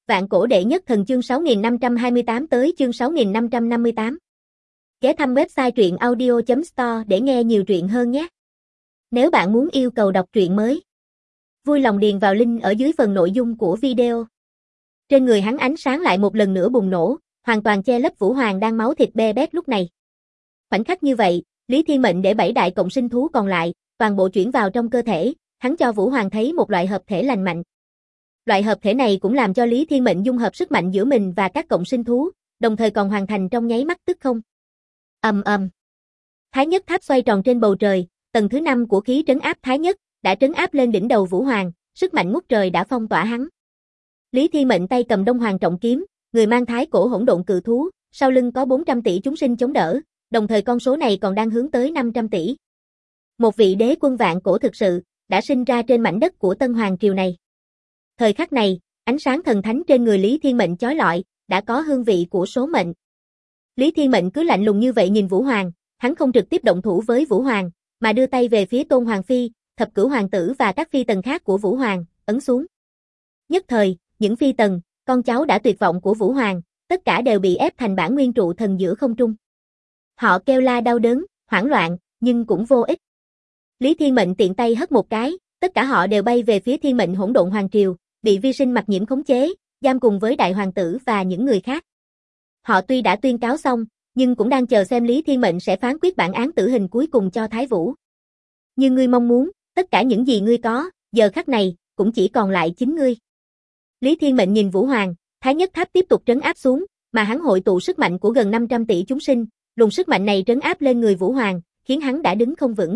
Vạn cổ đệ nhất thần chương 6528 tới chương 6558. Ghé thăm website truyện audio.store để nghe nhiều truyện hơn nhé. Nếu bạn muốn yêu cầu đọc truyện mới, vui lòng điền vào link ở dưới phần nội dung của video. Trên người hắn ánh sáng lại một lần nữa bùng nổ, hoàn toàn che lấp Vũ Hoàng đang máu thịt be bét lúc này. Khoảnh khắc như vậy, Lý Thiên Mệnh để 7 đại cộng sinh thú còn lại, toàn bộ chuyển vào trong cơ thể, hắn cho Vũ Hoàng thấy một loại hợp thể lành mạnh. Loại hợp thể này cũng làm cho Lý Thiên Mệnh dung hợp sức mạnh giữa mình và các cộng sinh thú, đồng thời còn hoàn thành trong nháy mắt tức không. Thái nhất tháp xoay tròn trên bầu trời, tầng thứ 5 của khí trấn áp Thái nhất đã trấn áp lên đỉnh đầu Vũ Hoàng, sức mạnh ngút trời đã phong tỏa hắn. Lý Thiên Mệnh tay cầm Đông Hoàng trọng kiếm, người mang thái cổ hỗn độn cự thú, sau lưng có 400 tỷ chúng sinh chống đỡ, đồng thời con số này còn đang hướng tới 500 tỷ. Một vị đế quân vạn cổ thực sự đã sinh ra trên mảnh đất của Tân Hoàng triều này. Thời khắc này, ánh sáng thần thánh trên người Lý Thiên Mệnh chói lọi, đã có hương vị của số mệnh. Lý Thiên Mệnh cứ lạnh lùng như vậy nhìn Vũ Hoàng, hắn không trực tiếp động thủ với Vũ Hoàng, mà đưa tay về phía Tôn Hoàng Phi, thập cửu hoàng tử và các phi tần khác của Vũ Hoàng, ấn xuống. Nhất thời, những phi tần, con cháu đã tuyệt vọng của Vũ Hoàng, tất cả đều bị ép thành bản nguyên trụ thần giữa không trung. Họ kêu la đau đớn, hoảng loạn, nhưng cũng vô ích. Lý Thiên Mệnh tiện tay hất một cái, tất cả họ đều bay về phía Thiên Mệnh hỗn độn hoàng triều, bị vi sinh mặc nhiễm khống chế, giam cùng với đại hoàng tử và những người khác. Họ tuy đã tuyên cáo xong, nhưng cũng đang chờ xem Lý Thiên Mệnh sẽ phán quyết bản án tử hình cuối cùng cho Thái Vũ. Như ngươi mong muốn, tất cả những gì ngươi có, giờ khắc này, cũng chỉ còn lại chính ngươi. Lý Thiên Mệnh nhìn Vũ Hoàng, Thái nhất tháp tiếp tục trấn áp xuống, mà hắn hội tụ sức mạnh của gần 500 tỷ chúng sinh, luồng sức mạnh này trấn áp lên người Vũ Hoàng, khiến hắn đã đứng không vững.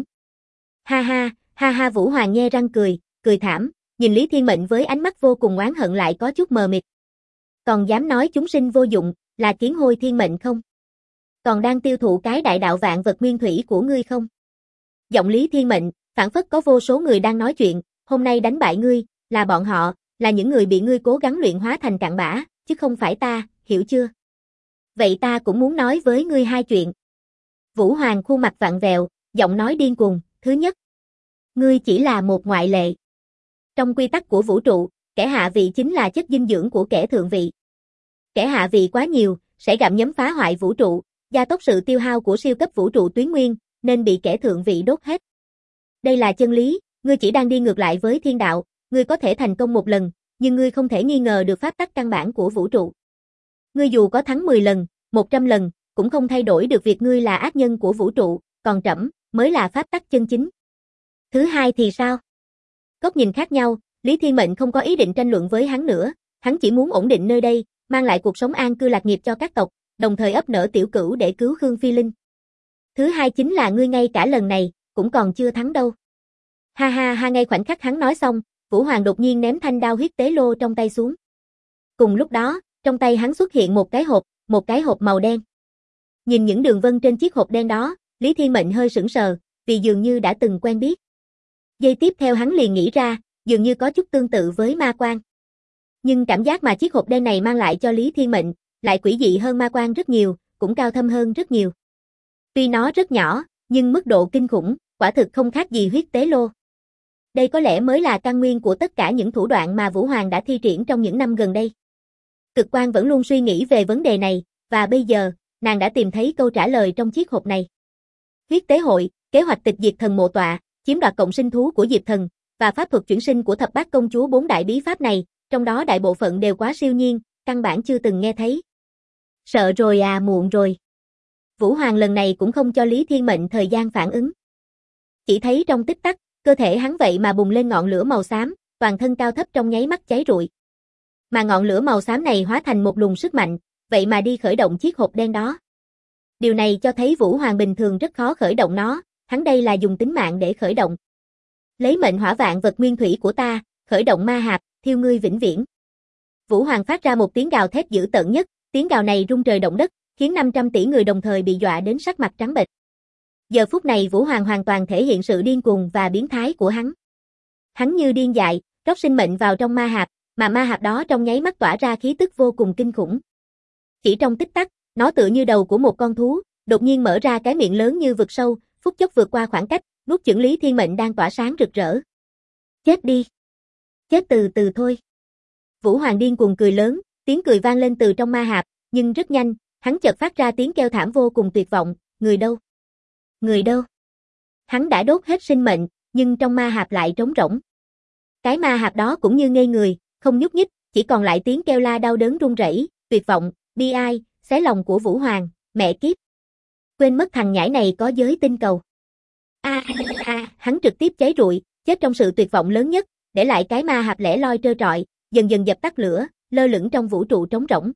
Ha ha, Vũ Hoàng nhe răng cười, cười thảm, nhìn Lý Thiên Mệnh với ánh mắt vô cùng oán hận lại có chút mờ mịt. Còn dám nói chúng sinh vô dụng, là kiến hôi thiên mệnh không? Còn đang tiêu thụ cái đại đạo vạn vật nguyên thủy của ngươi không? Giọng Lý Thiên Mệnh, phảng phất có vô số người đang nói chuyện, hôm nay đánh bại ngươi, là bọn họ, là những người bị ngươi cố gắng luyện hóa thành cặn bã, chứ không phải ta, hiểu chưa? Vậy ta cũng muốn nói với ngươi hai chuyện. Vũ Hoàng khuôn mặt vặn vẹo, giọng nói điên cuồng, thứ nhất, ngươi chỉ là một ngoại lệ. Trong quy tắc của vũ trụ, kẻ hạ vị chính là chất dinh dưỡng của kẻ thượng vị. Kẻ hạ vị quá nhiều, sẽ gặm nhấm phá hoại vũ trụ, gia tốc sự tiêu hao của siêu cấp vũ trụ tuyến nguyên, nên bị kẻ thượng vị đốt hết. Đây là chân lý, ngươi chỉ đang đi ngược lại với thiên đạo, ngươi có thể thành công một lần, nhưng ngươi không thể nghi ngờ được pháp tắc căn bản của vũ trụ. Ngươi dù có thắng 10 lần, 100 lần, cũng không thay đổi được việc ngươi là ác nhân của vũ trụ, còn trẫm mới là pháp tắc chân chính. Thứ hai thì sao? Góc nhìn khác nhau, Lý Thiên Mệnh không có ý định tranh luận với hắn nữa, hắn chỉ muốn ổn định nơi đây, mang lại cuộc sống an cư lạc nghiệp cho các tộc, đồng thời ấp nở tiểu cửu để cứu Khương Phi Linh. Thứ hai chính là ngươi ngay cả lần này, cũng còn chưa thắng đâu. Ha, ngay khoảnh khắc hắn nói xong, Vũ Hoàng đột nhiên ném thanh đao huyết tế lô trong tay xuống. Cùng lúc đó, trong tay hắn xuất hiện một cái hộp màu đen. Nhìn những đường vân trên chiếc hộp đen đó, Lý Thiên Mệnh hơi sững sờ, vì dường như đã từng quen biết. Giây tiếp theo hắn liền nghĩ ra, dường như có chút tương tự với ma quan. Nhưng cảm giác mà chiếc hộp đen này mang lại cho Lý Thiên Mệnh, lại quỷ dị hơn ma quan rất nhiều, cũng cao thâm hơn rất nhiều. Tuy nó rất nhỏ, nhưng mức độ kinh khủng, quả thực không khác gì huyết tế lô. Đây có lẽ mới là căn nguyên của tất cả những thủ đoạn mà Vũ Hoàng đã thi triển trong những năm gần đây. Cực Quan vẫn luôn suy nghĩ về vấn đề này, và bây giờ, nàng đã tìm thấy câu trả lời trong chiếc hộp này. Huyết tế hội, kế hoạch tịch diệt thần mộ tọa, chiếm đoạt cộng sinh thú của Diệp Thần, và pháp thuật chuyển sinh của thập bát công chúa 4 đại bí pháp này, trong đó đại bộ phận đều quá siêu nhiên, căn bản chưa từng nghe thấy. Sợ rồi à, muộn rồi. Vũ Hoàng lần này cũng không cho Lý Thiên Mệnh thời gian phản ứng. Chỉ thấy trong tích tắc, cơ thể hắn vậy mà bùng lên ngọn lửa màu xám, toàn thân cao thấp trong nháy mắt cháy rụi. Mà ngọn lửa màu xám này hóa thành một luồng sức mạnh, vậy mà đi khởi động chiếc hộp đen đó. Điều này cho thấy Vũ Hoàng bình thường rất khó khởi động nó, hắn đây là dùng tính mạng để khởi động. Lấy mệnh hỏa vạn vật nguyên thủy của ta, khởi động ma hạp, thiêu ngươi vĩnh viễn. Vũ Hoàng phát ra một tiếng gào thét dữ tợn nhất, tiếng gào này rung trời động đất, khiến 500 tỷ người đồng thời bị dọa đến sắc mặt trắng bệch. Giờ phút này Vũ Hoàng hoàn toàn thể hiện sự điên cuồng và biến thái của hắn. Hắn như điên dại, rót sinh mệnh vào trong ma hạp, mà ma hạp đó trong nháy mắt tỏa ra khí tức vô cùng kinh khủng. Chỉ trong tích tắc, nó tựa như đầu của một con thú, đột nhiên mở ra cái miệng lớn như vực sâu, phút chốc vượt qua khoảng cách, nuốt chửng Lý Thiên Mệnh đang tỏa sáng rực rỡ. Chết đi. Chết từ từ thôi. Vũ Hoàng điên cuồng cười lớn, tiếng cười vang lên từ trong ma hạp, nhưng rất nhanh, hắn chợt phát ra tiếng kêu thảm vô cùng tuyệt vọng, người đâu? Người đâu? Hắn đã đốt hết sinh mệnh, nhưng trong ma hạp lại trống rỗng. Cái ma hạp đó cũng như ngây người, không nhúc nhích, chỉ còn lại tiếng kêu la đau đớn run rẩy, tuyệt vọng, bi ai, xé lòng của Vũ Hoàng, mẹ kiếp. Quên mất thằng nhãi này có giới tinh cầu. Hắn trực tiếp cháy rụi, chết trong sự tuyệt vọng lớn nhất, để lại cái ma hạp lẻ loi trơ trọi, dần dần dập tắt lửa, lơ lửng trong vũ trụ trống rỗng.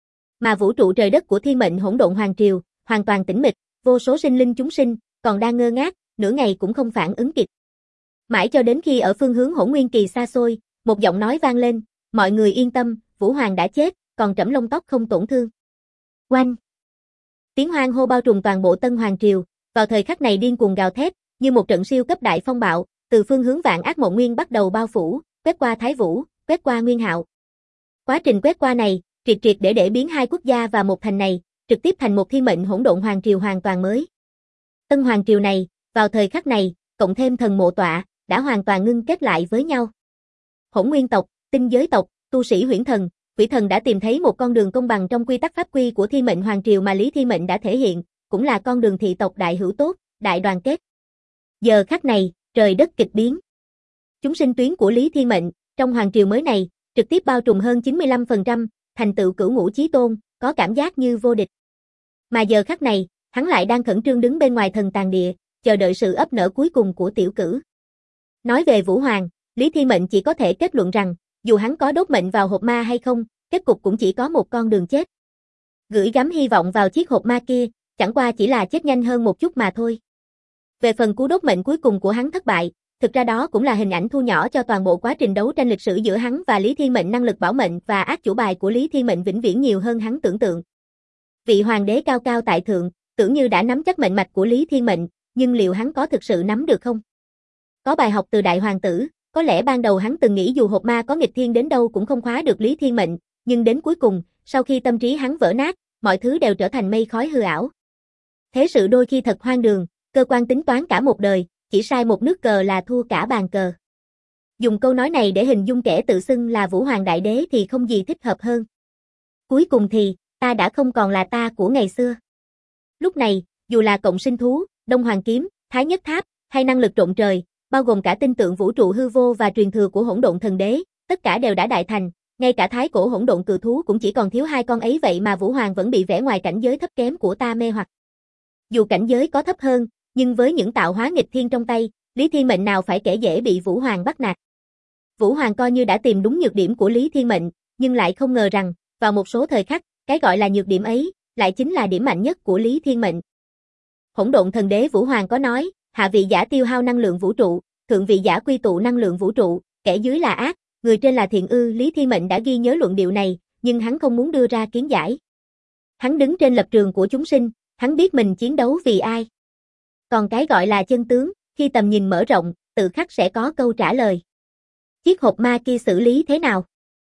Mà vũ trụ trời đất của Thiên Mệnh Hỗn Độn Hoàng Triều, hoàn toàn tĩnh mịch, vô số sinh linh chúng sinh, còn đang ngơ ngác, nửa ngày cũng không phản ứng kịp. Mãi cho đến khi ở phương hướng Hỗn Nguyên Kỳ xa xôi, một giọng nói vang lên, mọi người yên tâm, Vũ Hoàng đã chết, còn trẫm lông tóc không tổn thương. Oanh! Tiếng hoan hô bao trùm toàn bộ Tân Hoàng Triều, vào thời khắc này điên cuồng gào thét, như một trận siêu cấp đại phong bạo, từ phương hướng Vạn Ác Mộng Nguyên bắt đầu bao phủ, quét qua Thái Vũ, quét qua Nguyên Hạo. Quá trình quét qua này, triệt triệt để biến hai quốc gia và một thành này, trực tiếp thành một Thiên Mệnh Hỗn Độn Hoàng Triều hoàn toàn mới. Tân Hoàng Triều này, vào thời khắc này, cộng thêm thần mộ tọa, đã hoàn toàn ngưng kết lại với nhau. Hỗn Nguyên tộc, Tinh Giới tộc, tu sĩ Huyễn Thần, Quỷ Thần đã tìm thấy một con đường công bằng trong quy tắc pháp quy của Thiên Mệnh Hoàng Triều mà Lý Thiên Mệnh đã thể hiện, cũng là con đường thị tộc đại hữu tốt, đại đoàn kết. Giờ khắc này, trời đất kịch biến. Chúng sinh tuyến của Lý Thiên Mệnh, trong Hoàng Triều mới này, trực tiếp bao trùm hơn 95%, thành tựu cửu ngũ chí tôn, có cảm giác như vô địch. Mà giờ khắc này, hắn lại đang khẩn trương đứng bên ngoài thần tàng địa, chờ đợi sự ấp nở cuối cùng của tiểu cử. Nói về Vũ Hoàng, Lý Thiên Mệnh chỉ có thể kết luận rằng, dù hắn có đốt mệnh vào hộp ma hay không, kết cục cũng chỉ có một con đường chết. Gửi gắm hy vọng vào chiếc hộp ma kia, chẳng qua chỉ là chết nhanh hơn một chút mà thôi. Về phần cú đốt mệnh cuối cùng của hắn thất bại, thực ra đó cũng là hình ảnh thu nhỏ cho toàn bộ quá trình đấu tranh lịch sử giữa hắn và Lý Thiên Mệnh. Năng lực bảo mệnh và ác chủ bài của Lý Thiên Mệnh vĩnh viễn nhiều hơn hắn tưởng tượng. Vị hoàng đế cao cao tại thượng, tưởng như đã nắm chắc mệnh mạch của Lý Thiên Mệnh, nhưng liệu hắn có thực sự nắm được không? Có bài học từ đại hoàng tử, có lẽ ban đầu hắn từng nghĩ dù hộp ma có nghịch thiên đến đâu cũng không khóa được Lý Thiên Mệnh, nhưng đến cuối cùng, sau khi tâm trí hắn vỡ nát, mọi thứ đều trở thành mây khói hư ảo. Thế sự đôi khi thật hoang đường, cơ quan tính toán cả một đời, chỉ sai một nước cờ là thua cả bàn cờ. Dùng câu nói này để hình dung kẻ tự xưng là Vũ Hoàng Đại Đế thì không gì thích hợp hơn. Cuối cùng thì, ta đã không còn là ta của ngày xưa. Lúc này, dù là cộng sinh thú, Đông Hoàng Kiếm, Thái Nhất Tháp, hay năng lực trộn trời, bao gồm cả tinh tượng vũ trụ hư vô và truyền thừa của Hỗn Độn Thần Đế, tất cả đều đã đại thành, ngay cả thái cổ hỗn độn cự thú cũng chỉ còn thiếu hai con ấy, vậy mà Vũ Hoàng vẫn bị vẽ ngoài cảnh giới thấp kém của ta mê hoặc. Dù cảnh giới có thấp hơn, nhưng với những tạo hóa nghịch thiên trong tay, Lý Thiên Mệnh nào phải kẻ dễ bị Vũ Hoàng bắt nạt. Vũ Hoàng coi như đã tìm đúng nhược điểm của Lý Thiên Mệnh, nhưng lại không ngờ rằng, vào một số thời khắc, cái gọi là nhược điểm ấy, lại chính là điểm mạnh nhất của Lý Thiên Mệnh. Hỗn Độn Thần Đế Vũ Hoàng có nói, hạ vị giả tiêu hao năng lượng vũ trụ, thượng vị giả quy tụ năng lượng vũ trụ, kẻ dưới là ác, người trên là thiện ư. Lý Thiên Mệnh đã ghi nhớ luận điệu này, nhưng hắn không muốn đưa ra kiến giải. Hắn đứng trên lập trường của chúng sinh, hắn biết mình chiến đấu vì ai. Còn cái gọi là chân tướng, khi tầm nhìn mở rộng, tự khắc sẽ có câu trả lời. Chiếc hộp ma kia xử lý thế nào?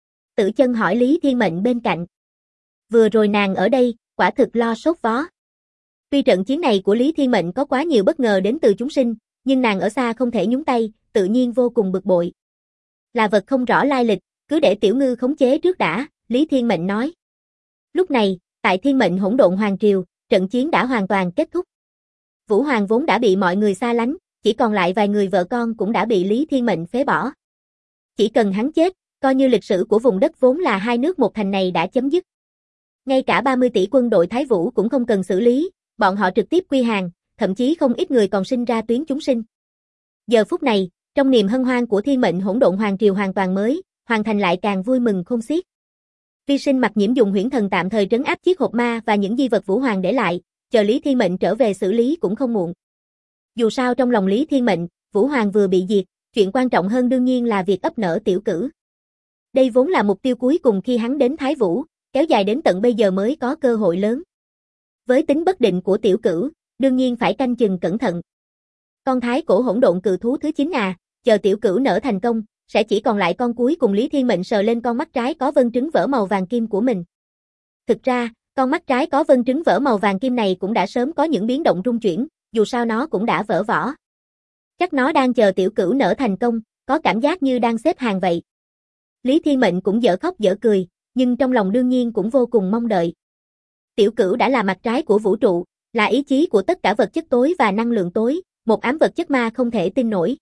Tử Chân hỏi Lý Thiên Mệnh bên cạnh. Vừa rồi nàng ở đây, quả thực lo sốt vó. Tuy trận chiến này của Lý Thiên Mệnh có quá nhiều bất ngờ đến từ chúng sinh, nhưng nàng ở xa không thể nhúng tay, tự nhiên vô cùng bực bội. Là vật không rõ lai lịch, cứ để tiểu ngư khống chế trước đã, Lý Thiên Mệnh nói. Lúc này, tại Thiên Mệnh Hỗn Độn Hoàng Triều, trận chiến đã hoàn toàn kết thúc. Vũ Hoàng vốn đã bị mọi người xa lánh, chỉ còn lại vài người vợ con cũng đã bị Lý Thiên Mệnh phế bỏ. Chỉ cần hắn chết, coi như lịch sử của vùng đất vốn là hai nước một thành này đã chấm dứt. Ngay cả 30 tỷ quân đội Thái Vũ cũng không cần xử lý, bọn họ trực tiếp quy hàng, thậm chí không ít người còn sinh ra tuyến chúng sinh. Giờ phút này, trong niềm hân hoan của Thiên Mệnh Hỗn Độn Hoàng Triều hoàn toàn mới, hoàn thành lại càng vui mừng khôn xiết. Vi Sinh Mặc Nhiễm dùng huyễn thần tạm thời trấn áp chiếc hộp ma và những di vật Vũ Hoàng để lại, chờ Lý Thiên Mệnh trở về xử lý cũng không muộn. Dù sao trong lòng Lý Thiên Mệnh, Vũ Hoàng vừa bị diệt, chuyện quan trọng hơn đương nhiên là việc ấp nở tiểu cử. Đây vốn là mục tiêu cuối cùng khi hắn đến Thái Vũ, kéo dài đến tận bây giờ mới có cơ hội lớn. Với tính bất định của tiểu cử, đương nhiên phải canh chừng cẩn thận. Con thái cổ hỗn độn cự thú thứ 9 à, chờ tiểu cửu nở thành công, sẽ chỉ còn lại con cuối cùng. Lý Thiên Mệnh sờ lên con mắt trái có vân trứng vỡ màu vàng kim của mình. Thực ra, con mắt trái có vân trứng vỡ màu vàng kim này cũng đã sớm có những biến động rung chuyển, dù sao nó cũng đã vỡ vỏ. Chắc nó đang chờ tiểu cửu nở thành công, có cảm giác như đang xếp hàng vậy. Lý Thiên Mệnh cũng dở khóc dở cười, nhưng trong lòng đương nhiên cũng vô cùng mong đợi. Tiểu Cửu đã là mặt trái của vũ trụ, là ý chí của tất cả vật chất tối và năng lượng tối, một ám vật chất ma không thể tin nổi.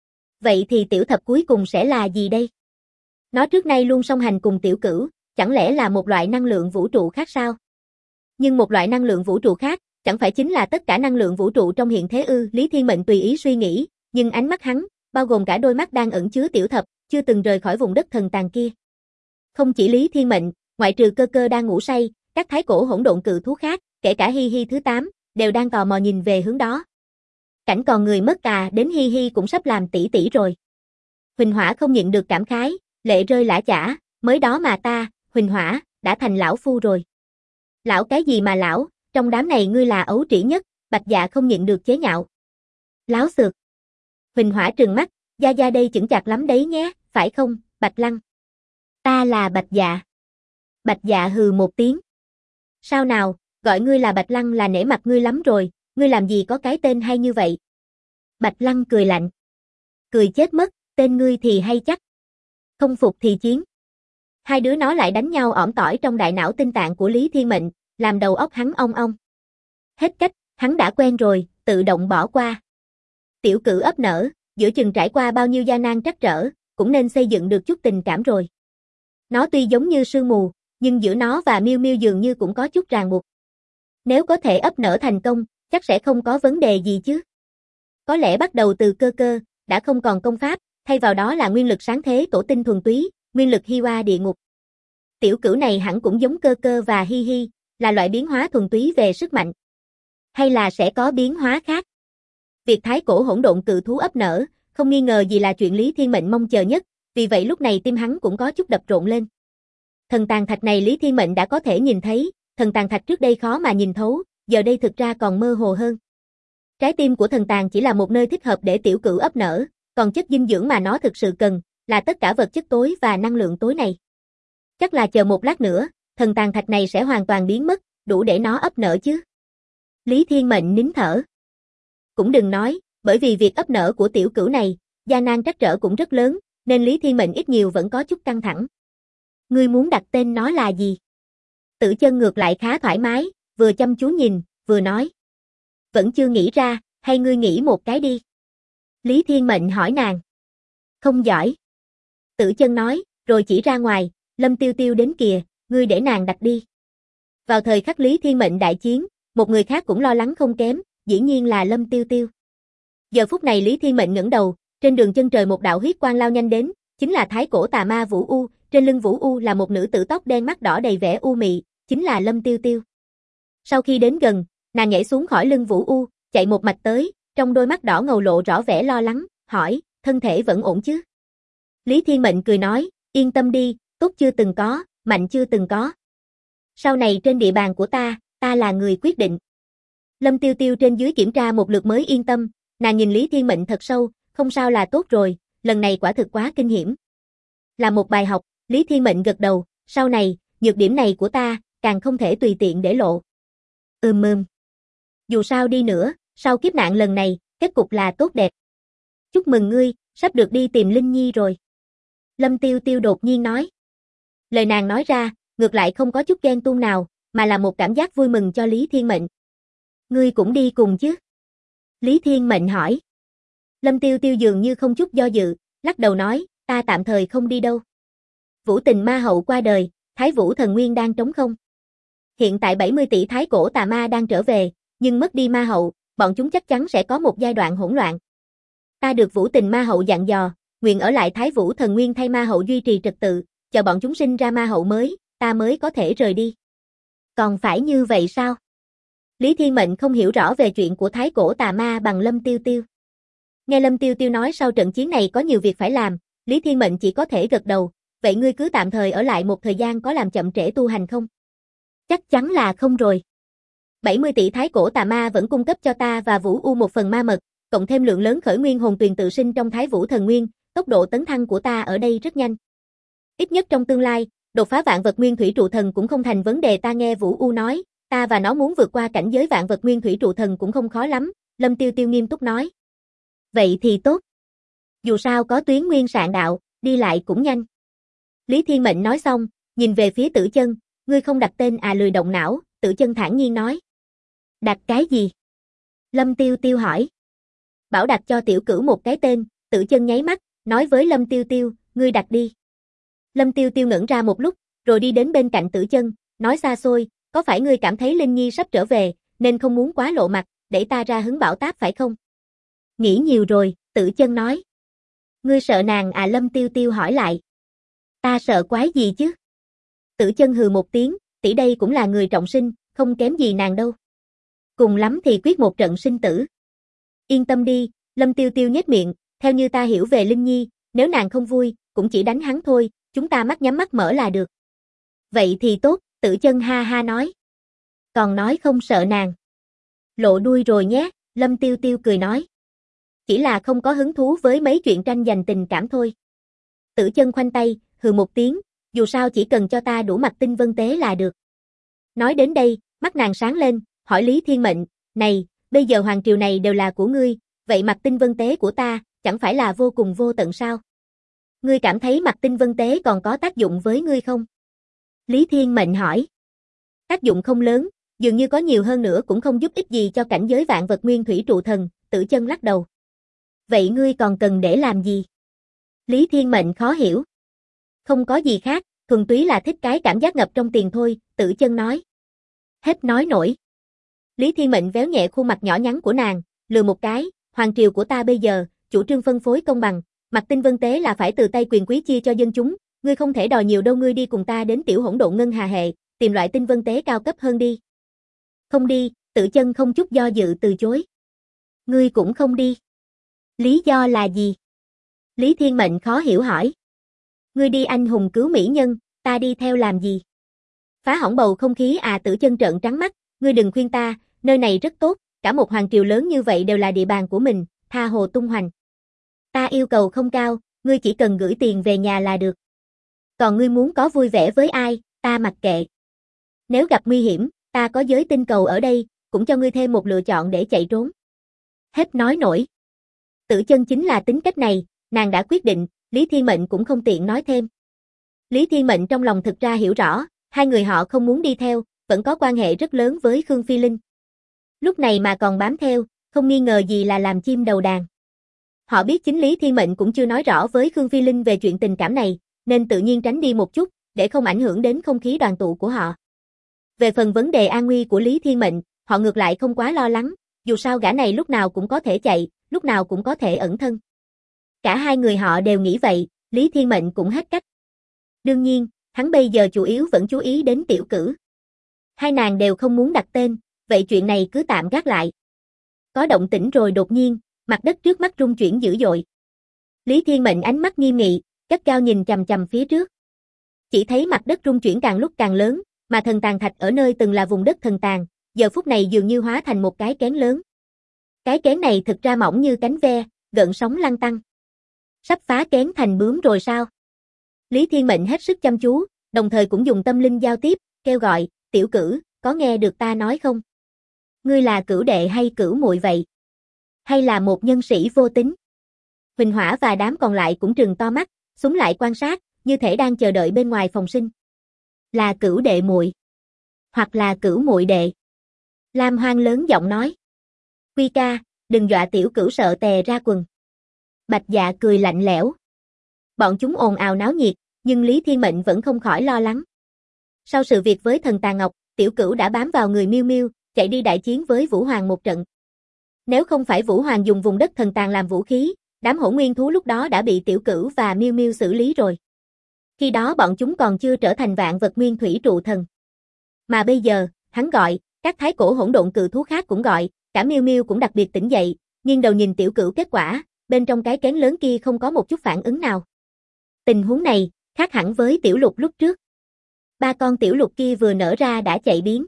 Vậy thì tiểu thập cuối cùng sẽ là gì đây? Nó trước nay luôn song hành cùng Tiểu Cửu, chẳng lẽ là một loại năng lượng vũ trụ khác sao? Nhưng một loại năng lượng vũ trụ khác, chẳng phải chính là tất cả năng lượng vũ trụ trong hiện thế ư? Lý Thiên Mệnh tùy ý suy nghĩ, nhưng ánh mắt hắn, bao gồm cả đôi mắt đang ẩn chứa tiểu thập, chưa từng rời khỏi vùng đất thần tàn kia. Không chỉ Lý Thiên Mệnh, ngoại trừ Cơ Cơ đang ngủ say, các thái cổ hỗn độn cự thú khác, kể cả Hi Hi thứ 8, đều đang tò mò nhìn về hướng đó. Cảnh còn người mất đến Hi Hi cũng sắp làm tỷ tỷ rồi. Huỳnh Hỏa không nhịn được cảm khái, lệ rơi lã chã, mới đó mà ta, Huỳnh Hỏa, đã thành lão phu rồi. Lão cái gì mà lão, trong đám này ngươi là ấu trĩ nhất, Bạch Dạ không nhịn được chế nhạo. Láo xược. Huỳnh Hỏa trừng mắt, Gia Gia đây chững chạc lắm đấy nhé, phải không, Bạch Lăng? Ta là Bạch Dạ. Bạch Dạ hừ một tiếng. Sao nào, gọi ngươi là Bạch Lăng là nể mặt ngươi lắm rồi, ngươi làm gì có cái tên hay như vậy? Bạch Lăng cười lạnh. Cười chết mất, tên ngươi thì hay chắc. Không phục thì chiến. Hai đứa nó lại đánh nhau ỏm tỏi trong đại não tinh tạng của Lý Thiên Mệnh, làm đầu óc hắn ong ong. Hết cách, hắn đã quen rồi, tự động bỏ qua. Tiểu Cửu ấp nở, giữa chừng trải qua bao nhiêu gian nan trắc trở, cũng nên xây dựng được chút tình cảm rồi. Nó tuy giống như sương mù, nhưng giữa nó và Miêu Miêu dường như cũng có chút ràng buộc. Nếu có thể ấp nở thành công, chắc sẽ không có vấn đề gì chứ. Có lẽ bắt đầu từ Cơ Cơ, đã không còn công pháp, thay vào đó là nguyên lực sáng thế tổ tinh thuần túy, nguyên lực Hi Hoa địa ngục. Tiểu Cửu này hẳn cũng giống Cơ Cơ và Hi Hi, là loại biến hóa thuần túy về sức mạnh. Hay là sẽ có biến hóa khác? Việc thái cổ hỗn độn cự thú ấp nở, không nghi ngờ gì là chuyện Lý Thiên Mệnh mong chờ nhất, vì vậy lúc này tim hắn cũng có chút đập rộn lên. Thần tàn thạch này Lý Thiên Mệnh đã có thể nhìn thấy, thần tàn thạch trước đây khó mà nhìn thấu, giờ đây thực ra còn mơ hồ hơn. Trái tim của thần tàn chỉ là một nơi thích hợp để Tiểu Cửu ấp nở, còn chất dinh dưỡng mà nó thực sự cần, là tất cả vật chất tối và năng lượng tối này. Chắc là chờ một lát nữa, thần tàn thạch này sẽ hoàn toàn biến mất, đủ để nó ấp nở chứ. Lý Thiên Mệnh nín thở. Cũng đừng nói, bởi vì việc ấp nở của Tiểu Cửu này, gian nan trắc trở cũng rất lớn, nên Lý Thiên Mệnh ít nhiều vẫn có chút căng thẳng. Ngươi muốn đặt tên nó là gì? Tử Chân ngược lại khá thoải mái, vừa chăm chú nhìn, vừa nói. Vẫn chưa nghĩ ra, hay ngươi nghĩ một cái đi? Lý Thiên Mệnh hỏi nàng. Không giỏi. Tử Chân nói, rồi chỉ ra ngoài, Lâm Tiêu Tiêu đến kìa, ngươi để nàng đặt đi. Vào thời khắc Lý Thiên Mệnh đại chiến, một người khác cũng lo lắng không kém, dĩ nhiên là Lâm Tiêu Tiêu. Giờ phút này Lý Thiên Mệnh ngẩng đầu, trên đường chân trời một đạo huyết quang lao nhanh đến, chính là thái cổ tà ma Vũ U, trên lưng Vũ U là một nữ tử tóc đen mắt đỏ đầy vẻ u mị, chính là Lâm Tiêu Tiêu. Sau khi đến gần, nàng nhảy xuống khỏi lưng Vũ U, chạy một mạch tới, trong đôi mắt đỏ ngầu lộ rõ vẻ lo lắng, hỏi, thân thể vẫn ổn chứ? Lý Thiên Mệnh cười nói, yên tâm đi, tốt chưa từng có, mạnh chưa từng có. Sau này trên địa bàn của ta là người quyết định. Lâm Tiêu Tiêu trên dưới kiểm tra một lượt mới yên tâm, nàng nhìn Lý Thiên Mệnh thật sâu, không sao là tốt rồi, lần này quả thực quá kinh hiểm. Là một bài học, Lý Thiên Mệnh gật đầu, sau này, nhược điểm này của ta, càng không thể tùy tiện để lộ. Dù sao đi nữa, sau kiếp nạn lần này, kết cục là tốt đẹp. Chúc mừng ngươi, sắp được đi tìm Linh Nhi rồi. Lâm Tiêu Tiêu đột nhiên nói. Lời nàng nói ra, ngược lại không có chút ghen tuông nào, mà là một cảm giác vui mừng cho Lý Thiên Mệnh. Ngươi cũng đi cùng chứ? Lý Thiên Mệnh hỏi. Lâm Tiêu Tiêu dường như không chút do dự, lắc đầu nói, ta tạm thời không đi đâu. Vũ Tình Ma Hậu qua đời, Thái Vũ Thần Nguyên đang trống không. Hiện tại 70 tỷ thái cổ tà ma đang trở về, nhưng mất đi Ma Hậu, bọn chúng chắc chắn sẽ có một giai đoạn hỗn loạn. Ta được Vũ Tình Ma Hậu dặn dò, nguyện ở lại Thái Vũ Thần Nguyên thay Ma Hậu duy trì trật tự, chờ bọn chúng sinh ra Ma Hậu mới, ta mới có thể rời đi. Còn phải như vậy sao? Lý Thiên Mệnh không hiểu rõ về chuyện của thái cổ tà ma bằng Lâm Tiêu Tiêu. Nghe Lâm Tiêu Tiêu nói sau trận chiến này có nhiều việc phải làm, Lý Thiên Mệnh chỉ có thể gật đầu, vậy ngươi cứ tạm thời ở lại một thời gian có làm chậm trễ tu hành không? Chắc chắn là không rồi. 70 tỷ thái cổ tà ma vẫn cung cấp cho ta và Vũ U một phần ma mật, cộng thêm lượng lớn khởi nguyên hồn tuyền tự sinh trong Thái Vũ Thần Nguyên, tốc độ tấn thăng của ta ở đây rất nhanh. Ít nhất trong tương lai, đột phá vạn vật nguyên thủy trụ thần cũng không thành vấn đề. Ta nghe Vũ U nói, ta và nó muốn vượt qua cảnh giới vạn vật nguyên thủy trụ thần cũng không khó lắm, Lâm Tiêu Tiêu nghiêm túc nói. Vậy thì tốt. Dù sao có tuyến nguyên sạn đạo, đi lại cũng nhanh. Lý Thiên Mệnh nói xong, nhìn về phía Tử Chân, ngươi không đặt tên à lười động não, Tử Chân thản nhiên nói. Đặt cái gì? Lâm Tiêu Tiêu hỏi. Bảo đặt cho tiểu cửu một cái tên, Tử Chân nháy mắt, nói với Lâm Tiêu Tiêu, ngươi đặt đi. Lâm Tiêu Tiêu ngẩn ra một lúc, rồi đi đến bên cạnh Tử Chân, nói xa xôi, có phải ngươi cảm thấy Linh Nhi sắp trở về, nên không muốn quá lộ mặt, để ta ra hứng bảo táp phải không? Nghĩ nhiều rồi, Tử Chân nói. Ngươi sợ nàng à Lâm Tiêu Tiêu hỏi lại. Ta sợ quái gì chứ? Tử Chân hừ một tiếng, tỷ đây cũng là người trọng sinh, không kém gì nàng đâu. Cùng lắm thì quyết một trận sinh tử. Yên tâm đi, Lâm Tiêu Tiêu nhếch miệng, theo như ta hiểu về Linh Nhi, nếu nàng không vui, cũng chỉ đánh hắn thôi, chúng ta mắt nhắm mắt mở là được. Vậy thì tốt, Tử Chân ha ha nói. Còn nói không sợ nàng. Lộ đuôi rồi nhé, Lâm Tiêu Tiêu cười nói. Chỉ là không có hứng thú với mấy chuyện tranh giành tình cảm thôi. Tử Chân khoanh tay, hừ một tiếng, dù sao chỉ cần cho ta đủ mặt tinh vân tế là được. Nói đến đây, mắt nàng sáng lên, hỏi Lý Thiên Mệnh, này, bây giờ hoàng triều này đều là của ngươi, vậy mặt tinh vân tế của ta, chẳng phải là vô cùng vô tận sao? Ngươi cảm thấy mặt tinh vân tế còn có tác dụng với ngươi không? Lý Thiên Mệnh hỏi. Tác dụng không lớn, dường như có nhiều hơn nữa cũng không giúp ích gì cho cảnh giới vạn vật nguyên thủy trụ thần, Tử Chân lắc đầu. Vậy ngươi còn cần để làm gì? Lý Thiên Mệnh khó hiểu. Không có gì khác, thuần túy là thích cái cảm giác ngập trong tiền thôi, Tử Chân nói. Hết nói nổi. Lý Thiên Mệnh véo nhẹ khuôn mặt nhỏ nhắn của nàng, lừa một cái, hoàng triều của ta bây giờ, chủ trương phân phối công bằng, mặt tinh vân tế là phải từ tay quyền quý chia cho dân chúng, ngươi không thể đòi nhiều đâu, ngươi đi cùng ta đến tiểu hỗn độn ngân hà hệ, tìm loại tinh vân tế cao cấp hơn đi. Không đi, Tử Chân không chút do dự từ chối. Ngươi cũng không đi. Lý do là gì? Lý Thiên Mệnh khó hiểu hỏi. Ngươi đi anh hùng cứu mỹ nhân, ta đi theo làm gì? Phá hỏng bầu không khí à, Tử Chân trợn trắng mắt, ngươi đừng khuyên ta, nơi này rất tốt, cả một hoàng triều lớn như vậy đều là địa bàn của mình, tha hồ tung hoành. Ta yêu cầu không cao, ngươi chỉ cần gửi tiền về nhà là được. Còn ngươi muốn có vui vẻ với ai, ta mặc kệ. Nếu gặp nguy hiểm, ta có giới tinh cầu ở đây, cũng cho ngươi thêm một lựa chọn để chạy trốn. Hết nói nổi. Tử Chân chính là tính cách này, nàng đã quyết định, Lý Thiên Mệnh cũng không tiện nói thêm. Lý Thiên Mệnh trong lòng thực ra hiểu rõ, hai người họ không muốn đi theo, vẫn có quan hệ rất lớn với Khương Phi Linh. Lúc này mà còn bám theo, không nghi ngờ gì là làm chim đầu đàn. Họ biết chính Lý Thiên Mệnh cũng chưa nói rõ với Khương Phi Linh về chuyện tình cảm này, nên tự nhiên tránh đi một chút, để không ảnh hưởng đến không khí đoàn tụ của họ. Về phần vấn đề an nguy của Lý Thiên Mệnh, họ ngược lại không quá lo lắng, dù sao gã này lúc nào cũng có thể chạy, lúc nào cũng có thể ẩn thân. Cả hai người họ đều nghĩ vậy, Lý Thiên Mệnh cũng hết cách. Đương nhiên, hắn bây giờ chủ yếu vẫn chú ý đến tiểu cử. Hai nàng đều không muốn đặt tên, vậy chuyện này cứ tạm gác lại. Có động tĩnh rồi đột nhiên, mặt đất trước mắt rung chuyển dữ dội. Lý Thiên Mệnh ánh mắt nghiêm nghị, gắt gao nhìn chằm chằm phía trước. Chỉ thấy mặt đất rung chuyển càng lúc càng lớn, mà thần tàn thạch ở nơi từng là vùng đất thần tàn, giờ phút này dường như hóa thành một cái kén lớn. Cái kén này thực ra mỏng như cánh ve, gợn sóng lăn tăn. Sắp phá kén thành bướm rồi sao? Lý Thiên Mệnh hết sức chăm chú, đồng thời cũng dùng tâm linh giao tiếp, kêu gọi, tiểu cử, có nghe được ta nói không? Ngươi là cửu đệ hay cửu muội vậy? Hay là một nhân sĩ vô tính? Huỳnh Hỏa và đám còn lại cũng trừng to mắt, súng lại quan sát, như thể đang chờ đợi bên ngoài phòng sinh. Là cửu đệ muội, hoặc là cửu muội đệ. Lam Hoang lớn giọng nói. Quy ca, đừng dọa tiểu cửu sợ tè ra quần. Bạch Dạ cười lạnh lẽo. Bọn chúng ồn ào náo nhiệt, nhưng Lý Thiên Mệnh vẫn không khỏi lo lắng. Sau sự việc với thần Tà Ngọc, tiểu cửu đã bám vào người Miêu Miêu, chạy đi đại chiến với Vũ Hoàng một trận. Nếu không phải Vũ Hoàng dùng vùng đất thần tàn làm vũ khí, đám hỗn nguyên thú lúc đó đã bị tiểu cửu và Miêu Miêu xử lý rồi. Khi đó bọn chúng còn chưa trở thành vạn vật nguyên thủy trụ thần. Mà bây giờ, hắn gọi, các thái cổ hỗn độn cự thú khác cũng gọi, cả Miêu Miêu cũng đặc biệt tỉnh dậy, nghiêng đầu nhìn tiểu cửu, kết quả, bên trong cái kén lớn kia không có một chút phản ứng nào. Tình huống này, khác hẳn với tiểu lục lúc trước. Ba con tiểu lục kia vừa nở ra đã chạy biến.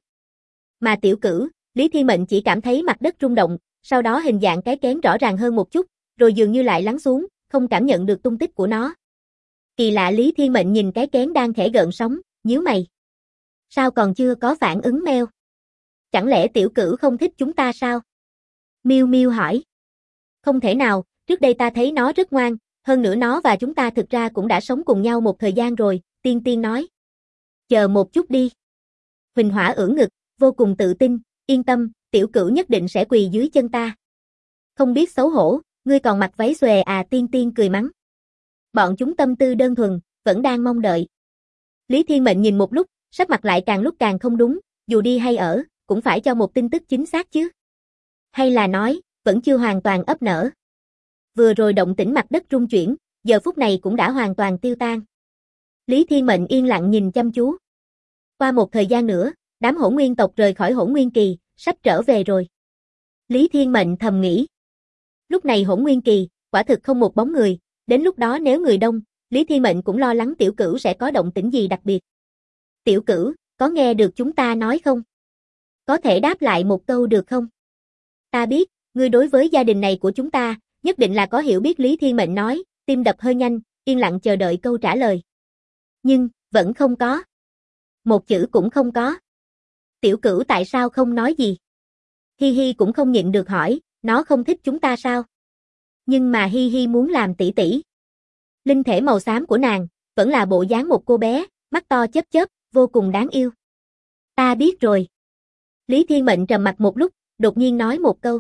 Mà tiểu cửu, Lý Thiên Mệnh chỉ cảm thấy mặt đất rung động, sau đó hình dạng cái kén rõ ràng hơn một chút, rồi dường như lại lắng xuống, không cảm nhận được tung tích của nó. Kỳ lạ, Lý Thiên Mệnh nhìn cái kén đang khẽ gợn sóng, nhíu mày. Sao còn chưa có phản ứng meo? Chẳng lẽ tiểu cửu không thích chúng ta sao? Miêu Miêu hỏi. Không thể nào, trước đây ta thấy nó rất ngoan, Hơn nữa nó và chúng ta thực ra cũng đã sống cùng nhau một thời gian rồi, Tiên Tiên nói. Chờ một chút đi. Huỳnh Hỏa ưỡn ngực, vô cùng tự tin, yên tâm, tiểu cửu nhất định sẽ quỳ dưới chân ta. Không biết xấu hổ, ngươi còn mặc váy xòe à, Tiên Tiên cười mắng. Bọn chúng tâm tư đơn thuần, vẫn đang mong đợi. Lý Thiên Mệnh nhìn một lúc, sắc mặt lại càng lúc càng không đúng, dù đi hay ở, cũng phải cho một tin tức chính xác chứ. Hay là nói, vẫn chưa hoàn toàn ấp nở. Vừa rồi động tĩnh mặt đất rung chuyển, giờ phút này cũng đã hoàn toàn tiêu tan. Lý Thiên Mệnh yên lặng nhìn chăm chú. Qua một thời gian nữa, đám Hỗn Nguyên tộc rời khỏi Hỗn Nguyên Kỳ, sắp trở về rồi. Lý Thiên Mệnh thầm nghĩ. Lúc này Hỗn Nguyên Kỳ, quả thực không một bóng người, đến lúc đó nếu người đông, Lý Thiên Mệnh cũng lo lắng tiểu cửu sẽ có động tĩnh gì đặc biệt. Tiểu cửu, có nghe được chúng ta nói không? Có thể đáp lại một câu được không? Ta biết, ngươi đối với gia đình này của chúng ta, nhất định là có hiểu biết, Lý Thiên Mệnh nói, tim đập hơi nhanh, yên lặng chờ đợi câu trả lời. Nhưng, vẫn không có. Một chữ cũng không có. Tiểu cửu tại sao không nói gì? Hi Hi cũng không nhịn được hỏi, nó không thích chúng ta sao? Nhưng mà Hi Hi muốn làm tỷ tỷ. Linh thể màu xám của nàng, vẫn là bộ dáng một cô bé, mắt to chớp chớp, vô cùng đáng yêu. Ta biết rồi. Lý Thiên Mệnh trầm mặc một lúc, đột nhiên nói một câu.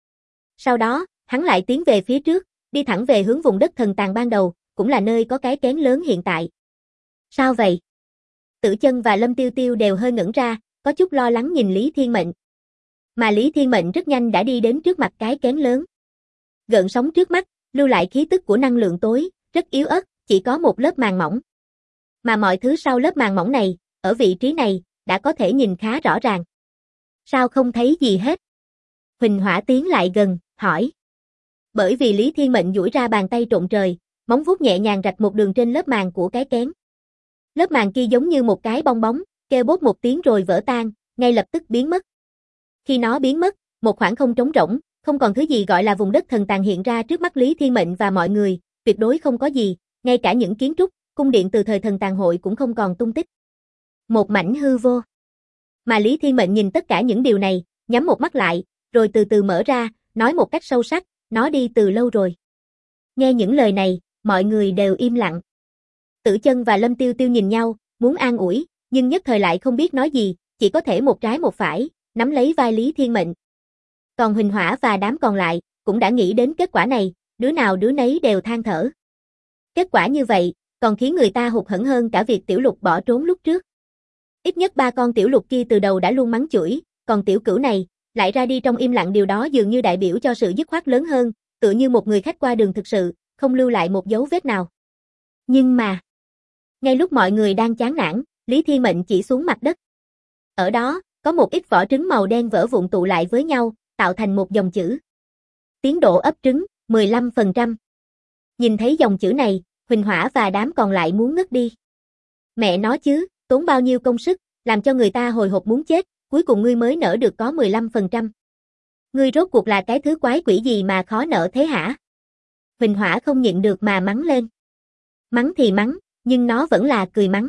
Sau đó, hắn lại tiến về phía trước, đi thẳng về hướng vùng đất thần tàn ban đầu, cũng là nơi có cái kén lớn hiện tại. Sao vậy? Tử Chân và Lâm Tiêu Tiêu đều hơi ngẩn ra, có chút lo lắng nhìn Lý Thiên Mệnh. Mà Lý Thiên Mệnh rất nhanh đã đi đến trước mặt cái kén lớn. Gợn sóng trước mắt, lưu lại khí tức của năng lượng tối, rất yếu ớt, chỉ có một lớp màng mỏng. Mà mọi thứ sau lớp màng mỏng này, ở vị trí này, đã có thể nhìn khá rõ ràng. Sao không thấy gì hết? Huỳnh Hỏa tiến lại gần, hỏi. Bởi vì Lý Thiên Mệnh duỗi ra bàn tay trộn trời, móng vuốt nhẹ nhàng rạch một đường trên lớp màng của cái kén. Lớp màng kia giống như một cái bong bóng, kêu bốp một tiếng rồi vỡ tan, ngay lập tức biến mất. Khi nó biến mất, một khoảng không trống rỗng, không còn thứ gì gọi là vùng đất thần tàn hiện ra trước mắt Lý Thiên Mệnh và mọi người, tuyệt đối không có gì, ngay cả những kiến trúc, cung điện từ thời thần tàn hội cũng không còn tung tích. Một mảnh hư vô. Mà Lý Thiên Mệnh nhìn tất cả những điều này, nhắm một mắt lại, rồi từ từ mở ra, nói một cách sâu sắc, nó đi từ lâu rồi. Nghe những lời này, mọi người đều im lặng. Tử Chân và Lâm Tiêu Tiêu nhìn nhau, muốn an ủi, nhưng nhất thời lại không biết nói gì, chỉ có thể một trái một phải, nắm lấy vai Lý Thiên Mệnh. Còn Huỳnh Hỏa và đám còn lại, cũng đã nghĩ đến kết quả này, đứa nào đứa nấy đều than thở. Kết quả như vậy, còn khiến người ta hụt hẫng hơn cả việc Tiểu Lục bỏ trốn lúc trước. Ít nhất ba con Tiểu Lục kia từ đầu đã luôn mắng chửi, còn Tiểu Cửu này, lại ra đi trong im lặng, điều đó dường như đại biểu cho sự dứt khoát lớn hơn, tựa như một người khách qua đường thực sự, không lưu lại một dấu vết nào. Nhưng mà, ngay lúc mọi người đang chán nản, Lý Thiên Mệnh chỉ xuống mặt đất. Ở đó, có một ít vỏ trứng màu đen vỡ vụn tụ lại với nhau, tạo thành một dòng chữ. Tiến độ ấp trứng, 15%. Nhìn thấy dòng chữ này, Huỳnh Hỏa và đám còn lại muốn ngất đi. Mẹ nó chứ, tốn bao nhiêu công sức, làm cho người ta hồi hộp muốn chết, cuối cùng ngươi mới nở được có 15%. Ngươi rốt cuộc là cái thứ quái quỷ gì mà khó nở thế hả? Huỳnh Hỏa không nhịn được mà mắng lên. Mắng thì mắng, nhưng nó vẫn là cười mắng.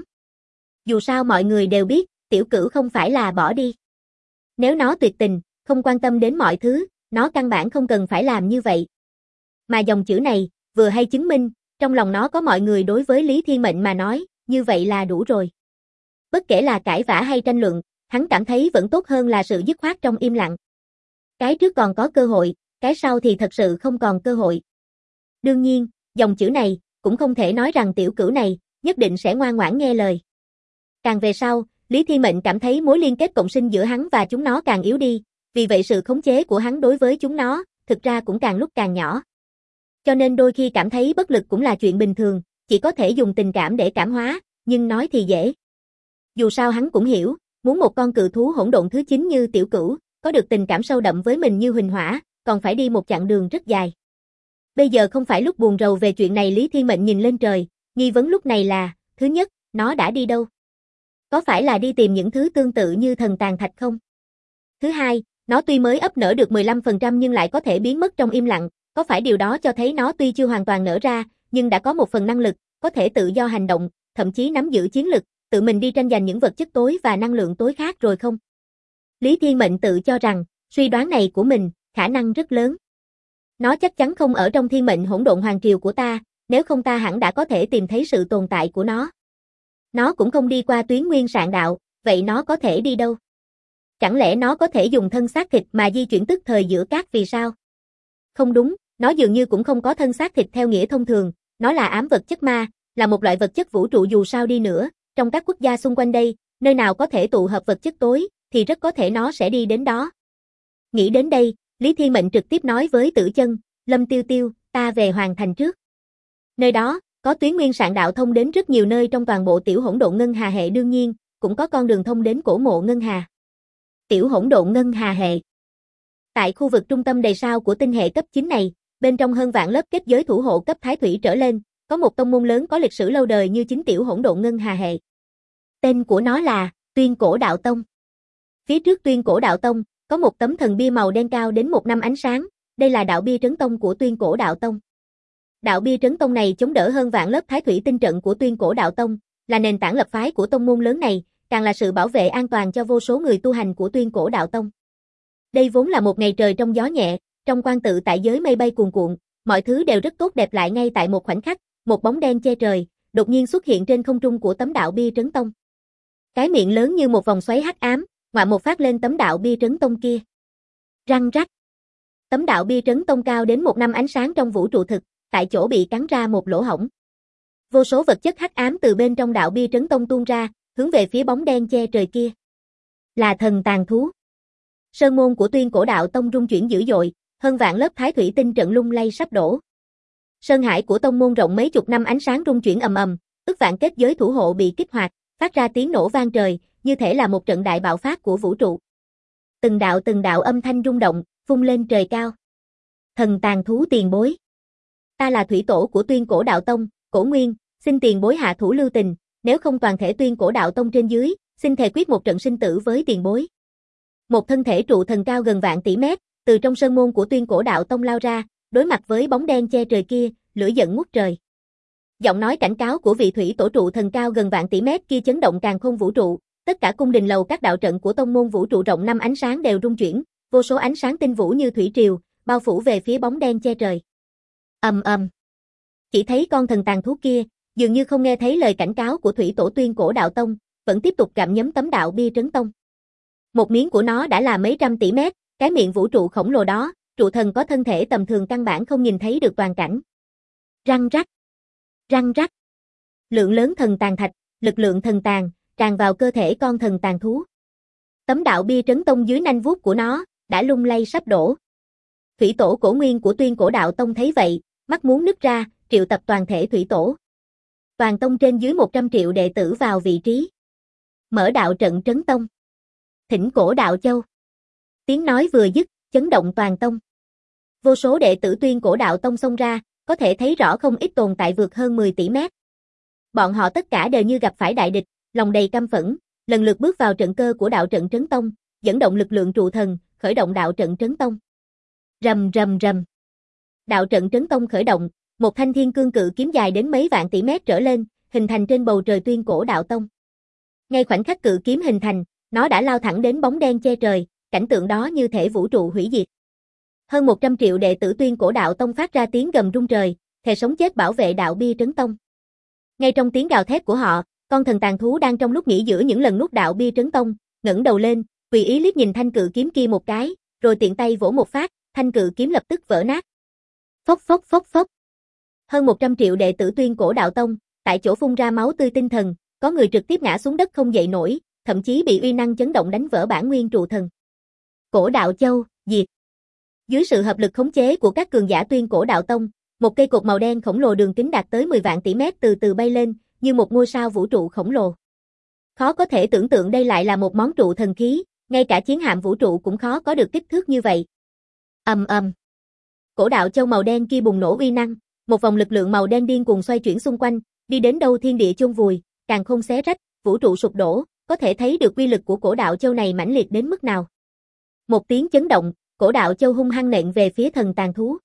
Dù sao mọi người đều biết, Tiểu Cửu không phải là bỏ đi. Nếu nó tuyệt tình, không quan tâm đến mọi thứ, nó căn bản không cần phải làm như vậy. Mà dòng chữ này, vừa hay chứng minh, trong lòng nó có mọi người đối với Lý Thiên Mệnh mà nói, như vậy là đủ rồi. Bất kể là cãi vã hay tranh luận, hắn cảm thấy vẫn tốt hơn là sự dứt khoát trong im lặng. Cái trước còn có cơ hội, cái sau thì thật sự không còn cơ hội. Đương nhiên, dòng chữ này, cũng không thể nói rằng Tiểu Cửu này, nhất định sẽ ngoan ngoãn nghe lời. Càng về sau, Lý Thiên Mệnh cảm thấy mối liên kết cộng sinh giữa hắn và chúng nó càng yếu đi, vì vậy sự khống chế của hắn đối với chúng nó, thực ra cũng càng lúc càng nhỏ. Cho nên đôi khi cảm thấy bất lực cũng là chuyện bình thường, chỉ có thể dùng tình cảm để cảm hóa, nhưng nói thì dễ. Dù sao hắn cũng hiểu, muốn một con cự thú hỗn độn thứ 9 như Tiểu Cửu, có được tình cảm sâu đậm với mình như Huỳnh Hỏa, còn phải đi một chặng đường rất dài. Bây giờ không phải lúc buồn rầu về chuyện này. Lý Thiên Mệnh nhìn lên trời, nghi vấn lúc này là, thứ nhất, nó đã đi đâu? Có phải là đi tìm những thứ tương tự như thần tàn thạch không? Thứ hai, nó tuy mới ấp nở được 15% nhưng lại có thể biến mất trong im lặng, có phải điều đó cho thấy nó tuy chưa hoàn toàn nở ra, nhưng đã có một phần năng lực, có thể tự do hành động, thậm chí nắm giữ chiến lực, tự mình đi tranh giành những vật chất tối và năng lượng tối khác rồi không? Lý Thiên Mệnh tự cho rằng, suy đoán này của mình, khả năng rất lớn. Nó chắc chắn không ở trong thiên mệnh hỗn độn hoàng triều của ta, nếu không ta hẳn đã có thể tìm thấy sự tồn tại của nó. Nó cũng không đi qua tuyến nguyên sạn đạo, vậy nó có thể đi đâu? Chẳng lẽ nó có thể dùng thân xác thịt mà di chuyển tức thời giữa các vì sao? Không đúng, nó dường như cũng không có thân xác thịt theo nghĩa thông thường, nó là ám vật chất ma, là một loại vật chất vũ trụ dù sao đi nữa, trong các quốc gia xung quanh đây, nơi nào có thể tụ hợp vật chất tối, thì rất có thể nó sẽ đi đến đó. Nghĩ đến đây, Lý Thiên Mệnh trực tiếp nói với Tử Chân, Lâm Tiêu Tiêu, ta về Hoàng Thành trước. Nơi đó, có tuyến nguyên sạn đạo thông đến rất nhiều nơi trong toàn bộ tiểu hỗn độn ngân hà hệ đương nhiên, cũng có con đường thông đến cổ mộ ngân hà. Tiểu hỗn độn ngân hà hệ. Tại khu vực trung tâm đầy sao của tinh hệ cấp 9 này, bên trong hơn vạn lớp kết giới thủ hộ cấp thái thủy trở lên, có một tông môn lớn có lịch sử lâu đời như chính tiểu hỗn độn ngân hà hệ. Tên của nó là Tuyên Cổ Đạo Tông. Phía trước Tuyên Cổ Đạo Tông, có một tấm thần bia màu đen cao đến 1 năm ánh sáng, đây là đạo bia trấn tông của Tuyên Cổ Đạo Tông. Đạo bia trấn tông này chống đỡ hơn vạn lớp thái thủy tinh trận của Tuyên Cổ Đạo Tông, là nền tảng lập phái của tông môn lớn này, càng là sự bảo vệ an toàn cho vô số người tu hành của Tuyên Cổ Đạo Tông. Đây vốn là một ngày trời trong gió nhẹ, trong quan tự tại giới mây bay cuồn cuộn, mọi thứ đều rất tốt đẹp lại ngay tại một khoảnh khắc, một bóng đen che trời, đột nhiên xuất hiện trên không trung của tấm đạo bia trấn tông. Cái miệng lớn như một vòng xoáy hắc ám, ngoạm một phát lên tấm đạo bia trấn tông kia. Răng rắc. Tấm đạo bia trấn tông cao đến 1 năm ánh sáng trong vũ trụ thực, tại chỗ bị cắn ra một lỗ hổng. Vô số vật chất hắc ám từ bên trong đạo bia trấn tông tuôn ra, hướng về phía bóng đen che trời kia. Là thần tàn thú. Sơn môn của Tuyên Cổ Đạo Tông rung chuyển dữ dội, hơn vạn lớp thái thủy tinh trận lung lay sắp đổ. Sơn hải của tông môn rộng mấy chục năm ánh sáng rung chuyển ầm ầm, ức vạn kết giới thủ hộ bị kích hoạt, phát ra tiếng nổ vang trời, như thể là một trận đại bạo phát của vũ trụ. Từng đạo âm thanh rung động, vung lên trời cao. Thần tàn thú tiền bối. Ta là thủy tổ của Tuyên Cổ Đạo Tông, Cổ Nguyên, xin tiền bối hạ thủ lưu tình, nếu không toàn thể Tuyên Cổ Đạo Tông trên dưới, xin thề quyết một trận sinh tử với tiền bối. Một thân thể trụ thần cao gần vạn tỷ mét, từ trong sơn môn của Tuyên Cổ Đạo Tông lao ra, đối mặt với bóng đen che trời kia, lửa giận ngút trời. Giọng nói cảnh cáo của vị thủy tổ trụ thần cao gần vạn tỷ mét kia chấn động càn khôn vũ trụ, tất cả cung đình lầu các đạo trận của tông môn vũ trụ rộng 5 ánh sáng đều rung chuyển, vô số ánh sáng tinh vũ như thủy triều, bao phủ về phía bóng đen che trời. Ầm ầm. Chỉ thấy con thần tàn thú kia, dường như không nghe thấy lời cảnh cáo của thủy tổ Tuyên Cổ Đạo Tông, vẫn tiếp tục gặm nhấm tấm đạo bia trấn tông. Một miếng của nó đã là mấy trăm tỷ mét, cái miệng vũ trụ khổng lồ đó, trụ thần có thân thể tầm thường căn bản không nhìn thấy được toàn cảnh. Răng rắc. Răng rắc. Lượng lớn thần tàn thạch, lực lượng thần tàn, tràn vào cơ thể con thần tàn thú. Tấm đạo bia trấn tông dưới nanh vuốt của nó, đã lung lay sắp đổ. Thủy tổ Cổ Nguyên của Tuyên Cổ Đạo Tông thấy vậy, mắt muốn nứt ra, triệu tập toàn thể thủy tổ. Toàn tông trên dưới 100 triệu đệ tử vào vị trí. Mở đạo trận trấn tông. Thỉnh Cổ Đạo Châu. Tiếng nói vừa dứt, chấn động toàn tông. Vô số đệ tử Tuyên Cổ Đạo Tông xông ra, có thể thấy rõ không ít tồn tại vượt hơn 10 tỷ mét. Bọn họ tất cả đều như gặp phải đại địch, lòng đầy căm phẫn, lần lượt bước vào trận cơ của đạo trận trấn tông, dẫn động lực lượng trụ thần, khởi động đạo trận trấn tông. Rầm rầm rầm. Đạo trận trấn tông khởi động, một thanh thiên cương cự kiếm dài đến mấy vạn tỷ mét trở lên, hình thành trên bầu trời Tuyên Cổ Đạo Tông. Ngay khoảnh khắc cự kiếm hình thành, nó đã lao thẳng đến bóng đen che trời, cảnh tượng đó như thể vũ trụ hủy diệt. Hơn 100 triệu đệ tử Tuyên Cổ Đạo Tông phát ra tiếng gầm rung trời, thề sống chết bảo vệ đạo bia trấn tông. Ngay trong tiếng gào thét của họ, con thần tàn thú đang trong lúc nghỉ giữa những lần nuốt đạo bia trấn tông, ngẩng đầu lên, tùy ý liếc nhìn thanh cự kiếm kia một cái, rồi tiện tay vỗ một phát, thanh cự kiếm lập tức vỡ nát. Phốc phốc phốc phốc. Hơn 100 triệu đệ tử Tuyên Cổ Đạo Tông, tại chỗ phun ra máu tươi tinh thần, có người trực tiếp ngã xuống đất không dậy nổi, thậm chí bị uy năng chấn động đánh vỡ bản nguyên trụ thần. Cổ Đạo Châu, diệt. Dưới sự hợp lực khống chế của các cường giả Tuyên Cổ Đạo Tông, một cây cột màu đen khổng lồ đường kính đạt tới 10 vạn tỷ mét từ từ bay lên, như một ngôi sao vũ trụ khổng lồ. Khó có thể tưởng tượng đây lại là một món trụ thần khí, ngay cả chiến hạm vũ trụ cũng khó có được kích thước như vậy. Ầm ầm. Cổ Đạo Châu màu đen kia bùng nổ uy năng, một vòng lực lượng màu đen điên cuồng xoay chuyển xung quanh, đi đến đâu thiên địa chôn vùi, càn khôn xé rách, vũ trụ sụp đổ, có thể thấy được uy lực của Cổ Đạo Châu này mãnh liệt đến mức nào. Một tiếng chấn động, Cổ Đạo Châu hung hăng nện về phía thần tàn thú.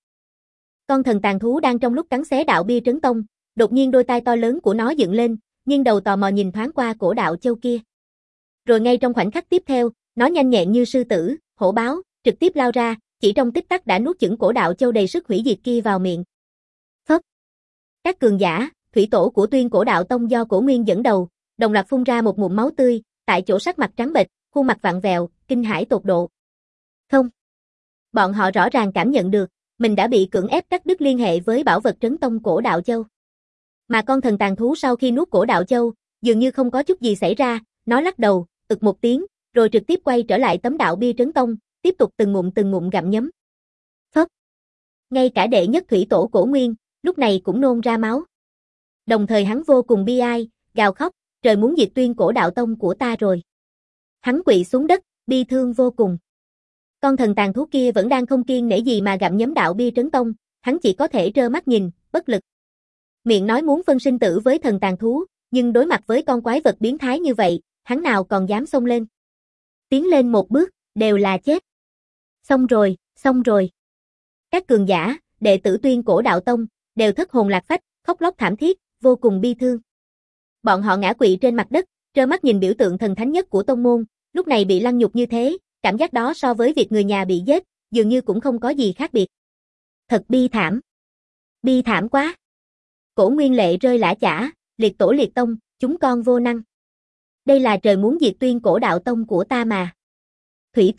Con thần tàn thú đang trong lúc cắn xé đạo bia trấn tông, đột nhiên đôi tai to lớn của nó dựng lên, nhưng đầu tò mò nhìn thoáng qua Cổ Đạo Châu kia. Rồi ngay trong khoảnh khắc tiếp theo, nó nhanh nhẹn như sư tử, hổ báo, trực tiếp lao ra, chỉ trong tích tắc đã nuốt chửng Cổ Đạo Châu đầy sức hủy diệt kia vào miệng. Phốc. Các cường giả, thủy tổ của Tuyên Cổ Đạo Tông do Cổ Nguyên dẫn đầu, đồng loạt phun ra một ngụm máu tươi, tại chỗ sắc mặt trắng bệch, khuôn mặt vặn vẹo, kinh hãi tột độ. Không. Bọn họ rõ ràng cảm nhận được, mình đã bị cưỡng ép cắt đứt liên hệ với bảo vật trấn tông Cổ Đạo Châu. Mà con thần tàn thú sau khi nuốt Cổ Đạo Châu, dường như không có chút gì xảy ra, nó lắc đầu, ực một tiếng, rồi trực tiếp quay trở lại tấm đạo bia trấn tông, tiếp tục từng ngụm gặm nhấm. Phốc. Ngay cả đệ nhất thủy tổ Cổ Nguyên, lúc này cũng nôn ra máu. Đồng thời hắn vô cùng bi ai, gào khóc, trời muốn diệt Tuyên Cổ Đạo Tông của ta rồi. Hắn quỵ xuống đất, bi thương vô cùng. Con thần tàn thú kia vẫn đang không kiêng nể gì mà gặm nhấm đạo bia trấn tông, hắn chỉ có thể trơ mắt nhìn, bất lực. Miệng nói muốn phân sinh tử với thần tàn thú, nhưng đối mặt với con quái vật biến thái như vậy, hắn nào còn dám xông lên. Tiến lên một bước, đều là chết. Xong rồi. Các cường giả, đệ tử Tuyên Cổ Đạo Tông, đều thất hồn lạc phách, khóc lóc thảm thiết, vô cùng bi thương. Bọn họ ngã quỵ trên mặt đất, trơ mắt nhìn biểu tượng thần thánh nhất của tông môn, lúc này bị lăng nhục như thế, cảm giác đó so với việc người nhà bị giết, dường như cũng không có gì khác biệt. Thật bi thảm. Bi thảm quá. Cổ Nguyên lệ rơi lã chã, liệt tổ liệt tông, chúng con vô năng. Đây là trời muốn diệt Tuyên Cổ Đạo Tông của ta mà. Thủy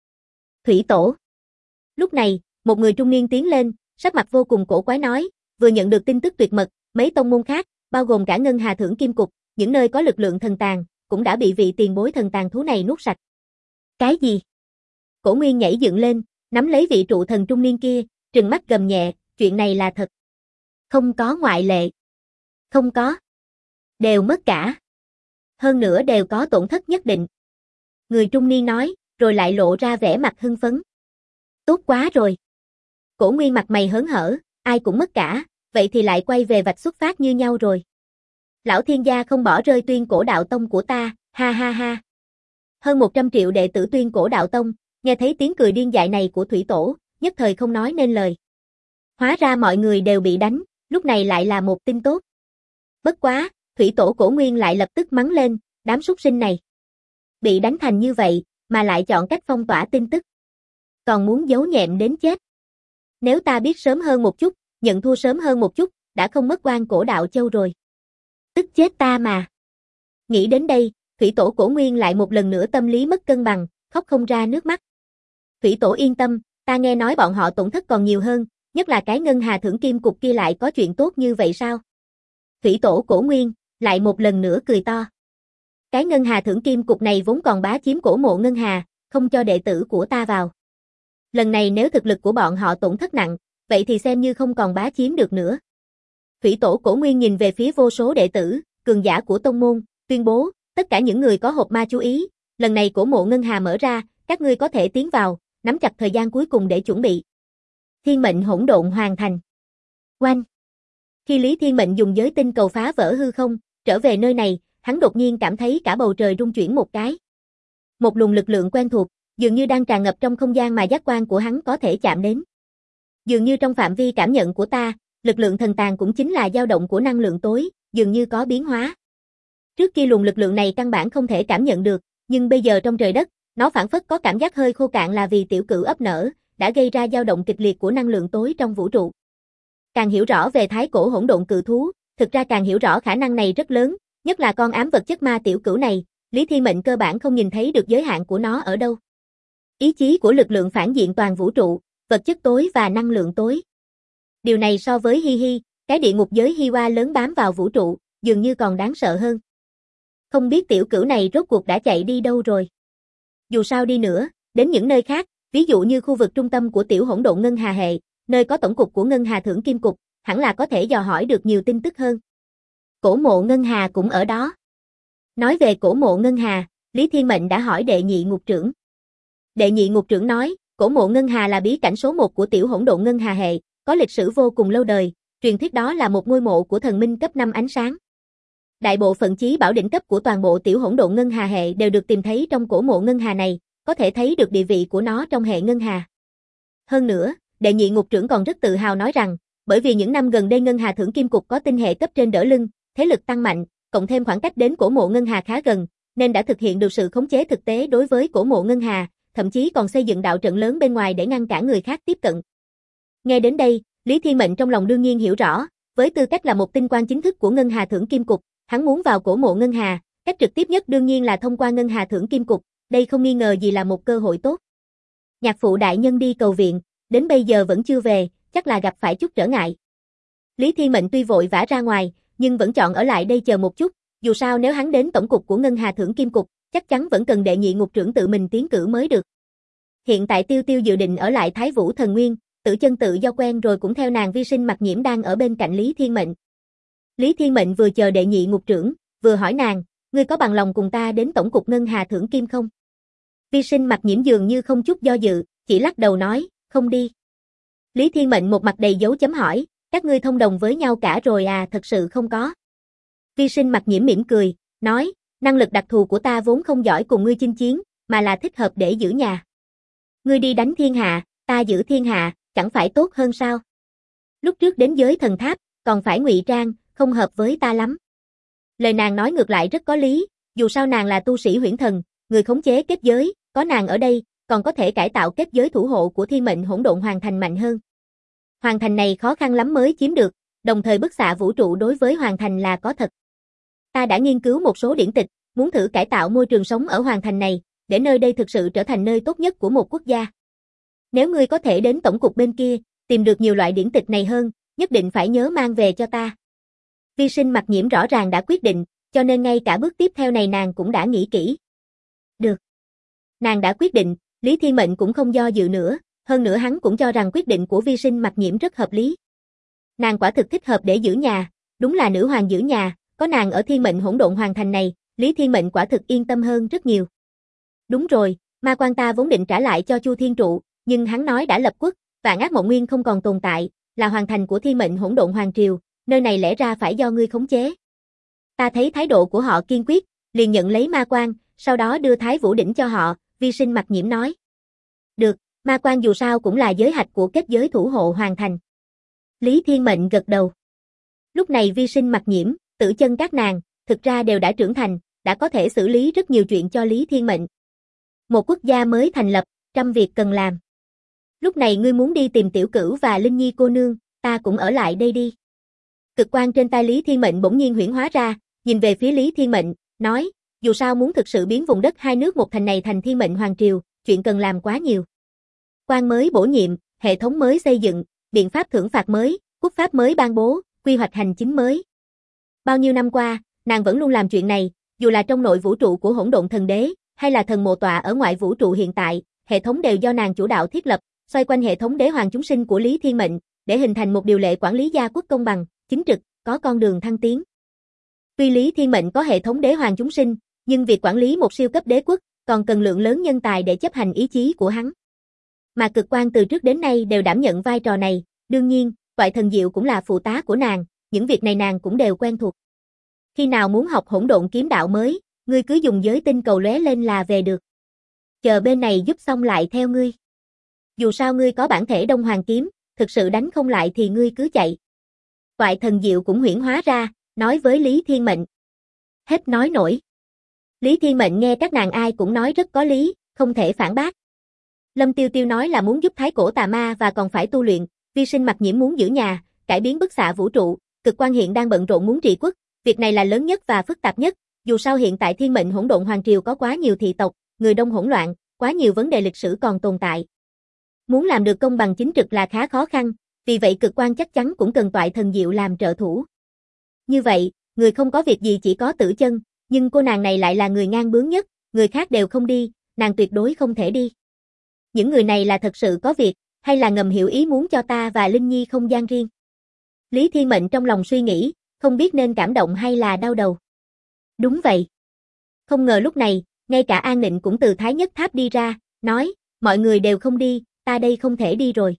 tổ. Lúc này, một người trung niên tiến lên, sắc mặt vô cùng cổ quái nói, vừa nhận được tin tức tuyệt mật, mấy tông môn khác, bao gồm cả Ngân Hà Thưởng Kim Cục, những nơi có lực lượng thần tàn, cũng đã bị vị tiền bối thần tàn thú này nuốt sạch. Cái gì? Cổ Nguyên nhảy dựng lên, nắm lấy vị trụ thần trung niên kia, trừng mắt gầm nhẹ, chuyện này là thật. Không có ngoại lệ. Không có. Đều mất cả. Hơn nữa đều có tổn thất nhất định. Người trung niên nói, rồi lại lộ ra vẻ mặt hưng phấn. Tốt quá rồi. Cổ Nguyên mặt mày hớn hở, ai cũng mất cả, vậy thì lại quay về vạch xuất phát như nhau rồi. Lão thiên gia không bỏ rơi Tuyên Cổ Đạo Tông của ta, ha ha ha. Hơn 100 triệu đệ tử Tuyên Cổ Đạo Tông, nghe thấy tiếng cười điên dại này của thủy tổ, nhất thời không nói nên lời. Hóa ra mọi người đều bị đánh, lúc này lại là một tin tốt. Bất quá, thủy tổ Cổ Nguyên lại lập tức mắng lên, đám súc sinh này. Bị đánh thành như vậy, mà lại chọn cách phong tỏa tin tức. Còn muốn giấu nhẹm đến chết. Nếu ta biết sớm hơn một chút, nhận thua sớm hơn một chút, đã không mất oan Cổ Đạo Châu rồi. Tức chết ta mà. Nghĩ đến đây, thủy tổ Cổ Nguyên lại một lần nữa tâm lý mất cân bằng, khóc không ra nước mắt. Thủy tổ yên tâm, ta nghe nói bọn họ tổn thất còn nhiều hơn, nhất là cái Ngân Hà Thưởng Kim Cục kia lại có chuyện tốt như vậy sao? Thủy tổ Cổ Nguyên, lại một lần nữa cười to. Cái Ngân Hà Thưởng Kim Cục này vốn còn bá chiếm cổ mộ Ngân Hà, không cho đệ tử của ta vào. Lần này nếu thực lực của bọn họ tổn thất nặng, vậy thì xem như không còn bá chiếm được nữa. Thủy tổ Cổ Nguyên nhìn về phía vô số đệ tử, cường giả của tông môn, tuyên bố, tất cả những người có hộp ma chú ý, lần này cổ mộ Ngân Hà mở ra, các ngươi có thể tiến vào, nắm chặt thời gian cuối cùng để chuẩn bị. Thiên mệnh hỗn độn hoàn thành. Oanh! Khi Lý Thiên Mệnh dùng giới tinh cầu phá vỡ hư không, trở về nơi này, hắn đột nhiên cảm thấy cả bầu trời rung chuyển một cái. Một luồng lực lượng quen thuộc, dường như đang tràn ngập trong không gian mà giác quan của hắn có thể chạm đến. Dường như trong phạm vi cảm nhận của ta, lực lượng thần tàn cũng chính là dao động của năng lượng tối, dường như có biến hóa. Trước kia luồng lực lượng này căn bản không thể cảm nhận được, nhưng bây giờ trong trời đất, nó phảng phất có cảm giác hơi khô cạn là vì tiểu cửu ấp nở, đã gây ra dao động kịch liệt của năng lượng tối trong vũ trụ. Càng hiểu rõ về thái cổ hỗn độn cự thú, thực ra càng hiểu rõ khả năng này rất lớn, nhất là con ám vật chất ma tiểu cửu này, Lý Thiên Mệnh cơ bản không nhìn thấy được giới hạn của nó ở đâu. Ý chí của lực lượng phản diện toàn vũ trụ, vật chất tối và năng lượng tối. Điều này so với Hi Hi, cái địa ngục giới Hi Hoa lớn bám vào vũ trụ, dường như còn đáng sợ hơn. Không biết tiểu cửu này rốt cuộc đã chạy đi đâu rồi. Dù sao đi nữa, đến những nơi khác, ví dụ như khu vực trung tâm của tiểu hỗn độn Ngân Hà hệ, nơi có tổng cục của Ngân Hà Thưởng Kim Cục, hẳn là có thể dò hỏi được nhiều tin tức hơn. Cổ mộ Ngân Hà cũng ở đó. Nói về cổ mộ Ngân Hà, Lý Thiên Mệnh đã hỏi đệ nhị ngục trưởng. Đệ nhị ngục trưởng nói, cổ mộ Ngân Hà là bí cảnh số 1 của tiểu hỗn độn Ngân Hà hệ, có lịch sử vô cùng lâu đời, truyền thuyết đó là một ngôi mộ của thần minh cấp 5 ánh sáng. Đại bộ phận chí bảo đỉnh cấp của toàn bộ tiểu hỗn độn Ngân Hà hệ đều được tìm thấy trong cổ mộ Ngân Hà này, có thể thấy được địa vị của nó trong hệ Ngân Hà. Hơn nữa, đệ nhị ngục trưởng còn rất tự hào nói rằng, bởi vì những năm gần đây Ngân Hà Thưởng Kim Cục có tinh hệ cấp trên đỡ lưng, thế lực tăng mạnh, cộng thêm khoảng cách đến cổ mộ Ngân Hà khá gần, nên đã thực hiện được sự khống chế thực tế đối với cổ mộ Ngân Hà, thậm chí còn xây dựng đạo trận lớn bên ngoài để ngăn cản người khác tiếp cận. Nghe đến đây, Lý Thiên Mệnh trong lòng đương nhiên hiểu rõ, Với tư cách là một tinh quan chính thức của Ngân Hà Thưởng Kim Cục, hắn muốn vào cổ mộ Ngân Hà, cách trực tiếp nhất đương nhiên là thông qua Ngân Hà Thưởng Kim Cục, đây không nghi ngờ gì là một cơ hội tốt. Nhạc phụ đại nhân đi cầu viện, đến bây giờ vẫn chưa về, chắc là gặp phải chút trở ngại. Lý Thiên Mệnh tuy vội vã ra ngoài, nhưng vẫn chọn ở lại đây chờ một chút, dù sao nếu hắn đến tổng cục của Ngân Hà Thưởng Kim Cục, chắc chắn vẫn cần đệ nhị ngục trưởng tự mình tiến cử mới được. Hiện tại Tiêu Tiêu dự định ở lại Thái Vũ Thần Nguyên, Tử Chân tự do quen rồi cũng theo nàng Vi Sinh Mặc Nhiễm đang ở bên cạnh Lý Thiên Mệnh. Lý Thiên Mệnh vừa chờ đệ nhị ngục trưởng, vừa hỏi nàng, ngươi có bằng lòng cùng ta đến tổng cục Ngân Hà Thưởng Kim không? Vi Sinh Mặc Nhiễm dường như không chút do dự, chỉ lắc đầu nói, không đi. Lý Thiên Mệnh một mặt đầy dấu chấm hỏi, các ngươi thông đồng với nhau cả rồi à? Thật sự không có. Vi Sinh Mặc Nhiễm mỉm cười, nói, năng lực đặc thù của ta vốn không giỏi cùng ngươi chinh chiến, mà là thích hợp để giữ nhà. Ngươi đi đánh thiên hạ, ta giữ thiên hạ, chẳng phải tốt hơn sao? Lúc trước đến giới thần tháp, còn phải ngụy trang, không hợp với ta lắm. Lời nàng nói ngược lại rất có lý, dù sao nàng là tu sĩ huyễn thần, người khống chế kết giới, có nàng ở đây, còn có thể cải tạo kết giới thủ hộ của Thiên Mệnh Hỗn Độn Hoàng Thành mạnh hơn. Hoàng thành này khó khăn lắm mới chiếm được, đồng thời bức xạ vũ trụ đối với Hoàng thành là có thật. Ta đã nghiên cứu một số điển tịch, muốn thử cải tạo môi trường sống ở Hoàng thành này, để nơi đây thực sự trở thành nơi tốt nhất của một quốc gia. Nếu ngươi có thể đến tổng cục bên kia, tìm được nhiều loại điển tịch này hơn, nhất định phải nhớ mang về cho ta. Vi Sinh Mặc Nhiễm rõ ràng đã quyết định, cho nên ngay cả bước tiếp theo này nàng cũng đã nghĩ kỹ. Được. Nàng đã quyết định, Lý Thiên Mệnh cũng không do dự nữa, hơn nữa hắn cũng cho rằng quyết định của Vi Sinh Mặc Nhiễm rất hợp lý. Nàng quả thực thích hợp để giữ nhà, đúng là nữ hoàng giữ nhà, có nàng ở Thiên Mệnh Hỗn Độn Hoàng thành này, Lý Thiên Mệnh quả thực yên tâm hơn rất nhiều. Đúng rồi, ma quan ta vốn định trả lại cho Chu Thiên Trụ, nhưng hắn nói đã lập quốc, Vạn Ác Mộng Nguyên không còn tồn tại, là hoàng thành của Thiên Mệnh Hỗn Độn Hoàng triều, nơi này lẽ ra phải do ngươi khống chế. Ta thấy thái độ của họ kiên quyết, liền nhận lấy ma quan, sau đó đưa Thái Vũ đỉnh cho họ, Vi Sinh Mặc Nhiễm nói. Được, ma quan dù sao cũng là giới hạch của kết giới thủ hộ hoàng thành. Lý Thiên Mệnh gật đầu. Lúc này Vi Sinh Mặc Nhiễm, Tử Chân các nàng, thực ra đều đã trưởng thành, đã có thể xử lý rất nhiều chuyện cho Lý Thiên Mệnh. Một quốc gia mới thành lập, trăm việc cần làm. Lúc này ngươi muốn đi tìm Tiểu Cửu và Linh Nhi cô nương, ta cũng ở lại đây đi. Cực quang trên tay Lý Thiên Mệnh bỗng nhiên huyễn hóa ra, nhìn về phía Lý Thiên Mệnh, nói, dù sao muốn thực sự biến vùng đất hai nước một thành này thành Thiên Mệnh Hoàng triều, chuyện cần làm quá nhiều. Quan mới bổ nhiệm, hệ thống mới xây dựng, biện pháp thưởng phạt mới, quốc pháp mới ban bố, quy hoạch hành chính mới. Bao nhiêu năm qua, nàng vẫn luôn làm chuyện này, dù là trong nội vũ trụ của Hỗn Độn Thần Đế, hay là thần mộ tọa ở ngoại vũ trụ hiện tại, hệ thống đều do nàng chủ đạo thiết lập, xoay quanh hệ thống đế hoàng chúng sinh của Lý Thiên Mệnh, để hình thành một điều lệ quản lý gia quốc công bằng, chính trực, có con đường thăng tiến. Tuy Lý Thiên Mệnh có hệ thống đế hoàng chúng sinh, nhưng việc quản lý một siêu cấp đế quốc, còn cần lượng lớn nhân tài để chấp hành ý chí của hắn. Mà Cực Quang từ trước đến nay đều đảm nhận vai trò này, đương nhiên, Toại Thần Diệu cũng là phụ tá của nàng, những việc này nàng cũng đều quen thuộc. Khi nào muốn học hỗn độn kiếm đạo mới, ngươi cứ dùng giới tinh cầu lóe lên là về được. Chờ bên này giúp xong lại theo ngươi. Dù sao ngươi có bản thể Đông Hoàng kiếm, thực sự đánh không lại thì ngươi cứ chạy. Toại Thần Diệu cũng huyễn hóa ra, nói với Lý Thiên Mệnh. Hết nói nổi. Lý Thiên Mệnh nghe các nàng ai cũng nói rất có lý, không thể phản bác. Lâm Tiêu Tiêu nói là muốn giúp Thái Cổ Tà Ma và còn phải tu luyện, Vi Sinh Mặc Nhiễm muốn giữ nhà, cải biến bức xạ vũ trụ, Cực Quang hiện đang bận rộn muốn trị quốc, việc này là lớn nhất và phức tạp nhất, dù sao hiện tại Thiên Mệnh Hỗn Độn Hoàng triều có quá nhiều thị tộc, người đông hỗn loạn, quá nhiều vấn đề lịch sử còn tồn tại. Muốn làm được công bằng chính trực là khá khó khăn, vì vậy Cực Quang chắc chắn cũng cần Toại Thần Diệu làm trợ thủ. Như vậy, người không có việc gì chỉ có Tử Chân, nhưng cô nàng này lại là người ngang bướng nhất, người khác đều không đi, nàng tuyệt đối không thể đi. Những người này là thật sự có việc, hay là ngầm hiểu ý muốn cho ta và Linh Nhi không gian riêng? Lý Thiên Mệnh trong lòng suy nghĩ, không biết nên cảm động hay là đau đầu. Đúng vậy. Không ngờ lúc này, ngay cả An Nịnh cũng từ Thái Nhất Tháp đi ra, nói, mọi người đều không đi, ta đây không thể đi rồi.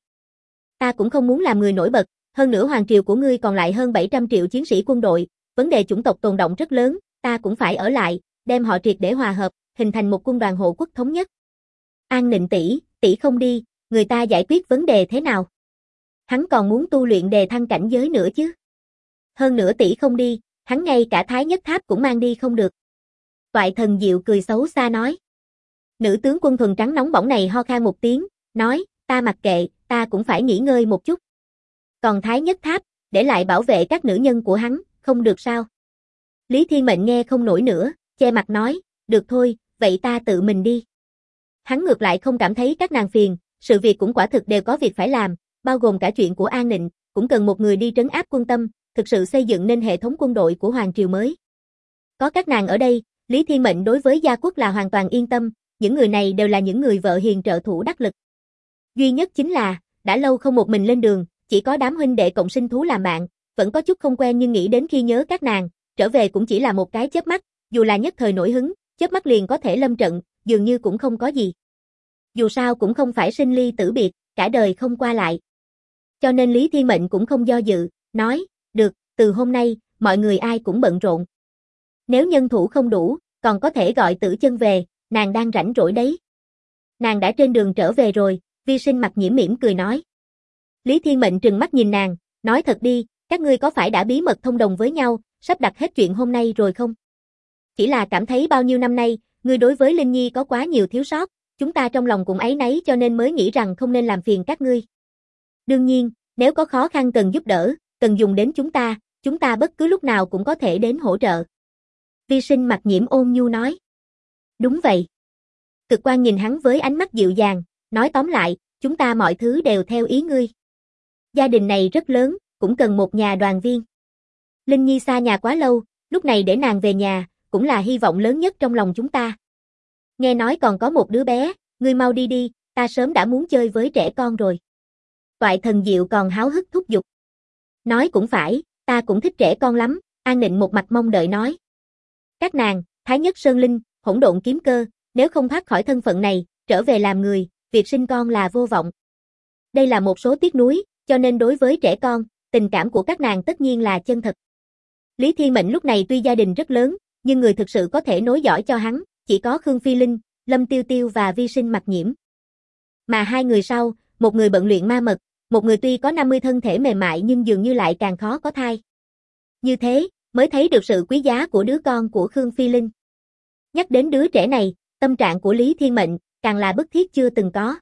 Ta cũng không muốn làm người nổi bật, hơn nữa hoàng triều của ngươi còn lại hơn 700 triệu chiến sĩ quân đội, vấn đề chủng tộc tồn động rất lớn, ta cũng phải ở lại, đem họ triệt để hòa hợp, hình thành một quân đoàn hộ quốc thống nhất. An Nịnh tỷ không đi, người ta giải quyết vấn đề thế nào? Hắn còn muốn tu luyện đề thăng cảnh giới nữa chứ. Hơn nữa tỷ không đi, hắn ngay cả Thái Nhất Tháp cũng mang đi không được. Toại Thần Diệu cười xấu xa nói. Nữ tướng quân thuần trắng nóng bỏng này ho khan một tiếng, nói, ta mặc kệ, ta cũng phải nghỉ ngơi một chút. Còn Thái Nhất Tháp, để lại bảo vệ các nữ nhân của hắn, không được sao? Lý Thiên Mệnh nghe không nổi nữa, che mặt nói, được thôi, vậy ta tự mình đi. Hắn ngược lại không cảm thấy các nàng phiền, sự việc cũng quả thực đều có việc phải làm, bao gồm cả chuyện của An Nịnh, cũng cần một người đi trấn áp quân tâm, thực sự xây dựng nên hệ thống quân đội của Hoàng Triều mới. Có các nàng ở đây, Lý Thiên Mệnh đối với gia quốc là hoàn toàn yên tâm, những người này đều là những người vợ hiền trợ thủ đắc lực. Duy nhất chính là, đã lâu không một mình lên đường, chỉ có đám huynh đệ cộng sinh thú làm bạn, vẫn có chút không quen nhưng nghĩ đến khi nhớ các nàng, trở về cũng chỉ là một cái chớp mắt, dù là nhất thời nổi hứng, chớp mắt liền có thể lâm trận, dường như cũng không có gì. Dù sao cũng không phải sinh ly tử biệt, cả đời không qua lại. Cho nên Lý Thiên Mệnh cũng không do dự, nói, được, từ hôm nay, mọi người ai cũng bận rộn. Nếu nhân thủ không đủ, còn có thể gọi Tử Chân về, nàng đang rảnh rỗi đấy. Nàng đã trên đường trở về rồi, Vi Sinh mặt nhiễm mỉm cười nói. Lý Thiên Mệnh trừng mắt nhìn nàng, nói thật đi, các ngươi có phải đã bí mật thông đồng với nhau, sắp đặt hết chuyện hôm nay rồi không? Chỉ là cảm thấy bao nhiêu năm nay, ngươi đối với Linh Nhi có quá nhiều thiếu sót, chúng ta trong lòng cũng áy náy cho nên mới nghĩ rằng không nên làm phiền các ngươi. Đương nhiên, nếu có khó khăn cần giúp đỡ, cần dùng đến chúng ta bất cứ lúc nào cũng có thể đến hỗ trợ. Vi Sinh mặt nhiễm ôn nhu nói. Đúng vậy. Cực Quan nhìn hắn với ánh mắt dịu dàng, nói tóm lại, chúng ta mọi thứ đều theo ý ngươi. Gia đình này rất lớn, cũng cần một nhà đoàn viên. Linh Nhi xa nhà quá lâu, lúc này để nàng về nhà, cũng là hy vọng lớn nhất trong lòng chúng ta. Nghe nói còn có một đứa bé, ngươi mau đi đi, ta sớm đã muốn chơi với trẻ con rồi. Toại Thần Diệu còn háo hức thúc giục. Nói cũng phải, ta cũng thích trẻ con lắm, An Nịnh một mặt mong đợi nói. Các nàng, Thái Nhất Sơn Linh, Hỗn Độn Kiếm Cơ, nếu không thoát khỏi thân phận này, trở về làm người, việc sinh con là vô vọng. Đây là một số tiếc nuối, cho nên đối với trẻ con, tình cảm của các nàng tất nhiên là chân thật. Lý Thiên Mệnh lúc này tuy gia đình rất lớn, nhưng người thực sự có thể nối dõi cho hắn, chỉ có Khương Phi Linh, Lâm Tiêu Tiêu và Vi Sinh mặt nhiễm. Mà hai người sau, một người bận luyện ma mật, một người tuy có 50 thân thể mềm mại nhưng dường như lại càng khó có thai. Như thế, mới thấy được sự quý giá của đứa con của Khương Phi Linh. Nhắc đến đứa trẻ này, tâm trạng của Lý Thiên Mệnh càng là bức thiết chưa từng có.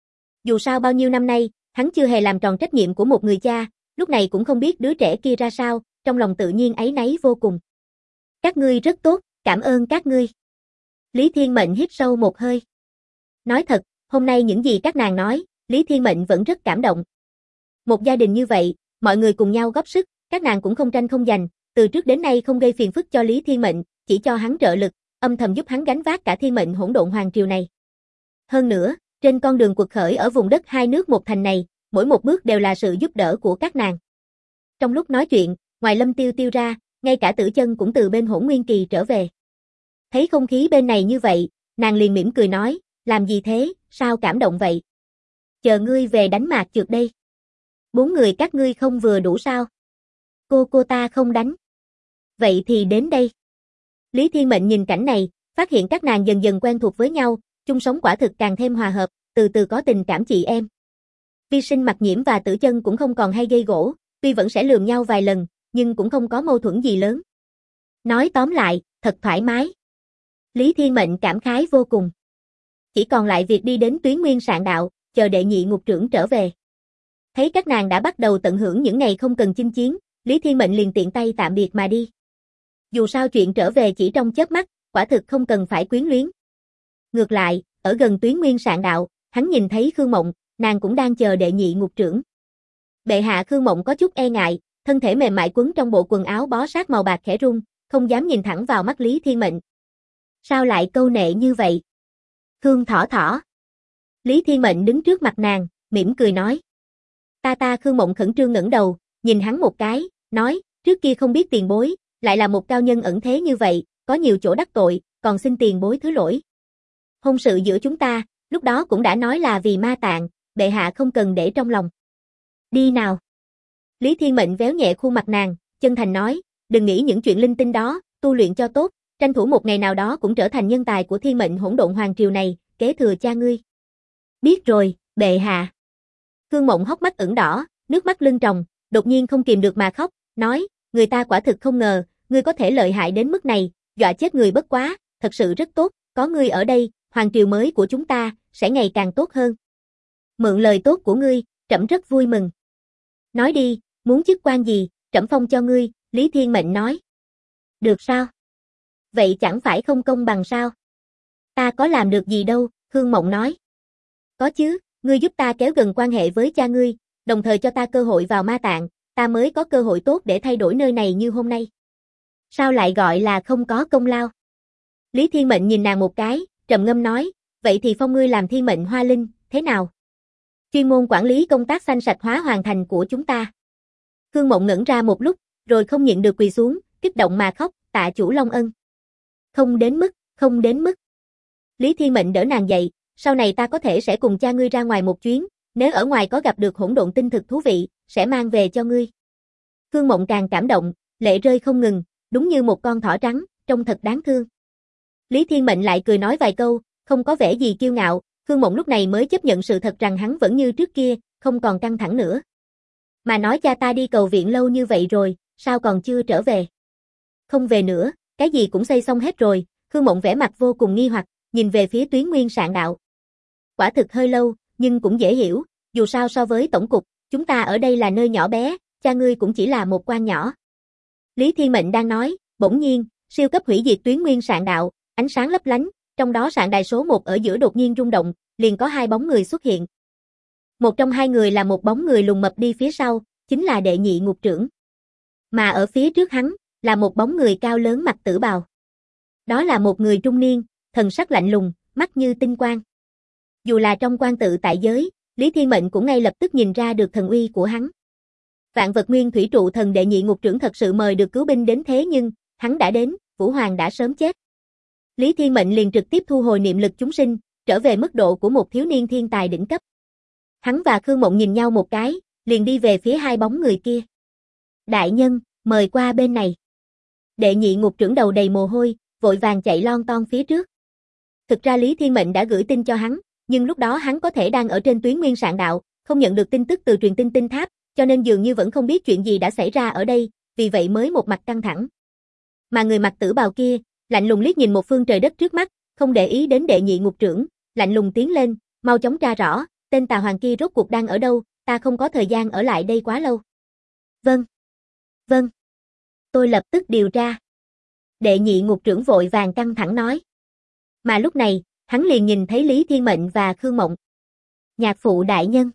Dù sao bao nhiêu năm nay, hắn chưa hề làm tròn trách nhiệm của một người cha, lúc này cũng không biết đứa trẻ kia ra sao, trong lòng tự nhiên áy náy vô cùng. Các ngươi rất tốt, cảm ơn các ngươi. Lý Thiên Mệnh hít sâu một hơi. Nói thật, hôm nay những gì các nàng nói, Lý Thiên Mệnh vẫn rất cảm động. Một gia đình như vậy, mọi người cùng nhau góp sức, các nàng cũng không tranh không giành, từ trước đến nay không gây phiền phức cho Lý Thiên Mệnh, chỉ cho hắn trợ lực, âm thầm giúp hắn gánh vác cả thiên mệnh hỗn độn hoàng triều này. Hơn nữa, trên con đường quật khởi ở vùng đất hai nước một thành này, mỗi một bước đều là sự giúp đỡ của các nàng. Trong lúc nói chuyện, ngoài Lâm Tiêu Tiêu ra, ngay cả Tử Chân cũng từ bên Hỗn Nguyên Kỳ trở về. Thấy không khí bên này như vậy, nàng liền mỉm cười nói, làm gì thế, sao cảm động vậy? Chờ ngươi về đánh mạc trượt đây. 4 người các ngươi không vừa đủ sao? Cô ta không đánh. Vậy thì đến đây. Lý Thiên Mệnh nhìn cảnh này, phát hiện các nàng dần dần quen thuộc với nhau, chung sống quả thực càng thêm hòa hợp, từ từ có tình cảm chị em. Vi Sinh mặt nhiễm và Tử Chân cũng không còn hay gây gỗ, tuy vẫn sẽ lườm nhau vài lần, nhưng cũng không có mâu thuẫn gì lớn. Nói tóm lại, thật thoải mái. Lý Thiên Mệnh cảm khái vô cùng. Chỉ còn lại việc đi đến Tuyến Nguyên Sạn Đạo, chờ đệ nhị ngục trưởng trở về. Thấy các nàng đã bắt đầu tận hưởng những ngày không cần chinh chiến, Lý Thiên Mệnh liền tiện tay tạm biệt mà đi. Dù sao chuyện trở về chỉ trong chớp mắt, quả thực không cần phải quyến luyến. Ngược lại, ở gần Tuyến Nguyên Sạn Đạo, hắn nhìn thấy Khương Mộng, nàng cũng đang chờ đệ nhị ngục trưởng. Bệ hạ. Khương Mộng có chút e ngại, thân thể mềm mại quấn trong bộ quần áo bó sát màu bạc khẽ run, không dám nhìn thẳng vào mắt Lý Thiên Mệnh. Sao lại câu nệ như vậy? Khương Thỏ Thỏ. Lý Thiên Mệnh đứng trước mặt nàng, mỉm cười nói. Ta. Khương Mộng khẩn trương ngẩng đầu, nhìn hắn một cái, nói, trước kia không biết tiền bối, lại là một cao nhân ẩn thế như vậy, có nhiều chỗ đắc tội, còn xin tiền bối thứ lỗi. Hôn sự giữa chúng ta, lúc đó cũng đã nói là vì ma tạng, bệ hạ không cần để trong lòng. Đi nào. Lý Thiên Mệnh véo nhẹ khuôn mặt nàng, chân thành nói, đừng nghĩ những chuyện linh tinh đó, tu luyện cho tốt, tranh thủ một ngày nào đó cũng trở thành nhân tài của thiên mệnh hỗn độn hoàng triều này, kế thừa cha ngươi. Biết rồi, bệ hạ. Khương Mộng hốc mắt ửng đỏ, nước mắt lưng tròng, đột nhiên không kìm được mà khóc, nói, người ta quả thực không ngờ, ngươi có thể lợi hại đến mức này, dọa chết người bất quá, thật sự rất tốt, có ngươi ở đây, hoàng triều mới của chúng ta, sẽ ngày càng tốt hơn. Mượn lời tốt của ngươi, trẫm rất vui mừng. Nói đi, Muốn chức quan gì, trẫm phong cho ngươi, Lý Thiên Mệnh nói. Được sao? Vậy chẳng phải không công bằng sao? Ta có làm được gì đâu, Khương Mộng nói. Có chứ, ngươi giúp ta kéo gần quan hệ với cha ngươi, đồng thời cho ta cơ hội vào ma tạng, ta mới có cơ hội tốt để thay đổi nơi này như hôm nay. Sao lại gọi là không có công lao? Lý Thiên Mệnh nhìn nàng một cái, trầm ngâm nói, vậy thì phong ngươi làm Thiên Mệnh Hoa Linh, thế nào? Chuyên môn quản lý công tác xanh sạch hóa hoàn thành của chúng ta. Khương Mộng ngẩn ra một lúc, rồi không nhịn được quỳ xuống, kích động mà khóc, tạ chủ Long ân. Không đến mức, không đến mức. Lý Thiên Mệnh đỡ nàng dậy, sau này ta có thể sẽ cùng cha ngươi ra ngoài một chuyến, nếu ở ngoài có gặp được hỗn độn tinh thực thú vị, sẽ mang về cho ngươi. Khương Mộng càng cảm động, lệ rơi không ngừng, đúng như một con thỏ trắng, trông thật đáng thương. Lý Thiên Mệnh lại cười nói vài câu, không có vẻ gì kiêu ngạo, Khương Mộng lúc này mới chấp nhận sự thật rằng hắn vẫn như trước kia, không còn căng thẳng nữa. Mà nói cha ta đi cầu viện lâu như vậy rồi, sao còn chưa trở về? Không về nữa, cái gì cũng xây xong hết rồi, Khương Mộng vẻ mặt vô cùng nghi hoặc, nhìn về phía Tuyến Nguyên Sạn Đạo. Quả thực hơi lâu, nhưng cũng dễ hiểu, dù sao so với tổng cục, chúng ta ở đây là nơi nhỏ bé, cha ngươi cũng chỉ là một quan nhỏ. Lý Thiên Mệnh đang nói, bỗng nhiên, siêu cấp hủy diệt Tuyến Nguyên Sạn Đạo, ánh sáng lấp lánh, trong đó sạn đài số 1 ở giữa đột nhiên rung động, liền có hai bóng người xuất hiện. Một trong hai người là một bóng người lùn mập đi phía sau, chính là đệ nhị ngục trưởng. Mà ở phía trước hắn, là một bóng người cao lớn mặc tử bào. Đó là một người trung niên, thần sắc lạnh lùng, mắt như tinh quang. Dù là trong quan tự tại giới, Lý Thiên Mệnh cũng ngay lập tức nhìn ra được thần uy của hắn. Vạn Vật Nguyên Thủy Trụ Thần đệ nhị ngục trưởng thật sự mời được cứu binh đến thế nhưng, hắn đã đến, Vũ Hoàng đã sớm chết. Lý Thiên Mệnh liền trực tiếp thu hồi niệm lực chúng sinh, trở về mức độ của một thiếu niên thiên tài đỉnh cấp. Hắn và Khương Mộng nhìn nhau một cái, liền đi về phía hai bóng người kia. Đại nhân, mời qua bên này. Đệ nhị ngục trưởng đầu đầy mồ hôi, vội vàng chạy lon ton phía trước. Thực ra Lý Thiên Mệnh đã gửi tin cho hắn, nhưng lúc đó hắn có thể đang ở trên Tuyến Nguyên Sạn Đạo, không nhận được tin tức từ truyền tin tinh tháp, cho nên dường như vẫn không biết chuyện gì đã xảy ra ở đây, vì vậy mới một mặt căng thẳng. Mà người mặc tử bào kia, lạnh lùng liếc nhìn một phương trời đất trước mắt, không để ý đến đệ nhị ngục trưởng, lạnh lùng tiến lên, mau chóng tra rõ, tên tà hoàng kia rốt cuộc đang ở đâu, ta không có thời gian ở lại đây quá lâu. Vâng. Vâng. Tôi lập tức điều tra. Đệ nhị ngục trưởng vội vàng căng thẳng nói. Mà lúc này, hắn liền nhìn thấy Lý Thiên Mệnh và Khương Mộng. Nhạc phụ đại nhân.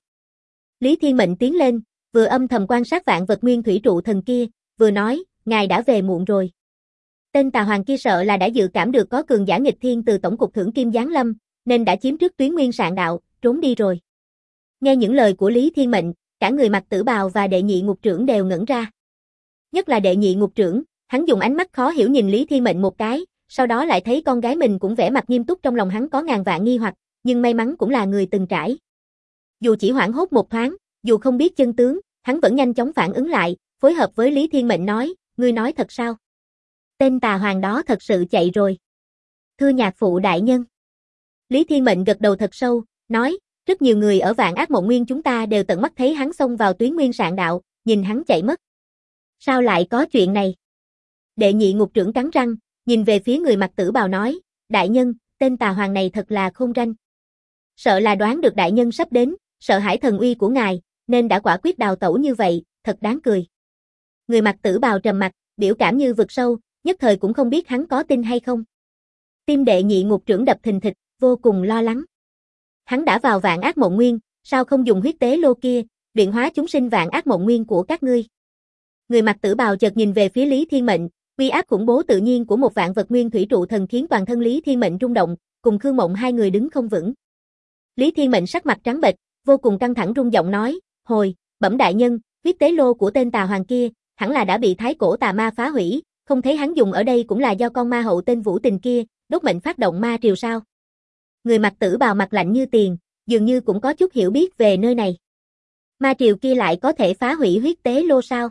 Lý Thiên Mệnh tiến lên, vừa âm thầm quan sát Vạn Vật Nguyên Thủy Trụ Thần kia, vừa nói, ngài đã về muộn rồi. Tên tà hoàng kia sợ là đã dự cảm được có cường giả nghịch thiên từ tổng cục Thưởng Kim giáng lâm, nên đã chiếm trước Tuyến Nguyên Sạn Đạo, trốn đi rồi. Nghe những lời của Lý Thiên Mệnh, cả người mặc tử bào và đệ nhị ngục trưởng đều ngẩn ra. Nhất là đệ nhị ngục trưởng, hắn dùng ánh mắt khó hiểu nhìn Lý Thiên Mệnh một cái, sau đó lại thấy con gái mình cũng vẻ mặt nghiêm túc, trong lòng hắn có ngàn vạn nghi hoặc, nhưng may mắn cũng là người từng trải. Dù chỉ hoảng hốt một thoáng, dù không biết chân tướng, hắn vẫn nhanh chóng phản ứng lại, phối hợp với Lý Thiên Mệnh nói, ngươi nói thật sao? Tên tà hoàng đó thật sự chạy rồi. Thưa nhạc phụ đại nhân. Lý Thiên Mệnh gật đầu thật sâu, nói, rất nhiều người ở Vạn Ác Mộng Nguyên chúng ta đều tận mắt thấy hắn xông vào Tuyến Nguyên Sạn Đạo, nhìn hắn chạy mất. Sao lại có chuyện này? Đệ nhị ngục trưởng cắn răng, nhìn về phía người mặc tử bào nói, đại nhân, tên tà hoàng này thật là khôn ranh. Sợ là đoán được đại nhân sắp đến, sợ hãi thần uy của ngài, nên đã quả quyết đào tẩu như vậy, thật đáng cười. Người mặc tử bào trầm mặt, biểu cảm như vực sâu, nhất thời cũng không biết hắn có tin hay không. Tim đệ nhị ngục trưởng đập thình thịch, vô cùng lo lắng. Hắn đã vào Vạn Ác Mộng Nguyên, sao không dùng huyết tế lô kia, luyện hóa chúng sinh Vạn Ác Mộng Nguyên của các ngươi. Người mặc tử bào chợt nhìn về phía Lý Thiên Mệnh, uy áp khủng bố tự nhiên của một Vạn Vật Nguyên Thủy Trụ Thần khiến toàn thân Lý Thiên Mệnh rung động, cùng Khương Mộng hai người đứng không vững. Lý Thiên Mệnh sắc mặt trắng bệch, vô cùng căng thẳng rung giọng nói, hồi, bẩm đại nhân, huyết tế lô của tên tà hoàng kia, hẳn là đã bị thái cổ tà ma phá hủy, không thấy hắn dùng ở đây cũng là do con ma hậu tên Vũ Tình kia, đốt mệnh phát động ma triều sao. Người mặc tử bào mặt lạnh như tiền, dường như cũng có chút hiểu biết về nơi này. Ma triều kia lại có thể phá hủy huyết tế lô sao?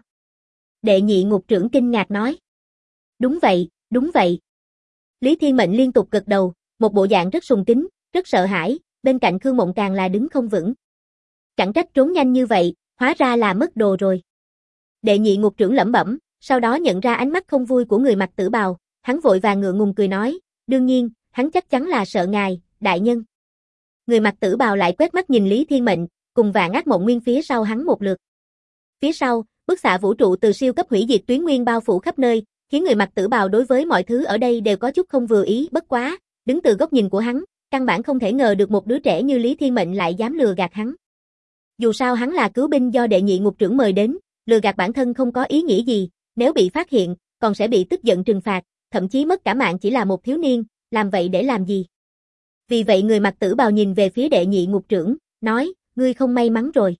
Đệ nhị ngục trưởng kinh ngạc nói. Đúng vậy, đúng vậy. Lý Thiên Mệnh liên tục gật đầu, một bộ dạng rất sùng kính, rất sợ hãi, bên cạnh Khương Mộng càng là đứng không vững. Chẳng trách trốn nhanh như vậy, hóa ra là mất đồ rồi. Đệ nhị ngục trưởng lẩm bẩm, sau đó nhận ra ánh mắt không vui của người mặc tử bào, hắn vội vàng ngượng ngùng cười nói, đương nhiên, hắn chắc chắn là sợ ngài, đại nhân. Người mặc tử bào lại quét mắt nhìn Lý Thiên Mệnh, cùng Vạn Ác Mộng Nguyên phía sau hắn một lượt. Phía sau, Bức xạ vũ trụ từ siêu cấp hủy diệt tuyến nguyên bao phủ khắp nơi, khiến người mặc tử bào đối với mọi thứ ở đây đều có chút không vừa ý, bất quá, đứng từ góc nhìn của hắn, căn bản không thể ngờ được một đứa trẻ như Lý Thiên Mệnh lại dám lừa gạt hắn. Dù sao hắn là cứu binh do đệ nhị ngục trưởng mời đến, lừa gạt bản thân không có ý nghĩa gì, nếu bị phát hiện, còn sẽ bị tức giận trừng phạt, thậm chí mất cả mạng chỉ là một thiếu niên, làm vậy để làm gì? Vì vậy người mặc tử bào nhìn về phía đệ nhị ngục trưởng, nói, ngươi không may mắn rồi.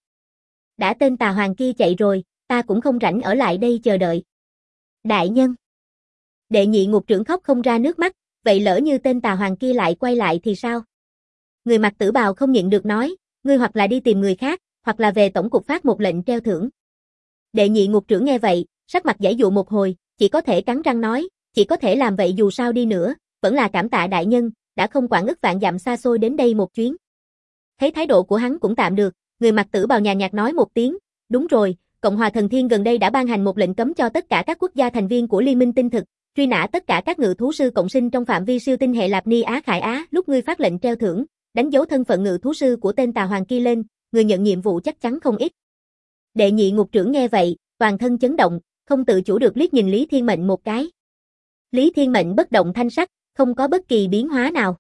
Đã tên tà hoàng kia chạy rồi, ta cũng không rảnh ở lại đây chờ đợi. Đại nhân. Đệ nhị ngục trưởng khóc không ra nước mắt, vậy lỡ như tên tà hoàng kia lại quay lại thì sao? Người mặc tử bào không nhịn được nói, ngươi hoặc là đi tìm người khác, hoặc là về tổng cục phát một lệnh treo thưởng. Đệ nhị ngục trưởng nghe vậy, sắc mặt giãy dụ một hồi, chỉ có thể cắn răng nói, chỉ có thể làm vậy dù sao đi nữa, vẫn là cảm tạ đại nhân, đã không quản ức vạn dặm xa xôi đến đây một chuyến. Thấy thái độ của hắn cũng tạm được, người mặc tử bào nhàn nhạt nói một tiếng, đúng rồi, Cộng hòa Thần Thiên gần đây đã ban hành một lệnh cấm cho tất cả các quốc gia thành viên của Liên minh tinh thực, truy nã tất cả các ngự thú sư cộng sinh trong phạm vi siêu tinh hệ Lạp Ni Á Khải Á, lúc ngươi phát lệnh treo thưởng, đánh dấu thân phận ngự thú sư của tên tà hoàng kia lên, người nhận nhiệm vụ chắc chắn không ít. Đệ nhị ngục trưởng nghe vậy, toàn thân chấn động, không tự chủ được liếc nhìn Lý Thiên Mệnh một cái. Lý Thiên Mệnh bất động thanh sắc, không có bất kỳ biến hóa nào.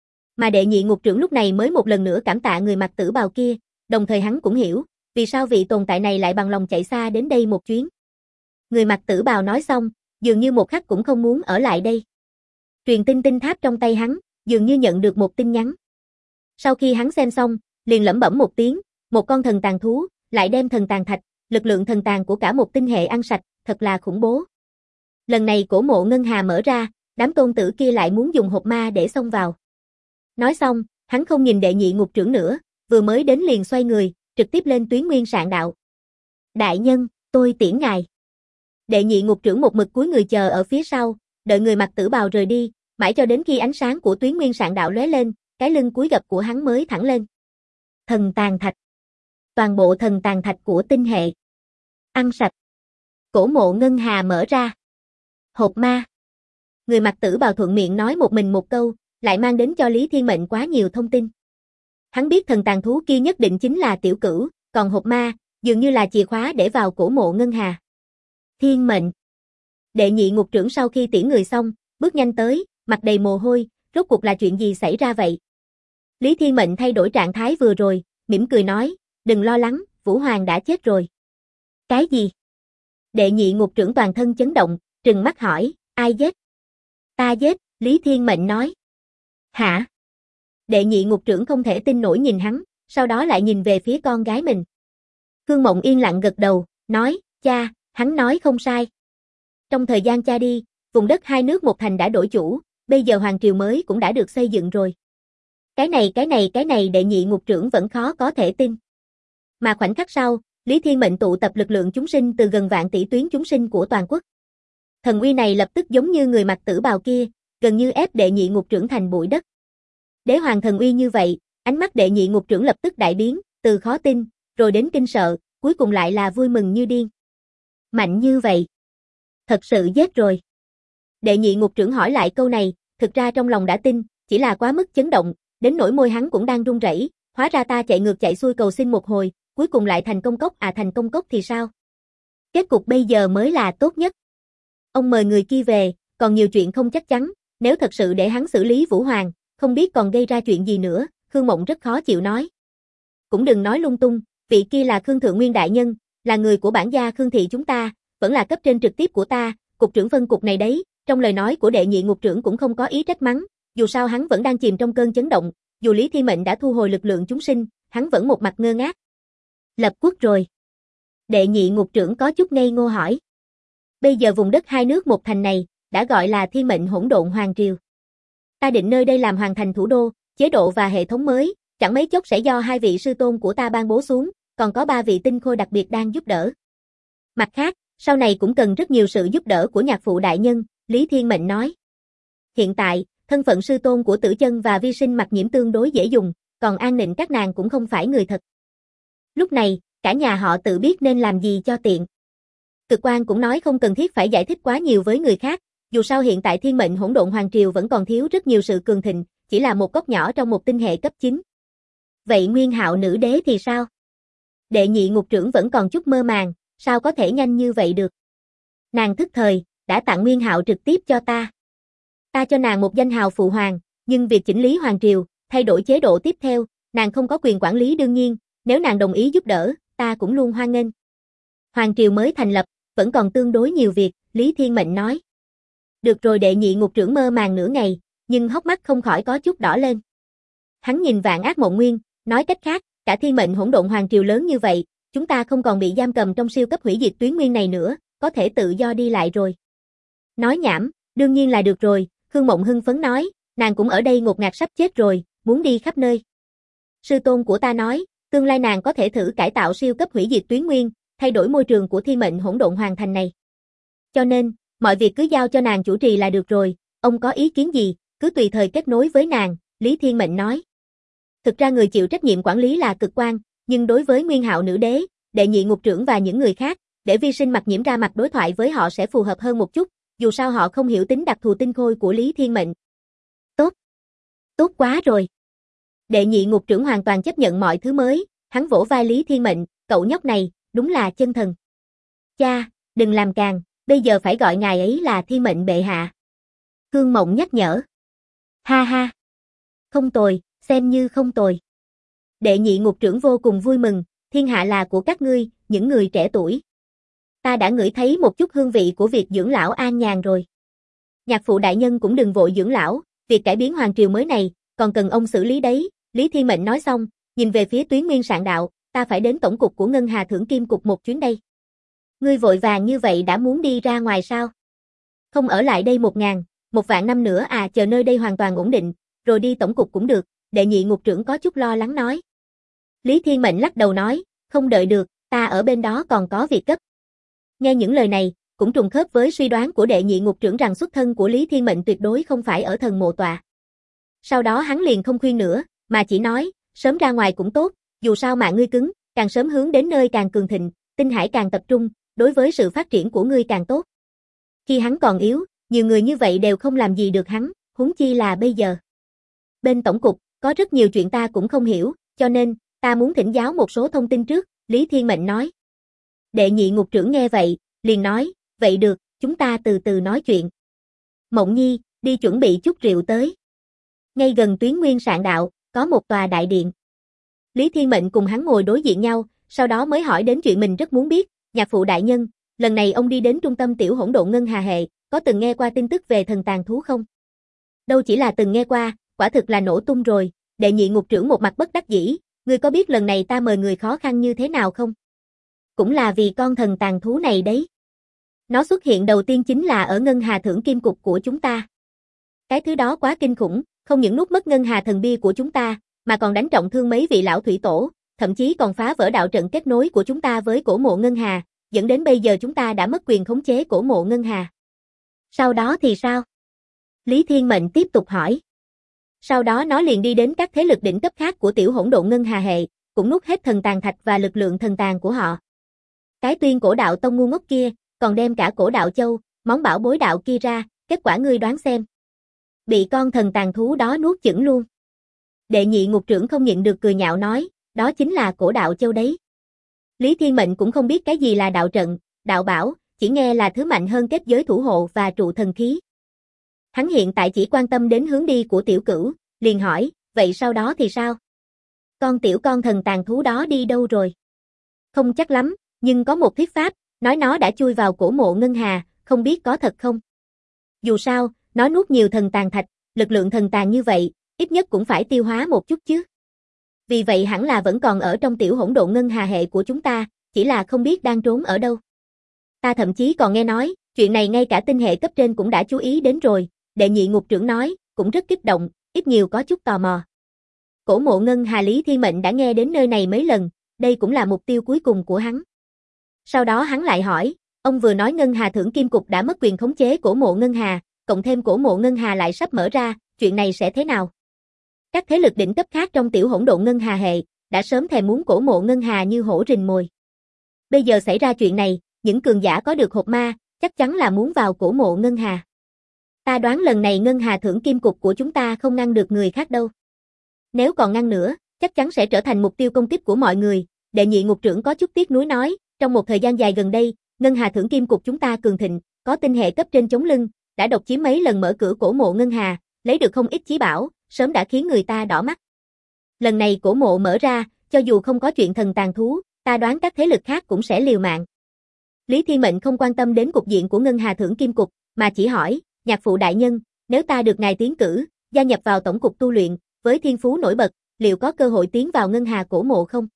Mà đệ nhị ngục trưởng lúc này mới một lần nữa cảm tạ người mặc tử bào kia, đồng thời hắn cũng hiểu, vì sao vị tồn tại này lại bằng lòng chạy xa đến đây một chuyến. Người mặc tử bào nói xong, dường như một khắc cũng không muốn ở lại đây. Truyền tin tinh tháp trong tay hắn, dường như nhận được một tin nhắn. Sau khi hắn xem xong, liền lẩm bẩm một tiếng, một con thần tàn thú, lại đem thần tàn thạch, lực lượng thần tàn của cả một tinh hệ ăn sạch, thật là khủng bố. Lần này cổ mộ ngân hà mở ra, đám tôn tử kia lại muốn dùng hộp ma để xông vào. Nói xong, hắn không nhìn đệ nhị ngục trưởng nữa, vừa mới đến liền xoay người, trực tiếp lên tuyến nguyên sạn đạo. Đại nhân, tôi tiễn ngài. Đệ nhị ngục trưởng một mực cúi người chờ ở phía sau, đợi người mặc tử bào rời đi, mãi cho đến khi ánh sáng của tuyến nguyên sạn đạo lóe lên, cái lưng cúi gập của hắn mới thẳng lên. Thần tàn thạch. Toàn bộ thần tàn thạch của tinh hệ. Ăn sạch. Cổ mộ ngân hà mở ra. Hộp ma. Người mặc tử bào thuận miệng nói một mình một câu, lại mang đến cho Lý Thiên Mệnh quá nhiều thông tin. Hắn biết thần tàn thú kia nhất định chính là tiểu cửu, còn hộp ma, dường như là chìa khóa để vào cổ mộ ngân hà. Thiên Mệnh. Đệ nhị ngục trưởng sau khi tiễn người xong, bước nhanh tới, mặt đầy mồ hôi, rốt cuộc là chuyện gì xảy ra vậy? Lý Thiên Mệnh thay đổi trạng thái vừa rồi, mỉm cười nói, đừng lo lắng, Vũ Hoàng đã chết rồi. Cái gì? Đệ nhị ngục trưởng toàn thân chấn động, trừng mắt hỏi, ai giết? Ta giết, Lý Thiên Mệnh nói. Hả? Đệ nhị ngục trưởng không thể tin nổi nhìn hắn, sau đó lại nhìn về phía con gái mình. Khương Mộng yên lặng gật đầu, nói, cha, hắn nói không sai. Trong thời gian cha đi, vùng đất hai nước một thành đã đổi chủ, bây giờ hoàng triều mới cũng đã được xây dựng rồi. Cái này đệ nhị ngục trưởng vẫn khó có thể tin. Mà khoảnh khắc sau, Lý Thiên Mệnh tụ tập lực lượng chúng sinh từ gần vạn tỷ tuyến chúng sinh của toàn quốc. Thần uy này lập tức giống như người mặc tử bào kia, gần như ép đệ nhị ngục trưởng thành bụi đất. Đế hoàng thần uy như vậy, ánh mắt đệ nhị ngục trưởng lập tức đại biến, từ khó tin, rồi đến kinh sợ, cuối cùng lại là vui mừng như điên. Mạnh như vậy. Thật sự giết rồi. Đệ nhị ngục trưởng hỏi lại câu này, thực ra trong lòng đã tin, chỉ là quá mức chấn động, đến nỗi môi hắn cũng đang run rẩy, hóa ra ta chạy ngược chạy xuôi cầu xin một hồi, cuối cùng lại thành công cốc thành công cốc thì sao? Kết cục bây giờ mới là tốt nhất. Ông mời người kia về, còn nhiều chuyện không chắc chắn, nếu thật sự để hắn xử lý Vũ Hoàng, không biết còn gây ra chuyện gì nữa, Khương Mộng rất khó chịu nói. Cũng đừng nói lung tung, vị kia là Khương Thượng Nguyên đại nhân, là người của bản gia Khương thị chúng ta, vẫn là cấp trên trực tiếp của ta, cục trưởng phân cục này đấy, trong lời nói của đệ nhị ngục trưởng cũng không có ý trách mắng, dù sao hắn vẫn đang chìm trong cơn chấn động, dù Lý Thiên Mệnh đã thu hồi lực lượng chúng sinh, hắn vẫn một mặt ngơ ngác. Lập quốc rồi. Đệ nhị ngục trưởng có chút ngây ngô hỏi. Bây giờ vùng đất hai nước một thành này, đã gọi là Thiên Mệnh Hỗn Độn Hoàng Triều. Ta định nơi đây làm hoàn thành thủ đô, chế độ và hệ thống mới, chẳng mấy chốc sẽ do hai vị sư tôn của ta ban bố xuống, còn có 3 vị tinh khôi đặc biệt đang giúp đỡ. Mặt khác, sau này cũng cần rất nhiều sự giúp đỡ của nhạc phụ đại nhân, Lý Thiên Mệnh nói. Hiện tại, thân phận sư tôn của Tử Chân và Vi Sinh Mặc Nhiễm tương đối dễ dùng, còn An Nịnh các nàng cũng không phải người thật. Lúc này, cả nhà họ tự biết nên làm gì cho tiện. Cực Quan cũng nói không cần thiết phải giải thích quá nhiều với người khác, dù sao hiện tại Thiên Mệnh Hỗn Độn Hoàng Triều vẫn còn thiếu rất nhiều sự cường thịnh, chỉ là một góc nhỏ trong một tinh hệ cấp 9. Vậy Nguyên Hạo nữ đế thì sao? Đệ nhị ngục trưởng vẫn còn chút mơ màng, Sao có thể nhanh như vậy được? Nàng thức thời, đã tặng Nguyên Hạo trực tiếp cho ta. Ta cho nàng một danh hào phụ hoàng, nhưng việc chỉnh lý hoàng triều, thay đổi chế độ tiếp theo, nàng không có quyền quản lý đương nhiên, nếu nàng đồng ý giúp đỡ, ta cũng luôn hoan nghênh. Hoàng triều mới thành lập, vẫn còn tương đối nhiều việc, Lý Thiên Mệnh nói. Được rồi, đệ nhị ngục trưởng mơ màng nửa ngày, nhưng hốc mắt không khỏi có chút đỏ lên. Hắn nhìn Vạn Ác Mộng Nguyên, nói cách khác, cả thiên mệnh hỗn độn hoàng triều lớn như vậy, chúng ta không còn bị giam cầm trong siêu cấp hủy diệt tuyến nguyên này nữa, có thể tự do đi lại rồi. Nói nhảm, đương nhiên là được rồi, Khương Mộng hưng phấn nói, nàng cũng ở đây ngột ngạt sắp chết rồi, muốn đi khắp nơi. Sư tôn của ta nói, tương lai nàng có thể thử cải tạo siêu cấp hủy diệt tuyến nguyên, thay đổi môi trường của thiên mệnh hỗn độn hoàng thành này. Cho nên, mọi việc cứ giao cho nàng chủ trì là được rồi, ông có ý kiến gì, cứ tùy thời kết nối với nàng, Lý Thiên Mệnh nói. Thực ra người chịu trách nhiệm quản lý là cực quan, nhưng đối với Nguyên Hạo nữ đế, đệ nhị ngục trưởng và những người khác, để vi sinh mặt nhiễm ra mặt đối thoại với họ sẽ phù hợp hơn một chút, dù sao họ không hiểu tính đặc thù tinh khôi của Lý Thiên Mệnh. Tốt. Tốt quá rồi. Đệ nhị ngục trưởng hoàn toàn chấp nhận mọi thứ mới, hắn vỗ vai Lý Thiên Mệnh, cậu nhóc này, đúng là chân thần. Cha, đừng làm càng, bây giờ phải gọi ngài ấy là Thiên Mệnh bệ hạ. Khương Mộng nhắc nhở. Ha ha. Không tồi, xem như không tồi. Đệ nhị ngục trưởng vô cùng vui mừng, thiên hạ là của các ngươi, những người trẻ tuổi. Ta đã ngửi thấy một chút hương vị của việc dưỡng lão an nhàn rồi. Nhạc phụ đại nhân cũng đừng vội dưỡng lão, việc cải biến hoàng triều mới này, còn cần ông xử lý đấy, Lý Thiên Mệnh nói xong, nhìn về phía Tuyến Nguyên Sạn Đạo, ta phải đến tổng cục của Ngân Hà Thưởng Kim Cục một chuyến đây. Ngươi vội vàng như vậy đã muốn đi ra ngoài sao? Không ở lại đây 1.000 năm nữa à, chờ nơi đây hoàn toàn ổn định, rồi đi tổng cục cũng được, đệ nhị ngục trưởng có chút lo lắng nói. Lý Thiên Mệnh lắc đầu nói, không đợi được, ta ở bên đó còn có việc gấp. Nghe những lời này, cũng trùng khớp với suy đoán của đệ nhị ngục trưởng rằng xuất thân của Lý Thiên Mệnh tuyệt đối không phải ở thần mộ tọa. Sau đó hắn liền không khuyên nữa, mà chỉ nói, sớm ra ngoài cũng tốt, dù sao mạng ngươi cứng, càng sớm hướng đến nơi càng cường thịnh, tinh hải càng tập trung, đối với sự phát triển của ngươi càng tốt. Khi hắn còn yếu, nhiều người như vậy đều không làm gì được hắn, huống chi là bây giờ. Bên tổng cục, có rất nhiều chuyện ta cũng không hiểu, cho nên, ta muốn thỉnh giáo một số thông tin trước, Lý Thiên Mệnh nói. Đệ nhị ngục trưởng nghe vậy, liền nói, vậy được, chúng ta từ từ nói chuyện. Mộng Nhi, đi chuẩn bị chút rượu tới. Ngay gần Tuyến Nguyên Sạn Đạo, có một tòa đại điện. Lý Thiên Mệnh cùng hắn ngồi đối diện nhau, sau đó mới hỏi đến chuyện mình rất muốn biết, nhạc phụ đại nhân, lần này ông đi đến trung tâm tiểu hỗn độn ngân hà hệ, có từng nghe qua tin tức về thần tàn thú không? Đâu chỉ là từng nghe qua, quả thực là nổ tung rồi, đệ nhị ngục trưởng một mặt bất đắc dĩ, ngươi có biết lần này ta mời người khó khăn như thế nào không? Cũng là vì con thần tàn thú này đấy. Nó xuất hiện đầu tiên chính là ở ngân hà thưởng kim cục của chúng ta. Cái thứ đó quá kinh khủng, không những nuốt mất ngân hà thần bia của chúng ta, mà còn đánh trọng thương mấy vị lão thủy tổ, thậm chí còn phá vỡ đạo trận kết nối của chúng ta với cổ mộ ngân hà, dẫn đến bây giờ chúng ta đã mất quyền khống chế cổ mộ ngân hà. Sau đó thì sao? Lý Thiên Mệnh tiếp tục hỏi. Sau đó nó liền đi đến các thế lực đỉnh cấp khác của tiểu hỗn độn ngân hà hệ, cũng nuốt hết thần tàn thạch và lực lượng thần tàn của họ. Cái Tuyên Cổ Đạo Tông ngu ngốc kia, còn đem cả Cổ Đạo Châu, món bảo bối đạo kia ra, kết quả ngươi đoán xem. Bị con thần tàn thú đó nuốt chửng luôn. Đệ nhị ngục trưởng không nhịn được cười nhạo nói, đó chính là Cổ Đạo Châu đấy. Lý Thiên Mệnh cũng không biết cái gì là đạo trận, đạo bảo, chỉ nghe là thứ mạnh hơn kết giới thủ hộ và trụ thần khí. Hắn hiện tại chỉ quan tâm đến hướng đi của tiểu cửu, liền hỏi, vậy sau đó thì sao? Con thần tàn thú đó đi đâu rồi? Không chắc lắm, nhưng có một thuyết pháp, nói nó đã chui vào cổ mộ ngân hà, không biết có thật không? Dù sao, nó nuốt nhiều thần tàn thạch, lực lượng thần tàn như vậy, ít nhất cũng phải tiêu hóa một chút chứ. Vì vậy hẳn là vẫn còn ở trong tiểu hỗn độn ngân hà hệ của chúng ta, chỉ là không biết đang trốn ở đâu. Ta thậm chí còn nghe nói, chuyện này ngay cả tinh hệ cấp trên cũng đã chú ý đến rồi, đệ nhị ngục trưởng nói, cũng rất kích động, ít nhiều có chút tò mò. Cổ mộ ngân hà Lý Thiên Mệnh đã nghe đến nơi này mấy lần, đây cũng là mục tiêu cuối cùng của hắn. Sau đó hắn lại hỏi, ông vừa nói ngân hà thưởng kim cục đã mất quyền khống chế cổ mộ ngân hà, cộng thêm cổ mộ ngân hà lại sắp mở ra, chuyện này sẽ thế nào? Các thế lực đỉnh cấp khác trong tiểu hỗn độn ngân hà hệ, đã sớm thèm muốn cổ mộ ngân hà như hổ rình mồi. Bây giờ xảy ra chuyện này, những cường giả có được hộp ma, chắc chắn là muốn vào cổ mộ ngân hà. Ta đoán lần này ngân hà thưởng kim cục của chúng ta không ngăn được người khác đâu. Nếu còn ngăn nữa, chắc chắn sẽ trở thành mục tiêu công kích của mọi người, đệ nhị ngục trưởng có chút tiếc nuối nói, Trong một thời gian dài gần đây, Ngân Hà Thưởng Kim Cục chúng ta cường thịnh, có tinh hệ cấp trên chống lưng, đã độc chiếm mấy lần mở cửa cổ mộ Ngân Hà, lấy được không ít chí bảo, sớm đã khiến người ta đỏ mắt. Lần này cổ mộ mở ra, cho dù không có chuyện thần tàn thú, ta đoán các thế lực khác cũng sẽ liều mạng. Lý Thiên Mệnh không quan tâm đến cục diện của Ngân Hà Thưởng Kim Cục, mà chỉ hỏi, nhạc phụ đại nhân, nếu ta được ngài tiến cử, gia nhập vào tổng cục tu luyện, với thiên phú nổi bật, liệu có cơ hội tiến vào Ngân Hà cổ mộ không?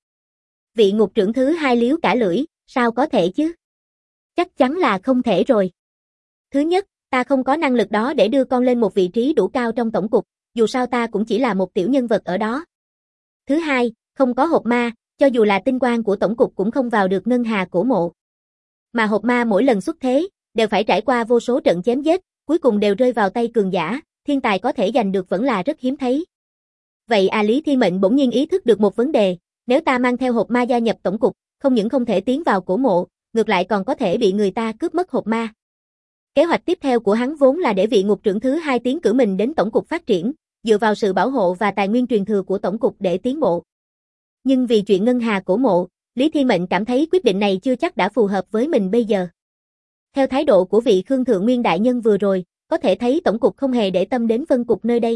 Vị ngục trưởng thứ hai liếu cả lưỡi, sao có thể chứ? Chắc chắn là không thể rồi. Thứ nhất, ta không có năng lực đó để đưa con lên một vị trí đủ cao trong tổng cục, dù sao ta cũng chỉ là một tiểu nhân vật ở đó. Thứ hai, không có hộp ma, cho dù là tinh quang của tổng cục cũng không vào được Ngân Hà cổ mộ. Mà hộp ma mỗi lần xuất thế, đều phải trải qua vô số trận chém giết, cuối cùng đều rơi vào tay cường giả, thiên tài có thể giành được vẫn là rất hiếm thấy. Vậy Lý Thiên Mệnh bỗng nhiên ý thức được một vấn đề, nếu ta mang theo hộp ma gia nhập tổng cục, không những không thể tiến vào cổ mộ, ngược lại còn có thể bị người ta cướp mất hộp ma. Kế hoạch tiếp theo của hắn vốn là để vị ngục trưởng thứ hai tiến cử mình đến tổng cục phát triển, dựa vào sự bảo hộ và tài nguyên truyền thừa của tổng cục để tiến bộ. Nhưng vì chuyện Ngân Hà cổ mộ, Lý Thiên Mệnh cảm thấy quyết định này chưa chắc đã phù hợp với mình bây giờ. Theo thái độ của vị Khương Thượng Nguyên đại nhân vừa rồi, có thể thấy tổng cục không hề để tâm đến phân cục nơi đây.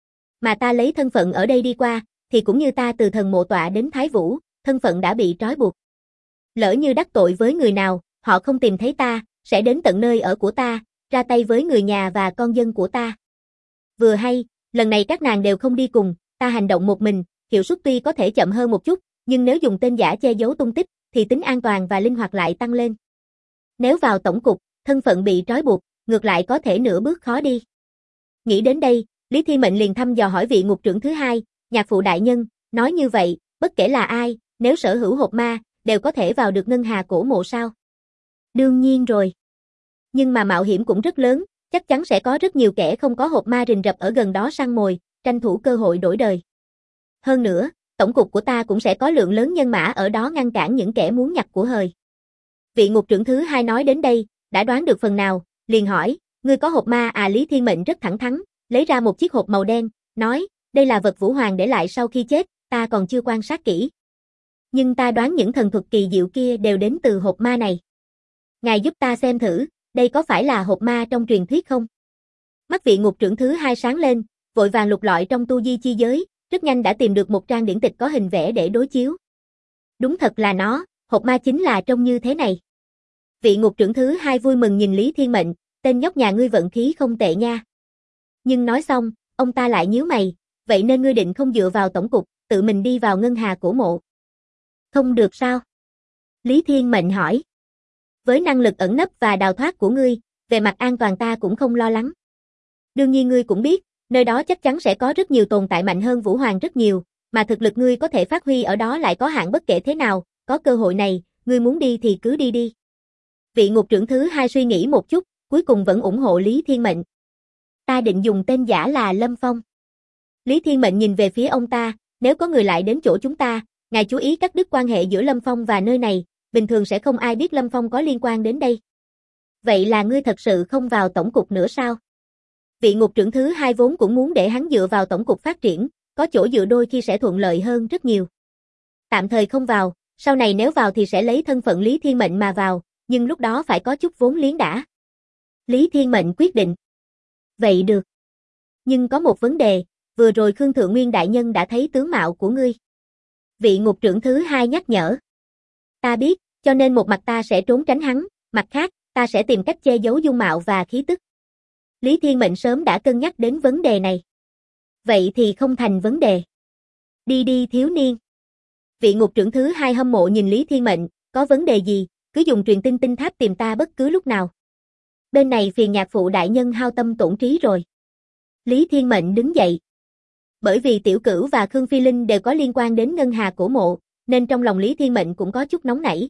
Mà ta lấy thân phận ở đây đi qua, thì cũng như ta từ thần mộ tọa đến Thái Vũ, thân phận đã bị trói buộc. Lỡ như đắc tội với người nào, họ không tìm thấy ta, sẽ đến tận nơi ở của ta, ra tay với người nhà và con dân của ta. Vừa hay, lần này các nàng đều không đi cùng, ta hành động một mình, hiệu suất tuy có thể chậm hơn một chút, nhưng nếu dùng tên giả che giấu tung tích, thì tính an toàn và linh hoạt lại tăng lên. Nếu vào tổng cục, thân phận bị trói buộc, ngược lại có thể nửa bước khó đi. Nghĩ đến đây, Lý Thiên Mệnh liền thăm dò hỏi vị ngục trưởng thứ hai, nhạc phụ đại nhân, nói như vậy, bất kể là ai, nếu sở hữu hộp ma, đều có thể vào được Ngân Hà cổ mộ sao? Đương nhiên rồi. Nhưng mà mạo hiểm cũng rất lớn, chắc chắn sẽ có rất nhiều kẻ không có hộp ma rình rập ở gần đó săn mồi, tranh thủ cơ hội đổi đời. Hơn nữa, tổng cục của ta cũng sẽ có lượng lớn nhân mã ở đó ngăn cản những kẻ muốn nhặt của hời. Vị ngục trưởng thứ hai nói đến đây, đã đoán được phần nào, liền hỏi, ngươi có hộp ma à? Lý Thiên Mệnh rất thẳng thắn, lấy ra một chiếc hộp màu đen, nói, đây là vật Vũ Hoàng để lại sau khi chết, ta còn chưa quan sát kỹ. Nhưng ta đoán những thần thuật kỳ diệu kia đều đến từ hộp ma này. Ngài giúp ta xem thử, đây có phải là hộp ma trong truyền thuyết không? Mắt vị ngục trưởng thứ hai sáng lên, vội vàng lục lọi trong tu di chi giới, rất nhanh đã tìm được một trang điển tịch có hình vẽ để đối chiếu. Đúng thật là nó, hộp ma chính là trông như thế này. Vị ngục trưởng thứ hai vui mừng nhìn Lý Thiên Mệnh, tên nhóc nhà ngươi vận khí không tệ nha. Nhưng nói xong, ông ta lại nhíu mày, vậy nên ngươi định không dựa vào tổng cục, tự mình đi vào Ngân Hà cổ mộ. Không được sao? Lý Thiên Mệnh hỏi. Với năng lực ẩn nấp và đào thoát của ngươi, về mặt an toàn ta cũng không lo lắng. Đương nhiên ngươi cũng biết, nơi đó chắc chắn sẽ có rất nhiều tồn tại mạnh hơn Vũ Hoàng rất nhiều, mà thực lực ngươi có thể phát huy ở đó lại có hạn bất kể thế nào, có cơ hội này, ngươi muốn đi thì cứ đi đi. Vị ngục trưởng thứ hai suy nghĩ một chút, cuối cùng vẫn ủng hộ Lý Thiên Mệnh. Ta định dùng tên giả là Lâm Phong. Lý Thiên Mệnh nhìn về phía ông ta, nếu có người lại đến chỗ chúng ta, ngài chú ý cắt đứt quan hệ giữa Lâm Phong và nơi này, bình thường sẽ không ai biết Lâm Phong có liên quan đến đây. Vậy là ngươi thật sự không vào tổng cục nữa sao? Vị ngục trưởng thứ hai vốn cũng muốn để hắn dựa vào tổng cục phát triển, có chỗ dựa đôi khi sẽ thuận lợi hơn rất nhiều. Tạm thời không vào, sau này nếu vào thì sẽ lấy thân phận Lý Thiên Mệnh mà vào, nhưng lúc đó phải có chút vốn liếng đã. Lý Thiên Mệnh quyết định. Vậy được. Nhưng có một vấn đề, vừa rồi Khương Thượng Nguyên đại nhân đã thấy tướng mạo của ngươi. Vị ngục trưởng thứ hai nhắc nhở. Ta biết, cho nên một mặt ta sẽ trốn tránh hắn, mặt khác, ta sẽ tìm cách che giấu dung mạo và khí tức. Lý Thiên Mệnh sớm đã cân nhắc đến vấn đề này. Vậy thì không thành vấn đề. Đi đi thiếu niên. Vị ngục trưởng thứ hai hâm mộ nhìn Lý Thiên Mệnh, có vấn đề gì, cứ dùng truyền tin tinh tháp tìm ta bất cứ lúc nào. Bên này phiền nhạc phụ đại nhân hao tâm tổn trí rồi. Lý Thiên Mệnh đứng dậy. Bởi vì Tiểu Cửu và Khương Phi Linh đều có liên quan đến Ngân Hà cổ mộ, nên trong lòng Lý Thiên Mệnh cũng có chút nóng nảy.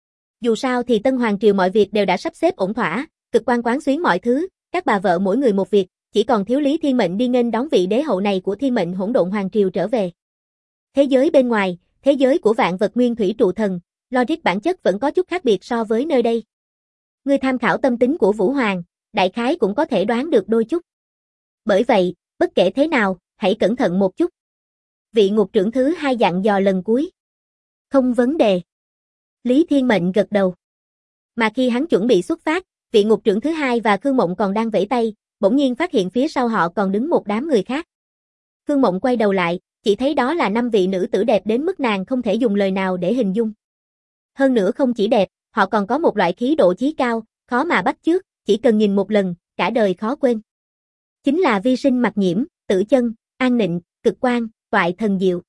Dù sao thì Tân Hoàng Triều mọi việc đều đã sắp xếp ổn thỏa, cực quan quán xuyến mọi thứ, các bà vợ mỗi người một việc, chỉ còn thiếu Lý Thiên Mệnh đi nghênh đón vị đế hậu này của Thiên Mệnh Hỗn Độn Hoàng Triều trở về. Thế giới bên ngoài, thế giới của vạn vật nguyên thủy trụ thần, logic bản chất vẫn có chút khác biệt so với nơi đây. Ngươi tham khảo tâm tính của Vũ Hoàng, đại khái cũng có thể đoán được đôi chút. Bởi vậy, bất kể thế nào, hãy cẩn thận một chút. Vị ngục trưởng thứ hai dặn dò lần cuối. Không vấn đề. Lý Thiên Mệnh gật đầu. Mà khi hắn chuẩn bị xuất phát, vị ngục trưởng thứ hai và Khương Mộng còn đang vẫy tay, bỗng nhiên phát hiện phía sau họ còn đứng một đám người khác. Khương Mộng quay đầu lại, chỉ thấy đó là 5 vị nữ tử đẹp đến mức nàng không thể dùng lời nào để hình dung. Hơn nữa không chỉ đẹp, họ còn có một loại khí độ chí cao, khó mà bắt chước, chỉ cần nhìn một lần, cả đời khó quên. Chính là Vi Sinh Mặc Nhiễm, Tử Chân, An Nịnh, Cực Quang, Toại Thần Diệu.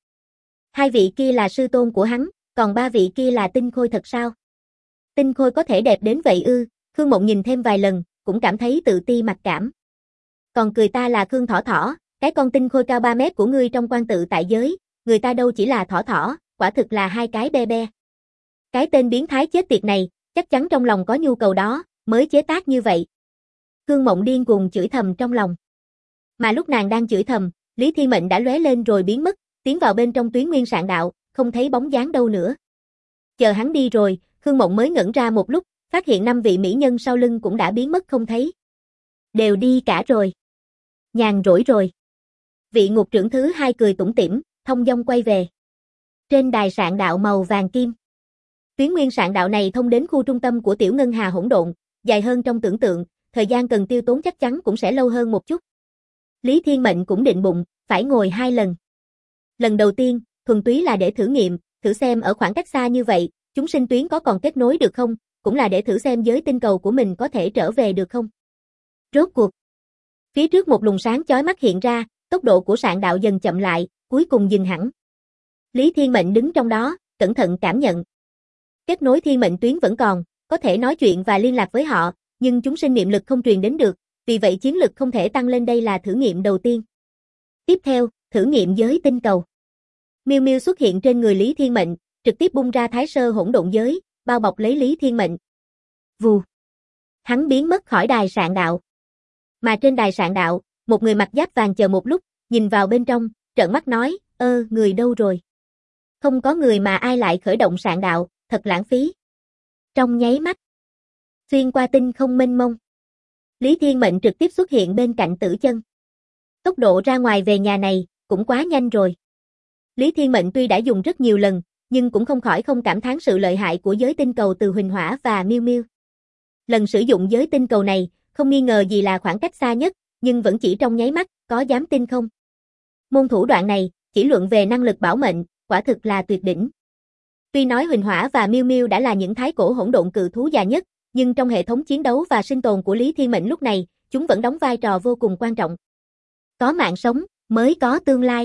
2 vị kia là sư tôn của hắn, còn 3 vị kia là Tinh Khôi thật sao? Tinh Khôi có thể đẹp đến vậy ư? Khương Mộng nhìn thêm vài lần, cũng cảm thấy tự ti mặc cảm. Còn cười ta là Khương Thỏ Thỏ, cái con Tinh Khôi cao 3 mét của ngươi trong quan tự tại giới, người ta đâu chỉ là Thỏ Thỏ, quả thực là 2 cái be be. Cái tên biến thái chết tiệt này, chắc chắn trong lòng có nhu cầu đó, mới chế tác như vậy. Khương Mộng điên cuồng chửi thầm trong lòng. Mà lúc nàng đang chửi thầm, Lý Thiên Mệnh đã lóe lên rồi biến mất, tiến vào bên trong Tuyến Nguyên Sạn Đạo, không thấy bóng dáng đâu nữa. Chờ hắn đi rồi, Khương Mộng mới ngẩn ra một lúc, phát hiện 5 vị mỹ nhân sau lưng cũng đã biến mất không thấy. Đều đi cả rồi. Nhàn rỗi rồi. Vị ngục trưởng thứ hai cười tủm tỉm, thông dong quay về. Trên đài sạn đạo màu vàng kim. Tuyến Nguyên Sạn Đạo này thông đến khu trung tâm của Tiểu Ngân Hà hỗn độn, dài hơn trong tưởng tượng, thời gian cần tiêu tốn chắc chắn cũng sẽ lâu hơn một chút. Lý Thiên Mệnh cũng định bụng, phải ngồi 2 lần. Lần đầu tiên, thuần túy là để thử nghiệm, thử xem ở khoảng cách xa như vậy, chúng sinh tuyến có còn kết nối được không, cũng là để thử xem giới tinh cầu của mình có thể trở về được không. Rốt cuộc. Phía trước một luồng sáng chói mắt hiện ra, tốc độ của sạn đạo dần chậm lại, cuối cùng dừng hẳn. Lý Thiên Mệnh đứng trong đó, cẩn thận cảm nhận. Kết nối thiên mệnh tuyến vẫn còn, có thể nói chuyện và liên lạc với họ, nhưng chúng sinh niệm lực không truyền đến được, vì vậy chiến lực không thể tăng lên, đây là thử nghiệm đầu tiên. Tiếp theo, thử nghiệm giới tinh cầu. Miêu Miêu xuất hiện trên người Lý Thiên Mệnh, trực tiếp bung ra Thái Sơ hỗn độn giới, bao bọc lấy Lý Thiên Mệnh. Vù. Hắn biến mất khỏi đài sạn đạo. Mà trên đài sạn đạo, một người mặc giáp vàng chờ một lúc, nhìn vào bên trong, trợn mắt nói, người đâu rồi? Không có người mà ai lại khởi động sạn đạo, thật lãng phí. Trong nháy mắt, xuyên qua tinh không mênh mông, Lý Thiên Mệnh trực tiếp xuất hiện bên cạnh Tử Chân. Tốc độ ra ngoài về nhà này, cũng quá nhanh rồi. Lý Thiên Mệnh tuy đã dùng rất nhiều lần, nhưng cũng không khỏi không cảm thán sự lợi hại của giới tinh cầu từ Huỳnh Hỏa và Miêu Miêu. Lần sử dụng giới tinh cầu này, không nghi ngờ gì là khoảng cách xa nhất, nhưng vẫn chỉ trong nháy mắt, có dám tin không? Môn thủ đoạn này, chỉ luận về năng lực bảo mệnh, quả thực là tuyệt đỉnh. Tuy nói Huỳnh Hỏa và Miêu Miêu đã là những thái cổ hỗn độn cự thú già nhất, nhưng trong hệ thống chiến đấu và sinh tồn của Lý Thiên Mệnh lúc này, chúng vẫn đóng vai trò vô cùng quan trọng. Có mạng sống, mới có tương lai.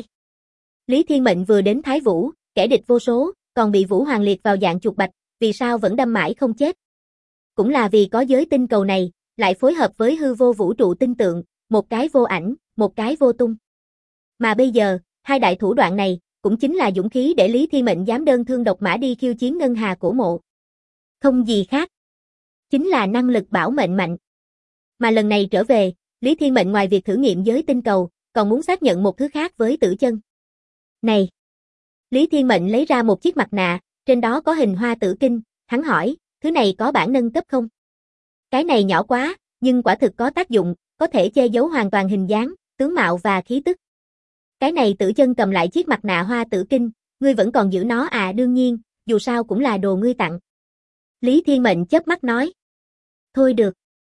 Lý Thiên Mệnh vừa đến Thái Vũ, kẻ địch vô số, còn bị Vũ Hoàng liệt vào dạng chuột bạch, vì sao vẫn đâm mãi không chết? Cũng là vì có giới tinh cầu này, lại phối hợp với hư vô vũ trụ tinh tượng, một cái vô ảnh, một cái vô tung. Mà bây giờ, 2 đại thủ đoạn này, cũng chính là dũng khí để Lý Thiên Mệnh dám đơn thương độc mã đi khiêu chiến Ngân Hà cổ mộ. Không gì khác. Chính là năng lực bảo mệnh mạnh. Mà lần này trở về, Lý Thiên Mệnh ngoài việc thử nghiệm giới tinh cầu, còn muốn xác nhận một thứ khác với Tử Chân. Này! Lý Thiên Mệnh lấy ra một chiếc mặt nạ, trên đó có hình hoa tử kinh, hắn hỏi, thứ này có bản nâng cấp không? Cái này nhỏ quá, nhưng quả thực có tác dụng, có thể che giấu hoàn toàn hình dáng, tướng mạo và khí tức. Cái này Tử Chân cầm lại chiếc mặt nạ hoa tử kinh, ngươi vẫn còn giữ nó à? Đương nhiên, dù sao cũng là đồ ngươi tặng. Lý Thiên Mệnh chớp mắt nói. Thôi được.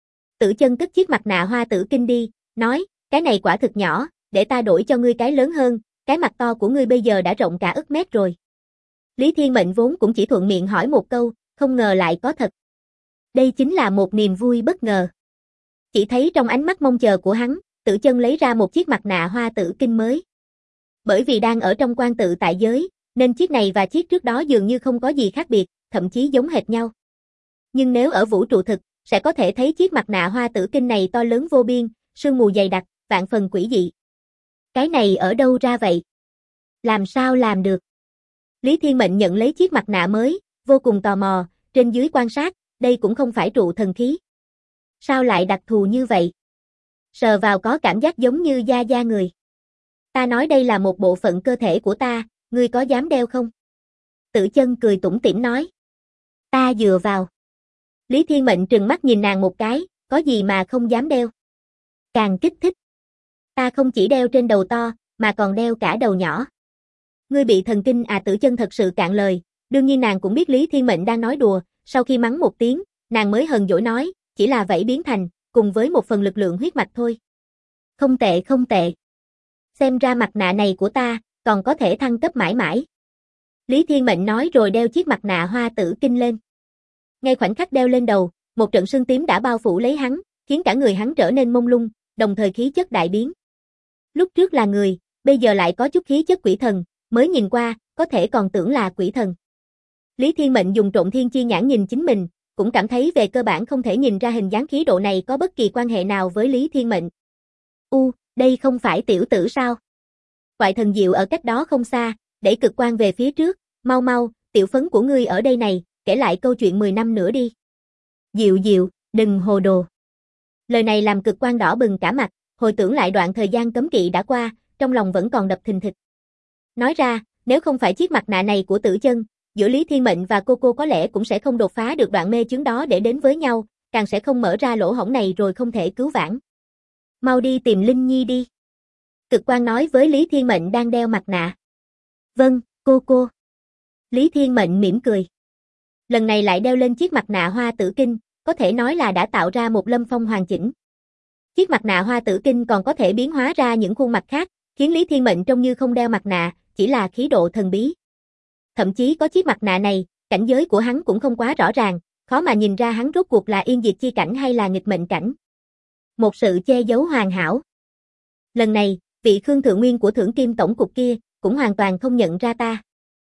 Tử Chân cất chiếc mặt nạ hoa tử kinh đi, nói, cái này quả thực nhỏ, để ta đổi cho ngươi cái lớn hơn, cái mặt to của ngươi bây giờ đã rộng cả ức mét rồi. Lý Thiên Mệnh vốn cũng chỉ thuận miệng hỏi một câu, không ngờ lại có thật. Đây chính là một niềm vui bất ngờ. Chỉ thấy trong ánh mắt mong chờ của hắn, Tử Chân lấy ra một chiếc mặt nạ hoa tử kinh mới. Bởi vì đang ở trong quan tự tại giới, nên chiếc này và chiếc trước đó dường như không có gì khác biệt, thậm chí giống hệt nhau. Nhưng nếu ở vũ trụ thực, sẽ có thể thấy chiếc mặt nạ hoa tử kinh này to lớn vô biên, sương mù dày đặc, vạn phần quỷ dị. Cái này ở đâu ra vậy? Làm sao làm được? Lý Thiên Mệnh nhận lấy chiếc mặt nạ mới, vô cùng tò mò, trên dưới quan sát, đây cũng không phải trụ thần khí. Sao lại đặc thù như vậy? Sờ vào có cảm giác giống như da da người. Ta nói đây là một bộ phận cơ thể của ta, ngươi có dám đeo không? Tử Chân cười tủm tỉm nói. Ta dựa vào. Lý Thiên Mệnh trừng mắt nhìn nàng một cái, có gì mà không dám đeo? Càng kích thích. Ta không chỉ đeo trên đầu to, mà còn đeo cả đầu nhỏ. Ngươi bị thần kinh à? Tử Chân thật sự cạn lời, Đương nhiên nàng cũng biết Lý Thiên Mệnh đang nói đùa, sau khi mắng một tiếng, nàng mới hờn dỗi nói, chỉ là vảy biến thành, cùng với một phần lực lượng huyết mạch thôi. Không tệ không tệ. Xem ra mặt nạ này của ta, còn có thể thăng cấp mãi mãi. Lý Thiên Mệnh nói rồi đeo chiếc mặt nạ hoa tử kinh lên. Ngay khoảnh khắc đeo lên đầu, một trận sương tím đã bao phủ lấy hắn, khiến cả người hắn trở nên mông lung, đồng thời khí chất đại biến. Lúc trước là người, bây giờ lại có chút khí chất quỷ thần, mới nhìn qua, có thể còn tưởng là quỷ thần. Lý Thiên Mệnh dùng trộn thiên chi nhãn nhìn chính mình, cũng cảm thấy về cơ bản không thể nhìn ra hình dáng khí độ này có bất kỳ quan hệ nào với Lý Thiên Mệnh. Đây không phải tiểu tử sao? Quại thần diệu ở cách đó không xa, đẩy cực quang về phía trước, mau mau, tiểu phấn của ngươi ở đây này, kể lại câu chuyện 10 năm nữa đi. Diệu diệu, đừng hồ đồ. Lời này làm cực quang đỏ bừng cả mặt, hồi tưởng lại đoạn thời gian cấm kỵ đã qua, trong lòng vẫn còn đập thình thịch. Nói ra, nếu không phải chiếc mặt nạ này của Tử Chân, giữa Lý Thiên Mệnh và cô có lẽ cũng sẽ không đột phá được đoạn mê chướng đó để đến với nhau, càng sẽ không mở ra lỗ hổng này rồi không thể cứu vãn. Mau đi tìm Linh Nhi đi. Cực quang nói với Lý Thiên Mệnh đang đeo mặt nạ. Vâng, cô. Lý Thiên Mệnh mỉm cười. Lần này lại đeo lên chiếc mặt nạ hoa tử kinh, có thể nói là đã tạo ra một lâm phong hoàn chỉnh. Chiếc mặt nạ hoa tử kinh còn có thể biến hóa ra những khuôn mặt khác, khiến Lý Thiên Mệnh trông như không đeo mặt nạ, chỉ là khí độ thần bí. Thậm chí có chiếc mặt nạ này, cảnh giới của hắn cũng không quá rõ ràng, khó mà nhìn ra hắn rốt cuộc là yên diệt chi cảnh hay là nghịch mệnh cảnh. Một sự che giấu hoàn hảo. Lần này, vị Khương Thượng Nguyên của Thưởng Kim Tổng cục kia, cũng hoàn toàn không nhận ra ta.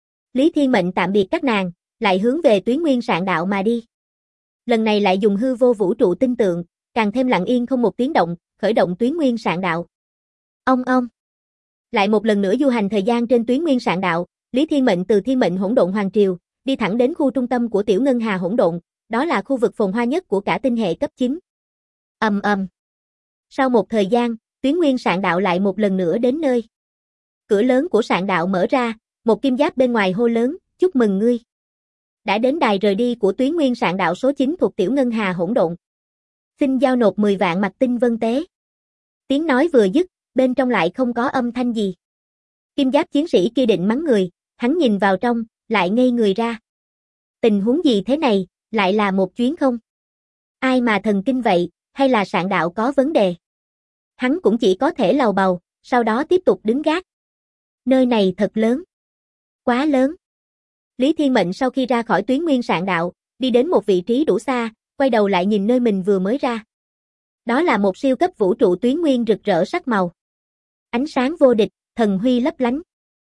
Lý Thiên Mệnh tạm biệt các nàng, lại hướng về Tuyến Nguyên Sạn Đạo mà đi. Lần này lại dùng hư vô vũ trụ tinh tượng, càng thêm lặng yên không một tiếng động, khởi động Tuyến Nguyên Sạn Đạo. Ông. Lại một lần nữa du hành thời gian trên Tuyến Nguyên Sạn Đạo, Lý Thiên Mệnh từ Thiên Mệnh Hỗn Độn Hoàng Triều, đi thẳng đến khu trung tâm của Tiểu Ngân Hà Hỗn Độn, đó là khu vực phồn hoa nhất của cả tinh hệ cấp 9. Ầm. Sau một thời gian, Tuyến Nguyên Sạn Đạo lại một lần nữa đến nơi. Cửa lớn của Sạn Đạo mở ra, một kim giáp bên ngoài hô lớn, chúc mừng ngươi. Đã đến đài rời đi của Tuyến Nguyên Sạn Đạo số 9 thuộc Tiểu Ngân Hà Hỗn Độn. Xin giao nộp 10 vạn mặt tinh vân tế. Tiếng nói vừa dứt, bên trong lại không có âm thanh gì. Kim giáp chiến sĩ kia định mắng người, hắn nhìn vào trong, lại ngây người ra. Tình huống gì thế này, lại là một chuyến không? Ai mà thần kinh vậy, hay là Sạn Đạo có vấn đề? Hắn cũng chỉ có thể lầu bầu, sau đó tiếp tục đứng gác. Nơi này thật lớn. Quá lớn. Lý Thiên Mệnh sau khi ra khỏi Tuyến Nguyên Sạn Đạo, đi đến một vị trí đủ xa, quay đầu lại nhìn nơi mình vừa mới ra. Đó là một siêu cấp vũ trụ tuyến nguyên rực rỡ sắc màu. Ánh sáng vô địch, thần huy lấp lánh.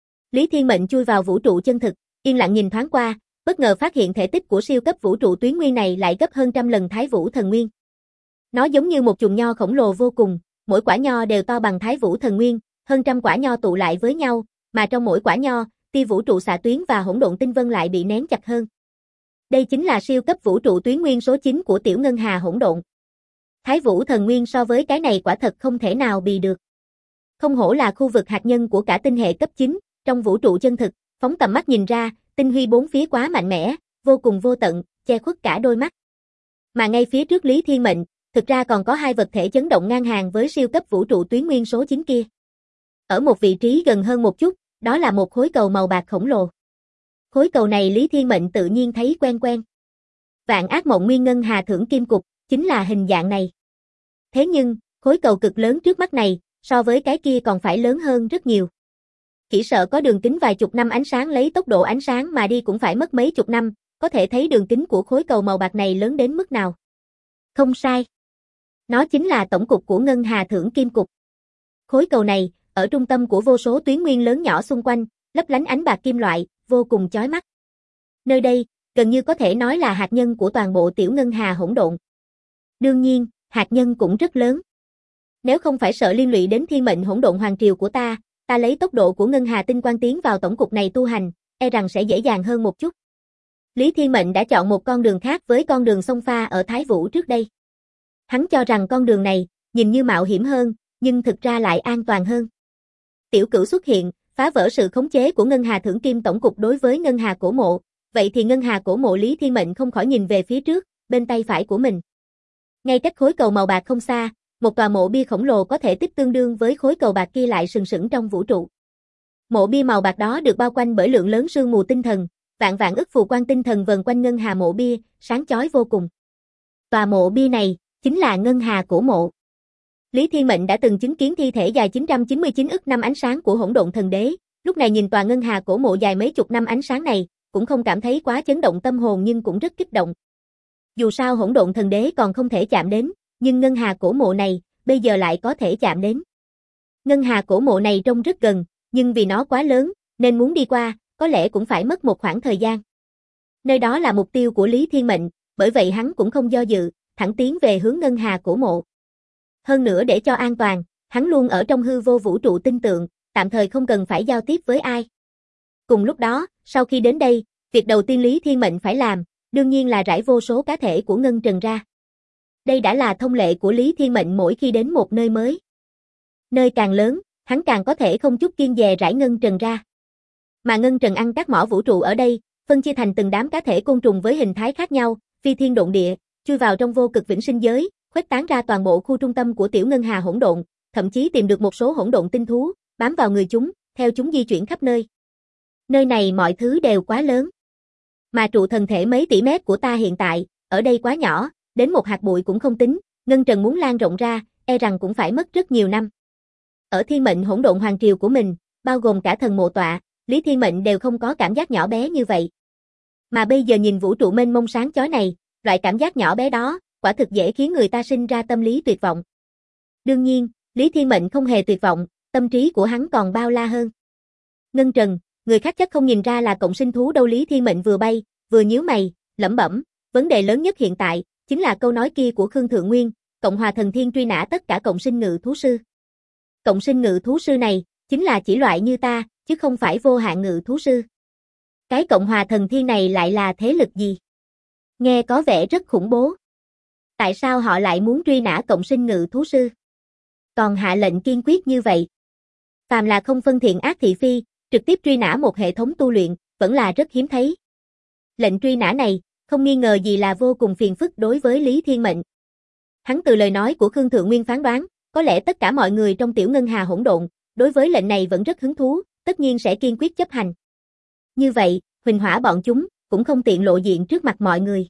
Lý Thiên Mệnh chui vào vũ trụ chân thực, yên lặng nhìn thoáng qua, bất ngờ phát hiện thể tích của siêu cấp vũ trụ tuyến nguyên này lại gấp hơn trăm lần Thái Vũ Thần Nguyên. Nó giống như một chùm nho khổng lồ vô cùng, mỗi quả nho đều to bằng Thái Vũ Thần Nguyên, hơn trăm quả nho tụ lại với nhau, mà trong mỗi quả nho, tia vũ trụ xạ tuyến và hỗn độn tinh vân lại bị nén chặt hơn. Đây chính là siêu cấp vũ trụ tuyến nguyên số 9 của Tiểu Ngân Hà Hỗn Độn. Thái Vũ Thần Nguyên so với cái này quả thật không thể nào bì được. Không hổ là khu vực hạt nhân của cả tinh hệ cấp 9, trong vũ trụ chân thực, phóng tầm mắt nhìn ra, tinh huy bốn phía quá mạnh mẽ, vô cùng vô tận, che khuất cả đôi mắt. Mà ngay phía trước Lý Thiên Mệnh, thực ra còn có hai vật thể chấn động ngang hàng với siêu cấp vũ trụ tuyến nguyên số 9 kia. Ở một vị trí gần hơn một chút, đó là một khối cầu màu bạc khổng lồ. Khối cầu này Lý Thiên Mệnh tự nhiên thấy quen quen. Vạn Ác Mộng Nguyên Ngân Hà Thưởng Kim Cục, chính là hình dạng này. Thế nhưng, khối cầu cực lớn trước mắt này, so với cái kia còn phải lớn hơn rất nhiều. Chỉ sợ có đường kính vài chục năm ánh sáng lấy tốc độ ánh sáng mà đi cũng phải mất mấy chục năm, có thể thấy đường kính của khối cầu màu bạc này lớn đến mức nào. Không sai. Nó chính là tổng cục của Ngân Hà Thưởng Kim Cục. Khối cầu này, ở trung tâm của vô số tuyến nguyên lớn nhỏ xung quanh, lấp lánh ánh bạc kim loại, vô cùng chói mắt. Nơi đây, gần như có thể nói là hạt nhân của toàn bộ Tiểu Ngân Hà Hỗn Độn. Đương nhiên, hạt nhân cũng rất lớn. Nếu không phải sợ liên lụy đến Thiên Mệnh Hỗn Độn Hoàng Triều của ta lấy tốc độ của Ngân Hà Tinh Quang tiến vào tổng cục này tu hành, e rằng sẽ dễ dàng hơn một chút. Lý Thiên Mệnh đã chọn một con đường khác với con đường xông pha ở Thái Vũ trước đây. Hắn cho rằng con đường này, nhìn như mạo hiểm hơn, nhưng thực ra lại an toàn hơn. Tiểu Cửu xuất hiện, phá vỡ sự khống chế của Ngân Hà Thưởng Kim tổng cục đối với Ngân Hà Cổ Mộ, vậy thì Ngân Hà Cổ Mộ Lý Thiên Mệnh không khỏi nhìn về phía trước, bên tay phải của mình. Ngay cách khối cầu màu bạc không xa, một tòa mộ bia khổng lồ có thể tích tương đương với khối cầu bạc kia lại sừng sững trong vũ trụ. Mộ bia màu bạc đó được bao quanh bởi lượng lớn sương mù tinh thần, vạn vạn ức phù quang tinh thần vần quanh ngân hà mộ bia, sáng chói vô cùng. Tòa mộ bia này chính là ngân hà cổ mộ. Lý Thiên Mệnh đã từng chứng kiến thi thể dài 999 ức năm ánh sáng của Hỗn Độn Thần Đế, lúc này nhìn tòa ngân hà cổ mộ dài mấy chục năm ánh sáng này, cũng không cảm thấy quá chấn động tâm hồn nhưng cũng rất kích động. Dù sao Hỗn Độn Thần Đế còn không thể chạm đến, nhưng ngân hà cổ mộ này, bây giờ lại có thể chạm đến. Ngân hà cổ mộ này trông rất gần, nhưng vì nó quá lớn, nên muốn đi qua, có lẽ cũng phải mất một khoảng thời gian. Nơi đó là mục tiêu của Lý Thiên Mệnh, bởi vậy hắn cũng không do dự, thẳng tiến về hướng ngân hà cổ mộ. Hơn nữa để cho an toàn, hắn luôn ở trong hư vô vũ trụ tinh tượng, tạm thời không cần phải giao tiếp với ai. Cùng lúc đó, sau khi đến đây, việc đầu tiên Lý Thiên Mệnh phải làm, đương nhiên là rải vô số cá thể của ngân trần ra. Đây đã là thông lệ của Lý Thiên Mệnh mỗi khi đến một nơi mới. Nơi càng lớn, hắn càng có thể không chút kiêng dè rải ngân trần ra. Mà ngân trần ăn các mỏ vũ trụ ở đây, phân chia thành từng đám cá thể côn trùng với hình thái khác nhau, phi thiên độn địa, chui vào trong vô cực vĩnh sinh giới, khuếch tán ra toàn bộ khu trung tâm của tiểu ngân hà hỗn độn, thậm chí tìm được một số hỗn độn tinh thú, bám vào người chúng, theo chúng di chuyển khắp nơi. Nơi này mọi thứ đều quá lớn. Mà trụ thần thể mấy tỷ mét của ta hiện tại, ở đây quá nhỏ, đến một hạt bụi cũng không tính, ngân trần muốn lan rộng ra, e rằng cũng phải mất rất nhiều năm. Ở thiên mệnh hỗn độn hoàng triều của mình, bao gồm cả thần mộ tọa, Lý Thiên Mệnh đều không có cảm giác nhỏ bé như vậy. Mà bây giờ nhìn vũ trụ mênh mông sáng chói này, loại cảm giác nhỏ bé đó, quả thực dễ khiến người ta sinh ra tâm lý tuyệt vọng. Đương nhiên, Lý Thiên Mệnh không hề tuyệt vọng, tâm trí của hắn còn bao la hơn. Ngân trần, người khác chắc không nhìn ra là cộng sinh thú đâu. Lý Thiên Mệnh vừa bay, vừa nhíu mày, lẩm bẩm, vấn đề lớn nhất hiện tại, chính là câu nói kia của Khương Thượng Nguyên, Cộng hòa thần thiên truy nã tất cả cộng sinh ngự thú sư. Cộng sinh ngự thú sư này, chính là chỉ loại như ta, chứ không phải vô hạn ngự thú sư. Cái Cộng hòa thần thiên này lại là thế lực gì? Nghe có vẻ rất khủng bố. Tại sao họ lại muốn truy nã cộng sinh ngự thú sư? Còn hạ lệnh kiên quyết như vậy. Phàm là không phân thiện ác thị phi, trực tiếp truy nã một hệ thống tu luyện, vẫn là rất hiếm thấy. Lệnh truy nã này, không nghi ngờ gì là vô cùng phiền phức đối với Lý Thiên Mệnh. Hắn từ lời nói của Khương Thượng Nguyên phán đoán, có lẽ tất cả mọi người trong tiểu ngân hà hỗn độn, đối với lệnh này vẫn rất hứng thú, tất nhiên sẽ kiên quyết chấp hành. Như vậy, Huỳnh Hỏa bọn chúng, cũng không tiện lộ diện trước mặt mọi người.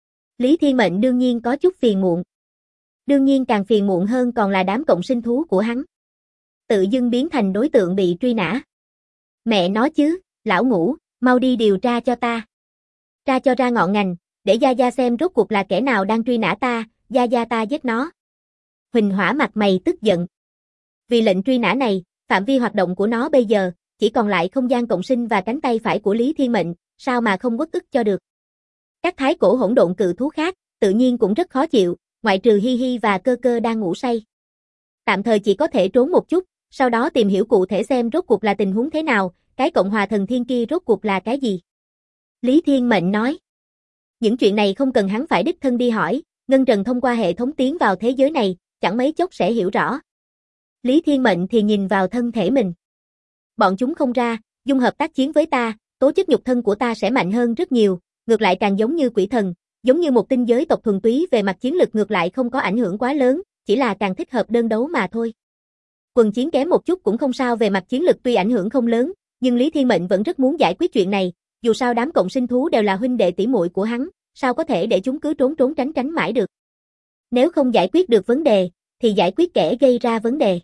Lý Thiên Mệnh đương nhiên có chút phiền muộn. Đương nhiên càng phiền muộn hơn còn là đám cộng sinh thú của hắn. Tự dưng biến thành đối tượng bị truy nã. Mẹ nó chứ, lão Ngũ, mau đi điều tra cho ta. Tra cho ra ngọn ngành, để Gia Gia xem rốt cuộc là kẻ nào đang truy nã ta, Gia Gia ta giết nó. Huỳnh Hỏa mặt mày tức giận. Vì lệnh truy nã này, phạm vi hoạt động của nó bây giờ, chỉ còn lại không gian cộng sinh và cánh tay phải của Lý Thiên Mệnh, sao mà không uất ức cho được. Các thái cổ hỗn độn cự thú khác, tự nhiên cũng rất khó chịu, ngoại trừ Hi Hi và Cơ Cơ đang ngủ say. Tạm thời chỉ có thể trốn một chút, sau đó tìm hiểu cụ thể xem rốt cuộc là tình huống thế nào, cái Cộng hòa thần thiên kia rốt cuộc là cái gì. Lý Thiên Mệnh nói. Những chuyện này không cần hắn phải đích thân đi hỏi, Ngân Trần thông qua hệ thống tiến vào thế giới này, chẳng mấy chốc sẽ hiểu rõ. Lý Thiên Mệnh thì nhìn vào thân thể mình. Bọn chúng không ra, dung hợp tác chiến với ta, tố chất nhục thân của ta sẽ mạnh hơn rất nhiều, ngược lại càng giống như quỷ thần, giống như một tinh giới tộc thuần túy về mặt chiến lực ngược lại không có ảnh hưởng quá lớn, chỉ là càng thích hợp đơn đấu mà thôi. Quần chiến kém một chút cũng không sao, về mặt chiến lực tuy ảnh hưởng không lớn, nhưng Lý Thiên Mệnh vẫn rất muốn giải quyết chuyện này, dù sao đám cộng sinh thú đều là huynh đệ tỷ muội của hắn, sao có thể để chúng cứ trốn trốn tránh tránh mãi được. Nếu không giải quyết được vấn đề, thì giải quyết kẻ gây ra vấn đề.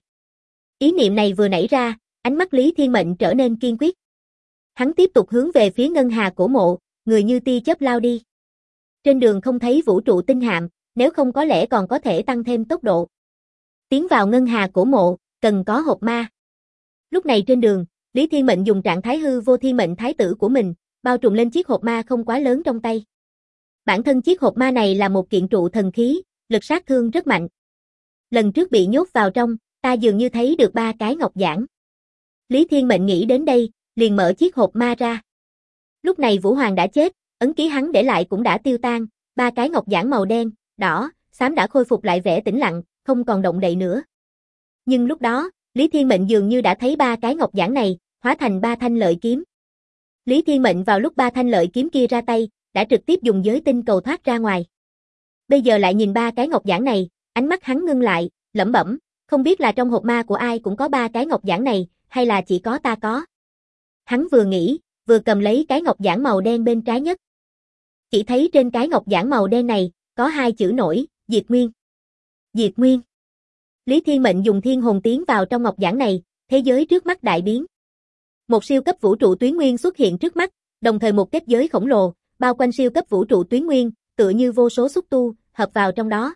Ý niệm này vừa nảy ra, ánh mắt Lý Thiên Mệnh trở nên kiên quyết. Hắn tiếp tục hướng về phía ngân hà cổ mộ, người như tia chớp lao đi. Trên đường không thấy vũ trụ tinh hạm, nếu không có lẽ còn có thể tăng thêm tốc độ. Tiến vào ngân hà cổ mộ, cần có hộp ma. Lúc này trên đường, Lý Thiên Mệnh dùng trạng thái hư vô thiên mệnh thái tử của mình, bao trùm lên chiếc hộp ma không quá lớn trong tay. Bản thân chiếc hộp ma này là một kiện trụ thần khí, lực sát thương rất mạnh. Lần trước bị nhốt vào trong, ta dường như thấy được 3 cái ngọc giản. Lý Thiên Mệnh nghĩ đến đây, liền mở chiếc hộp ma ra. Lúc này Vũ Hoàng đã chết, ấn ký hắn để lại cũng đã tiêu tan, 3 cái ngọc giản màu đen, đỏ, xám đã khôi phục lại vẻ tĩnh lặng, không còn động đậy nữa. Nhưng lúc đó, Lý Thiên Mệnh dường như đã thấy 3 cái ngọc giản này, hóa thành 3 thanh lợi kiếm. Lý Thiên Mệnh vào lúc 3 thanh lợi kiếm kia ra tay, đã trực tiếp dùng giới tinh cầu thoát ra ngoài. Bây giờ lại nhìn 3 cái ngọc giản này, ánh mắt hắn ngưng lại, lẩm bẩm, không biết là trong hộp ma của ai cũng có 3 cái ngọc giản này, hay là chỉ có ta có. Hắn vừa nghĩ, vừa cầm lấy cái ngọc giản màu đen bên trái nhất. Chỉ thấy trên cái ngọc giản màu đen này, có hai chữ nổi, Diệt Nguyên. Diệt Nguyên. Lý Thiên Mệnh dùng thiên hồn tiến vào trong ngọc giản này, thế giới trước mắt đại biến. Một siêu cấp vũ trụ tuyến nguyên xuất hiện trước mắt, đồng thời một kết giới khổng lồ, bao quanh siêu cấp vũ trụ tuyến nguyên, tựa như vô số xúc tu, hợp vào trong đó.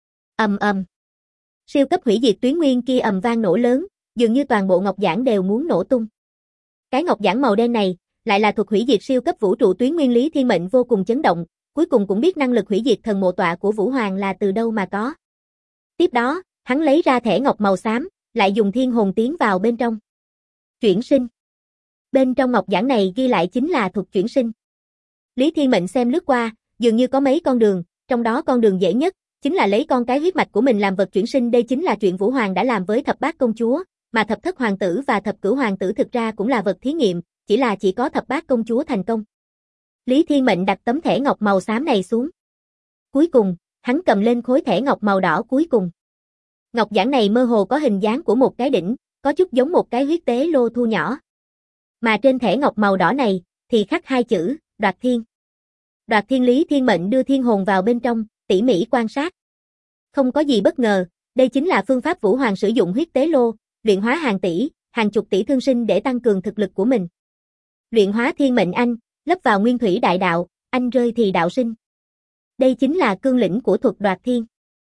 Ầm ầm. Siêu cấp hủy diệt tuyến nguyên kia ầm vang nổ lớn, dường như toàn bộ ngọc giản đều muốn nổ tung. Cái ngọc giản màu đen này, lại là thuật hủy diệt siêu cấp vũ trụ tuyến nguyên. Lý Thiên Mệnh vô cùng chấn động, cuối cùng cũng biết năng lực hủy diệt thần mộ tọa của Vũ Hoàng là từ đâu mà có. Tiếp đó, hắn lấy ra thẻ ngọc màu xám, lại dùng thiên hồn tiến vào bên trong. Chuyển sinh. Bên trong ngọc giản này ghi lại chính là thuật chuyển sinh. Lý Thiên Mệnh xem lướt qua, dường như có mấy con đường, trong đó con đường dễ nhất, chính là lấy con cái huyết mạch của mình làm vật chuyển sinh. Đây chính là chuyện Vũ Hoàng đã làm với thập bát công chúa, mà thập thất hoàng tử và thập cửu hoàng tử thực ra cũng là vật thí nghiệm, chỉ là chỉ có thập bát công chúa thành công. Lý Thiên Mệnh đặt tấm thẻ ngọc màu xám này xuống. Cuối cùng, hắn cầm lên khối thẻ ngọc màu đỏ cuối cùng. Ngọc giản này mơ hồ có hình dáng của một cái đỉnh, có chút giống một cái huyết tế lô thu nhỏ. Mà trên thẻ ngọc màu đỏ này, thì khắc hai chữ, Đoạt Thiên. Đoạt Thiên. Lý Thiên Mệnh đưa thiên hồn vào bên trong, tỉ mỉ quan sát. Không có gì bất ngờ, đây chính là phương pháp Vũ Hoàng sử dụng huyết tế lô, luyện hóa hàng tỷ, hàng chục tỷ thương sinh để tăng cường thực lực của mình. Luyện hóa thiên mệnh anh, lấp vào nguyên thủy đại đạo, anh rơi thì đạo sinh. Đây chính là cương lĩnh của thuật Đoạt Thiên.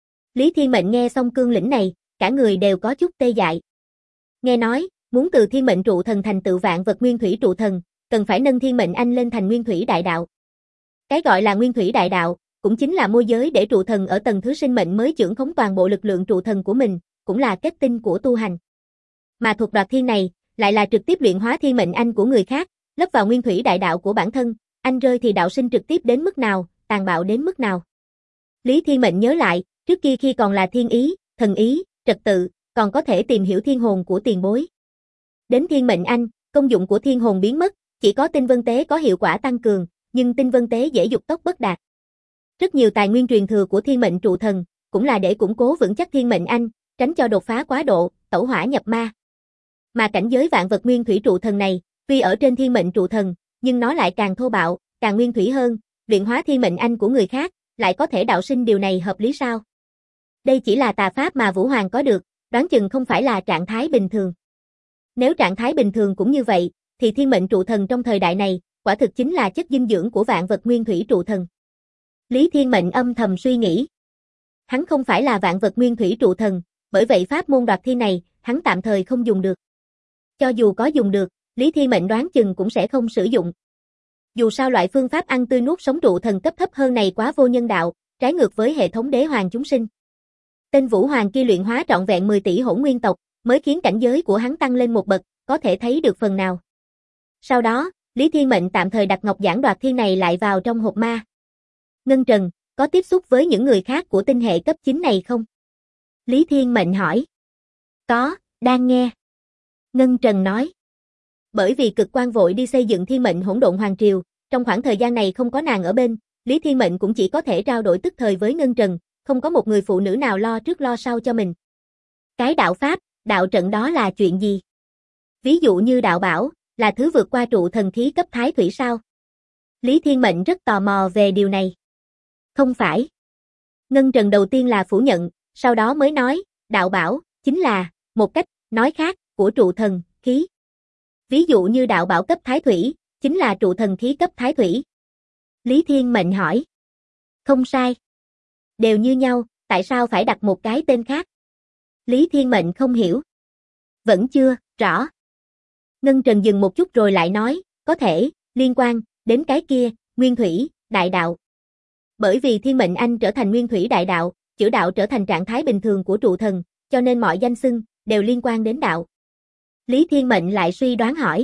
Lý Thiên Mệnh nghe xong cương lĩnh này, cả người đều có chút tê dại. Nghe nói, muốn từ thiên mệnh trụ thần thành tựu vạn vật nguyên thủy trụ thần, cần phải nâng thiên mệnh anh lên thành nguyên thủy đại đạo. Cái gọi là nguyên thủy đại đạo, cũng chính là môi giới để trụ thần ở tầng thứ sinh mệnh mới trưởng khống toàn bộ lực lượng trụ thần của mình, cũng là kết tinh của tu hành. Mà thuật Đoạt Thiên này, lại là trực tiếp luyện hóa thiên mệnh anh của người khác, lấp vào nguyên thủy đại đạo của bản thân, anh rơi thì đạo sinh trực tiếp đến mức nào, tàn bạo đến mức nào. Lý Thiên Mệnh nhớ lại, trước kia khi còn là thiên ý, thần ý, trật tự, còn có thể tìm hiểu thiên hồn của tiền bối. Đến thiên mệnh anh, công dụng của thiên hồn biến mất, chỉ có tinh vân tế có hiệu quả tăng cường, nhưng tinh vân tế dễ dục tốc bất đạt. Rất nhiều tài nguyên truyền thừa của thiên mệnh trụ thần, cũng là để củng cố vững chắc thiên mệnh anh, tránh cho đột phá quá độ, tẩu hỏa nhập ma. Mà cảnh giới vạn vật nguyên thủy trụ thần này, tuy ở trên thiên mệnh trụ thần, nhưng nó lại càng thô bạo, càng nguyên thủy hơn, luyện hóa thiên mệnh anh của người khác, lại có thể đạo sinh, điều này hợp lý sao? Đây chỉ là tà pháp mà Vũ Hoàng có được, đoán chừng không phải là trạng thái bình thường. Nếu trạng thái bình thường cũng như vậy, thì thiên mệnh trụ thần trong thời đại này, quả thực chính là chất dinh dưỡng của vạn vật nguyên thủy trụ thần. Lý Thiên Mệnh âm thầm suy nghĩ. Hắn không phải là vạn vật nguyên thủy trụ thần, bởi vậy pháp môn Đoạt Thiên này, hắn tạm thời không dùng được. Cho dù có dùng được, Lý Thiên Mệnh đoán chừng cũng sẽ không sử dụng. Dù sao loại phương pháp ăn tươi nuốt sống trụ thần cấp thấp hơn này quá vô nhân đạo, trái ngược với hệ thống đế hoàng chúng sinh. Tên Vũ Hoàng kia luyện hóa trọn vẹn 10 tỷ hỗn nguyên tộc, mới khiến cảnh giới của hắn tăng lên một bậc, có thể thấy được phần nào. Sau đó, Lý Thiên Mệnh tạm thời đặt ngọc giản Đoạt Thiên này lại vào trong hộp ma. Ngân Trần, có tiếp xúc với những người khác của tinh hệ cấp 9 này không? Lý Thiên Mệnh hỏi. Có, đang nghe. Ngân Trần nói. Bởi vì cực quan vội đi xây dựng thiên mệnh hỗn độn hoàng triều, trong khoảng thời gian này không có nàng ở bên, Lý Thiên Mệnh cũng chỉ có thể trao đổi tức thời với Ngân Trần, không có một người phụ nữ nào lo trước lo sau cho mình. Cái đạo pháp, đạo trận đó là chuyện gì? Ví dụ như đạo bảo, là thứ vượt qua trụ thần khí cấp thái thủy sao? Lý Thiên Mệnh rất tò mò về điều này. Không phải. Ngân Trần đầu tiên là phủ nhận, sau đó mới nói, đạo bảo, chính là, một cách, nói khác, của trụ thần, khí. Ví dụ như đạo bảo cấp thái thủy, chính là trụ thần khí cấp thái thủy. Lý Thiên Mệnh hỏi. Không sai. Đều như nhau, tại sao phải đặt một cái tên khác? Lý Thiên Mệnh không hiểu. Vẫn chưa, rõ. Ngân Trần dừng một chút rồi lại nói, có thể, liên quan, đến cái kia, nguyên thủy, đại đạo. Bởi vì thiên mệnh anh trở thành nguyên thủy đại đạo, chữ đạo trở thành trạng thái bình thường của trụ thần, cho nên mọi danh xưng, đều liên quan đến đạo. Lý Thiên Mệnh lại suy đoán hỏi.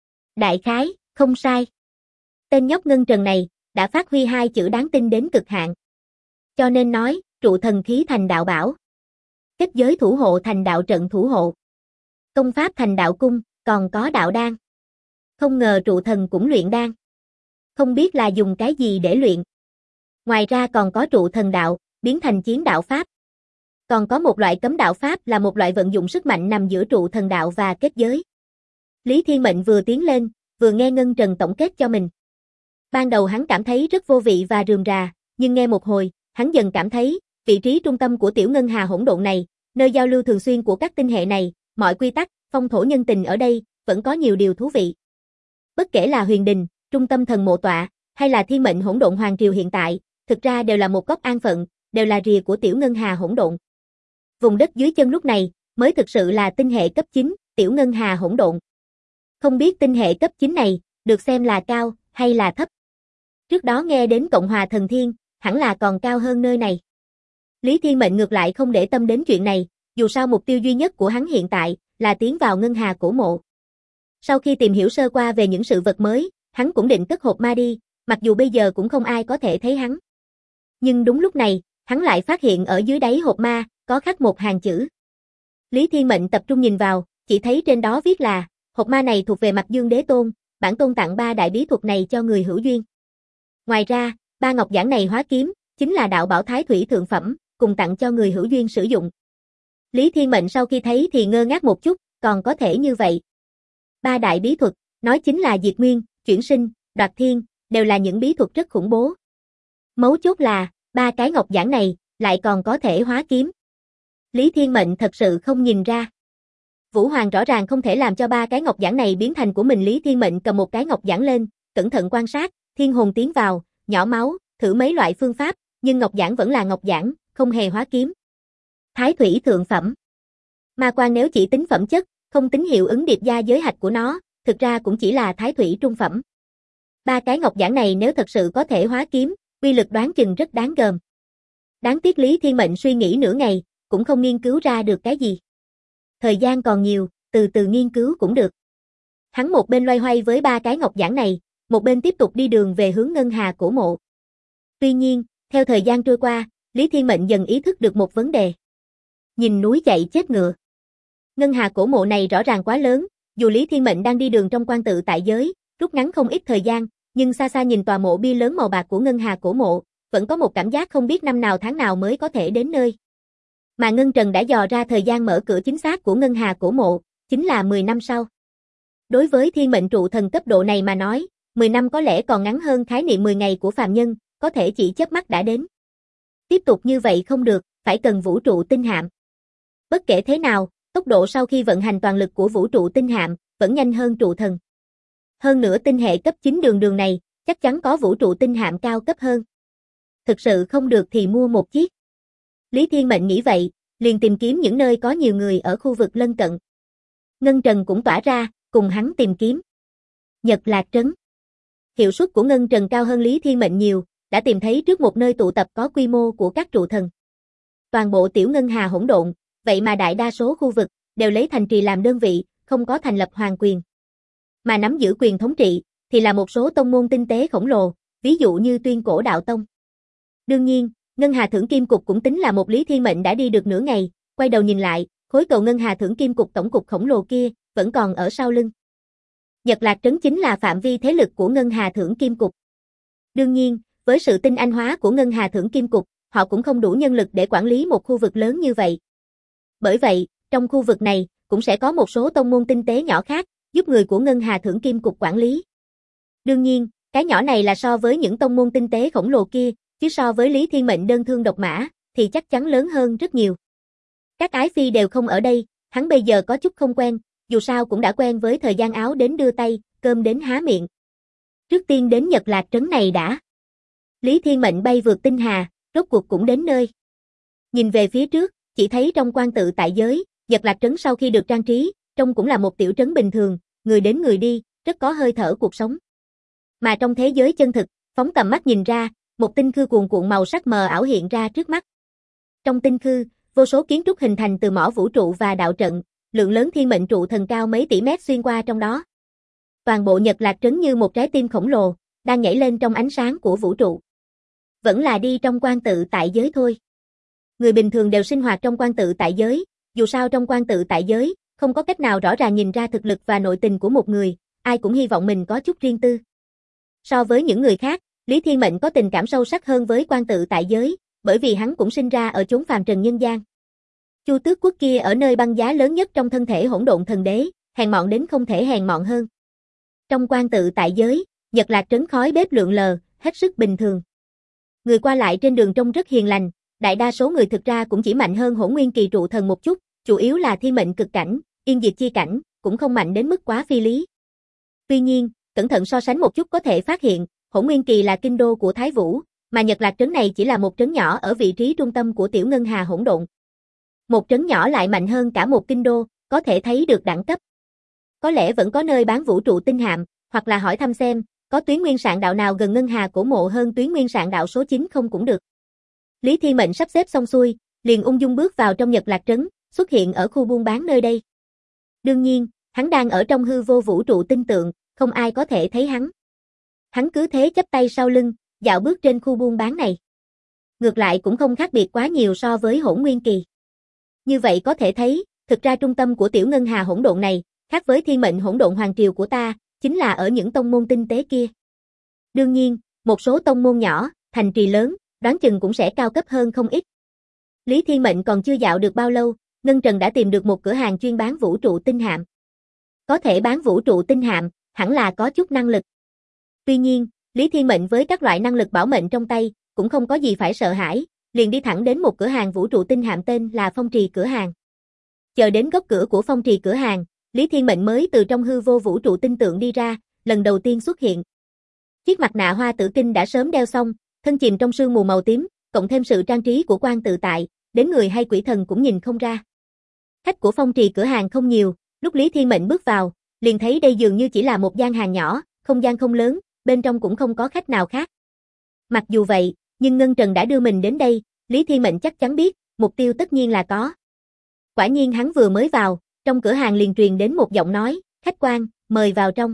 Đại khái, không sai. Tên nhóc Ngân Trần này, đã phát huy hai chữ đáng tin đến cực hạn. Cho nên nói, trụ thần khí thành đạo bảo. Kết giới thủ hộ thành đạo trận thủ hộ. Công pháp thành đạo cung, còn có đạo đan. Không ngờ trụ thần cũng luyện đan. Không biết là dùng cái gì để luyện. Ngoài ra còn có trụ thần đạo, biến thành chiến đạo pháp. Còn có một loại cấm đạo pháp là một loại vận dụng sức mạnh nằm giữa trụ thần đạo và kết giới. Lý Thiên Mệnh vừa tiến lên, vừa nghe Ngân Trần tổng kết cho mình. Ban đầu hắn cảm thấy rất vô vị và rườm rà, nhưng nghe một hồi, hắn dần cảm thấy, vị trí trung tâm của tiểu ngân hà hỗn độn này, nơi giao lưu thường xuyên của các tinh hệ này, mọi quy tắc, phong thổ nhân tình ở đây, vẫn có nhiều điều thú vị. Bất kể là Huyền Đình, trung tâm thần mộ tọa, hay là thiên mệnh hỗn độn hoàng triều hiện tại, thực ra đều là một góc an phận, đều là rìa của tiểu ngân hà hỗn độn. Vùng đất dưới chân lúc này, mới thực sự là tinh hệ cấp 9, tiểu ngân hà hỗn độn. Không biết tinh hệ cấp 9 này, được xem là cao, hay là thấp. Trước đó nghe đến Cộng hòa Thần Thiên, hẳn là còn cao hơn nơi này. Lý Thiên Mệnh ngược lại không để tâm đến chuyện này, dù sao mục tiêu duy nhất của hắn hiện tại, là tiến vào ngân hà cổ mộ. Sau khi tìm hiểu sơ qua về những sự vật mới, hắn cũng định cất hộp ma đi, mặc dù bây giờ cũng không ai có thể thấy hắn. Nhưng đúng lúc này, hắn lại phát hiện ở dưới đáy hộp ma, có khắc một hàng chữ. Lý Thiên Mệnh tập trung nhìn vào, chỉ thấy trên đó viết là, hộp ma này thuộc về Mặc Dương Đế Tôn, bản tôn tặng 3 đại bí thuật này cho người hữu duyên. Ngoài ra, 3 ngọc giản này hóa kiếm, chính là đạo bảo thái thủy thượng phẩm, cùng tặng cho người hữu duyên sử dụng. Lý Thiên Mệnh sau khi thấy thì ngơ ngác một chút, còn có thể như vậy. 3 đại bí thuật, nói chính là diệt nguyên, chuyển sinh, đoạt thiên, đều là những bí thuật rất khủng bố. Mấu chốt là, 3 cái ngọc giản này, lại còn có thể hóa kiếm. Lý Thiên Mệnh thật sự không nhìn ra. Vũ Hoàng rõ ràng không thể làm cho 3 cái ngọc giản này biến thành của mình. Lý Thiên Mệnh cầm một cái ngọc giản lên, cẩn thận quan sát, thiên hồn tiến vào, nhỏ máu, thử mấy loại phương pháp, nhưng ngọc giản vẫn là ngọc giản, không hề hóa kiếm. Thái thủy thượng phẩm. Ma quan nếu chỉ tính phẩm chất, không tính hiệu ứng điệp gia giới hạch của nó, thực ra cũng chỉ là thái thủy trung phẩm. 3 cái ngọc giản này nếu thật sự có thể hóa kiếm, uy lực đoán chừng rất đáng gờm. Đáng tiếc Lý Thiên Mệnh suy nghĩ nửa ngày, cũng không nghiên cứu ra được cái gì. Thời gian còn nhiều, từ từ nghiên cứu cũng được. Hắn một bên loay hoay với 3 cái ngọc giản này, một bên tiếp tục đi đường về hướng ngân hà cổ mộ. Tuy nhiên, theo thời gian trôi qua, Lý Thiên Mệnh dần ý thức được một vấn đề. Nhìn núi chạy chết ngựa. Ngân hà cổ mộ này rõ ràng quá lớn, dù Lý Thiên Mệnh đang đi đường trong quan tự tại giới, rút ngắn không ít thời gian, nhưng xa xa nhìn tòa mộ bia lớn màu bạc của ngân hà cổ mộ, vẫn có một cảm giác không biết năm nào tháng nào mới có thể đến nơi. Mà Ngân Trần đã dò ra thời gian mở cửa chính xác của ngân hà cổ mộ, chính là 10 năm sau. Đối với thiên mệnh trụ thần cấp độ này mà nói, 10 năm có lẽ còn ngắn hơn khái niệm 10 ngày của phàm nhân, có thể chỉ chớp mắt đã đến. Tiếp tục như vậy không được, phải cần vũ trụ tinh hạm. Bất kể thế nào, tốc độ sau khi vận hành toàn lực của vũ trụ tinh hạm, vẫn nhanh hơn trụ thần. Hơn nữa tinh hệ cấp 9 đường này, chắc chắn có vũ trụ tinh hạm cao cấp hơn. Thực sự không được thì mua một chiếc. Lý Thiên Mệnh nghĩ vậy, liền tìm kiếm những nơi có nhiều người ở khu vực lân cận. Ngân Trần cũng tỏa ra, cùng hắn tìm kiếm. Nhật Lạc Trấn. Hiệu suất của Ngân Trần cao hơn Lý Thiên Mệnh nhiều, đã tìm thấy trước một nơi tụ tập có quy mô của các trụ thần. Toàn bộ tiểu ngân hà hỗn độn, vậy mà đại đa số khu vực, đều lấy thành trì làm đơn vị, không có thành lập hoàng quyền. Mà nắm giữ quyền thống trị, thì là một số tông môn tinh tế khổng lồ, ví dụ như Tuyên Cổ Đạo Tông. Đương nhiên, Ngân Hà Thưởng Kim Cục cũng tính là một. Lý Thiên Mệnh đã đi được nửa ngày, quay đầu nhìn lại, khối cầu Ngân Hà Thưởng Kim Cục tổng cục khổng lồ kia, vẫn còn ở sau lưng. Nhật Lạc Trấn chính là phạm vi thế lực của Ngân Hà Thưởng Kim Cục. Đương nhiên, với sự tinh anh hóa của Ngân Hà Thưởng Kim Cục, họ cũng không đủ nhân lực để quản lý một khu vực lớn như vậy. Bởi vậy, trong khu vực này, cũng sẽ có một số tông môn tinh tế nhỏ khác, giúp người của Ngân Hà Thưởng Kim Cục quản lý. Đương nhiên, cái nhỏ này là so với những tông môn tinh tế khổng lồ kia, chứ so với Lý Thiên Mệnh đơn thương độc mã, thì chắc chắn lớn hơn rất nhiều. Các ái phi đều không ở đây, hắn bây giờ có chút không quen, dù sao cũng đã quen với thời gian áo đến đưa tay, cơm đến há miệng. Trước tiên đến Nhật Lạc Trấn này đã. Lý Thiên Mệnh bay vượt tinh hà, rốt cuộc cũng đến nơi. Nhìn về phía trước, chỉ thấy trong quan tự tại giới, Nhật Lạc Trấn sau khi được trang trí, trông cũng là một tiểu trấn bình thường, người đến người đi, rất có hơi thở cuộc sống. Mà trong thế giới chân thực, phóng tầm mắt nhìn ra, một tinh khư cuồn cuộn màu sắc mờ ảo hiện ra trước mắt. Trong tinh khư, vô số kiến trúc hình thành từ mỏ vũ trụ và đạo trận, lượng lớn thiên mệnh trụ thần cao mấy tỷ mét xuyên qua trong đó. Toàn bộ Nhật Lạc Trấn như một trái tim khổng lồ, đang nhảy lên trong ánh sáng của vũ trụ. Vẫn là đi trong quan tự tại giới thôi. Người bình thường đều sinh hoạt trong quan tự tại giới, dù sao trong quan tự tại giới, không có cách nào rõ ràng nhìn ra thực lực và nội tình của một người, ai cũng hy vọng mình có chút riêng tư. So với những người khác, Lý Thiên Mệnh có tình cảm sâu sắc hơn với quan tự tại giới, bởi vì hắn cũng sinh ra ở chốn phàm trần nhân gian. Chu Tước Quốc kia ở nơi băng giá lớn nhất trong thân thể hỗn độn thần đế, hèn mọn đến không thể hèn mọn hơn. Trong quan tự tại giới, Nhật Lạc trấn khói bếp lượn lờ, hết sức bình thường. Người qua lại trên đường trông rất hiền lành, đại đa số người thực ra cũng chỉ mạnh hơn Hỗn Nguyên Kỳ trụ thần một chút, chủ yếu là thi mệnh cực cảnh, yên diệt chi cảnh, cũng không mạnh đến mức quá phi lý. Tuy nhiên, cẩn thận so sánh một chút có thể phát hiện, Hỗn Nguyên Kỳ là kinh đô của Thái Vũ, mà Nhật Lạc trấn này chỉ là một trấn nhỏ ở vị trí trung tâm của tiểu ngân hà hỗn độn. Một trấn nhỏ lại mạnh hơn cả một kinh đô, có thể thấy được đẳng cấp. Có lẽ vẫn có nơi bán vũ trụ tinh hạm, hoặc là hỏi thăm xem, có tuyến nguyên sạn đạo nào gần ngân hà cổ mộ hơn tuyến nguyên sạn đạo số 9 không cũng được. Lý Thi Mệnh sắp xếp xong xuôi, liền ung dung bước vào trong Nhật Lạc trấn, xuất hiện ở khu buôn bán nơi đây. Đương nhiên, hắn đang ở trong hư vô vũ trụ tinh tượng, không ai có thể thấy hắn. Hắn cứ thế chắp tay sau lưng, dạo bước trên khu buôn bán này. Ngược lại cũng không khác biệt quá nhiều so với Hỗn Nguyên Kỳ. Như vậy có thể thấy, thực ra trung tâm của tiểu ngân hà hỗn độn này, khác với thiên mệnh hỗn độn hoàng triều của ta, chính là ở những tông môn tinh tế kia. Đương nhiên, một số tông môn nhỏ, thành trì lớn, đoán chừng cũng sẽ cao cấp hơn không ít. Lý Thiên Mệnh còn chưa dạo được bao lâu, Ngân Trần đã tìm được một cửa hàng chuyên bán vũ trụ tinh hạm. Có thể bán vũ trụ tinh hạm, hẳn là có chút năng lực. Tuy nhiên, Lý Thiên Mệnh với các loại năng lực bảo mệnh trong tay, cũng không có gì phải sợ hãi, liền đi thẳng đến một cửa hàng vũ trụ tinh hạm tên là Phong Trì cửa hàng. Chờ đến góc cửa của Phong Trì cửa hàng, Lý Thiên Mệnh mới từ trong hư vô vũ trụ tinh tượng đi ra, lần đầu tiên xuất hiện. Chiếc mặt nạ hoa tử kinh đã sớm đeo xong, thân chìm trong sương mù màu tím, cộng thêm sự trang trí của quan tự tại, đến người hay quỷ thần cũng nhìn không ra. Khách của Phong Trì cửa hàng không nhiều, lúc Lý Thiên Mệnh bước vào, liền thấy đây dường như chỉ là một gian hàng nhỏ, không gian không lớn, bên trong cũng không có khách nào khác. Mặc dù vậy, nhưng Ngân Trần đã đưa mình đến đây, Lý Thiên Mệnh chắc chắn biết, mục tiêu tất nhiên là có. Quả nhiên hắn vừa mới vào, trong cửa hàng liền truyền đến một giọng nói, khách quan, mời vào trong.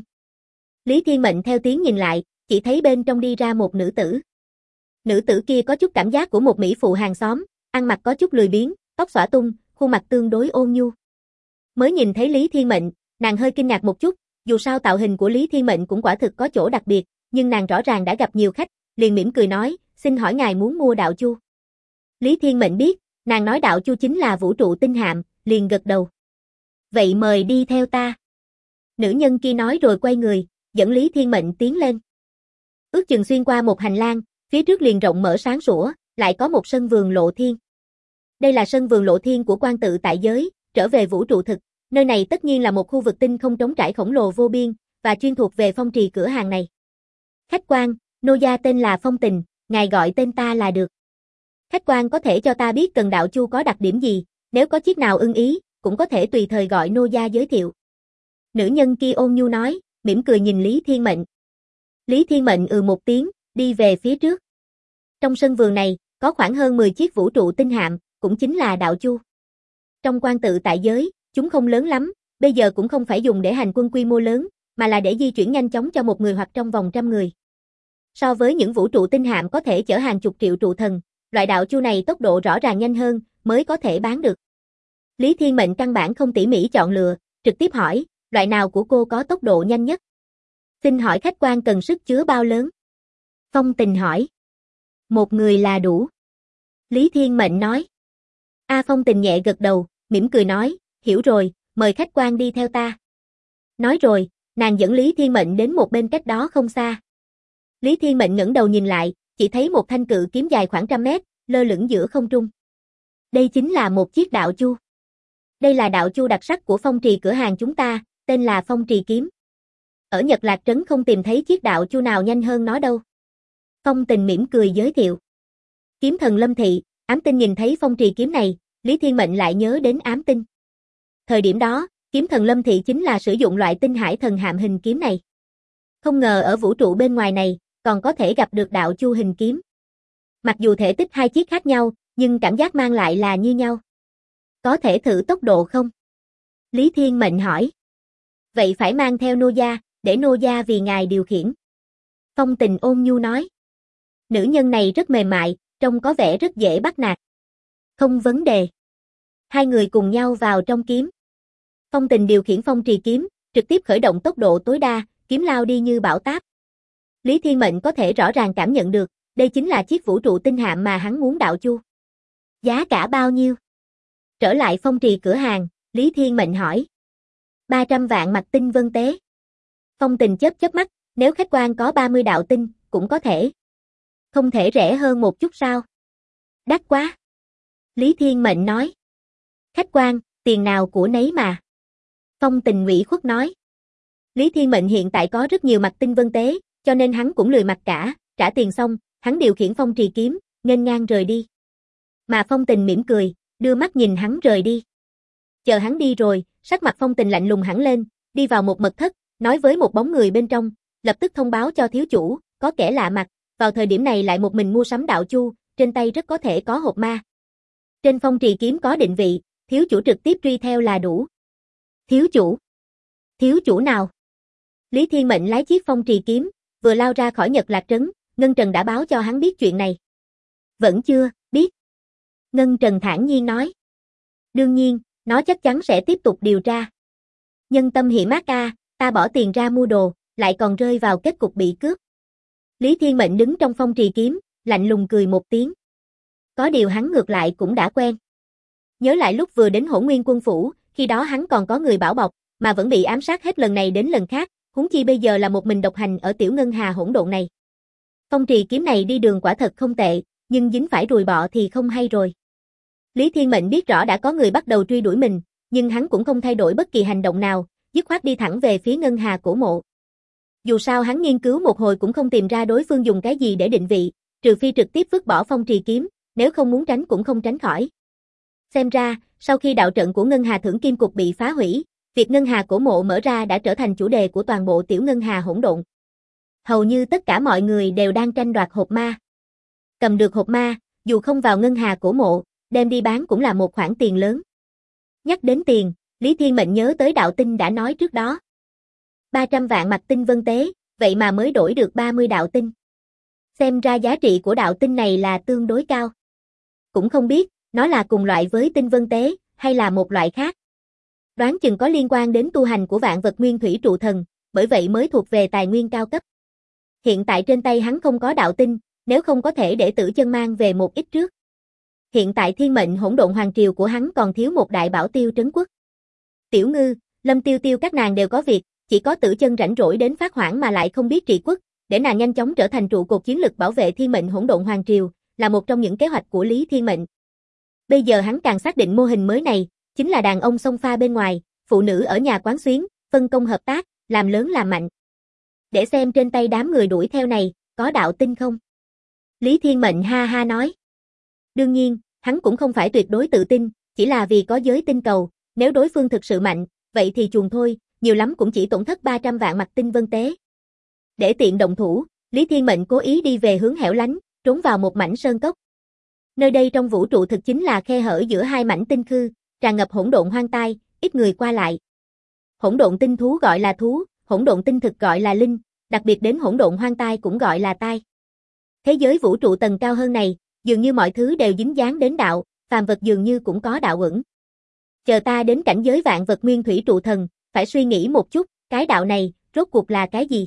Lý Thiên Mệnh theo tiếng nhìn lại, chỉ thấy bên trong đi ra một nữ tử. Nữ tử kia có chút cảm giác của một mỹ phụ hàng xóm, ăn mặc có chút lười biếng, tóc xõa tung, khuôn mặt tương đối ôn nhu. Mới nhìn thấy Lý Thiên Mệnh, nàng hơi kinh ngạc một chút, dù sao tạo hình của Lý Thiên Mệnh cũng quả thực có chỗ đặc biệt, nhưng nàng rõ ràng đã gặp nhiều khách, liền mỉm cười nói, xin hỏi ngài muốn mua đạo chu. Lý Thiên Mệnh biết, nàng nói đạo chu chính là vũ trụ tinh hạm, liền gật đầu. Vậy mời đi theo ta. Nữ nhân kia nói rồi quay người, dẫn Lý Thiên Mệnh tiến lên. Ước chừng xuyên qua một hành lang, phía trước liền rộng mở sáng sủa, lại có một sân vườn lộ thiên. Đây là sân vườn lộ thiên của quan tự tại giới, trở về vũ trụ thực, nơi này tất nhiên là một khu vực tinh không trống trải khổng lồ vô biên, và chuyên thuộc về Phong Trì cửa hàng này. Khách quan, nô gia tên là Phong Tình, ngài gọi tên ta là được. Khách quan có thể cho ta biết cần đạo chu có đặc điểm gì, nếu có chiếc nào ưng ý, cũng có thể tùy thời gọi nô gia giới thiệu. Nữ nhân kia ôn nhu nói, mỉm cười nhìn Lý Thiên Mệnh. Lý Thiên Mệnh một tiếng, đi về phía trước. Trong sân vườn này, có khoảng hơn 10 chiếc vũ trụ tinh hạm, cũng chính là đạo chu. Trong quan tự tại giới, chúng không lớn lắm, bây giờ cũng không phải dùng để hành quân quy mô lớn, mà là để di chuyển nhanh chóng cho một người hoặc trong vòng 100 người. So với những vũ trụ tinh hạm có thể chở hàng chục triệu trụ thần, loại đạo chu này tốc độ rõ ràng nhanh hơn, mới có thể bán được. Lý Thiên Mệnh căn bản không tỉ mỉ chọn lựa, trực tiếp hỏi, loại nào của cô có tốc độ nhanh nhất? Xin hỏi khách quan cần sức chứa bao lớn? Phong Tình hỏi. Một người là đủ. Lý Thiên Mệnh nói. Phong Tình nhẹ gật đầu, mỉm cười nói, hiểu rồi, mời khách quan đi theo ta. Nói rồi, nàng dẫn Lý Thiên Mệnh đến một bên cách đó không xa. Lý Thiên Mệnh ngẩng đầu nhìn lại, chỉ thấy một thanh cự kiếm dài khoảng 100 mét, lơ lửng giữa không trung. Đây chính là một chiếc đạo chu. Đây là đạo chu đặc sắc của Phong Trì cửa hàng chúng ta, tên là Phong Trì kiếm. Ở Nhật Lạc trấn không tìm thấy chiếc đạo chu nào nhanh hơn nó đâu. Phong Tình mỉm cười giới thiệu. Kiếm thần Lâm Thị, Ám Tinh nhìn thấy Phong Trì kiếm này, Lý Thiên Mệnh lại nhớ đến Ám Tinh. Thời điểm đó, kiếm thần Lâm Thị chính là sử dụng loại tinh hải thần hạm hình kiếm này. Không ngờ ở vũ trụ bên ngoài này, còn có thể gặp được đạo chu hình kiếm. Mặc dù thể tích hai chiếc khác nhau, nhưng cảm giác mang lại là như nhau. Có thể thử tốc độ không? Lý Thiên Mệnh hỏi. Vậy phải mang theo nô gia, để nô gia vì ngài điều khiển. Phong Tình ôn nhu nói. Nữ nhân này rất mềm mại, trông có vẻ rất dễ bắt nạt. Không vấn đề. Hai người cùng nhau vào trong kiếm. Phong Tình điều khiển Phong Trì kiếm, trực tiếp khởi động tốc độ tối đa, kiếm lao đi như bão táp. Lý Thiên Mệnh có thể rõ ràng cảm nhận được, đây chính là chiếc vũ trụ tinh hạm mà hắn muốn đạo chu. Giá cả bao nhiêu? Trở lại Phong Trì cửa hàng, Lý Thiên Mệnh hỏi. 300 vạn mặt tinh vân tế. Phong Tình chớp chớp mắt, nếu khách quan có 30 đạo tinh, cũng có thể. Không thể rẻ hơn một chút sao? Đắt quá. Lý Thiên Mệnh nói. Khách quan, tiền nào của nấy mà. Phong Tình ủy khuất nói. Lý Thiên Mệnh hiện tại có rất nhiều mặt tinh vân tế, cho nên hắn cũng lười mặc cả, trả tiền xong, hắn điều khiển phong trì kiếm, nghênh ngang rời đi. Mà Phong Tình mỉm cười, đưa mắt nhìn hắn rời đi. Chờ hắn đi rồi, sắc mặt Phong Tình lạnh lùng hẳn lên, đi vào một mật thất, nói với một bóng người bên trong, lập tức thông báo cho thiếu chủ, có kẻ lạ mặt, vào thời điểm này lại một mình mua sắm đạo chu, trên tay rất có thể có hộp ma. Trên phong trì kiếm có định vị, thiếu chủ trực tiếp truy theo là đủ. Thiếu chủ? Thiếu chủ nào? Lý Thiên Mệnh lái chiếc phong trì kiếm, vừa lao ra khỏi Nhật Lạc Trấn, Ngân Trần đã báo cho hắn biết chuyện này. Vẫn chưa, biết. Ngân Trần thản nhiên nói. Đương nhiên, nó chắc chắn sẽ tiếp tục điều tra. Nhân tâm hiểm ác a, ta bỏ tiền ra mua đồ, lại còn rơi vào kết cục bị cướp. Lý Thiên Mệnh đứng trong phong trì kiếm, lạnh lùng cười một tiếng. Có điều hắn ngược lại cũng đã quen. Nhớ lại lúc vừa đến Hỗn Nguyên quân phủ, khi đó hắn còn có người bảo bọc, mà vẫn bị ám sát hết lần này đến lần khác, huống chi bây giờ là một mình độc hành ở tiểu ngân hà hỗn độn này. Phong trì kiếm này đi đường quả thật không tệ, nhưng dính phải ruồi bọ thì không hay rồi. Lý Thiên Mệnh biết rõ đã có người bắt đầu truy đuổi mình, nhưng hắn cũng không thay đổi bất kỳ hành động nào, dứt khoát đi thẳng về phía ngân hà cổ mộ. Dù sao hắn nghiên cứu một hồi cũng không tìm ra đối phương dùng cái gì để định vị, trừ phi trực tiếp vứt bỏ phong trì kiếm, nếu không muốn tránh cũng không tránh khỏi. Xem ra, sau khi đạo trận của ngân hà thưởng kim cục bị phá hủy, việc ngân hà cổ mộ mở ra đã trở thành chủ đề của toàn bộ tiểu ngân hà hỗn độn. Hầu như tất cả mọi người đều đang tranh đoạt hộp ma. Cầm được hộp ma, dù không vào ngân hà cổ mộ, đem đi bán cũng là một khoản tiền lớn. Nhắc đến tiền, Lý Thiên Mệnh nhớ tới đạo tinh đã nói trước đó. 300 vạn mặt tinh vân tế, vậy mà mới đổi được 30 đạo tinh. Xem ra giá trị của đạo tinh này là tương đối cao. Cũng không biết, nó là cùng loại với tinh vân tế, hay là một loại khác. Đoán chừng có liên quan đến tu hành của vạn vật nguyên thủy trụ thần, bởi vậy mới thuộc về tài nguyên cao cấp. Hiện tại trên tay hắn không có đạo tinh, nếu không có thể để Tử Chân mang về một ít trước. Hiện tại thiên mệnh hỗn độn hoàng triều của hắn còn thiếu một đại bảo tiêu trấn quốc. Tiểu Ngư, Lâm Tiêu Tiêu các nàng đều có việc, chỉ có Tử Chân rảnh rỗi đến phát hoảng mà lại không biết trị quốc, để nàng nhanh chóng trở thành trụ cột chiến lực bảo vệ thiên mệnh hỗn độn hoàng triều, là một trong những kế hoạch của Lý Thiên Mệnh. Bây giờ hắn càng xác định mô hình mới này, chính là đàn ông xông pha bên ngoài, phụ nữ ở nhà quán xuyến, phân công hợp tác, làm lớn làm mạnh. Để xem trên tay đám người đuổi theo này, có đạo tinh không? Lý Thiên Mệnh ha ha nói. Đương nhiên, hắn cũng không phải tuyệt đối tự tin, chỉ là vì có giới tinh cầu, nếu đối phương thực sự mạnh, vậy thì chuồn thôi, nhiều lắm cũng chỉ tổn thất 300 vạn mặt tinh vân tế. Để tiện động thủ, Lý Thiên Mệnh cố ý đi về hướng hẻo lánh, trốn vào một mảnh sơn cốc. Nơi đây trong vũ trụ thực chính là khe hở giữa hai mảnh tinh khư, tràn ngập hỗn độn hoang tai, ít người qua lại. Hỗn độn tinh thú gọi là thú, hỗn độn tinh thực gọi là linh, đặc biệt đến hỗn độn hoang tai cũng gọi là tai. Thế giới vũ trụ tầng cao hơn này, dường như mọi thứ đều dính dáng đến đạo, phàm vật dường như cũng có đạo ẩn. Chờ ta đến cảnh giới vạn vật nguyên thủy trụ thần, phải suy nghĩ một chút, cái đạo này, rốt cuộc là cái gì?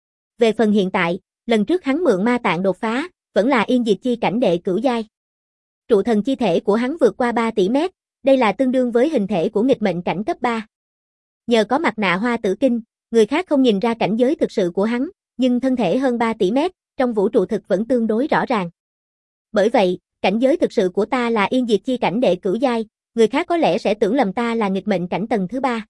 Về phần hiện tại, lần trước hắn mượn ma tạng đột phá, vẫn là yên diệt chi cảnh đệ cửu giai. Trụ thần chi thể của hắn vượt qua 3 tỷ mét, đây là tương đương với hình thể của nghịch mệnh cảnh cấp 3. Nhờ có mặt nạ hoa tử kinh, người khác không nhìn ra cảnh giới thực sự của hắn, nhưng thân thể hơn 3 tỷ mét, trong vũ trụ thực vẫn tương đối rõ ràng. Bởi vậy, cảnh giới thực sự của ta là yên diệt chi cảnh đệ cửu giai, người khác có lẽ sẽ tưởng lầm ta là nghịch mệnh cảnh tầng thứ 3.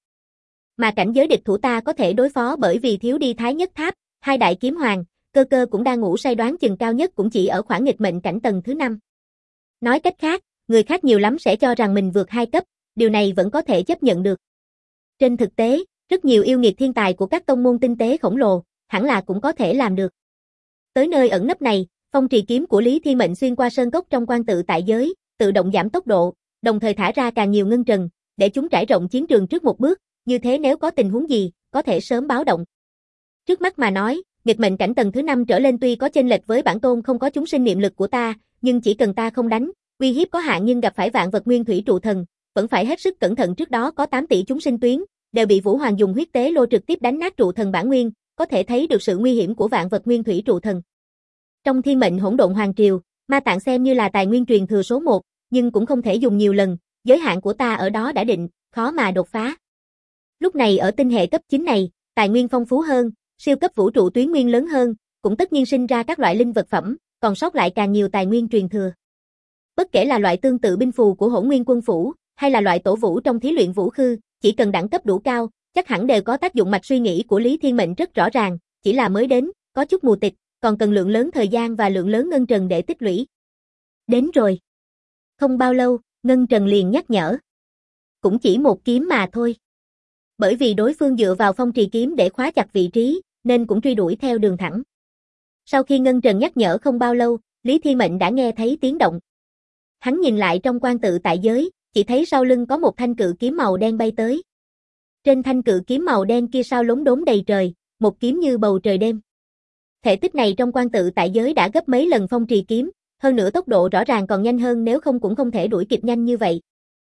Mà cảnh giới địch thủ ta có thể đối phó bởi vì thiếu đi Thái Nhất Tháp, hai đại kiếm hoàng, cơ cơ cũng đang ngủ say, đoán chừng cao nhất cũng chỉ ở khoảng nghịch mệnh cảnh tầng thứ 5. Nói cách khác, người khác nhiều lắm sẽ cho rằng mình vượt 2 cấp, điều này vẫn có thể chấp nhận được. Trên thực tế, rất nhiều yêu nghiệt thiên tài của các tông môn tinh tế khổng lồ, hẳn là cũng có thể làm được. Tới nơi ẩn nấp này, phong trì kiếm của Lý Thiên Mệnh xuyên qua sơn cốc trong quan tự tại giới, tự động giảm tốc độ, đồng thời thả ra càng nhiều ngân trần, để chúng trải rộng chiến trường trước một bước, như thế nếu có tình huống gì, có thể sớm báo động. Trước mắt mà nói, nghịch mệnh cảnh tầng thứ 5 trở lên tuy có chênh lệch với bản tôn không có chúng sinh niệm lực của ta, nhưng chỉ cần ta không đánh, uy hiếp có hạn nhưng gặp phải vạn vật nguyên thủy trụ thần, vẫn phải hết sức cẩn thận. Trước đó có 8 tỷ chúng sinh tuyến, đều bị Vũ Hoàng dùng huyết tế lô trực tiếp đánh nát trụ thần bản nguyên, có thể thấy được sự nguy hiểm của vạn vật nguyên thủy trụ thần. Trong thiên mệnh hỗn độn hoàng triều, ma tạng xem như là tài nguyên truyền thừa số 1, nhưng cũng không thể dùng nhiều lần, giới hạn của ta ở đó đã định, khó mà đột phá. Lúc này ở tinh hệ cấp 9 này, tài nguyên phong phú hơn, siêu cấp vũ trụ tuyến nguyên lớn hơn, cũng tất nhiên sinh ra các loại linh vật phẩm, còn sót lại càng nhiều tài nguyên truyền thừa. Bất kể là loại tương tự binh phù của Hỗn Nguyên Quân phủ, hay là loại tổ vũ trong thí luyện vũ khư, chỉ cần đẳng cấp đủ cao, chắc hẳn đều có tác dụng. Mạch suy nghĩ của Lý Thiên Mệnh rất rõ ràng, chỉ là mới đến, có chút mù tịt, còn cần lượng lớn thời gian và lượng lớn ngân trần để tích lũy. Đến rồi. Không bao lâu, ngân trần liền nhắc nhở. Cũng chỉ một kiếm mà thôi. Bởi vì đối phương dựa vào phong trì kiếm để khóa chặt vị trí, nên cũng truy đuổi theo đường thẳng. Sau khi ngân trần nhắc nhở không bao lâu, Lý Thiên Mệnh đã nghe thấy tiếng động. Hắn nhìn lại trong quan tự tại giới, chỉ thấy sau lưng có một thanh cự kiếm màu đen bay tới. Trên thanh cự kiếm màu đen kia sao lốm đốm đầy trời, một kiếm như bầu trời đêm. Thể tích này trong quan tự tại giới đã gấp mấy lần phong trì kiếm, hơn nữa tốc độ rõ ràng còn nhanh hơn, nếu không cũng không thể đuổi kịp nhanh như vậy.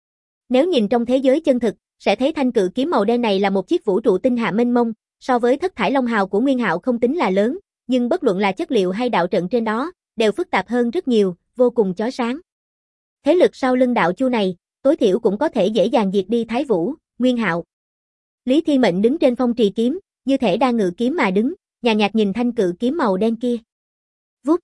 Nếu nhìn trong thế giới chân thực, sẽ thấy thanh cự kiếm màu đen này là một chiếc vũ trụ tinh hà mênh mông, so với thất thải long hào của Nguyên Hạo không tính là lớn, nhưng bất luận là chất liệu hay đạo trận trên đó, đều phức tạp hơn rất nhiều, vô cùng chói sáng. Thế lực sau lưng đạo chu này, tối thiểu cũng có thể dễ dàng diệt đi Thái Vũ, Nguyên Hạo. Lý Thiên Mệnh đứng trên phong trì kiếm, như thể đang ngự kiếm mà đứng, nhàn nhạt nhìn thanh cự kiếm màu đen kia. Vút.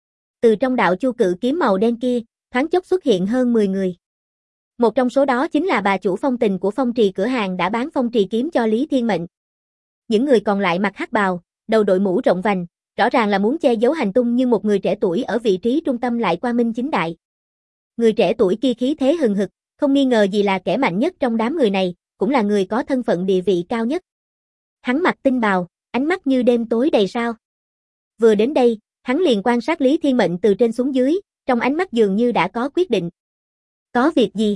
Từ trong đạo chu cự kiếm màu đen kia, thoáng chốc xuất hiện hơn 10 người. Một trong số đó chính là bà chủ Phong Tình của phong trì cửa hàng đã bán phong trì kiếm cho Lý Thiên Mệnh. Những người còn lại mặc hắc bào, đầu đội mũ rộng vành, rõ ràng là muốn che giấu hành tung, nhưng một người trẻ tuổi ở vị trí trung tâm lại quang minh chính đại. Người trẻ tuổi kia khí thế hừng hực, không nghi ngờ gì là kẻ mạnh nhất trong đám người này, cũng là người có thân phận địa vị cao nhất. Hắn mặc tinh bào, ánh mắt như đêm tối đầy sao. Vừa đến đây, hắn liền quan sát Lý Thiên Mệnh từ trên xuống dưới, trong ánh mắt dường như đã có quyết định. Có việc gì?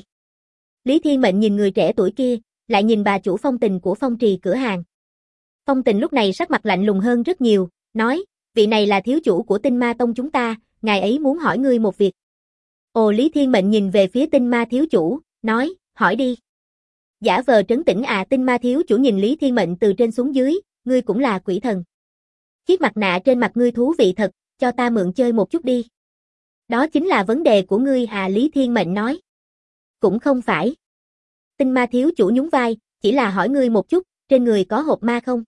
Lý Thiên Mệnh nhìn người trẻ tuổi kia, lại nhìn bà chủ Phong Tình của phong trì cửa hàng. Phong Tình lúc này sắc mặt lạnh lùng hơn rất nhiều, nói, vị này là thiếu chủ của Tinh Ma Tông chúng ta, ngài ấy muốn hỏi ngươi một việc. Ồ, Lý Thiên Mệnh nhìn về phía Tinh Ma thiếu chủ, nói, hỏi đi. Giả vờ trấn tĩnh à? Tinh Ma thiếu chủ nhìn Lý Thiên Mệnh từ trên xuống dưới, ngươi cũng là quỷ thần. Chiếc mặt nạ trên mặt ngươi thú vị thật, cho ta mượn chơi một chút đi. Đó chính là vấn đề của ngươi à? Lý Thiên Mệnh nói. Cũng không phải. Tinh Ma thiếu chủ nhún vai, chỉ là hỏi ngươi một chút, trên người có hộp ma không?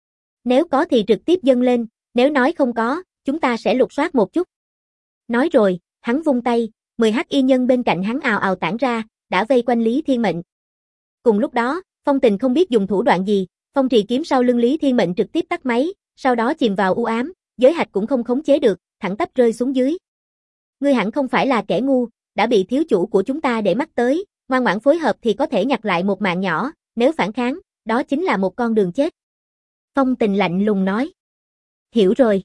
Nếu có thì trực tiếp dâng lên, nếu nói không có, chúng ta sẽ lục soát một chút. Nói rồi, hắn vung tay, 10 hắc y nhân bên cạnh hắn ào ào tản ra, đã vây quanh Lý Thiên Mệnh. Cùng lúc đó, Phong Tình không biết dùng thủ đoạn gì, phong trì kiếm sau lưng Lý Thiên Mệnh trực tiếp tắt máy, sau đó chìm vào u ám, giới hạch cũng không khống chế được, thẳng tắp rơi xuống dưới. Ngươi hẳn không phải là kẻ ngu, đã bị thiếu chủ của chúng ta để mắt tới, ngoan ngoãn phối hợp thì có thể nhặt lại một mạng nhỏ, nếu phản kháng, đó chính là một con đường chết. Phong Tình lạnh lùng nói. Hiểu rồi.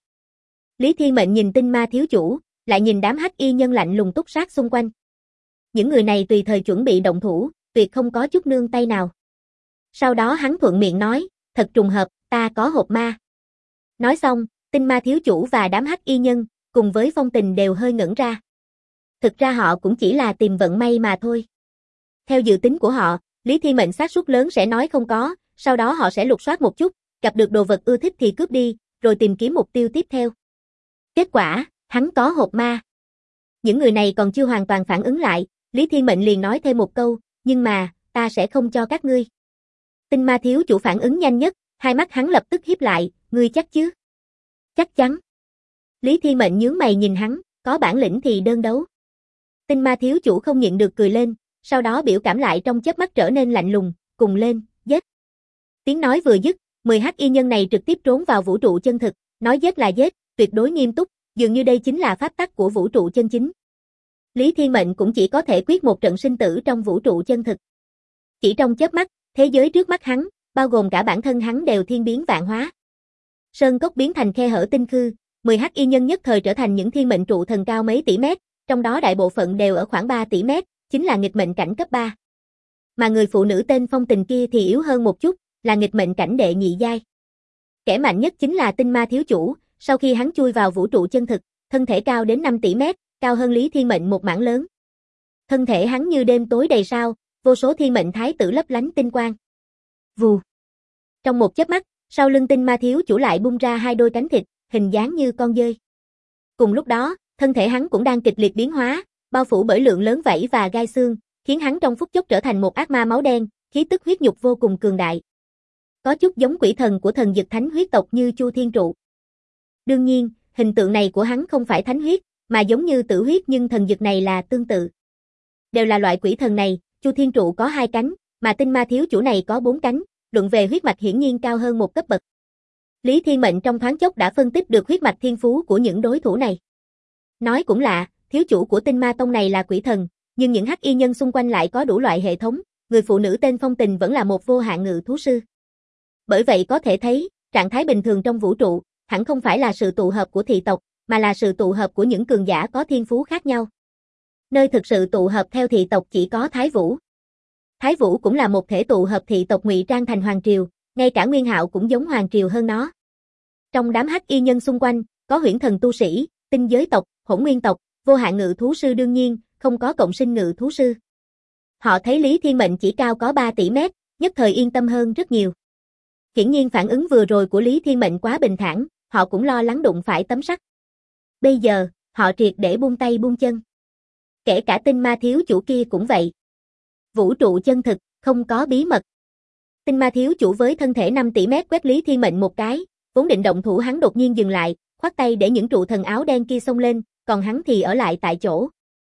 Lý Thiên Mệnh nhìn Tinh Ma thiếu chủ, lại nhìn đám hắc y nhân lạnh lùng túc sát xung quanh. Những người này tùy thời chuẩn bị động thủ, tuyệt không có chút nương tay nào. Sau đó hắn thuận miệng nói, thật trùng hợp, ta có hộp ma. Nói xong, Tinh Ma thiếu chủ và đám hắc y nhân, cùng với Phong Tình đều hơi ngẩn ra. Thực ra họ cũng chỉ là tìm vận may mà thôi. Theo dự tính của họ, Lý Thiên Mệnh xác suất lớn sẽ nói không có, sau đó họ sẽ lục soát một chút, gặp được đồ vật ưa thích thì cướp đi, rồi tìm kiếm mục tiêu tiếp theo. Kết quả, hắn có hộp ma. Những người này còn chưa hoàn toàn phản ứng lại, Lý Thiên Mệnh liền nói thêm một câu, nhưng mà, ta sẽ không cho các ngươi. Tinh Ma thiếu chủ phản ứng nhanh nhất, hai mắt hắn lập tức híp lại, ngươi chắc chứ? Chắc chắn. Lý Thiên Mệnh nhướng mày nhìn hắn, có bản lĩnh thì đơn đấu. Tinh Ma thiếu chủ không nhịn được cười lên, sau đó biểu cảm lại trong chớp mắt trở nên lạnh lùng, cùng lên, giết. Tiếng nói vừa dứt, 10 hắc y nhân này trực tiếp trốn vào vũ trụ chân thực, nói giết là giết, tuyệt đối nghiêm túc, dường như đây chính là pháp tắc của vũ trụ chân chính. Lý Thiên Mệnh cũng chỉ có thể quyết một trận sinh tử trong vũ trụ chân thực. Chỉ trong chớp mắt, thế giới trước mắt hắn, bao gồm cả bản thân hắn đều thiên biến vạn hóa. Sơn cốc biến thành khe hở tinh khư, 10 hắc y nhân nhất thời trở thành những thiên mệnh trụ thần cao mấy tỷ mét, trong đó đại bộ phận đều ở khoảng 3 tỷ mét, chính là nghịch mệnh cảnh cấp 3. Mà người phụ nữ tên Phong Tình kia thì yếu hơn một chút, là nghịch mệnh cảnh đệ nhị giai. Kẻ mạnh nhất chính là Tinh Ma thiếu chủ, sau khi hắn chui vào vũ trụ chân thực, thân thể cao đến 5 tỷ mét, cao hơn Lý Thiên Mệnh một mảng lớn. Thân thể hắn như đêm tối đầy sao, vô số thiên mệnh thái tử lấp lánh tinh quang. Vù. Trong một chớp mắt, sau lưng Tinh Ma thiếu chủ lại bung ra hai đôi cánh thịt, hình dáng như con dơi. Cùng lúc đó, thân thể hắn cũng đang kịch liệt biến hóa, bao phủ bởi lượng lớn vảy và gai xương, khiến hắn trong phút chốc trở thành một ác ma máu đen, khí tức huyết nhục vô cùng cường đại. có chút giống quỷ thần của thần dực thánh huyết tộc như Chu Thiên Trụ. Đương nhiên, hình tượng này của hắn không phải thánh huyết, mà giống như tử huyết nhưng thần dực này là tương tự. Đều là loại quỷ thần này, Chu Thiên Trụ có 2 cánh, mà tinh ma thiếu chủ này có 4 cánh, luận về huyết mạch hiển nhiên cao hơn một cấp bậc. Lý Thiên Mệnh trong thoáng chốc đã phân tích được huyết mạch thiên phú của những đối thủ này. Nói cũng lạ, thiếu chủ của tinh ma tông này là quỷ thần, nhưng những hắc y nhân xung quanh lại có đủ loại hệ thống, người phụ nữ tên Phong Tình vẫn là một vô hạn ngự thú sư. Bởi vậy có thể thấy, trạng thái bình thường trong vũ trụ, hẳn không phải là sự tụ hợp của thị tộc, mà là sự tụ hợp của những cường giả có thiên phú khác nhau. Nơi thực sự tụ hợp theo thị tộc chỉ có Thái Vũ. Thái Vũ cũng là một thể tụ hợp thị tộc ngụy trang thành hoàng triều, ngay cả Nguyên Hạo cũng giống hoàng triều hơn nó. Trong đám hắc y nhân xung quanh, có huyễn thần tu sĩ, tinh giới tộc, hỗn nguyên tộc, vô hạn ngự thú sư đương nhiên, không có cộng sinh ngự thú sư. Họ thấy Lý Thiên Mệnh chỉ cao có 3 tỷ mét, nhất thời yên tâm hơn rất nhiều. Hiển nhiên phản ứng vừa rồi của Lý Thiên Mệnh quá bình thản, họ cũng lo lắng đụng phải tấm sắt. Bây giờ, họ triệt để buông tay buông chân. Kể cả tinh ma thiếu chủ kia cũng vậy. Vũ trụ chân thực, không có bí mật. Tinh ma thiếu chủ với thân thể 5 tỷ mét quét Lý Thiên Mệnh một cái, vốn định động thủ hắn đột nhiên dừng lại, khoát tay để những trụ thần áo đen kia xông lên, còn hắn thì ở lại tại chỗ.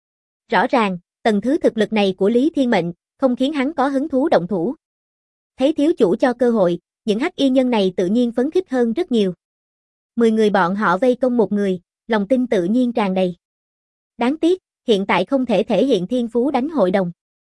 Rõ ràng, tầng thứ thực lực này của Lý Thiên Mệnh, không khiến hắn có hứng thú động thủ. Thấy thiếu chủ cho cơ hội, những hắc y nhân này tự nhiên phấn khích hơn rất nhiều. 10 người bọn họ vây công một người, lòng tin tự nhiên tràn đầy. Đáng tiếc, hiện tại không thể thể hiện thiên phú đánh hội đồng.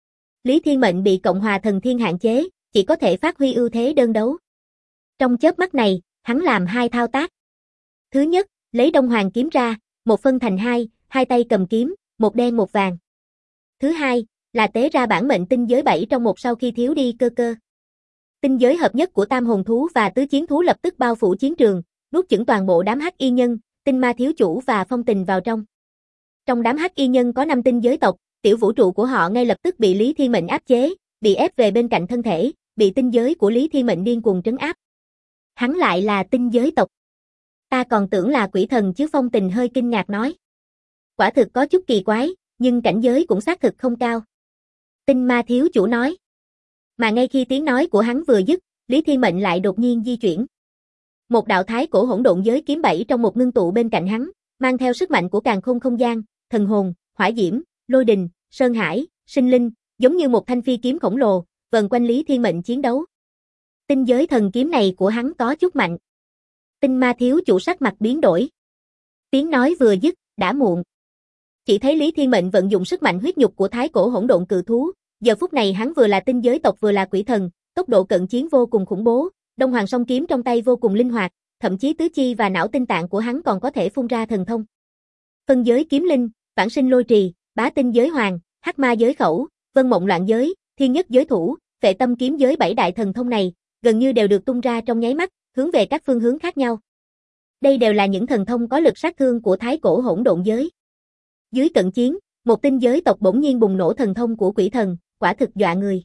Lý Thiên Mệnh bị Cộng Hòa Thần Thiên hạn chế, chỉ có thể phát huy ưu thế đơn đấu. Trong chớp mắt này, hắn làm 2 thao tác. Thứ nhất, lấy Đông Hoàng kiếm ra, một phân thành 2, 2 tay cầm kiếm, một đen một vàng. Thứ hai, là tế ra bản mệnh tinh giới 7 trong 1 sau khi thiếu đi cơ cơ. Tinh giới hợp nhất của tam hồn thú và tứ chiến thú lập tức bao phủ chiến trường, nuốt chửng toàn bộ đám hắc y nhân, tinh ma thiếu chủ và Phong Tình vào trong. Trong đám hắc y nhân có 5 tinh giới tộc, tiểu vũ trụ của họ ngay lập tức bị Lý Thiên Mệnh áp chế, bị ép về bên cạnh thân thể, bị tinh giới của Lý Thiên Mệnh điên cuồng trấn áp. Hắn lại là tinh giới tộc. Ta còn tưởng là quỷ thần chứ, Phong Tình hơi kinh ngạc nói. Quả thực có chút kỳ quái, nhưng cảnh giới cũng xác thực không cao. Tinh ma thiếu chủ nói. Mà ngay khi tiếng nói của hắn vừa dứt, Lý Thiên Mệnh lại đột nhiên di chuyển. Một đạo thái cổ hỗn độn giới kiếm 7 trong một ngưng tụ bên cạnh hắn, mang theo sức mạnh của càn khôn không gian, thần hồn, hỏa diễm, lôi đình, sơn hải, sinh linh, giống như một thanh phi kiếm khổng lồ, vần quanh Lý Thiên Mệnh chiến đấu. Tinh giới thần kiếm này của hắn có chút mạnh. Tinh ma thiếu chủ sắc mặt biến đổi. Tiếng nói vừa dứt, đã muộn. Chỉ thấy Lý Thiên Mệnh vận dụng sức mạnh huyết nhục của thái cổ hỗn độn cự thú, giờ phút này hắn vừa là tinh giới tộc vừa là quỷ thần, tốc độ cận chiến vô cùng khủng bố, Đông Hoàng song kiếm trong tay vô cùng linh hoạt, thậm chí tứ chi và não tinh tạng của hắn còn có thể phun ra thần thông. Phân giới kiếm linh, vãng sinh lôi trì, bá tinh giới hoàng, hắc ma giới khẩu, vân mộng loạn giới, thiên nhất giới thủ, phệ tâm kiếm giới 7 đại thần thông này, gần như đều được tung ra trong nháy mắt, hướng về các phương hướng khác nhau. Đây đều là những thần thông có lực sát thương của thái cổ hỗn độn giới. Dưới cận chiến, một tinh giới tộc bỗng nhiên bùng nổ thần thông của quỷ thần, quả thực dọa người.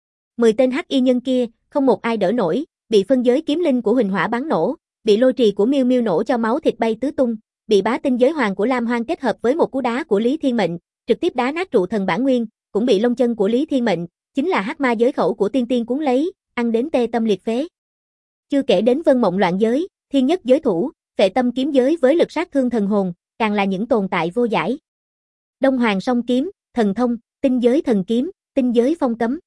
10 tên hắc y nhân kia, không một ai đỡ nổi, bị phân giới kiếm linh của Huỳnh Hỏa bắn nổ, bị lôi trì của Miêu Miêu nổ cho máu thịt bay tứ tung, bị bá tinh giới hoàng của Lam Hoang kết hợp với một cú đá của Lý Thiên Mệnh, trực tiếp đá nát trụ thần bản nguyên, cũng bị lông chân của Lý Thiên Mệnh, chính là hắc ma giới khẩu của Tiên Tiên cuốn lấy, ăn đến tê tâm liệt phế. Chưa kể đến vân mộng loạn giới, thiên nhất giới thủ, phệ tâm kiếm giới với lực sát thương thần hồn, càng là những tồn tại vô giải. Đông Hoàng song kiếm, thần thông, tinh giới thần kiếm, tinh giới phong cấm.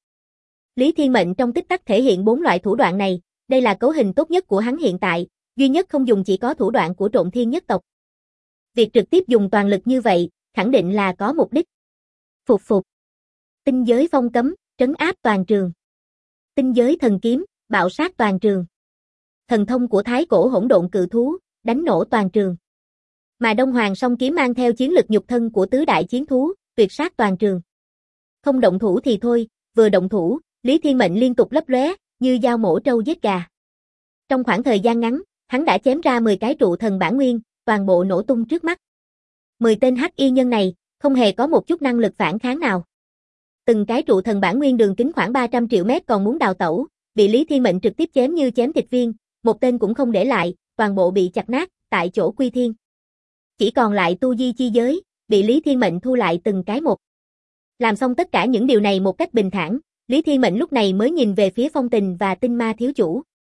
Lý Thiên Mệnh trong tích tắc thể hiện 4 loại thủ đoạn này, đây là cấu hình tốt nhất của hắn hiện tại, duy nhất không dùng chỉ có thủ đoạn của Trộn Thiên nhất tộc. Việc trực tiếp dùng toàn lực như vậy, khẳng định là có mục đích. Phục phục. Tinh giới phong cấm, trấn áp toàn trường. Tinh giới thần kiếm, bạo sát toàn trường. Thần thông của thái cổ hỗn độn cự thú, đánh nổ toàn trường. Mà Đông Hoàng song kiếm mang theo chiến lực nhục thân của tứ đại chiến thú, tuyệt sát toàn trường. Không động thủ thì thôi, vừa động thủ, Lý Thiên Mệnh liên tục lấp lóe, như dao mổ trâu giết gà. Trong khoảng thời gian ngắn, hắn đã chém ra 10 cái trụ thần bản nguyên, toàn bộ nổ tung trước mắt. 10 tên hắc y nhân này, không hề có một chút năng lực phản kháng nào. Từng cái trụ thần bản nguyên đường kính khoảng 300 triệu mét còn muốn đào tẩu, bị Lý Thiên Mệnh trực tiếp chém như chém thịt viên, một tên cũng không để lại, toàn bộ bị chặt nát, tại chỗ quy thiên. Chỉ còn lại tu di chi giới, bị Lý Thiên Mệnh thu lại từng cái một. Làm xong tất cả những điều này một cách bình thản, Lý Thiên Mệnh lúc này mới nhìn về phía Phong Tình và tinh ma thiếu chủ.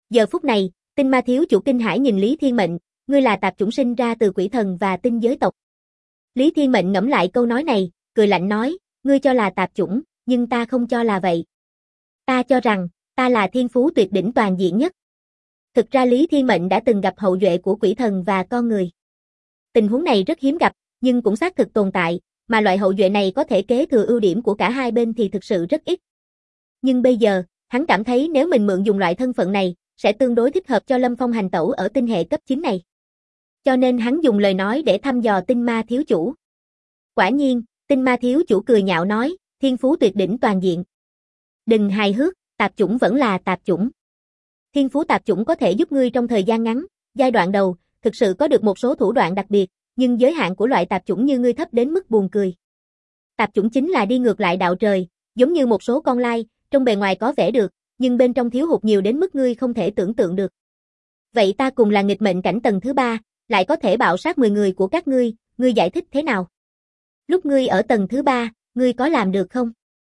Giờ phút này, Tinh Ma thiếu chủ kinh hãi nhìn Lý Thiên Mệnh, ngươi là tạp chủng sinh ra từ quỷ thần và tinh giới tộc. Lý Thiên Mệnh ngẫm lại câu nói này, cười lạnh nói, ngươi cho là tạp chủng, nhưng ta không cho là vậy. Ta cho rằng, ta là thiên phú tuyệt đỉnh toàn diện nhất. Thực ra Lý Thiên Mệnh đã từng gặp hậu duệ của quỷ thần và con người. Tình huống này rất hiếm gặp, nhưng cũng xác thực tồn tại, mà loại hậu duệ này có thể kế thừa ưu điểm của cả hai bên thì thực sự rất ít. Nhưng bây giờ, hắn cảm thấy nếu mình mượn dùng loại thân phận này, sẽ tương đối thích hợp cho Lâm Phong hành tẩu ở tinh hệ cấp 9 này. Cho nên hắn dùng lời nói để thăm dò Tinh Ma thiếu chủ. Quả nhiên, Tinh Ma thiếu chủ cười nhạo nói, thiên phú tuyệt đỉnh toàn diện. Đừng hài hước, tạp chủng vẫn là tạp chủng. Thiên phú tạp chủng có thể giúp ngươi trong thời gian ngắn, giai đoạn đầu, thực sự có được một số thủ đoạn đặc biệt, nhưng giới hạn của loại tạp chủng như ngươi thấp đến mức buồn cười. Tạp chủng chính là đi ngược lại đạo trời, giống như một số con lai, trong bề ngoài có vẻ được, nhưng bên trong thiếu hụt nhiều đến mức ngươi không thể tưởng tượng được. Vậy ta cùng là nghịch mệnh cảnh tầng thứ 3, lại có thể bạo sát 10 người của các ngươi giải thích thế nào? Lúc ngươi ở tầng thứ 3, ngươi có làm được không?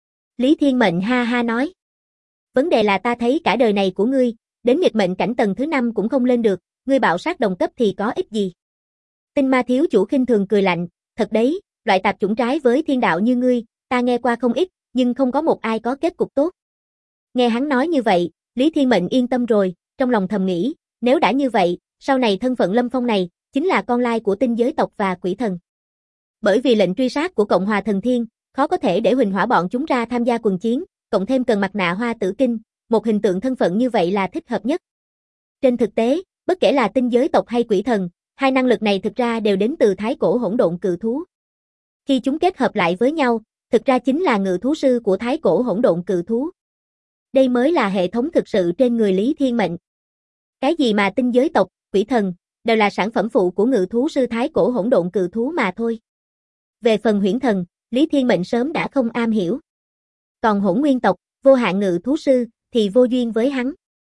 Lý Thiên Mệnh ha ha nói. Vấn đề là ta thấy cả đời này của ngươi, đến nghịch mệnh cảnh tầng thứ 5 cũng không lên được, ngươi bạo sát đồng cấp thì có ích gì? Tinh Ma thiếu chủ khinh thường cười lạnh, thật đấy, loại tạp chủng trái với thiên đạo như ngươi, ta nghe qua không ít, nhưng không có một ai có kết cục tốt. Nghe hắn nói như vậy, Lý Thiên Mệnh yên tâm rồi, trong lòng thầm nghĩ, nếu đã như vậy, sau này thân phận Lâm Phong này, chính là con lai của tinh giới tộc và quỷ thần. Bởi vì lệnh truy sát của Cộng hòa Thần Thiên, khó có thể để huỳnh hỏa bọn chúng ra tham gia quần chiến, cộng thêm cần mặt nạ hoa tử kinh, một hình tượng thân phận như vậy là thích hợp nhất. Trên thực tế, bất kể là tinh giới tộc hay quỷ thần, hai năng lực này thực ra đều đến từ thái cổ hỗn độn cự thú. Khi chúng kết hợp lại với nhau, thực ra chính là ngự thú sư của thái cổ hỗn độn cự thú. Đây mới là hệ thống thực sự trên người Lý Thiên Mệnh. Cái gì mà tinh giới tộc, quỷ thần, đều là sản phẩm phụ của ngự thú sư thái cổ hỗn độn cự thú mà thôi. Về phần huyễn thần, Lý Thiên Mệnh sớm đã không am hiểu. Còn hỗn nguyên tộc, vô hạn ngự thú sư, thì vô duyên với hắn.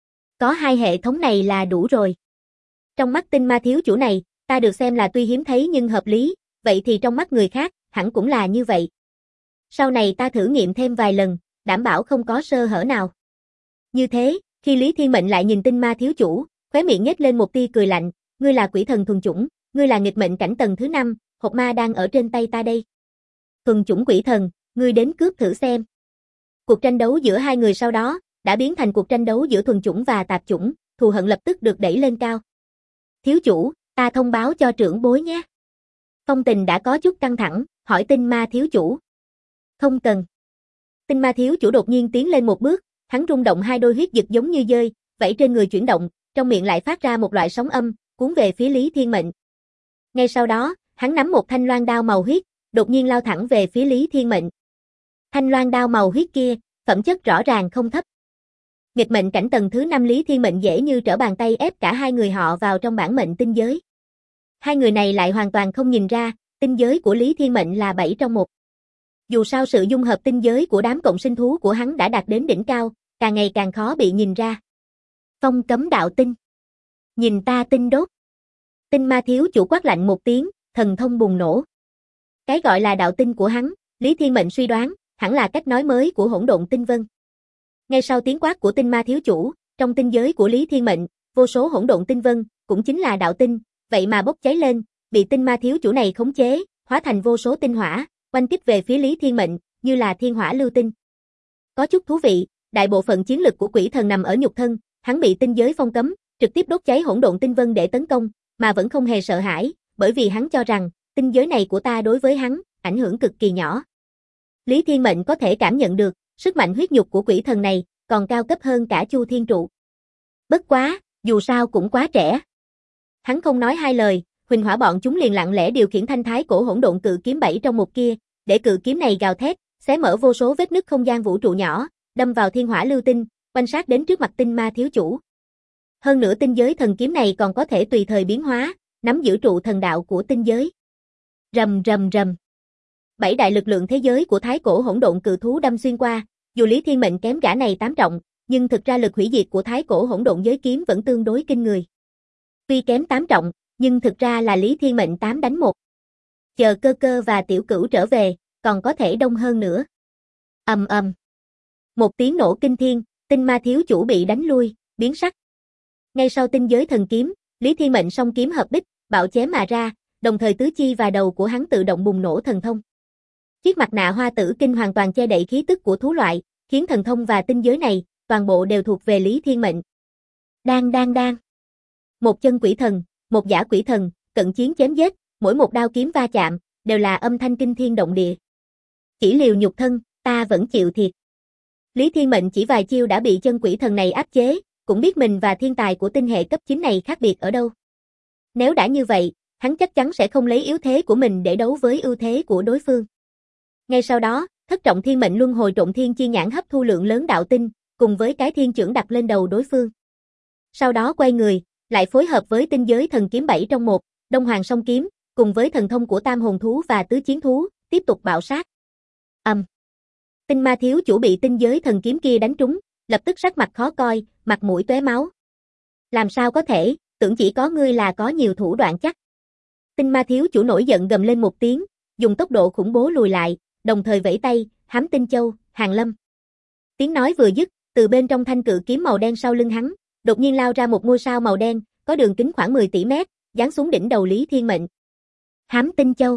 Có hai hệ thống này là đủ rồi. Trong mắt Tinh Ma thiếu chủ này, ta được xem là tuy hiếm thấy nhưng hợp lý, vậy thì trong mắt người khác, hẳn cũng là như vậy. Sau này ta thử nghiệm thêm vài lần, đảm bảo không có sơ hở nào. Như thế, khi Lý Thiên Mệnh lại nhìn Tinh Ma thiếu chủ, khóe miệng nhếch lên một tia cười lạnh, ngươi là quỷ thần thuần chủng, ngươi là nghịch mệnh cảnh tầng thứ 5, hộp ma đang ở trên tay ta đây. Thuần chủng quỷ thần, ngươi đến cướp thử xem. Cuộc tranh đấu giữa hai người sau đó, đã biến thành cuộc tranh đấu giữa thuần chủng và tạp chủng, thù hận lập tức được đẩy lên cao. Thiếu chủ, ta thông báo cho trưởng bối nhé. Phong Tình đã có chút căng thẳng, hỏi Tinh Ma thiếu chủ. Không cần. Tinh Ma thiếu chủ đột nhiên tiến lên một bước, hắn rung động hai đôi huyết dịch giống như dơi, vảy trên người chuyển động, trong miệng lại phát ra một loại sóng âm, cuốn về phía Lý Thiên Mệnh. Ngay sau đó, hắn nắm một thanh loan đao màu huyết, đột nhiên lao thẳng về phía Lý Thiên Mệnh. Thanh loan đao màu huyết kia, phẩm chất rõ ràng không thấp. Nghịch mệnh cảnh tầng thứ 5 Lý Thiên Mệnh dễ như trở bàn tay ép cả hai người họ vào trong bản mệnh tinh giới. Hai người này lại hoàn toàn không nhìn ra, tinh giới của Lý Thiên Mệnh là 7 trong 1. Dù sao sự dung hợp tinh giới của đám cộng sinh thú của hắn đã đạt đến đỉnh cao, càng ngày càng khó bị nhìn ra. Phong cấm đạo tinh. Nhìn ta tinh đốt. Tinh Ma thiếu chủ quát lạnh một tiếng, thần thông bùng nổ. Cái gọi là đạo tinh của hắn, Lý Thiên Mệnh suy đoán, hẳn là cách nói mới của hỗn độn tinh vân. Ngay sau tiếng quát của Tinh Ma thiếu chủ, trong tinh giới của Lý Thiên Mệnh, vô số hỗn độn tinh vân, cũng chính là đạo tinh, vậy mà bốc cháy lên, bị Tinh Ma thiếu chủ này khống chế, hóa thành vô số tinh hỏa, oanh kích về phía Lý Thiên Mệnh, như là thiên hỏa lưu tinh. Có chút thú vị, đại bộ phận chiến lực của quỷ thần nằm ở nhục thân, hắn bị tinh giới phong cấm, trực tiếp đốt cháy hỗn độn tinh vân để tấn công, mà vẫn không hề sợ hãi, bởi vì hắn cho rằng, tinh giới này của ta đối với hắn, ảnh hưởng cực kỳ nhỏ. Lý Thiên Mệnh có thể cảm nhận được, sức mạnh huyết nhục của quỷ thần này, còn cao cấp hơn cả Chu Thiên Trụ. Bất quá, dù sao cũng quá trẻ. Hắn không nói hai lời, huỳnh hỏa bọn chúng liền lặng lẽ điều khiển thanh thái cổ hỗn độn cự kiếm 7 trong 1 kia, để cự kiếm này gào thét, xé mở vô số vết nứt không gian vũ trụ nhỏ, đâm vào thiên hỏa lưu tinh, quanh sát đến trước mặt Tinh Ma thiếu chủ. Hơn nữa tinh giới thần kiếm này còn có thể tùy thời biến hóa, nắm giữ trụ thần đạo của tinh giới. Rầm rầm rầm. 7 đại lực lượng thế giới của thái cổ hỗn độn cự thú đâm xuyên qua, dù Lý Thiên Mệnh kém gã này 8 trọng, nhưng thực ra lực hủy diệt của thái cổ hỗn độn giới kiếm vẫn tương đối kinh người. Tuy kém 8 trọng, nhưng thực ra là Lý Thiên Mệnh 8 đánh 1. Chờ Cơ Cơ và Tiểu Cửu trở về, còn có thể đông hơn nữa. Ầm ầm. Một tiếng nổ kinh thiên, Tinh Ma thiếu chủ bị đánh lui, biến sắc. Ngay sau tinh giới thần kiếm, Lý Thiên Mệnh song kiếm hợp bích, bạo chém mà ra, đồng thời tứ chi và đầu của hắn tự động bùng nổ thần thông. Chiếc mặt nạ hoa tử kinh hoàn toàn che đậy khí tức của thú loại, khiến thần thông và tinh giới này, toàn bộ đều thuộc về Lý Thiên Mệnh. Đang. Một chân quỷ thần, một giả quỷ thần, cận chiến chém giết, mỗi một đao kiếm va chạm, đều là âm thanh kinh thiên động địa. Chỉ liều nhục thân, ta vẫn chịu thiệt. Lý Thiên Mệnh chỉ vài chiêu đã bị chân quỷ thần này áp chế, cũng biết mình và thiên tài của tinh hệ cấp 9 này khác biệt ở đâu. Nếu đã như vậy, hắn chắc chắn sẽ không lấy yếu thế của mình để đấu với ưu thế của đối phương. Ngay sau đó, thất trọng thiên mệnh luân hồi trộn thiên chi nhãn hấp thu lượng lớn đạo tinh, cùng với cái thiên chưởng đặt lên đầu đối phương. Sau đó quay người, lại phối hợp với tinh giới thần kiếm 7 trong 1, Đông Hoàng song kiếm, cùng với thần thông của tam hồn thú và tứ chiến thú, tiếp tục bạo sát. Tinh ma thiếu chủ bị tinh giới thần kiếm kia đánh trúng, lập tức sắc mặt khó coi, mặt mũi tóe máu. Làm sao có thể, tưởng chỉ có ngươi là có nhiều thủ đoạn chắc. Tinh ma thiếu chủ nổi giận gầm lên một tiếng, dùng tốc độ khủng bố lùi lại, đồng thời vẫy tay, hám tinh châu, hàng lâm. Tiếng nói vừa dứt, từ bên trong thanh cự kiếm màu đen sau lưng hắn, đột nhiên lao ra một ngôi sao màu đen, có đường kính khoảng 10 tỷ mét, giáng xuống đỉnh đầu Lý Thiên Mệnh. Hám tinh châu.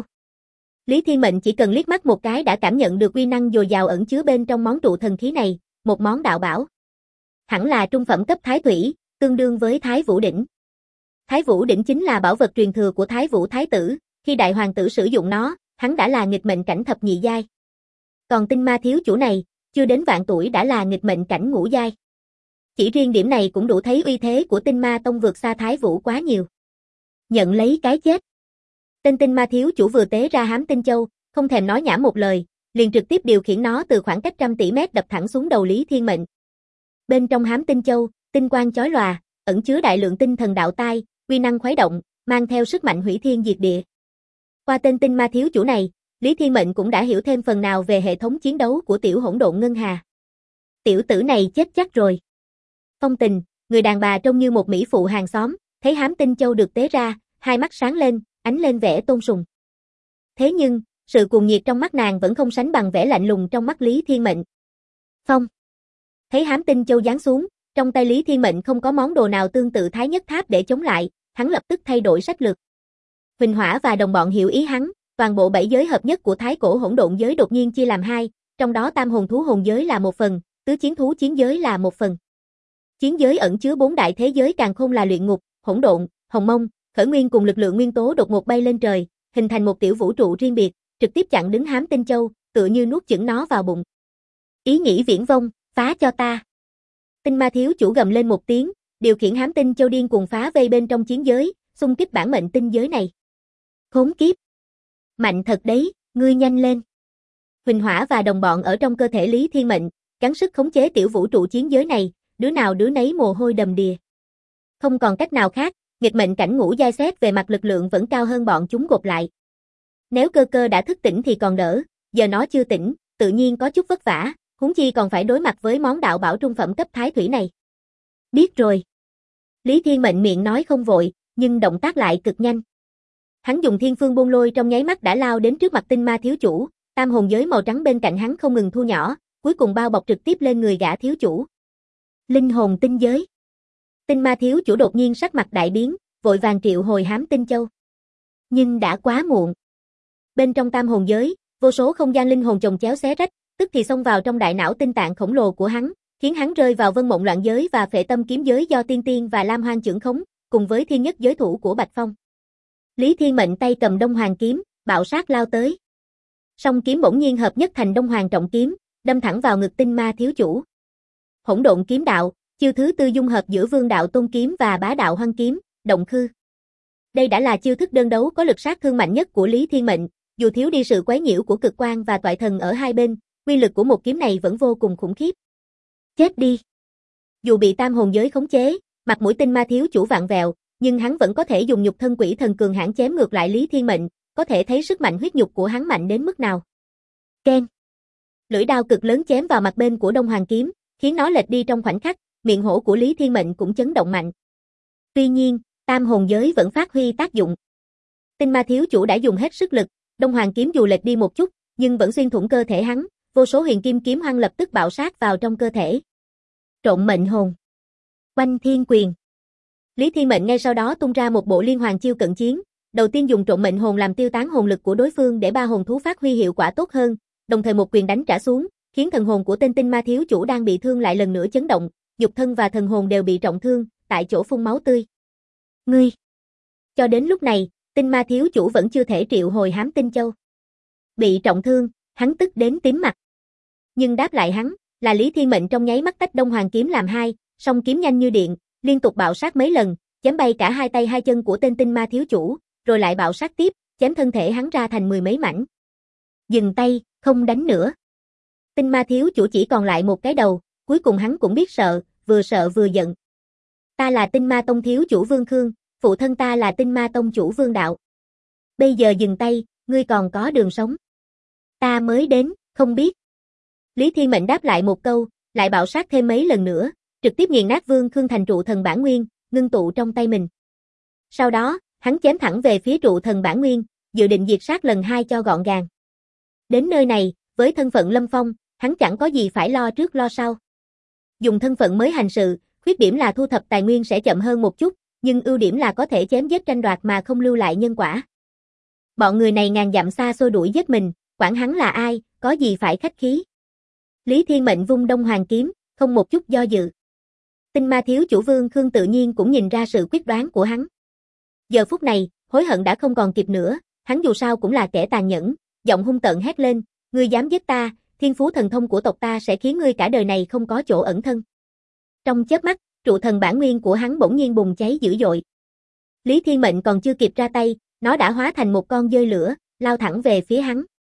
Lý Thiên Mệnh chỉ cần liếc mắt một cái đã cảm nhận được uy năng dồi dào ẩn chứa bên trong món trụ thần khí này, một món đạo bảo. Hẳn là trung phẩm cấp thái thủy, tương đương với Thái Vũ đỉnh. Thái Vũ đỉnh chính là bảo vật truyền thừa của Thái Vũ thái tử, khi đại hoàng tử sử dụng nó, hắn đã là nghịch mệnh cảnh thập nhị giai. Còn tinh ma thiếu chủ này, chưa đến vạn tuổi đã là nghịch mệnh cảnh ngũ giai. Chỉ riêng điểm này cũng đủ thấy uy thế của tinh ma tông vượt xa Thái Vũ quá nhiều. Nhận lấy cái chết. Tên tinh ma thiếu chủ vừa tế ra hám tinh châu, không thèm nói nhảm một lời, liền trực tiếp điều khiển nó từ khoảng cách trăm tỷ mét đập thẳng xuống đầu Lý Thiên Mệnh. Bên trong hám tinh châu, tinh quang chói lòa, ẩn chứa đại lượng tinh thần đạo tai, uy năng khuấy động, mang theo sức mạnh hủy thiên diệt địa. Qua tên tinh ma thiếu chủ này, Lý Thiên Mệnh cũng đã hiểu thêm phần nào về hệ thống chiến đấu của tiểu hỗn độn ngân hà. Tiểu tử này chết chắc rồi. Phong Tình, người đàn bà trông như một mỹ phụ hàng xóm, thấy hám tinh châu được tế ra, hai mắt sáng lên, ánh lên vẻ tôn sùng. Thế nhưng, sự cuồng nhiệt trong mắt nàng vẫn không sánh bằng vẻ lạnh lùng trong mắt Lý Thiên Mệnh. Phong. Thấy hám tinh châu giáng xuống, trong tay Lý Thiên Mệnh không có món đồ nào tương tự Thái Nhất Tháp để chống lại, hắn lập tức thay đổi sách lược. Huỳnh Hỏa và đồng bọn hiểu ý hắn, toàn bộ 7 giới hợp nhất của Thái Cổ hỗn độn giới đột nhiên chia làm 2, trong đó tam hồn thú hồn giới là một phần, tứ chiến thú chiến giới là một phần. Chiến giới ẩn chứa 4 đại thế giới càn khôn là luyện ngục, hỗn độn, hồng mông, khởi nguyên cùng lực lượng nguyên tố đột ngột bay lên trời, hình thành một tiểu vũ trụ riêng biệt, trực tiếp chặn đứng hám tinh châu, tựa như nuốt chửng nó vào bụng. Ý nghĩ viển vông, phá cho ta. Tinh ma thiếu chủ gầm lên một tiếng, điều khiển hám tinh châu điên cuồng phá vây bên trong chiến giới, xung kích bản mệnh tinh giới này. Khốn kiếp. Mạnh thật đấy, ngươi nhanh lên. Huỳnh Hỏa và đồng bọn ở trong cơ thể Lý Thiên Mệnh, gắng sức khống chế tiểu vũ trụ chiến giới này, đứa nào đứa nấy mồ hôi đầm đìa. Không còn cách nào khác, nghịch mệnh cảnh ngũ giai xét về mặt lực lượng vẫn cao hơn bọn chúng gộp lại. Nếu cơ cơ đã thức tỉnh thì còn đỡ, giờ nó chưa tỉnh, tự nhiên có chút vất vả, huống chi còn phải đối mặt với món đạo bảo trung phẩm cấp thái thủy này. Biết rồi. Lý Thiên Mệnh miệng nói không vội, nhưng động tác lại cực nhanh. Hắn dùng thiên phương bôn lôi trong nháy mắt đã lao đến trước mặt tinh ma thiếu chủ, tam hồn giới màu trắng bên cạnh hắn không ngừng thu nhỏ, cuối cùng bao bọc trực tiếp lên người gã thiếu chủ. Linh hồn tinh giới. Tinh ma thiếu chủ đột nhiên sắc mặt đại biến, vội vàng triệu hồi hám tinh châu. Nhưng đã quá muộn. Bên trong tam hồn giới, vô số không gian linh hồn chồng chéo xé rách, tức thì xông vào trong đại não tinh tạng khổng lồ của hắn, khiến hắn rơi vào vân mộng loạn giới và phệ tâm kiếm giới do Tiên Tiên và Lam Hoang trưởng khống, cùng với thiên nhất giới thủ của Bạch Phong. Lý Thiên Mệnh tay cầm Đông Hoàng kiếm, bạo sát lao tới. Song kiếm bỗng nhiên hợp nhất thành Đông Hoàng trọng kiếm, đâm thẳng vào ngực tinh ma thiếu chủ. Hỗn độn kiếm đạo, chiêu thứ tư dung hợp giữa Vương đạo Tôn kiếm và Bá đạo Hoang kiếm, Động Khư. Đây đã là chiêu thức đơn đấu có lực sát thương mạnh nhất của Lý Thiên Mệnh, dù thiếu đi sự quấy nhiễu của cực quang và toại thần ở hai bên, uy lực của một kiếm này vẫn vô cùng khủng khiếp. Chết đi. Dù bị tam hồn giới khống chế, mặt mũi tinh ma thiếu chủ vặn vẹo, nhưng hắn vẫn có thể dùng nhục thân quỷ thần cường hãn chém ngược lại Lý Thiên Mệnh, có thể thấy sức mạnh huyết nhục của hắn mạnh đến mức nào. Keng. Lưỡi đao cực lớn chém vào mặt bên của Đông Hoàng kiếm, khiến nó lệch đi trong khoảnh khắc, miệng hổ của Lý Thiên Mệnh cũng chấn động mạnh. Tuy nhiên, tam hồn giới vẫn phát huy tác dụng. Tinh ma thiếu chủ đã dùng hết sức lực, Đông Hoàng kiếm dù lệch đi một chút, nhưng vẫn xuyên thủng cơ thể hắn, vô số huyền kim kiếm hoang lập tức bạo sát vào trong cơ thể. Trộn mệnh hồn. Oanh thiên quyền. Lý Thiên Mệnh ngay sau đó tung ra một bộ liên hoàn chiêu cận chiến, đầu tiên dùng trộn mệnh hồn làm tiêu tán hồn lực của đối phương để ba hồn thú phát huy hiệu quả tốt hơn, đồng thời một quyền đánh trả xuống, khiến thần hồn của tên tinh ma thiếu chủ đang bị thương lại lần nữa chấn động, nhục thân và thần hồn đều bị trọng thương, tại chỗ phun máu tươi. Ngươi! Cho đến lúc này, tinh ma thiếu chủ vẫn chưa thể triệu hồi hám tinh châu. Bị trọng thương, hắn tức đến tím mặt. Nhưng đáp lại hắn, là Lý Thiên Mệnh trong nháy mắt tách Đông Hoàng kiếm làm hai, song kiếm nhanh như điện, liên tục bạo sát mấy lần, chém bay cả hai tay hai chân của tên tinh ma thiếu chủ, rồi lại bạo sát tiếp, chém thân thể hắn ra thành mười mấy mảnh. Dừng tay, không đánh nữa. Tinh ma thiếu chủ chỉ còn lại một cái đầu, cuối cùng hắn cũng biết sợ vừa giận. Ta là tinh ma tông thiếu chủ Vương Khương, phụ thân ta là tinh ma tông chủ Vương Đạo. Bây giờ dừng tay, ngươi còn có đường sống. Ta mới đến, không biết. Lý Thiên Mệnh đáp lại một câu, lại bạo sát thêm mấy lần nữa, trực tiếp nghiền nát Vương Khương thành trụ thần bản nguyên, ngưng tụ trong tay mình. Sau đó, hắn chém thẳng về phía trụ thần bản nguyên, dự định diệt sát lần hai cho gọn gàng. Đến nơi này, với thân phận Lâm Phong, hắn chẳng có gì phải lo trước lo sau. Dùng thân phận mới hành sự, khuyết điểm là thu thập tài nguyên sẽ chậm hơn một chút, nhưng ưu điểm là có thể chém giết tranh đoạt mà không lưu lại nhân quả. Bọn người này ngàn dặm xa xôi đuổi giết mình, quản hắn là ai, có gì phải khách khí. Lý Thiên Mệnh vung Đông Hoàng kiếm, không một chút do dự. Tinh ma thiếu chủ Vương Khương tự nhiên cũng nhìn ra sự quyết đoán của hắn. Giờ phút này, hối hận đã không còn kịp nữa, hắn dù sao cũng là kẻ tàn nhẫn, giọng hung tợn hét lên, ngươi dám giết ta, thiên phú thần thông của tộc ta sẽ khiến ngươi cả đời này không có chỗ ẩn thân. Trong chớp mắt, trụ thần bản nguyên của hắn bỗng nhiên bùng cháy dữ dội. Lý Thiên Mệnh còn chưa kịp ra tay, nó đã hóa thành một con dơi lửa, lao thẳng về phía hắn.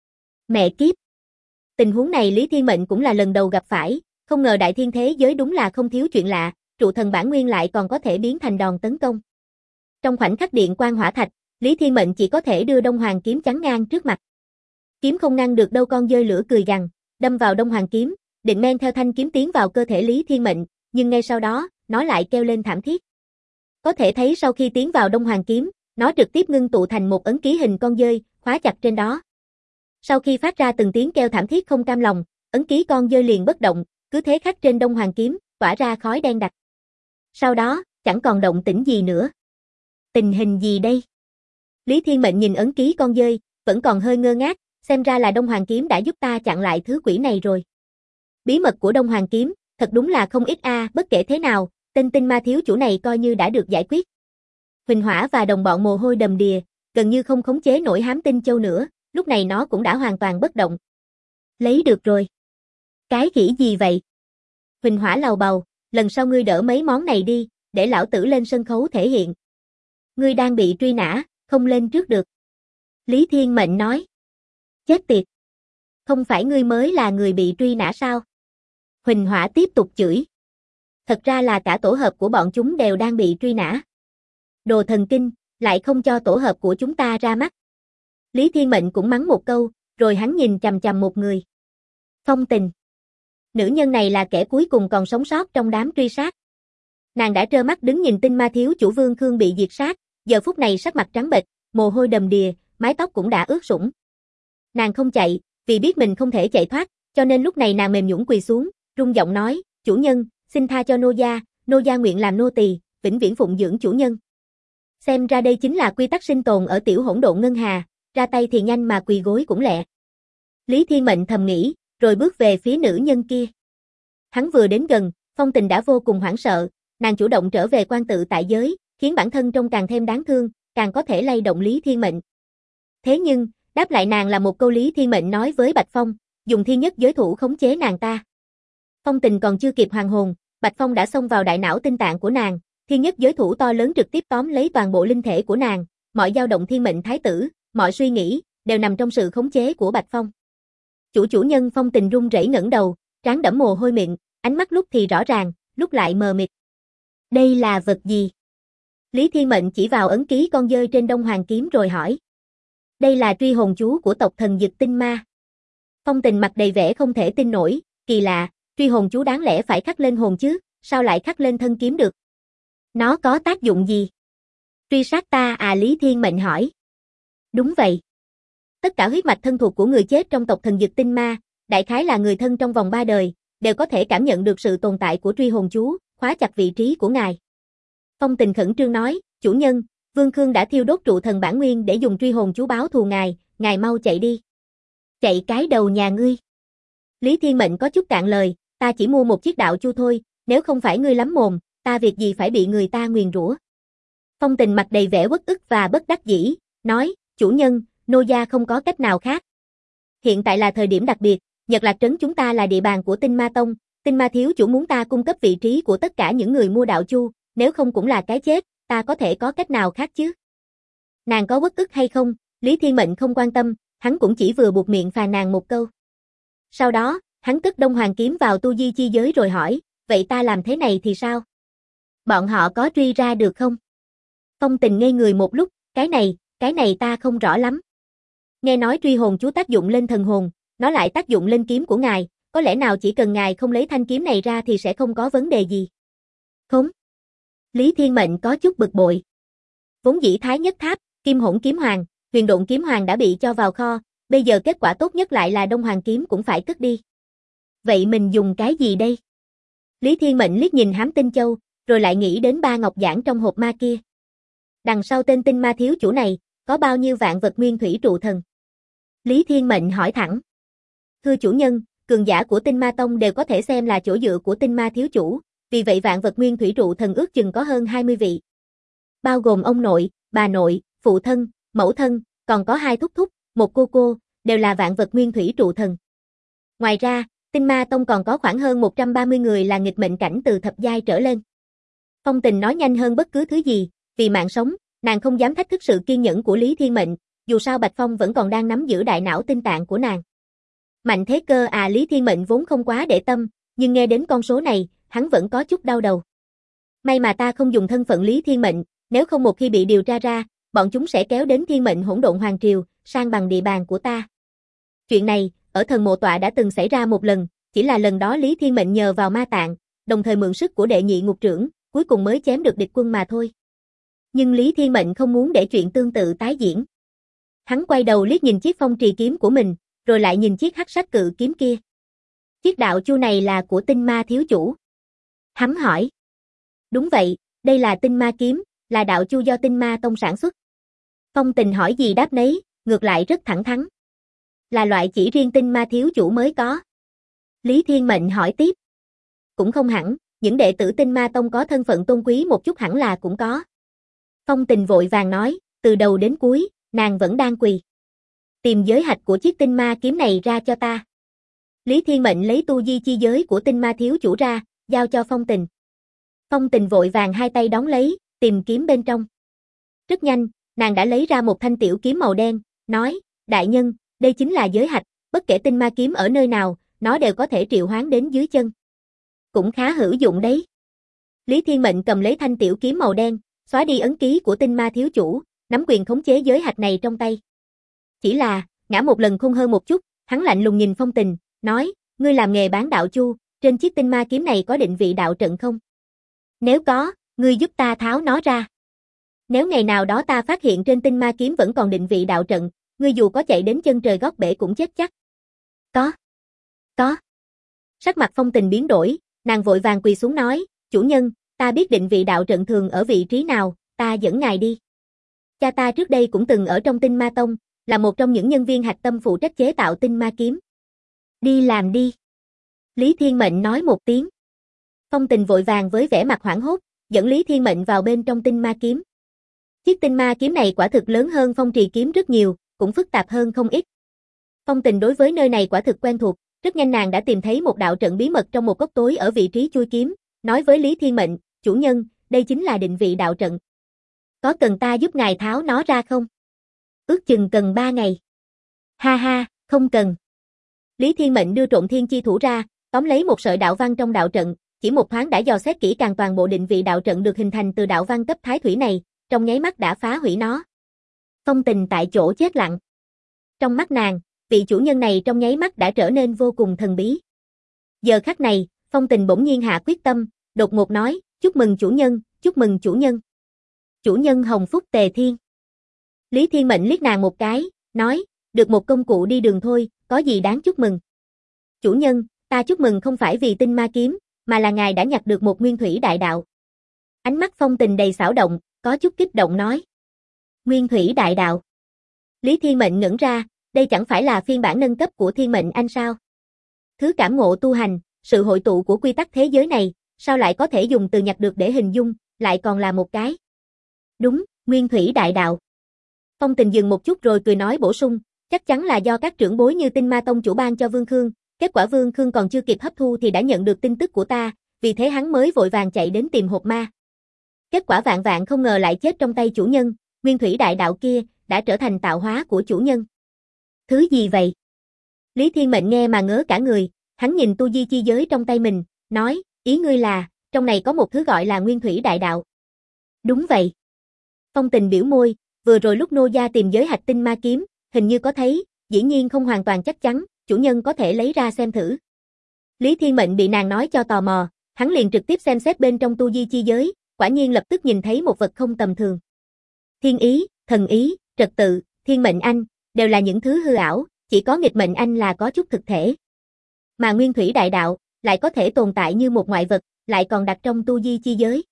Mẹ kiếp! Tình huống này Lý Thiên Mệnh cũng là lần đầu gặp phải, không ngờ đại thiên thế giới đúng là không thiếu chuyện lạ, trụ thần bản nguyên lại còn có thể biến thành đòn tấn công. Trong khoảnh khắc điện quang hỏa thạch, Lý Thiên Mệnh chỉ có thể đưa Đông Hoàng kiếm chắn ngang trước mặt. Kiếm không ngăn được đâu, con dơi lửa cười gằn, đâm vào Đông Hoàng kiếm, định men theo thanh kiếm tiến vào cơ thể Lý Thiên Mệnh, nhưng ngay sau đó, nó lại kêu lên thảm thiết. Có thể thấy sau khi tiến vào Đông Hoàng kiếm, nó trực tiếp ngưng tụ thành một ấn ký hình con dơi, khóa chặt trên đó. Sau khi phát ra từng tiếng kêu thảm thiết không cam lòng, ấn ký con dơi liền bất động, cứ thế khắc trên Đông Hoàng kiếm, tỏa ra khói đen đặc. Sau đó, chẳng còn động tĩnh gì nữa. Tình hình gì đây? Lý Thiên Mệnh nhìn ấn ký con dơi, vẫn còn hơi ngơ ngác, xem ra là Đông Hoàng kiếm đã giúp ta chặn lại thứ quỷ này rồi. Bí mật của Đông Hoàng kiếm, thật đúng là không ít bất kể thế nào, tên tinh ma thiếu chủ này coi như đã được giải quyết. Huỳnh Hỏa và đồng bọn mồ hôi đầm đìa, gần như không khống chế nổi hám tinh châu nữa, lúc này nó cũng đã hoàn toàn bất động. Lấy được rồi. Cái khỉ gì vậy? Huỳnh Hỏa lầu bầu, lần sau ngươi đỡ mấy món này đi, để lão tử lên sân khấu thể hiện. Ngươi đang bị truy nã, không lên trước được. Lý Thiên Mệnh nói. Chết tiệt. Không phải ngươi mới là người bị truy nã sao? Huỳnh Hỏa tiếp tục chửi. Thật ra là cả tổ hợp của bọn chúng đều đang bị truy nã. Đồ thần kinh, lại không cho tổ hợp của chúng ta ra mắt. Lý Thiên Mệnh cũng mắng một câu, rồi hắn nhìn chằm chằm một người. Phong Tình. Nữ nhân này là kẻ cuối cùng còn sống sót trong đám truy sát. Nàng đã trơ mắt đứng nhìn tinh ma thiếu chủ Vương Khương bị diệt sát, giờ phút này sắc mặt trắng bệch, mồ hôi đầm đìa, mái tóc cũng đã ướt sũng. Nàng không chạy, vì biết mình không thể chạy thoát, cho nên lúc này nàng mềm nhũn quỳ xuống, rung giọng nói, chủ nhân, xin tha cho nô gia nguyện làm nô tỳ, vĩnh viễn phụng dưỡng chủ nhân. Xem ra đây chính là quy tắc sinh tồn ở tiểu hỗn độn ngân hà, ra tay thì nhanh mà quỳ gối cũng lẹ. Lý Thiên Mệnh thầm nghĩ, rồi bước về phía nữ nhân kia. Hắn vừa đến gần, Phong Tình đã vô cùng hoảng sợ, nàng chủ động trở về quan tự tại giới, khiến bản thân trông càng thêm đáng thương, càng có thể lay động Lý Thiên Mệnh. Thế nhưng, đáp lại nàng là một câu Lý Thiên Mệnh nói với Bạch Phong, dùng thiên nhất giới thủ khống chế nàng ta. Phong Tình còn chưa kịp hoàn hồn, Bạch Phong đã xông vào đại não tinh tạng của nàng, thiên nhất giới thủ to lớn trực tiếp tóm lấy toàn bộ linh thể của nàng, mọi dao động thiên mệnh thái tử, mọi suy nghĩ, đều nằm trong sự khống chế của Bạch Phong. Chủ nhân Phong Tình run rẩy ngẩng đầu, trán đẫm mồ hôi mịn, ánh mắt lúc thì rõ ràng, lúc lại mờ mịt. Đây là vật gì? Lý Thiên Mệnh chỉ vào ấn ký con dơi trên Đông Hoàng kiếm rồi hỏi. Đây là truy hồn chú của tộc thần Dực Tinh Ma. Phong Tình mặt đầy vẻ không thể tin nổi, kỳ lạ, truy hồn chú đáng lẽ phải khắc lên hồn chứ, sao lại khắc lên thân kiếm được? Nó có tác dụng gì? Truy sát ta Lý Thiên Mệnh hỏi. Đúng vậy. Tất cả huyết mạch thân thuộc của người chết trong tộc thần Dực Tinh Ma, đại khái là người thân trong vòng 3 đời, đều có thể cảm nhận được sự tồn tại của truy hồn chú, khóa chặt vị trí của ngài. Phong Tình khẩn trương nói, chủ nhân, Vương Khương đã thiêu đốt trụ thần bản nguyên để dùng truy hồn chú báo thù ngài mau chạy đi. Chạy cái đầu nhà ngươi. Lý Thiên Mệnh có chút cạn lời, ta chỉ mua một chiếc đạo chu thôi, nếu không phải ngươi lắm mồm, ta việc gì phải bị người ta nguyền rủa. Phong Tình mặt đầy vẻ uất ức và bất đắc dĩ, nói, chủ nhân, nô gia không có cách nào khác. Hiện tại là thời điểm đặc biệt, Nhật Lạc Trấn chúng ta là địa bàn của Tinh Ma Tông, Tinh Ma thiếu chủ muốn ta cung cấp vị trí của tất cả những người mua đạo chu, nếu không cũng là cái chết, ta có thể có cách nào khác chứ? Nàng có uất ức hay không, Lý Thiên Mệnh không quan tâm, hắn cũng chỉ vừa buộc miệng phàn nàn một câu. Sau đó, hắn cất Đông Hoàng kiếm vào tu di chi giới rồi hỏi, vậy ta làm thế này thì sao? Bọn họ có truy ra được không? Phong Tình ngây người một lúc, cái này ta không rõ lắm. Nghe nói truy hồn chú tác dụng lên thần hồn, nó lại tác dụng lên kiếm của ngài, có lẽ nào chỉ cần ngài không lấy thanh kiếm này ra thì sẽ không có vấn đề gì. Không. Lý Thiên Mệnh có chút bực bội. Vốn dĩ Thái Nhất Tháp, Kim Hỗn Kiếm Hoàng, Huyền Độn Kiếm Hoàng đã bị cho vào kho, bây giờ kết quả tốt nhất lại là Đông Hoàng kiếm cũng phải cất đi. Vậy mình dùng cái gì đây? Lý Thiên Mệnh liếc nhìn Hám Tinh Châu, rồi lại nghĩ đến ba ngọc giản trong hộp ma kia. Đằng sau tên Tinh Ma thiếu chủ này, có bao nhiêu vạn vật nguyên thủy trụ thần? Lý Thiên Mệnh hỏi thẳng. Thưa chủ nhân, cường giả của Tinh Ma Tông đều có thể xem là chỗ dựa của Tinh Ma thiếu chủ, vì vậy vạn vật nguyên thủy trụ thần ước chừng có hơn 20 vị. Bao gồm ông nội, bà nội, phụ thân, mẫu thân, còn có 2 thúc thúc, một cô, đều là vạn vật nguyên thủy trụ thần. Ngoài ra, Tinh Ma Tông còn có khoảng hơn 130 người là nghịch mệnh cảnh từ thập giai trở lên. Phong Tình nói nhanh hơn bất cứ thứ gì, vì mạng sống, nàng không dám thách thức sự kiên nhẫn của Lý Thiên Mệnh, dù sao Bạch Phong vẫn còn đang nắm giữ đại não tinh tạng của nàng. Mạnh thế cơ à, Lý Thiên Mệnh vốn không quá để tâm, nhưng nghe đến con số này, hắn vẫn có chút đau đầu. May mà ta không dùng thân phận Lý Thiên Mệnh, nếu không một khi bị điều tra ra, bọn chúng sẽ kéo đến Thiên Mệnh Hỗn Độn Hoàng Triều, sang bằng địa bàn của ta. Chuyện này, ở thần mộ tọa đã từng xảy ra một lần, chỉ là lần đó Lý Thiên Mệnh nhờ vào ma tạng, đồng thời mượn sức của đệ nhị ngục trưởng, cuối cùng mới chém được địch quân mà thôi. Nhưng Lý Thiên Mệnh không muốn để chuyện tương tự tái diễn. Hắn quay đầu liếc nhìn chiếc phong trì kiếm của mình, rồi lại nhìn chiếc hắc sắc cự kiếm kia. Chiếc đạo chu này là của Tinh Ma thiếu chủ. Hắn hỏi. Đúng vậy, đây là Tinh Ma kiếm, là đạo chu do Tinh Ma Tông sản xuất. Phong Tình hỏi gì đáp nấy, ngược lại rất thẳng thắn. Là loại chỉ riêng Tinh Ma thiếu chủ mới có. Lý Thiên Mệnh hỏi tiếp. Cũng không hẳn, những đệ tử Tinh Ma Tông có thân phận tôn quý một chút hẳn là cũng có. Phong Tình vội vàng nói, từ đầu đến cuối, nàng vẫn đang quỳ. Tìm giới hạch của chiếc Tinh Ma kiếm này ra cho ta. Lý Thiên Mệnh lấy tu di chi giới của Tinh Ma thiếu chủ ra, giao cho Phong Tình. Phong Tình vội vàng hai tay đón lấy, tìm kiếm bên trong. Rất nhanh, nàng đã lấy ra một thanh tiểu kiếm màu đen, nói, đại nhân, đây chính là giới hạch, bất kể Tinh Ma kiếm ở nơi nào, nó đều có thể triệu hoán đến dưới chân. Cũng khá hữu dụng đấy. Lý Thiên Mệnh cầm lấy thanh tiểu kiếm màu đen, xóa đi ấn ký của Tinh Ma thiếu chủ, nắm quyền khống chế giới hạch này trong tay. Chỉ là, ngã một lần khôn hơn một chút, hắn lạnh lùng nhìn Phong Tình, nói, ngươi làm nghề bán đạo chu, trên chiếc Tinh Ma kiếm này có định vị đạo trận không? Nếu có, ngươi giúp ta tháo nó ra. Nếu ngày nào đó ta phát hiện trên Tinh Ma kiếm vẫn còn định vị đạo trận, ngươi dù có chạy đến chân trời góc bể cũng chết chắc. Có. Sắc mặt Phong Tình biến đổi, nàng vội vàng quỳ xuống nói, chủ nhân, ta biết định vị đạo trận thường ở vị trí nào, ta dẫn ngài đi. Cha ta trước đây cũng từng ở trong Tinh Ma Tông, là một trong những nhân viên hạch tâm phụ trách chế tạo Tinh Ma kiếm. Đi làm đi. Lý Thiên Mệnh nói một tiếng. Phong Tình vội vàng với vẻ mặt hoảng hốt, dẫn Lý Thiên Mệnh vào bên trong Tinh Ma kiếm. Chiếc Tinh Ma kiếm này quả thực lớn hơn Phong Trì kiếm rất nhiều, cũng phức tạp hơn không ít. Phong Tình đối với nơi này quả thực quen thuộc, rất nhanh nàng đã tìm thấy một đạo trận bí mật trong một góc tối ở vị trí chui kiếm, nói với Lý Thiên Mệnh, chủ nhân, đây chính là định vị đạo trận. Có cần ta giúp ngài tháo nó ra không? Ước chừng cần 3 ngày. Ha ha, không cần. Lý Thiên Mệnh đưa Trộn Thiên Chi thủ ra, tóm lấy một sợi đạo văn trong đạo trận, chỉ một thoáng đã dò xét kỹ càng toàn bộ định vị đạo trận được hình thành từ đạo văn cấp thái thủy này, trong nháy mắt đã phá hủy nó. Phong Tình tại chỗ chết lặng. Trong mắt nàng, vị chủ nhân này trong nháy mắt đã trở nên vô cùng thần bí. Giờ khắc này, Phong Tình bỗng nhiên hạ quyết tâm, đột ngột nói, chúc mừng chủ nhân, chúc mừng chủ nhân. Chủ nhân hồng phúc tề thiên. Lý Thiên Mệnh liếc nàng một cái, nói, được một công cụ đi đường thôi, có gì đáng chúc mừng. Chủ nhân, ta chúc mừng không phải vì Tinh Ma kiếm, mà là ngài đã nhặt được một nguyên thủy đại đạo. Ánh mắt Phong Tình đầy xảo động, có chút kích động nói. Nguyên thủy đại đạo. Lý Thiên Mệnh ngẩn ra, đây chẳng phải là phiên bản nâng cấp của Thiên Mệnh Anh sao? Thứ cảm ngộ tu hành, sự hội tụ của quy tắc thế giới này, sao lại có thể dùng từ nhặt được để hình dung, lại còn là một cái. Đúng, Nguyên thủy đại đạo. Phong Tình dừng một chút rồi cười nói bổ sung, chắc chắn là do các trưởng bối như Tinh Ma Tông chủ ban cho Vương Khương, kết quả Vương Khương còn chưa kịp hấp thu thì đã nhận được tin tức của ta, vì thế hắn mới vội vàng chạy đến tìm hộp ma. Kết quả vạn vạn không ngờ lại chết trong tay chủ nhân, Nguyên thủy đại đạo kia đã trở thành tạo hóa của chủ nhân. Thứ gì vậy? Lý Thiên Mệnh nghe mà ngớ cả người, hắn nhìn tu di chi giới trong tay mình, nói, ý ngươi là, trong này có một thứ gọi là Nguyên thủy đại đạo. Đúng vậy. Phong Tình biểu môi, vừa rồi lúc nô gia tìm giới hạch tinh ma kiếm, hình như có thấy, dĩ nhiên không hoàn toàn chắc chắn, chủ nhân có thể lấy ra xem thử. Lý Thiên Mệnh bị nàng nói cho tò mò, hắn liền trực tiếp xem xét bên trong tu di chi giới, quả nhiên lập tức nhìn thấy một vật không tầm thường. Thiên ý, thần ý, trật tự, thiên mệnh anh, đều là những thứ hư ảo, chỉ có nghịch mệnh anh là có chút thực thể. Mà nguyên thủy đại đạo, lại có thể tồn tại như một ngoại vật, lại còn đặt trong tu di chi giới.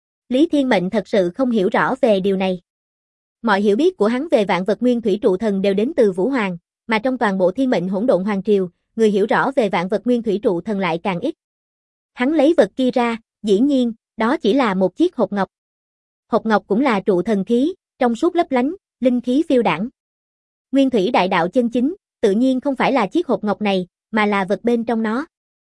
Lý Thiên Mệnh thật sự không hiểu rõ về điều này. Mọi hiểu biết của hắn về vạn vật nguyên thủy trụ thần đều đến từ Vũ Hoàng, mà trong toàn bộ thiên mệnh hỗn độn hoàng triều, người hiểu rõ về vạn vật nguyên thủy trụ thần lại càng ít. Hắn lấy vật kia ra, dĩ nhiên, đó chỉ là một chiếc hộp ngọc. Hộp ngọc cũng là trụ thần khí, trong suốt lấp lánh, linh khí phiêu đãng. Nguyên thủy đại đạo chân chính, tự nhiên không phải là chiếc hộp ngọc này, mà là vật bên trong nó.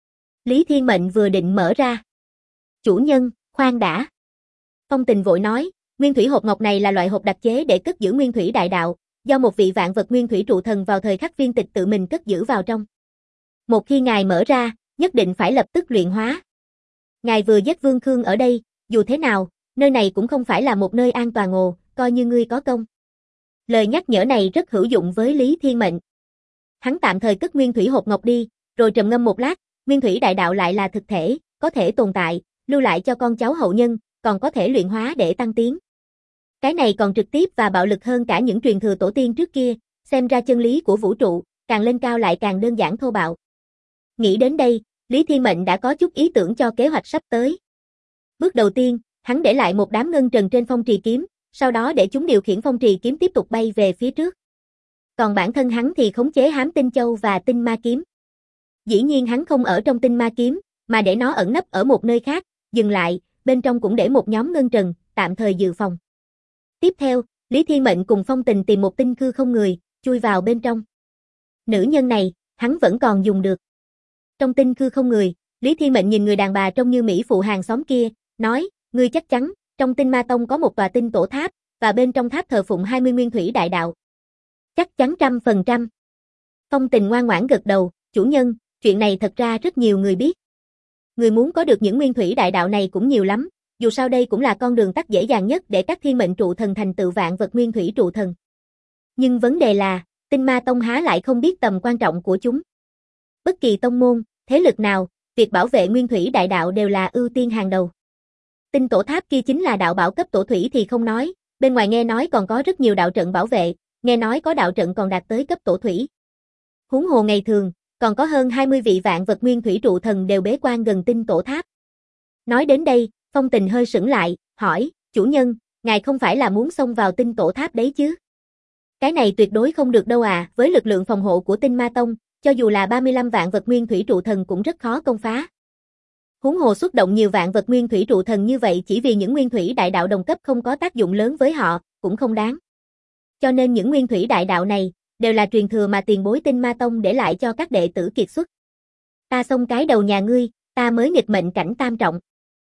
Lý Thiên Mệnh vừa định mở ra. Chủ nhân, khoan đã. Phong Tình vội nói, nguyên thủy hộp ngọc này là loại hộp đặc chế để cất giữ nguyên thủy đại đạo, do một vị vạn vật nguyên thủy trụ thần vào thời khắc viên tịch tự mình cất giữ vào trong. Một khi ngài mở ra, nhất định phải lập tức luyện hóa. Ngài vừa giết Vương Khương ở đây, dù thế nào, nơi này cũng không phải là một nơi an toàn ồ, coi như ngươi có công. Lời nhắc nhở này rất hữu dụng với Lý Thiên Mệnh. Hắn tạm thời cất nguyên thủy hộp ngọc đi, rồi trầm ngâm một lát, nguyên thủy đại đạo lại là thực thể, có thể tồn tại, lưu lại cho con cháu hậu nhân, còn có thể luyện hóa để tăng tiến. Cái này còn trực tiếp và bạo lực hơn cả những truyền thừa tổ tiên trước kia, xem ra chân lý của vũ trụ, càng lên cao lại càng đơn giản thô bạo. Nghĩ đến đây, Lý Thiên Mệnh đã có chút ý tưởng cho kế hoạch sắp tới. Bước đầu tiên, hắn để lại một đám ngân trần trên phong trì kiếm, sau đó để chúng điều khiển phong trì kiếm tiếp tục bay về phía trước. Còn bản thân hắn thì khống chế hám tinh châu và tinh ma kiếm. Dĩ nhiên hắn không ở trong tinh ma kiếm, mà để nó ẩn nấp ở một nơi khác, dừng lại, bên trong cũng để một nhóm ngân trần, tạm thời dự phòng. Tiếp theo, Lý Thiên Mệnh cùng Phong Tình tìm một tinh khư không người, chui vào bên trong. Nữ nhân này, hắn vẫn còn dùng được. Trong tinh khư không người, Lý Thiên Mệnh nhìn người đàn bà trông như mỹ phụ hàng xóm kia, nói, ngươi chắc chắn, trong tinh ma tông có một tòa tinh tổ tháp, và bên trong tháp thờ phụng 20 nguyên thủy đại đạo. Chắc chắn 100%. Phong Tình ngoan ngoãn gật đầu, chủ nhân, chuyện này thật ra rất nhiều người biết. Người muốn có được những nguyên thủy đại đạo này cũng nhiều lắm, dù sao đây cũng là con đường tắt dễ dàng nhất để các thiên mệnh trụ thần thành tựu vạn vật nguyên thủy trụ thần. Nhưng vấn đề là, tinh ma tông há lại không biết tầm quan trọng của chúng. Bất kỳ tông môn, thế lực nào, việc bảo vệ nguyên thủy đại đạo đều là ưu tiên hàng đầu. Tinh tổ tháp kia chính là đạo bảo cấp tổ thủy thì không nói, bên ngoài nghe nói còn có rất nhiều đạo trận bảo vệ, nghe nói có đạo trận còn đạt tới cấp tổ thủy. Huống hồ ngày thường, còn có hơn 20 vị vạn vật nguyên thủy trụ thần đều bế quan gần tinh tổ tháp. Nói đến đây, Phong Tình hơi sững lại, hỏi, chủ nhân, ngài không phải là muốn xông vào tinh tổ tháp đấy chứ? Cái này tuyệt đối không được đâu à, với lực lượng phòng hộ của tinh ma tông, cho dù là 35 vạn vật nguyên thủy trụ thần cũng rất khó công phá. Huống hồ xuất động nhiều vạn vật nguyên thủy trụ thần như vậy chỉ vì những nguyên thủy đại đạo đồng cấp không có tác dụng lớn với họ, cũng không đáng. Cho nên những nguyên thủy đại đạo này, đều là truyền thừa mà tiền bối tinh ma tông để lại cho các đệ tử kiệt xuất. Ta xông cái đầu nhà ngươi, ta mới nghịch mệnh cảnh tam trọng.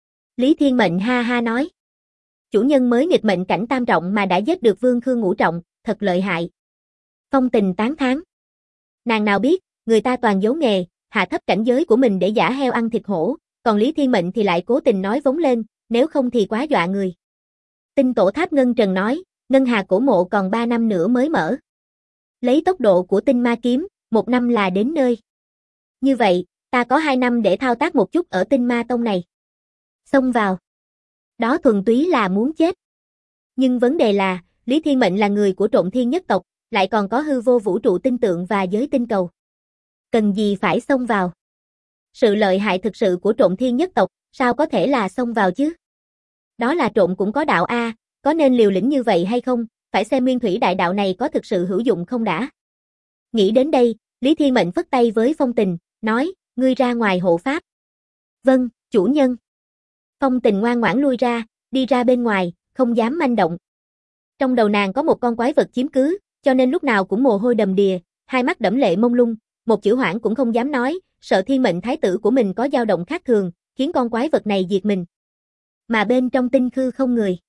Lý Thiên Mệnh ha ha nói. Chủ nhân mới nghịch mệnh cảnh tam trọng mà đã giết được Vương Khương ngũ trọng, thật lợi hại. Phong Tình tán thán. Nàng nào biết, người ta toàn giấu nghề, hạ thấp cảnh giới của mình để giả heo ăn thịt hổ, còn Lý Thiên Mệnh thì lại cố tình nói vống lên, nếu không thì quá dọa người. Tinh tổ tháp Ngân Trần nói, Ngân Hà cổ mộ còn 3 năm nữa mới mở. Lấy tốc độ của tinh ma kiếm, 1 năm là đến nơi. Như vậy, ta có 2 năm để thao tác một chút ở tinh ma tông này. Xông vào. Đó thuần túy là muốn chết. Nhưng vấn đề là, Lý Thiên Mệnh là người của Trộm Thiên nhất tộc, lại còn có hư vô vũ trụ tinh tượng và giới tinh cầu. Cần gì phải xông vào? Sự lợi hại thực sự của Trộm Thiên nhất tộc, sao có thể là xông vào chứ? Đó là trộn cũng có đạo a, có nên liều lĩnh như vậy hay không, phải xem nguyên thủy đại đạo này có thực sự hữu dụng không đã. Nghĩ đến đây, Lý Thiên Mệnh phất tay với Phong Tình, nói, ngươi ra ngoài hộ pháp. Vâng, chủ nhân. Phong Tình ngoan ngoãn lui ra, đi ra bên ngoài, không dám manh động. Trong đầu nàng có một con quái vật chiếm cứ, cho nên lúc nào cũng mồ hôi đầm đìa, hai mắt đẫm lệ mông lung, một chữ hoảng cũng không dám nói, sợ Thiên Mệnh thái tử của mình có dao động khác thường, khiến con quái vật này diệt mình. Mà bên trong tinh khư không người.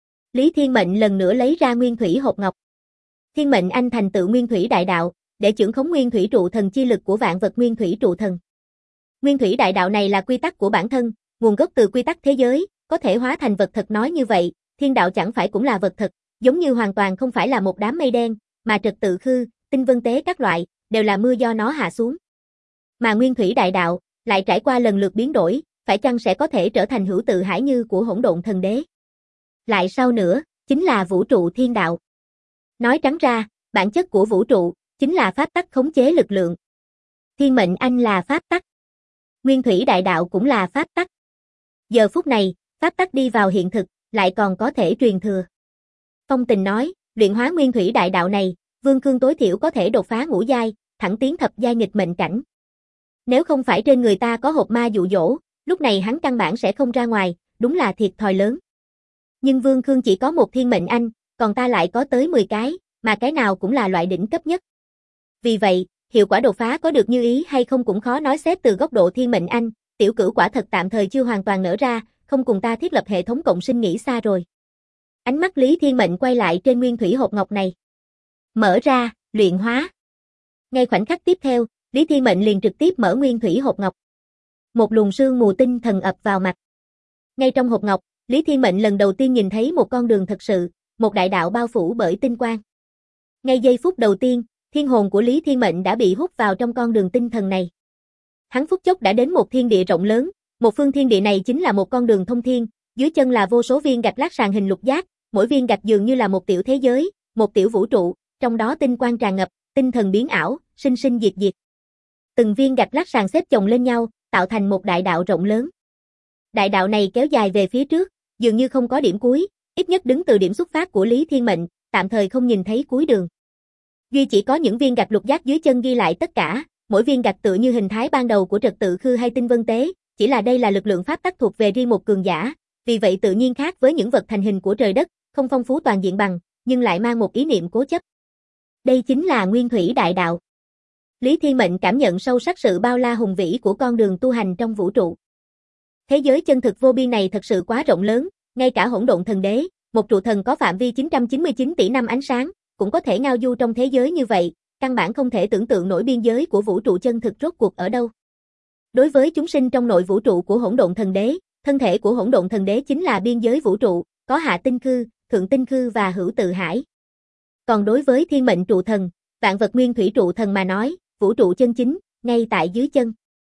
Lý Thiên Mệnh lần nữa lấy ra nguyên thủy hộp ngọc. Thiên Mệnh anh thành tựu nguyên thủy đại đạo, để trưởng khống nguyên thủy trụ thần chi lực của vạn vật nguyên thủy trụ thần. Nguyên thủy đại đạo này là quy tắc của bản thân, nguồn gốc từ quy tắc thế giới, có thể hóa thành vật thật nói như vậy, thiên đạo chẳng phải cũng là vật thật, giống như hoàn toàn không phải là một đám mây đen, mà trật tự khư, tinh vân tế các loại, đều là mưa do nó hạ xuống. Mà nguyên thủy đại đạo, lại trải qua lần lượt biến đổi, phải chăng sẽ có thể trở thành hữu tự hải như của hỗn độn thần đế. Lại sau nữa, chính là vũ trụ thiên đạo. Nói trắng ra, bản chất của vũ trụ, chính là pháp tắc khống chế lực lượng. Thiên mệnh anh là pháp tắc. Nguyên thủy đại đạo cũng là pháp tắc. Giờ phút này, pháp tắc đi vào hiện thực, lại còn có thể truyền thừa. Phong Tình nói, luyện hóa nguyên thủy đại đạo này, Vương Cương tối thiểu có thể đột phá ngũ giai, thẳng tiến thập giai nghịch mệnh cảnh. Nếu không phải trên người ta có hộp ma dụ dỗ, lúc này hắn căn bản sẽ không ra ngoài, đúng là thiệt thòi lớn. Nhưng Vương Cương chỉ có một thiên mệnh anh, còn ta lại có tới 10 cái, mà cái nào cũng là loại đỉnh cấp nhất. Vì vậy, hiệu quả đột phá có được như ý hay không cũng khó nói, xét từ góc độ thiên mệnh anh, tiểu cửu quả thật tạm thời chưa hoàn toàn nở ra, không cùng ta thiết lập hệ thống cộng sinh nghĩ xa rồi. Ánh mắt Lý Thiên Mệnh quay lại trên nguyên thủy hộp ngọc này. Mở ra, luyện hóa. Ngay khoảnh khắc tiếp theo, Lý Thiên Mệnh liền trực tiếp mở nguyên thủy hộp ngọc. Một luồng sương mù tinh thần ập vào mặt. Ngay trong hộp ngọc, Lý Thiên Mệnh lần đầu tiên nhìn thấy một con đường thật sự, một đại đạo bao phủ bởi tinh quang. Ngay giây phút đầu tiên, thiên hồn của Lý Thiên Mệnh đã bị hút vào trong con đường tinh thần này. Hắn phút chốc đã đến một thiên địa rộng lớn, một phương thiên địa này chính là một con đường thông thiên, dưới chân là vô số viên gạch lát sàn hình lục giác, mỗi viên gạch dường như là một tiểu thế giới, một tiểu vũ trụ, trong đó tinh quang tràn ngập, tinh thần biến ảo, sinh sinh diệt diệt. Từng viên gạch lát sàn xếp chồng lên nhau, tạo thành một đại đạo rộng lớn. Đại đạo này kéo dài về phía trước, dường như không có điểm cuối, ít nhất đứng từ điểm xuất phát của Lý Thiên Mệnh, tạm thời không nhìn thấy cuối đường. Duy chỉ có những viên gạch lục giác dưới chân ghi lại tất cả, mỗi viên gạch tựa như hình thái ban đầu của trật tự khư hay tinh vân tế, chỉ là đây là lực lượng pháp tắc thuộc về riêng một cường giả, vì vậy tự nhiên khác với những vật thành hình của trời đất, không phong phú toàn diện bằng, nhưng lại mang một ý niệm cố chấp. Đây chính là nguyên thủy đại đạo. Lý Thiên Mệnh cảm nhận sâu sắc sự bao la hùng vĩ của con đường tu hành trong vũ trụ. Thế giới chân thực vô biên này thật sự quá rộng lớn, ngay cả hỗn độn thần đế, một trụ thần có phạm vi 999 tỷ năm ánh sáng, cũng có thể ngao du trong thế giới như vậy, căn bản không thể tưởng tượng nổi biên giới của vũ trụ chân thực rốt cuộc ở đâu. Đối với chúng sinh trong nội vũ trụ của hỗn độn thần đế, thân thể của hỗn độn thần đế chính là biên giới vũ trụ, có hạ tinh khư, thượng tinh khư và hữu tự hải. Còn đối với thiên mệnh trụ thần, vạn vật nguyên thủy trụ thần mà nói, vũ trụ chân chính, ngay tại dưới chân.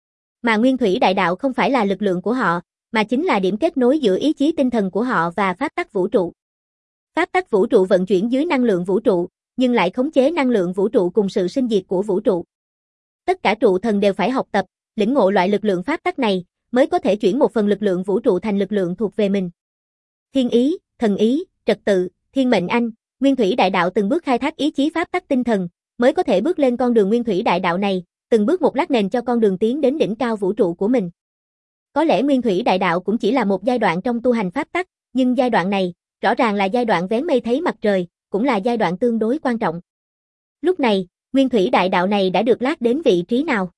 Mà nguyên thủy đại đạo không phải là lực lượng của họ, mà chính là điểm kết nối giữa ý chí tinh thần của họ và pháp tắc vũ trụ. Pháp tắc vũ trụ vận chuyển dưới năng lượng vũ trụ, nhưng lại khống chế năng lượng vũ trụ cùng sự sinh diệt của vũ trụ. Tất cả trụ thần đều phải học tập, lĩnh ngộ loại lực lượng pháp tắc này, mới có thể chuyển một phần lực lượng vũ trụ thành lực lượng thuộc về mình. Thiên ý, thần ý, trật tự, thiên mệnh anh, nguyên thủy đại đạo từng bước khai thác ý chí pháp tắc tinh thần, mới có thể bước lên con đường nguyên thủy đại đạo này, từng bước một lát nền cho con đường tiến đến đỉnh cao vũ trụ của mình. Có lẽ nguyên thủy đại đạo cũng chỉ là một giai đoạn trong tu hành pháp tắc, nhưng giai đoạn này, rõ ràng là giai đoạn vén mây thấy mặt trời, cũng là giai đoạn tương đối quan trọng. Lúc này, nguyên thủy đại đạo này đã được lát đến vị trí nào?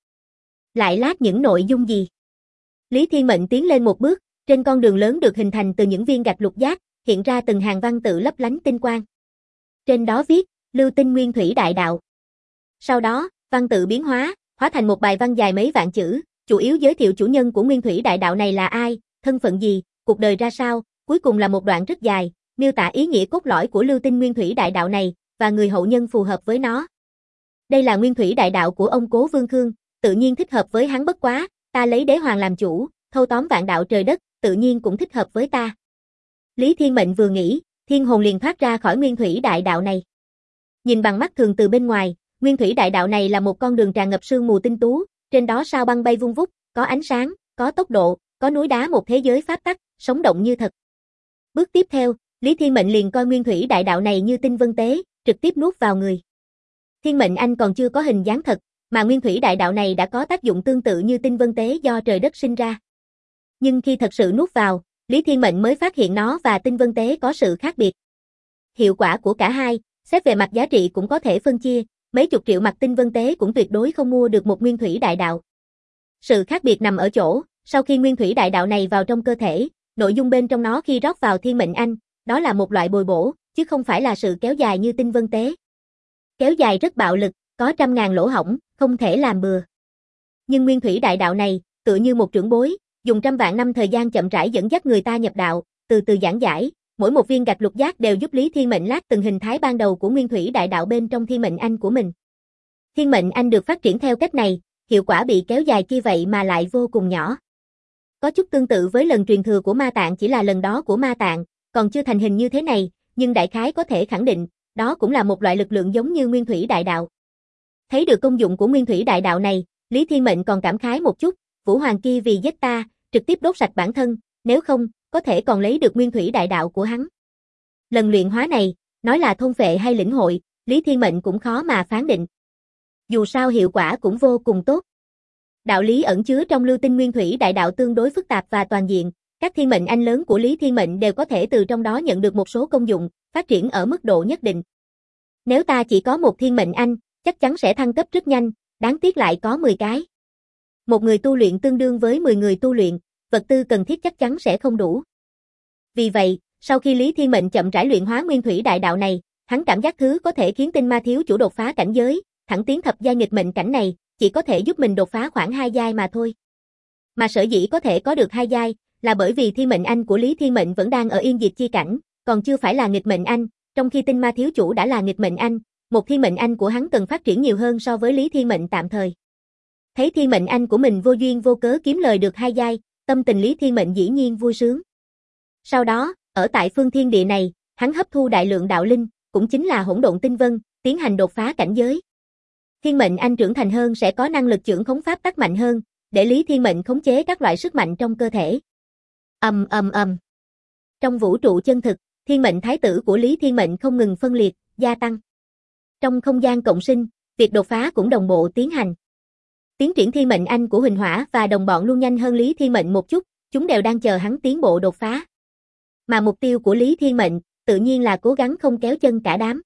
Lại lát những nội dung gì? Lý Thiên Mệnh tiến lên một bước, trên con đường lớn được hình thành từ những viên gạch lục giác, hiện ra từng hàng văn tự lấp lánh tinh quang. Trên đó viết, lưu tinh nguyên thủy đại đạo. Sau đó, văn tự biến hóa thành một bài văn dài mấy vạn chữ, chủ yếu giới thiệu chủ nhân của nguyên thủy đại đạo này là ai, thân phận gì, cuộc đời ra sao, cuối cùng là một đoạn rất dài, miêu tả ý nghĩa cốt lõi của lưu tinh nguyên thủy đại đạo này, và người hậu nhân phù hợp với nó. Đây là nguyên thủy đại đạo của ông Cố Vương Khương, tự nhiên thích hợp với hắn, bất quá, ta lấy đế hoàng làm chủ, thâu tóm vạn đạo trời đất, tự nhiên cũng thích hợp với ta. Lý Thiên Mệnh vừa nghĩ, thiên hồn liền thoát ra khỏi nguyên thủy đại đạo này. Nhìn bằng mắt thường từ bên ngoài, nguyên thủy đại đạo này là một con đường tràn ngập sương mù tinh tú, trên đó sao băng bay vung vút, có ánh sáng, có tốc độ, có núi đá, một thế giới pháp tắc, sống động như thật. Bước tiếp theo, Lý Thiên Mệnh liền coi nguyên thủy đại đạo này như tinh vân tế, trực tiếp nuốt vào người. Thiên mệnh anh còn chưa có hình dáng thật, mà nguyên thủy đại đạo này đã có tác dụng tương tự như tinh vân tế do trời đất sinh ra. Nhưng khi thật sự nuốt vào, Lý Thiên Mệnh mới phát hiện nó và tinh vân tế có sự khác biệt. Hiệu quả của cả hai, xét về mặt giá trị cũng có thể phân chia, mấy chục triệu mặt tinh vân tế cũng tuyệt đối không mua được một nguyên thủy đại đạo. Sự khác biệt nằm ở chỗ, sau khi nguyên thủy đại đạo này vào trong cơ thể, nội dung bên trong nó khi rót vào thiên mệnh anh, đó là một loại bồi bổ, chứ không phải là sự kéo dài như tinh vân tế. Kéo dài rất bạo lực, có trăm ngàn lỗ hổng, không thể làm bừa. Nhưng nguyên thủy đại đạo này, tựa như một trưởng bối, dùng trăm vạn năm thời gian chậm rãi dẫn dắt người ta nhập đạo, từ từ giảng giải, mỗi một viên gạch lục giác đều giúp Lý Thiên Mệnh lát từng hình thái ban đầu của nguyên thủy đại đạo bên trong thiên mệnh anh của mình. Thiên mệnh anh được phát triển theo cách này, hiệu quả bị kéo dài chi vậy mà lại vô cùng nhỏ. Có chút tương tự với lần truyền thừa của ma tạng, chỉ là lần đó của ma tạng còn chưa thành hình như thế này, nhưng đại khái có thể khẳng định, đó cũng là một loại lực lượng giống như nguyên thủy đại đạo. Thấy được công dụng của nguyên thủy đại đạo này, Lý Thiên Mệnh còn cảm khái một chút, Vũ Hoàng kia vì giết ta, trực tiếp đốt sạch bản thân, nếu không, có thể còn lấy được nguyên thủy đại đạo của hắn. Lần luyện hóa này, nói là thôn phệ hay lĩnh hội, Lý Thiên Mệnh cũng khó mà phán định. Dù sao hiệu quả cũng vô cùng tốt. Đạo lý ẩn chứa trong lưu tinh nguyên thủy đại đạo tương đối phức tạp và toàn diện, các thiên mệnh anh lớn của Lý Thiên Mệnh đều có thể từ trong đó nhận được một số công dụng, phát triển ở mức độ nhất định. Nếu ta chỉ có một thiên mệnh anh, chắc chắn sẽ thăng cấp rất nhanh, đáng tiếc lại có 10 cái. Một người tu luyện tương đương với 10 người tu luyện, vật tư cần thiết chắc chắn sẽ không đủ. Vì vậy, sau khi Lý Thiên Mệnh chậm rãi luyện hóa nguyên thủy đại đạo này, hắn cảm giác thứ có thể khiến tinh ma thiếu chủ đột phá cảnh giới, thẳng tiến thập giai nghịch mệnh cảnh này, chỉ có thể giúp mình đột phá khoảng 2 giai mà thôi. Mà sở dĩ có thể có được 2 giai, là bởi vì thiên mệnh anh của Lý Thiên Mệnh vẫn đang ở yên diệt chi cảnh, còn chưa phải là nghịch mệnh anh, trong khi tinh ma thiếu chủ đã là nghịch mệnh anh, một thiên mệnh anh của hắn cần phát triển nhiều hơn so với Lý Thiên Mệnh tạm thời. Thấy thiên mệnh anh của mình vô duyên vô cớ kiếm lời được 2 giai, tâm tình Lý Thiên Mệnh dĩ nhiên vui sướng. Sau đó, ở tại phương thiên địa này, hắn hấp thu đại lượng đạo linh, cũng chính là hỗn độn tinh vân, tiến hành đột phá cảnh giới. Thiên mệnh anh trưởng thành hơn sẽ có năng lực chưởng khống pháp tắc mạnh hơn, để Lý Thiên Mệnh khống chế các loại sức mạnh trong cơ thể. Trong vũ trụ chân thực, thiên mệnh thái tử của Lý Thiên Mệnh không ngừng phân liệt, gia tăng. Trong không gian cộng sinh, việc đột phá cũng đồng bộ tiến hành. Tiến triển thiên mệnh anh của Huỳnh Hỏa và đồng bọn luôn nhanh hơn Lý Thiên Mệnh một chút, chúng đều đang chờ hắn tiến bộ đột phá. Mà mục tiêu của Lý Thiên Mệnh, tự nhiên là cố gắng không kéo chân cả đám.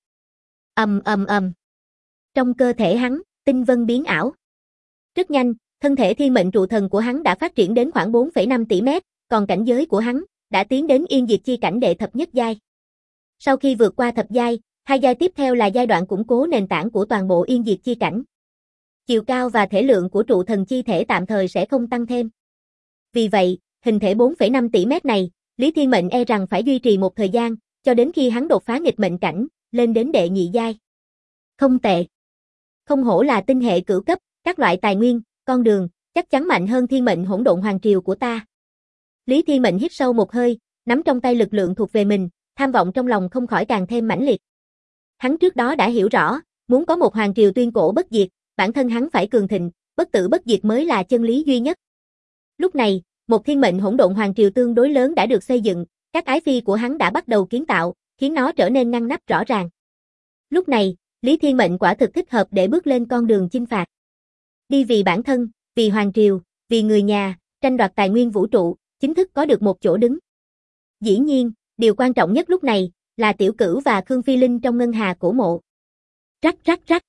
Trong cơ thể hắn, tinh vân biến ảo. Rất nhanh, thân thể thiên mệnh trụ thần của hắn đã phát triển đến khoảng 4,5 tỷ mét, còn cảnh giới của hắn đã tiến đến yên diệt chi cảnh đệ thập nhất giai. Sau khi vượt qua thập giai, 2 giai tiếp theo là giai đoạn củng cố nền tảng của toàn bộ yên diệt chi cảnh. Chiều cao và thể lượng của trụ thần chi thể tạm thời sẽ không tăng thêm. Vì vậy, hình thể 4,5 tỷ mét này, Lý Thiên Mệnh e rằng phải duy trì một thời gian, cho đến khi hắn đột phá nghịch mệnh cảnh, lên đến đệ nhị giai. Không tệ. Không hổ là tinh hệ cửu cấp, các loại tài nguyên, con đường, chắc chắn mạnh hơn thiên mệnh hỗn độn hoàng triều của ta. Lý Thiên Mệnh hít sâu một hơi, nắm trong tay lực lượng thuộc về mình, tham vọng trong lòng không khỏi càng thêm mãnh liệt. Hắn trước đó đã hiểu rõ, muốn có một hoàng triều tuyên cổ bất diệt, bản thân hắn phải cường thịnh, bất tử bất diệt mới là chân lý duy nhất. Lúc này, một thiên mệnh hỗn độn hoàng triều tương đối lớn đã được xây dựng, các ái phi của hắn đã bắt đầu kiến tạo, khiến nó trở nên ngăn nắp rõ ràng. Lúc này, Lý Thiên Mệnh quả thực thích hợp để bước lên con đường chinh phạt. Đi vì bản thân, vì hoàng triều, vì người nhà, tranh đoạt tài nguyên vũ trụ, chính thức có được một chỗ đứng. Dĩ nhiên, điều quan trọng nhất lúc này là Tiểu Cửu và Khương Phi Linh trong ngân hà cổ mộ. Rắc rắc rắc.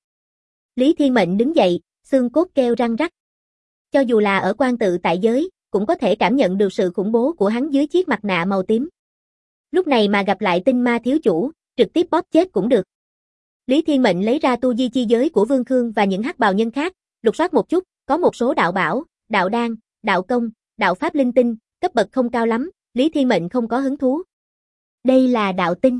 Lý Thiên Mệnh đứng dậy, xương cốt kêu răng rắc. Cho dù là ở quan tự tại giới, cũng có thể cảm nhận được sự khủng bố của hắn dưới chiếc mặt nạ màu tím. Lúc này mà gặp lại tinh ma thiếu chủ, trực tiếp bóp chết cũng được. Lý Thiên Mệnh lấy ra tu di chi giới của Vương Khương và những hắc bào nhân khác, lục soát một chút, có một số đạo bảo, đạo đan, đạo công, đạo pháp linh tinh, cấp bậc không cao lắm, Lý Thiên Mệnh không có hứng thú. Đây là đạo tinh.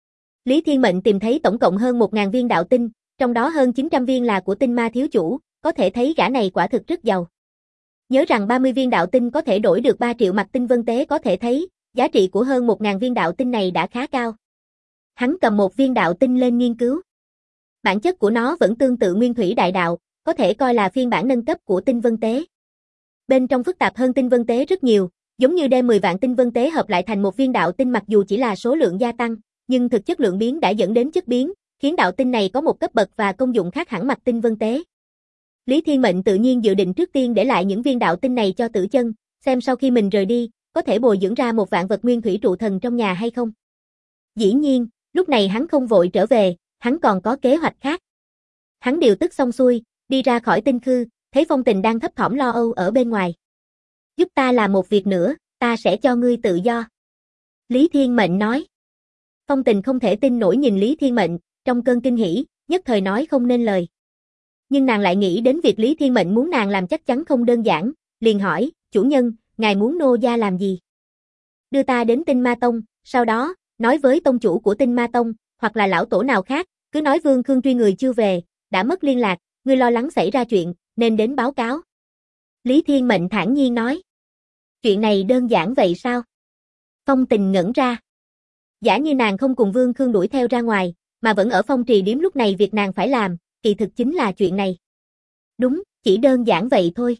Lý Thiên Mệnh tìm thấy tổng cộng hơn 1.000 viên đạo tinh, trong đó hơn 900 viên là của tinh ma thiếu chủ, có thể thấy gã này quả thực rất giàu. Nhớ rằng 30 viên đạo tinh có thể đổi được 3 triệu mặt tinh vân tế, có thể thấy, giá trị của hơn 1.000 viên đạo tinh này đã khá cao. Hắn cầm một viên đạo tinh lên nghiên cứu. Bản chất của nó vẫn tương tự nguyên thủy đại đạo, có thể coi là phiên bản nâng cấp của tinh vân tế. Bên trong phức tạp hơn tinh vân tế rất nhiều, Giống như đem 10 vạn tinh vân tế hợp lại thành một viên đạo tinh, mặc dù chỉ là số lượng gia tăng, nhưng thực chất lượng biến đã dẫn đến chất biến, khiến đạo tinh này có một cấp bậc và công dụng khác hẳn mặt tinh vân tế. Lý Thiên Mệnh tự nhiên dự định trước tiên để lại những viên đạo tinh này cho Tử Chân, xem sau khi mình rời đi, có thể bồi dưỡng ra một vạn vật nguyên thủy trụ thần trong nhà hay không. Dĩ nhiên, lúc này hắn không vội trở về, hắn còn có kế hoạch khác. Hắn điều tức xong xuôi, đi ra khỏi tinh khư, thấy Phong Tình đang thấp thỏm lo âu ở bên ngoài. Giúp ta làm một việc nữa, ta sẽ cho ngươi tự do. Lý Thiên Mệnh nói. Phong Tình không thể tin nổi nhìn Lý Thiên Mệnh, trong cơn kinh hỉ, nhất thời nói không nên lời. Nhưng nàng lại nghĩ đến việc Lý Thiên Mệnh muốn nàng làm chắc chắn không đơn giản, liền hỏi, chủ nhân, ngài muốn nô gia làm gì? Đưa ta đến Tinh Ma Tông, sau đó, nói với tông chủ của Tinh Ma Tông, hoặc là lão tổ nào khác, cứ nói Vương Khương truy người chưa về, đã mất liên lạc, ngươi lo lắng xảy ra chuyện, nên đến báo cáo. Lý Thiên Mệnh thản nhiên nói. Chuyện này đơn giản vậy sao? Phong Tình ngẩn ra. Giả như nàng không cùng Vương Khương đuổi theo ra ngoài, mà vẫn ở Phong Trì Điếm, lúc này việc nàng phải làm, kỳ thực chính là chuyện này. Đúng, chỉ đơn giản vậy thôi.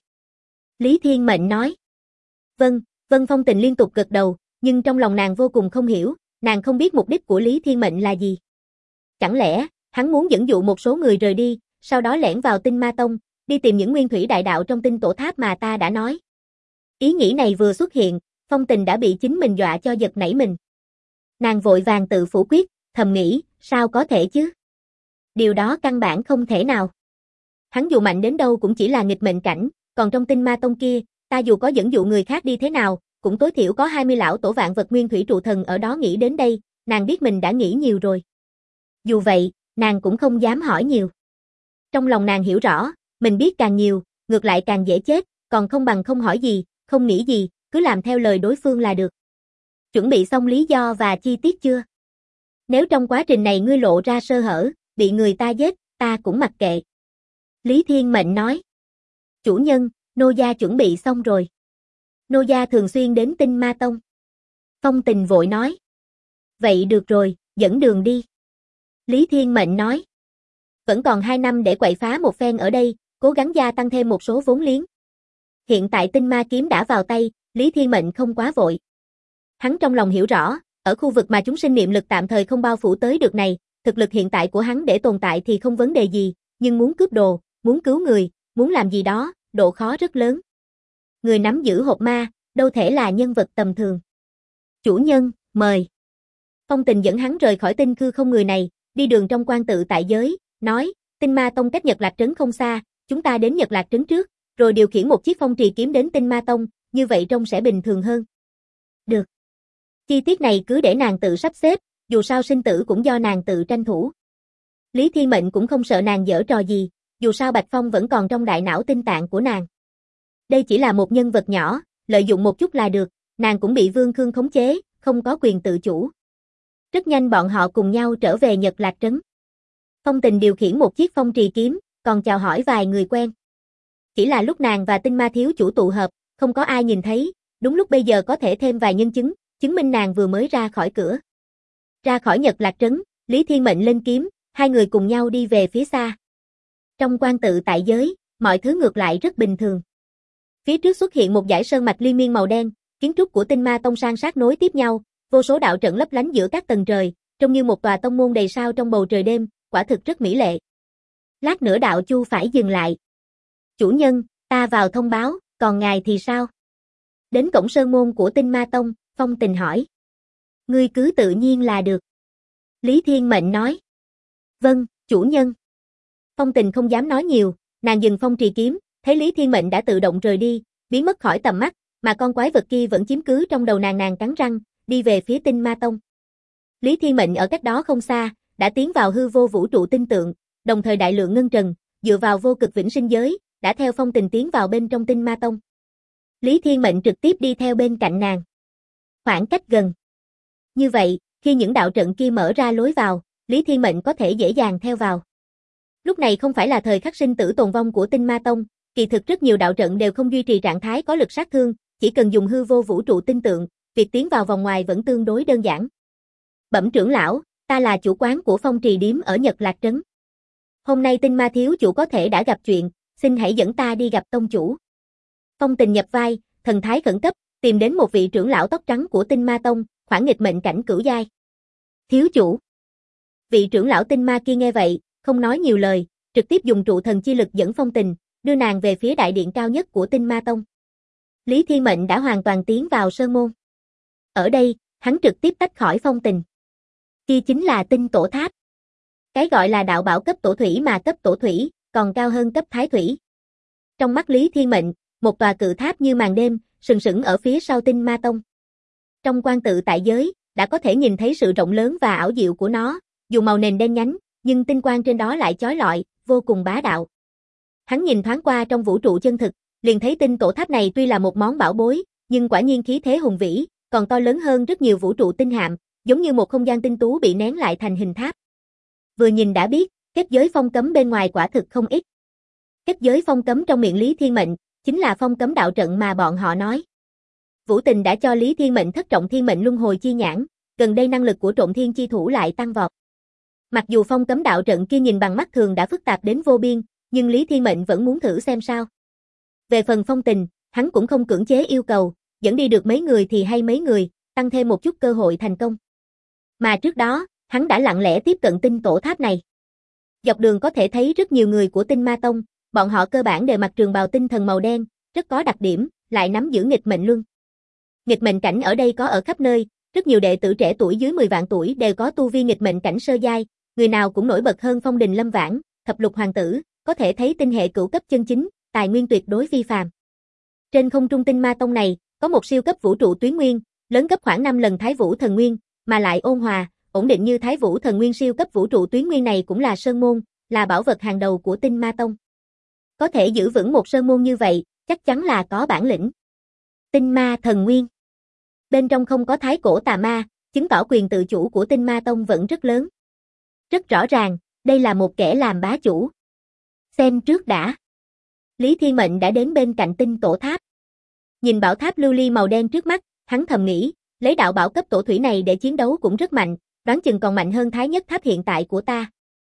Lý Thiên Mệnh nói. Vâng, Phong Tình liên tục gật đầu, nhưng trong lòng nàng vô cùng không hiểu, nàng không biết mục đích của Lý Thiên Mệnh là gì. Chẳng lẽ, hắn muốn dẫn dụ một số người rời đi, sau đó lẻn vào Tinh Ma Tông, đi tìm những nguyên thủy đại đạo trong Tinh Tổ Tháp mà ta đã nói. Ý nghĩ này vừa xuất hiện, Phong Tình đã bị chính mình dọa cho giật nảy mình. Nàng vội vàng tự phủ quyết, thầm nghĩ, sao có thể chứ? Điều đó căn bản không thể nào. Hắn dù mạnh đến đâu cũng chỉ là nghịch mệnh cảnh, còn trong Tinh Ma Tông kia, ta dù có dẫn dụ người khác đi thế nào, cũng tối thiểu có 20 lão tổ vạn vật nguyên thủy trụ thần ở đó. Nghĩ đến đây, nàng biết mình đã nghĩ nhiều rồi. Dù vậy, nàng cũng không dám hỏi nhiều. Trong lòng nàng hiểu rõ, mình biết càng nhiều, ngược lại càng dễ chết, còn không bằng không hỏi gì, không nghĩ gì, cứ làm theo lời đối phương là được. Chuẩn bị xong lý do và chi tiết chưa? Nếu trong quá trình này ngươi lộ ra sơ hở, bị người ta giết, ta cũng mặc kệ. Lý Thiên Mệnh nói. Chủ nhân, nô gia chuẩn bị xong rồi. Nô gia thường xuyên đến Tinh Ma Tông. Phong Tình vội nói. Vậy được rồi, dẫn đường đi. Lý Thiên Mệnh nói. Vẫn còn 2 năm để quậy phá một phen ở đây, cố gắng gia tăng thêm một số vốn liếng. Hiện tại Tinh Ma kiếm đã vào tay, Lý Thiên Mệnh không quá vội. Hắn trong lòng hiểu rõ, ở khu vực mà chúng sinh niệm lực tạm thời không bao phủ tới được này, thực lực hiện tại của hắn để tồn tại thì không vấn đề gì, nhưng muốn cướp đồ, muốn cứu người, muốn làm gì đó, độ khó rất lớn. Người nắm giữ hộp ma, đâu thể là nhân vật tầm thường. Chủ nhân, mời. Phong Tình dẫn hắn rời khỏi tinh khư không người này, đi đường trong quan tự tại giới, nói, Tinh Ma Tông cách Nhật Lạc Trấn không xa, chúng ta đến Nhật Lạc Trấn trước, rồi điều khiển một chiếc phong trì kiếm đến Tinh Ma Tông, như vậy trông sẽ bình thường hơn. Được. Chi tiết này cứ để nàng tự sắp xếp, dù sao sinh tử cũng do nàng tự tranh thủ. Lý Thiên Mệnh cũng không sợ nàng giở trò gì, dù sao Bạch Phong vẫn còn trong đại não tinh tạng của nàng. Đây chỉ là một nhân vật nhỏ, lợi dụng một chút là được, nàng cũng bị Vương Khương khống chế, không có quyền tự chủ. Rất nhanh bọn họ cùng nhau trở về Nhật Lạc Trấn. Phong Tình điều khiển một chiếc phong trì kiếm, còn chào hỏi vài người quen. Chỉ là lúc nàng và Tinh Ma thiếu chủ tụ hợp, không có ai nhìn thấy, đúng lúc bây giờ có thể thêm vài nhân chứng, chứng minh nàng vừa mới ra khỏi cửa. Ra khỏi Nhật Lạc Trấn, Lý Thiên Mệnh lên kiếm, hai người cùng nhau đi về phía xa. Trong quan tự tại giới, mọi thứ ngược lại rất bình thường. Phía trước xuất hiện một dải sơn mạch liên miên màu đen, kiến trúc của Tinh Ma Tông san sát nối tiếp nhau, vô số đạo trận lấp lánh giữa các tầng trời, trông như một tòa tông môn đầy sao trong bầu trời đêm, quả thực rất mỹ lệ. Lát nữa đạo chu phải dừng lại. Chủ nhân, ta vào thông báo, còn ngài thì sao? Đến cổng sơn môn của Tinh Ma Tông, Phong Tình hỏi. Ngươi cứ tự nhiên là được. Lý Thiên Mệnh nói. Vâng, chủ nhân. Phong Tình không dám nói nhiều, nàng dừng phong trì kiếm, thấy Lý Thiên Mệnh đã tự động rời đi, biến mất khỏi tầm mắt, mà con quái vật kia vẫn chiếm cứ trong đầu nàng cắn răng, đi về phía Tinh Ma Tông. Lý Thiên Mệnh ở cách đó không xa, đã tiến vào hư vô vũ trụ tinh tượng, đồng thời đại lượng ngân trần, dựa vào vô cực vĩnh sinh giới, đã theo Phong Tình tiến vào bên trong Tinh Ma Tông. Lý Thiên Mệnh trực tiếp đi theo bên cạnh nàng. Khoảng cách gần. Như vậy, khi những đạo trận kia mở ra lối vào, Lý Thiên Mệnh có thể dễ dàng theo vào. Lúc này không phải là thời khắc sinh tử tồn vong của Tinh Ma Tông, kỳ thực rất nhiều đạo trận đều không duy trì trạng thái có lực sát thương, chỉ cần dùng hư vô vũ trụ tinh tượng, việc tiến vào vòng ngoài vẫn tương đối đơn giản. Bẩm trưởng lão, ta là chủ quán của phong trì điếm ở Nhật Lạc Trấn. Hôm nay Tinh Ma thiếu chủ có thể đã gặp chuyện, xin hãy dẫn ta đi gặp tông chủ. Phong Tình nhập vai, thần thái khẩn cấp, Tìm đến một vị trưởng lão tóc trắng của Tinh Ma Tông, khoảng nghịch mệnh cảnh cửu giai. Thiếu chủ. Vị trưởng lão Tinh Ma kia nghe vậy, không nói nhiều lời, trực tiếp dùng trụ thần chi lực dẫn Phong Tình, đưa nàng về phía đại điện cao nhất của Tinh Ma Tông. Lý Thiên Mệnh đã hoàn toàn tiến vào sơn môn. Ở đây, hắn trực tiếp tách khỏi Phong Tình. Kia chính là Tinh Tổ Tháp. Cái gọi là đạo bảo cấp tổ thủy mà cấp tổ thủy, còn cao hơn cấp thái thủy. Trong mắt Lý Thiên Mệnh, một tòa cự tháp như màn đêm, sừng sững ở phía sau Tinh Ma Tông. Trong quan tự tại giới, đã có thể nhìn thấy sự rộng lớn và ảo diệu của nó, dù màu nền đen nhánh, nhưng tinh quang trên đó lại chói lọi, vô cùng bá đạo. Hắn nhìn thoáng qua trong vũ trụ chân thực, liền thấy Tinh Tổ Tháp này tuy là một món bảo bối, nhưng quả nhiên khí thế hùng vĩ, còn to lớn hơn rất nhiều vũ trụ tinh hạm, giống như một không gian tinh tú bị nén lại thành hình tháp. Vừa nhìn đã biết, kết giới phong cấm bên ngoài quả thực không ít. Kết giới phong cấm trong miệng Lý Thiên Mệnh, chính là phong cấm đạo trận mà bọn họ nói. Vũ Tình đã cho Lý Thiên Mệnh thất trọng thiên mệnh luân hồi chi nhãn, gần đây năng lực của Trộm Thiên chi thủ lại tăng vọt. Mặc dù phong cấm đạo trận kia nhìn bằng mắt thường đã phức tạp đến vô biên, nhưng Lý Thiên Mệnh vẫn muốn thử xem sao. Về phần Phong Tình, hắn cũng không cưỡng chế yêu cầu, dẫn đi được mấy người thì hay mấy người, tăng thêm một chút cơ hội thành công. Mà trước đó, hắn đã lặng lẽ tiếp cận Tinh Tổ Tháp này. Dọc đường có thể thấy rất nhiều người của Tinh Ma Tông, bọn họ cơ bản đều mặc trường bào tinh thần màu đen, rất có đặc điểm, lại nắm giữ nghịch mệnh luân. Nghịch mệnh cảnh ở đây có ở khắp nơi, rất nhiều đệ tử trẻ tuổi dưới 10 vạn tuổi đều có tu vi nghịch mệnh cảnh sơ giai, người nào cũng nổi bật hơn Phong Đình Lâm Vãn, Thập Lục Hoàng tử, có thể thấy tinh hệ cửu cấp chân chính, tài nguyên tuyệt đối phi phàm. Trên không trung Tinh Ma Tông này, có một siêu cấp vũ trụ tuyến nguyên, lớn gấp khoảng 5 lần Thái Vũ Thần Nguyên, mà lại ôn hòa, ổn định như Thái Vũ Thần Nguyên. Siêu cấp vũ trụ tuyến nguyên này cũng là sơn môn, là bảo vật hàng đầu của Tinh Ma Tông. Có thể giữ vững một sơn môn như vậy, chắc chắn là có bản lĩnh. Tinh Ma Thần Nguyên. Bên trong không có thái cổ tà ma, chứng tỏ quyền tự chủ của Tinh Ma Tông vẫn rất lớn. Rất rõ ràng, đây là một kẻ làm bá chủ. Xem trước đã. Lý Thiên Mệnh đã đến bên cạnh Tinh Tổ Tháp. Nhìn bảo tháp lưu ly màu đen trước mắt, hắn thầm nghĩ, lấy đạo bảo cấp tổ thủy này để chiến đấu cũng rất mạnh, đoán chừng còn mạnh hơn Thái Nhất Tháp hiện tại của ta.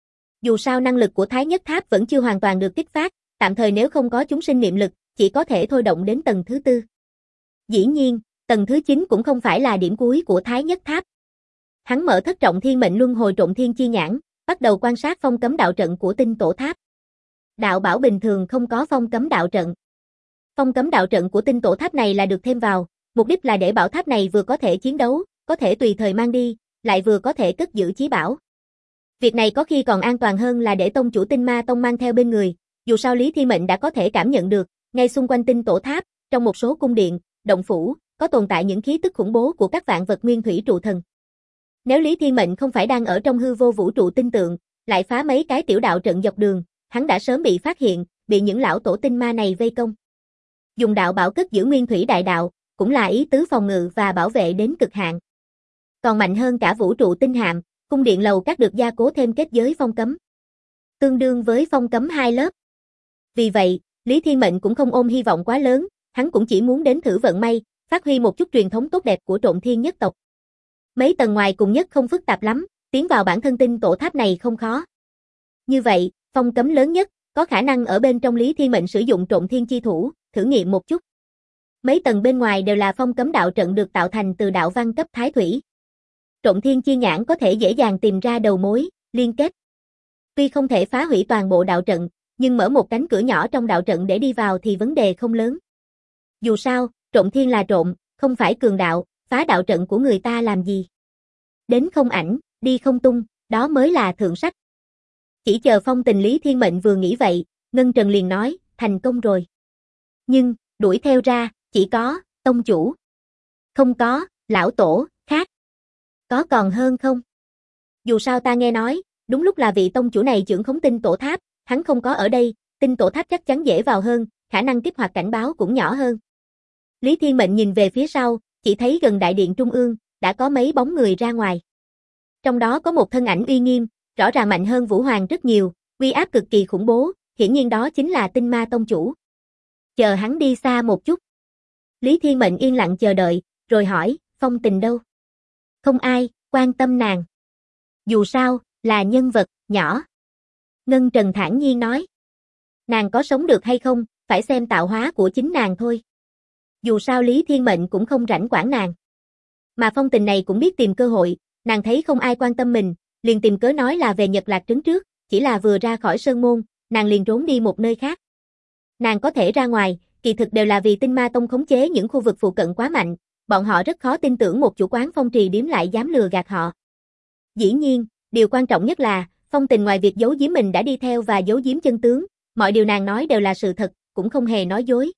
Dù sao năng lực của Thái Nhất Tháp vẫn chưa hoàn toàn được kích phát, tạm thời nếu không có chúng sinh niệm lực, chỉ có thể thôi động đến tầng thứ 4. Dĩ nhiên, tầng thứ 9 cũng không phải là điểm cuối của Thái Nhất Tháp. Hắn mở thất trọng thiên mệnh luân hồi Trộm Thiên chi nhãn, bắt đầu quan sát phong cấm đạo trận của Tinh Tổ Tháp. Đạo bảo bình thường không có phong cấm đạo trận. Phong cấm đạo trận của Tinh Tổ Tháp này là được thêm vào, mục đích là để bảo tháp này vừa có thể chiến đấu, có thể tùy thời mang đi, lại vừa có thể cất giữ chí bảo. Việc này có khi còn an toàn hơn là để tông chủ Tinh Ma Tông mang theo bên người, dù sao Lý Thiên Mệnh đã có thể cảm nhận được, ngay xung quanh Tinh Tổ Tháp, trong một số cung điện, động phủ, có tồn tại những khí tức khủng bố của các vạn vật nguyên thủy trụ thần. Nếu Lý Thiên Mệnh không phải đang ở trong hư vô vũ trụ tinh tượng, lại phá mấy cái tiểu đạo trận dọc đường, hắn đã sớm bị phát hiện, bị những lão tổ tinh ma này vây công. Dùng đạo bảo cất giữ nguyên thủy đại đạo, cũng là ý tứ phòng ngự và bảo vệ đến cực hạn. Còn mạnh hơn cả vũ trụ tinh hạm, cung điện lầu các được gia cố thêm kết giới phong cấm. Tương đương với phong cấm 2 lớp. Vì vậy, Lý Thiên Mệnh cũng không ôm hy vọng quá lớn, hắn cũng chỉ muốn đến thử vận may, phát huy một chút truyền thống tốt đẹp của Trộm Thiên nhất tộc. Mấy tầng ngoài cùng nhất không phức tạp lắm, tiến vào bản thân Tinh Tổ Tháp này không khó. Như vậy, phong cấm lớn nhất, có khả năng ở bên trong Lý Thiên Mệnh sử dụng Trộm Thiên chi thủ, thử nghiệm một chút. Mấy tầng bên ngoài đều là phong cấm đạo trận được tạo thành từ đạo văn cấp thái thủy. Trộm Thiên chi nhãn có thể dễ dàng tìm ra đầu mối, liên kết. Tuy không thể phá hủy toàn bộ đạo trận, nhưng mở một cánh cửa nhỏ trong đạo trận để đi vào thì vấn đề không lớn. Dù sao, Trộm Thiên là trộm, không phải cường đạo, phá đạo trận của người ta làm gì. Đến không ảnh, đi không tung, đó mới là thượng sách. Chỉ chờ Phong Tình. Lý Thiên Mệnh vừa nghĩ vậy, Ngân Trần liền nói, thành công rồi. Nhưng, đuổi theo ra, chỉ có, tông chủ. Không có, lão tổ, khác. Có còn hơn không? Dù sao ta nghe nói, đúng lúc là vị tông chủ này trưởng khống Tinh Tổ Tháp, hắn không có ở đây, Tinh Tổ Tháp chắc chắn dễ vào hơn, khả năng kích hoạt cảnh báo cũng nhỏ hơn. Lý Thiên Mệnh nhìn về phía sau, chỉ thấy gần đại điện trung ương, đã có mấy bóng người ra ngoài. Trong đó có một thân ảnh uy nghiêm, rõ ràng mạnh hơn Vũ Hoàng rất nhiều, uy áp cực kỳ khủng bố, hiển nhiên đó chính là Tinh Ma tông chủ. Chờ hắn đi xa một chút. Lý Thiên Mệnh yên lặng chờ đợi, rồi hỏi, Phong Tình đâu? Không ai quan tâm nàng. Dù sao, là nhân vật nhỏ. Ngân Trần thản nhiên nói. Nàng có sống được hay không, phải xem tạo hóa của chính nàng thôi. Dù sao Lý Thiên Mệnh cũng không rảnh quản nàng. Mà Phong Tình này cũng biết tìm cơ hội, nàng thấy không ai quan tâm mình, liền tìm cớ nói là về Nhật Lạc Trấn trước, chỉ là vừa ra khỏi sơn môn, nàng liền trốn đi một nơi khác. Nàng có thể ra ngoài, kỳ thực đều là vì Tinh Ma Tông khống chế những khu vực phụ cận quá mạnh, bọn họ rất khó tin tưởng một chủ quán phong trì điếm lại dám lừa gạt họ. Dĩ nhiên, điều quan trọng nhất là, Phong Tình ngoài việc giấu giếm mình đã đi theo và giấu giếm chân tướng, mọi điều nàng nói đều là sự thật, cũng không hề nói dối.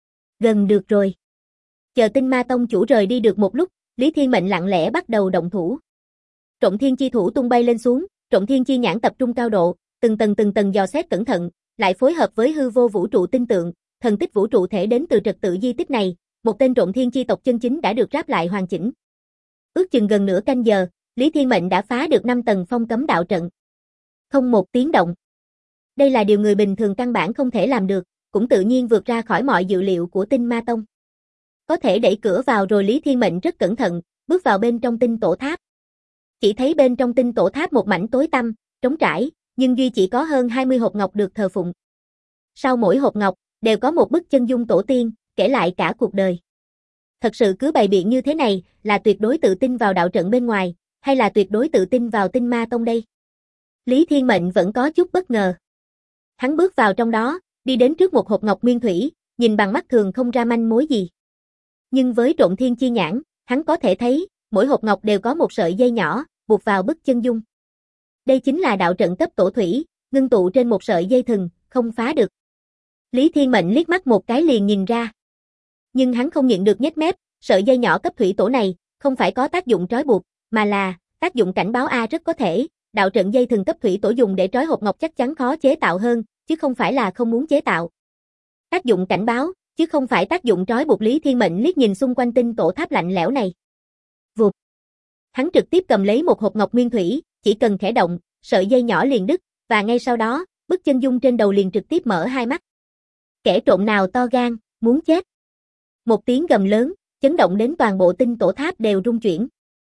Gần được rồi. Chờ Tinh Ma Tông chủ rời đi được một lúc, Lý Thiên Mệnh lặng lẽ bắt đầu động thủ. Trộm Thiên Chi thủ tung bay lên xuống, Trộm Thiên Chi nhãn tập trung cao độ, từng tầng dò xét cẩn thận, lại phối hợp với hư vô vũ trụ tinh tượng, thần tích vũ trụ thể đến từ trật tự di tích này, một tên Trộm Thiên Chi tộc chân chính đã được ráp lại hoàn chỉnh. Ước chừng gần nửa canh giờ, Lý Thiên Mệnh đã phá được 5 tầng phong cấm đạo trận. Không một tiếng động. Đây là điều người bình thường căn bản không thể làm được, cũng tự nhiên vượt ra khỏi mọi dự liệu của Tinh Ma Tông. Có thể đẩy cửa vào rồi Lý Thiên Mệnh rất cẩn thận, bước vào bên trong tinh tổ tháp. Chỉ thấy bên trong tinh tổ tháp một mảnh tối tăm, trống trải, nhưng duy chỉ có hơn 20 hộp ngọc được thờ phụng. Sau mỗi hộp ngọc, đều có một bức chân dung tổ tiên, kể lại cả cuộc đời. Thật sự cứ bày biện như thế này, là tuyệt đối tự tin vào đạo trận bên ngoài, hay là tuyệt đối tự tin vào Tinh Ma Tông đây? Lý Thiên Mệnh vẫn có chút bất ngờ. Hắn bước vào trong đó, đi đến trước một hộp ngọc nguyên thủy, nhìn bằng mắt thường không ra manh mối gì. Nhưng với Trộm Thiên Chi nhãn, hắn có thể thấy, mỗi hộp ngọc đều có một sợi dây nhỏ, buộc vào bức chân dung. Đây chính là đạo trận cấp tổ thủy, ngưng tụ trên một sợi dây thừng, không phá được. Lý Thiên Mệnh liếc mắt một cái liền nhìn ra. Nhưng hắn không nhịn được nhếch mép, sợi dây nhỏ cấp thủy tổ này, không phải có tác dụng trói buộc, mà là tác dụng cảnh báo rất có thể, đạo trận dây thừng cấp thủy tổ dùng để trói hộp ngọc chắc chắn khó chế tạo hơn, chứ không phải là không muốn chế tạo. Tác dụng cảnh báo, chứ không phải tác dụng trói buộc. Lý Thiên Mệnh liếc nhìn xung quanh tinh tổ tháp lạnh lẽo này. Vụt. Hắn trực tiếp cầm lấy một hộp ngọc nguyên thủy, chỉ cần khẽ động, sợi dây nhỏ liền đứt, và ngay sau đó, bức chân dung trên đầu liền trực tiếp mở hai mắt. Kẻ trộm nào to gan, muốn chết. Một tiếng gầm lớn, chấn động đến toàn bộ tinh tổ tháp đều rung chuyển.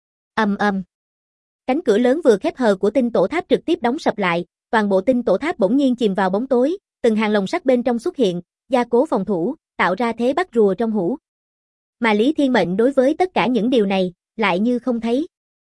Ầm ầm. Cánh cửa lớn vừa khép hờ của tinh tổ tháp trực tiếp đóng sập lại, toàn bộ tinh tổ tháp bỗng nhiên chìm vào bóng tối, từng hàng lồng sắt bên trong xuất hiện, gia cố phòng thủ, tạo ra thế bắt rùa trong hũ. Mà Lý Thiên Mệnh đối với tất cả những điều này, lại như không thấy.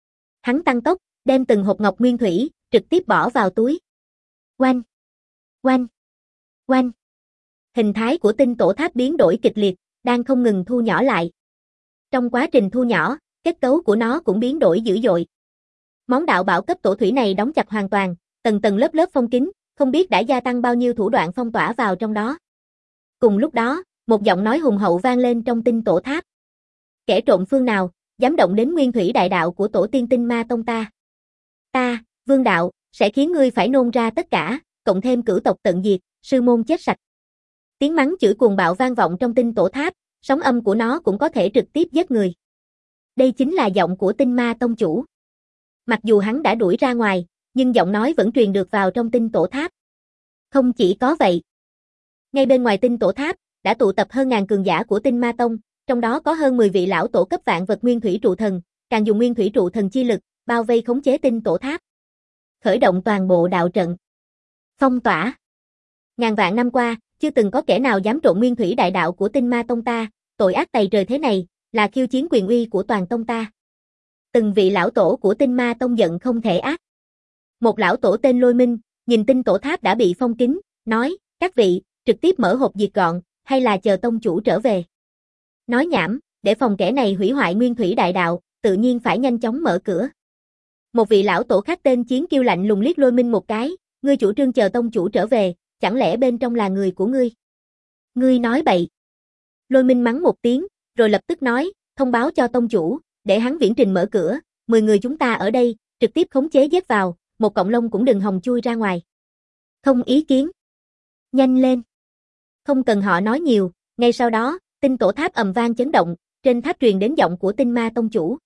Hắn tăng tốc, đem từng hộp ngọc nguyên thủy, trực tiếp bỏ vào túi. Oanh! Oanh! Oanh! Hình thái của tinh tổ tháp biến đổi kịch liệt, đang không ngừng thu nhỏ lại. Trong quá trình thu nhỏ, kết cấu của nó cũng biến đổi dữ dội. Món đạo bảo cấp tổ thủy này đóng chặt hoàn toàn, tầng tầng lớp lớp phong kín, không biết đã gia tăng bao nhiêu thủ đoạn phong tỏa vào trong đó. Cùng lúc đó, một giọng nói hùng hậu vang lên trong tinh tổ tháp. Kẻ trộm phương nào, dám động đến nguyên thủy đại đạo của tổ tiên Tinh Ma Tông ta? Ta, Vương Đạo, sẽ khiến ngươi phải nôn ra tất cả, cộng thêm cửu tộc tận diệt, sư môn chết sạch. Tiếng mắng chửi cuồng bạo vang vọng trong tinh tổ tháp, sóng âm của nó cũng có thể trực tiếp giết người. Đây chính là giọng của Tinh Ma Tông chủ. Mặc dù hắn đã đuổi ra ngoài, nhưng giọng nói vẫn truyền được vào trong tinh tổ tháp. Không chỉ có vậy. Ngay bên ngoài tinh tổ tháp, đã tụ tập hơn ngàn cường giả của Tinh Ma Tông, trong đó có hơn 10 vị lão tổ cấp vạn vật nguyên thủy trụ thần, càng dùng nguyên thủy trụ thần chi lực, bao vây khống chế tinh tổ tháp. Khởi động toàn bộ đạo trận. Phong tỏa. Ngàn vạn năm qua, chưa từng có kẻ nào dám trộn nguyên thủy đại đạo của Tinh Ma Tông ta, tội ác tày trời thế này, là khiêu chiến quyền uy của toàn tông ta. Từng vị lão tổ của Tinh Ma Tông giận không thể ác. Một lão tổ tên Lôi Minh, nhìn tinh tổ tháp đã bị phong kín, nói, các vị, trực tiếp mở hộp diệt gọn, hay là chờ tông chủ trở về. Nói nhảm, để phòng kẻ này hủy hoại nguyên thủy đại đạo, tự nhiên phải nhanh chóng mở cửa. Một vị lão tổ khác tên Chiến Kiêu lạnh lùng liếc Lôi Minh một cái, ngươi chủ trương chờ tông chủ trở về, chẳng lẽ bên trong là người của ngươi? Ngươi nói bậy. Lôi Minh mắng một tiếng, rồi lập tức nói, thông báo cho tông chủ, để hắn viễn trình mở cửa, 10 người chúng ta ở đây, trực tiếp khống chế giết vào, một cọng lông cũng đừng hòng chui ra ngoài. Không ý kiến. Nhanh lên. Không cần họ nói nhiều, ngay sau đó, tinh tổ tháp ầm vang chấn động, trên tháp truyền đến giọng của Tinh Ma Tông chủ.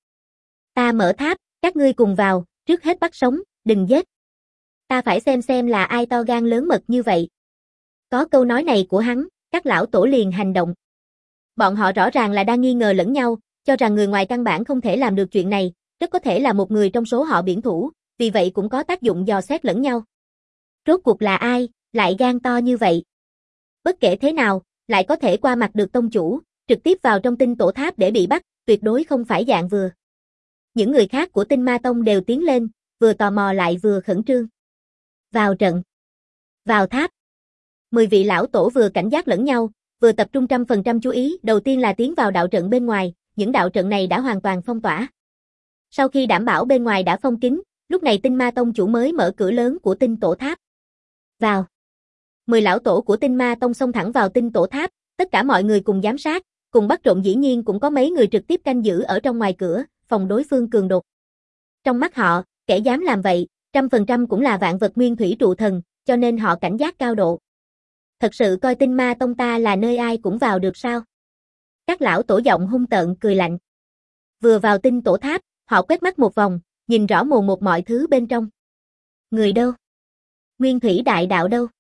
Ta mở tháp, các ngươi cùng vào, trước hết bắt sống, đừng giết. Ta phải xem là ai to gan lớn mật như vậy. Có câu nói này của hắn, các lão tổ liền hành động. Bọn họ rõ ràng là đang nghi ngờ lẫn nhau, cho rằng người ngoài căn bản không thể làm được chuyện này, rất có thể là một người trong số họ biển thủ, vì vậy cũng có tác dụng dò xét lẫn nhau. Rốt cuộc là ai, lại gan to như vậy? Bất kể thế nào, lại có thể qua mặt được tông chủ, trực tiếp vào trong tinh tổ tháp để bị bắt, tuyệt đối không phải dạng vừa. Những người khác của Tinh Ma Tông đều tiến lên, vừa tò mò lại vừa khẩn trương. Vào trận. Vào tháp. 10 vị lão tổ vừa cảnh giác lẫn nhau, vừa tập trung 100% chú ý, đầu tiên là tiến vào đạo trận bên ngoài, những đạo trận này đã hoàn toàn phong tỏa. Sau khi đảm bảo bên ngoài đã phong kín, lúc này Tinh Ma Tông chủ mới mở cửa lớn của tinh tổ tháp. Vào. 10 lão tổ của Tinh Ma Tông xông thẳng vào tinh tổ tháp, tất cả mọi người cùng giám sát, cùng bắt trộm, dĩ nhiên cũng có mấy người trực tiếp canh giữ ở trong ngoài cửa, phòng đối phương cường đột. Trong mắt họ, kẻ dám làm vậy, 100% cũng là vạn vật nguyên thủy trụ thần, cho nên họ cảnh giác cao độ. Thật sự coi Tinh Ma Tông ta là nơi ai cũng vào được sao? Các lão tổ giọng hung tợn cười lạnh. Vừa vào tinh tổ tháp, họ quét mắt một vòng, nhìn rõ mồn một mọi thứ bên trong. Người đâu? Nguyên thủy đại đạo đâu?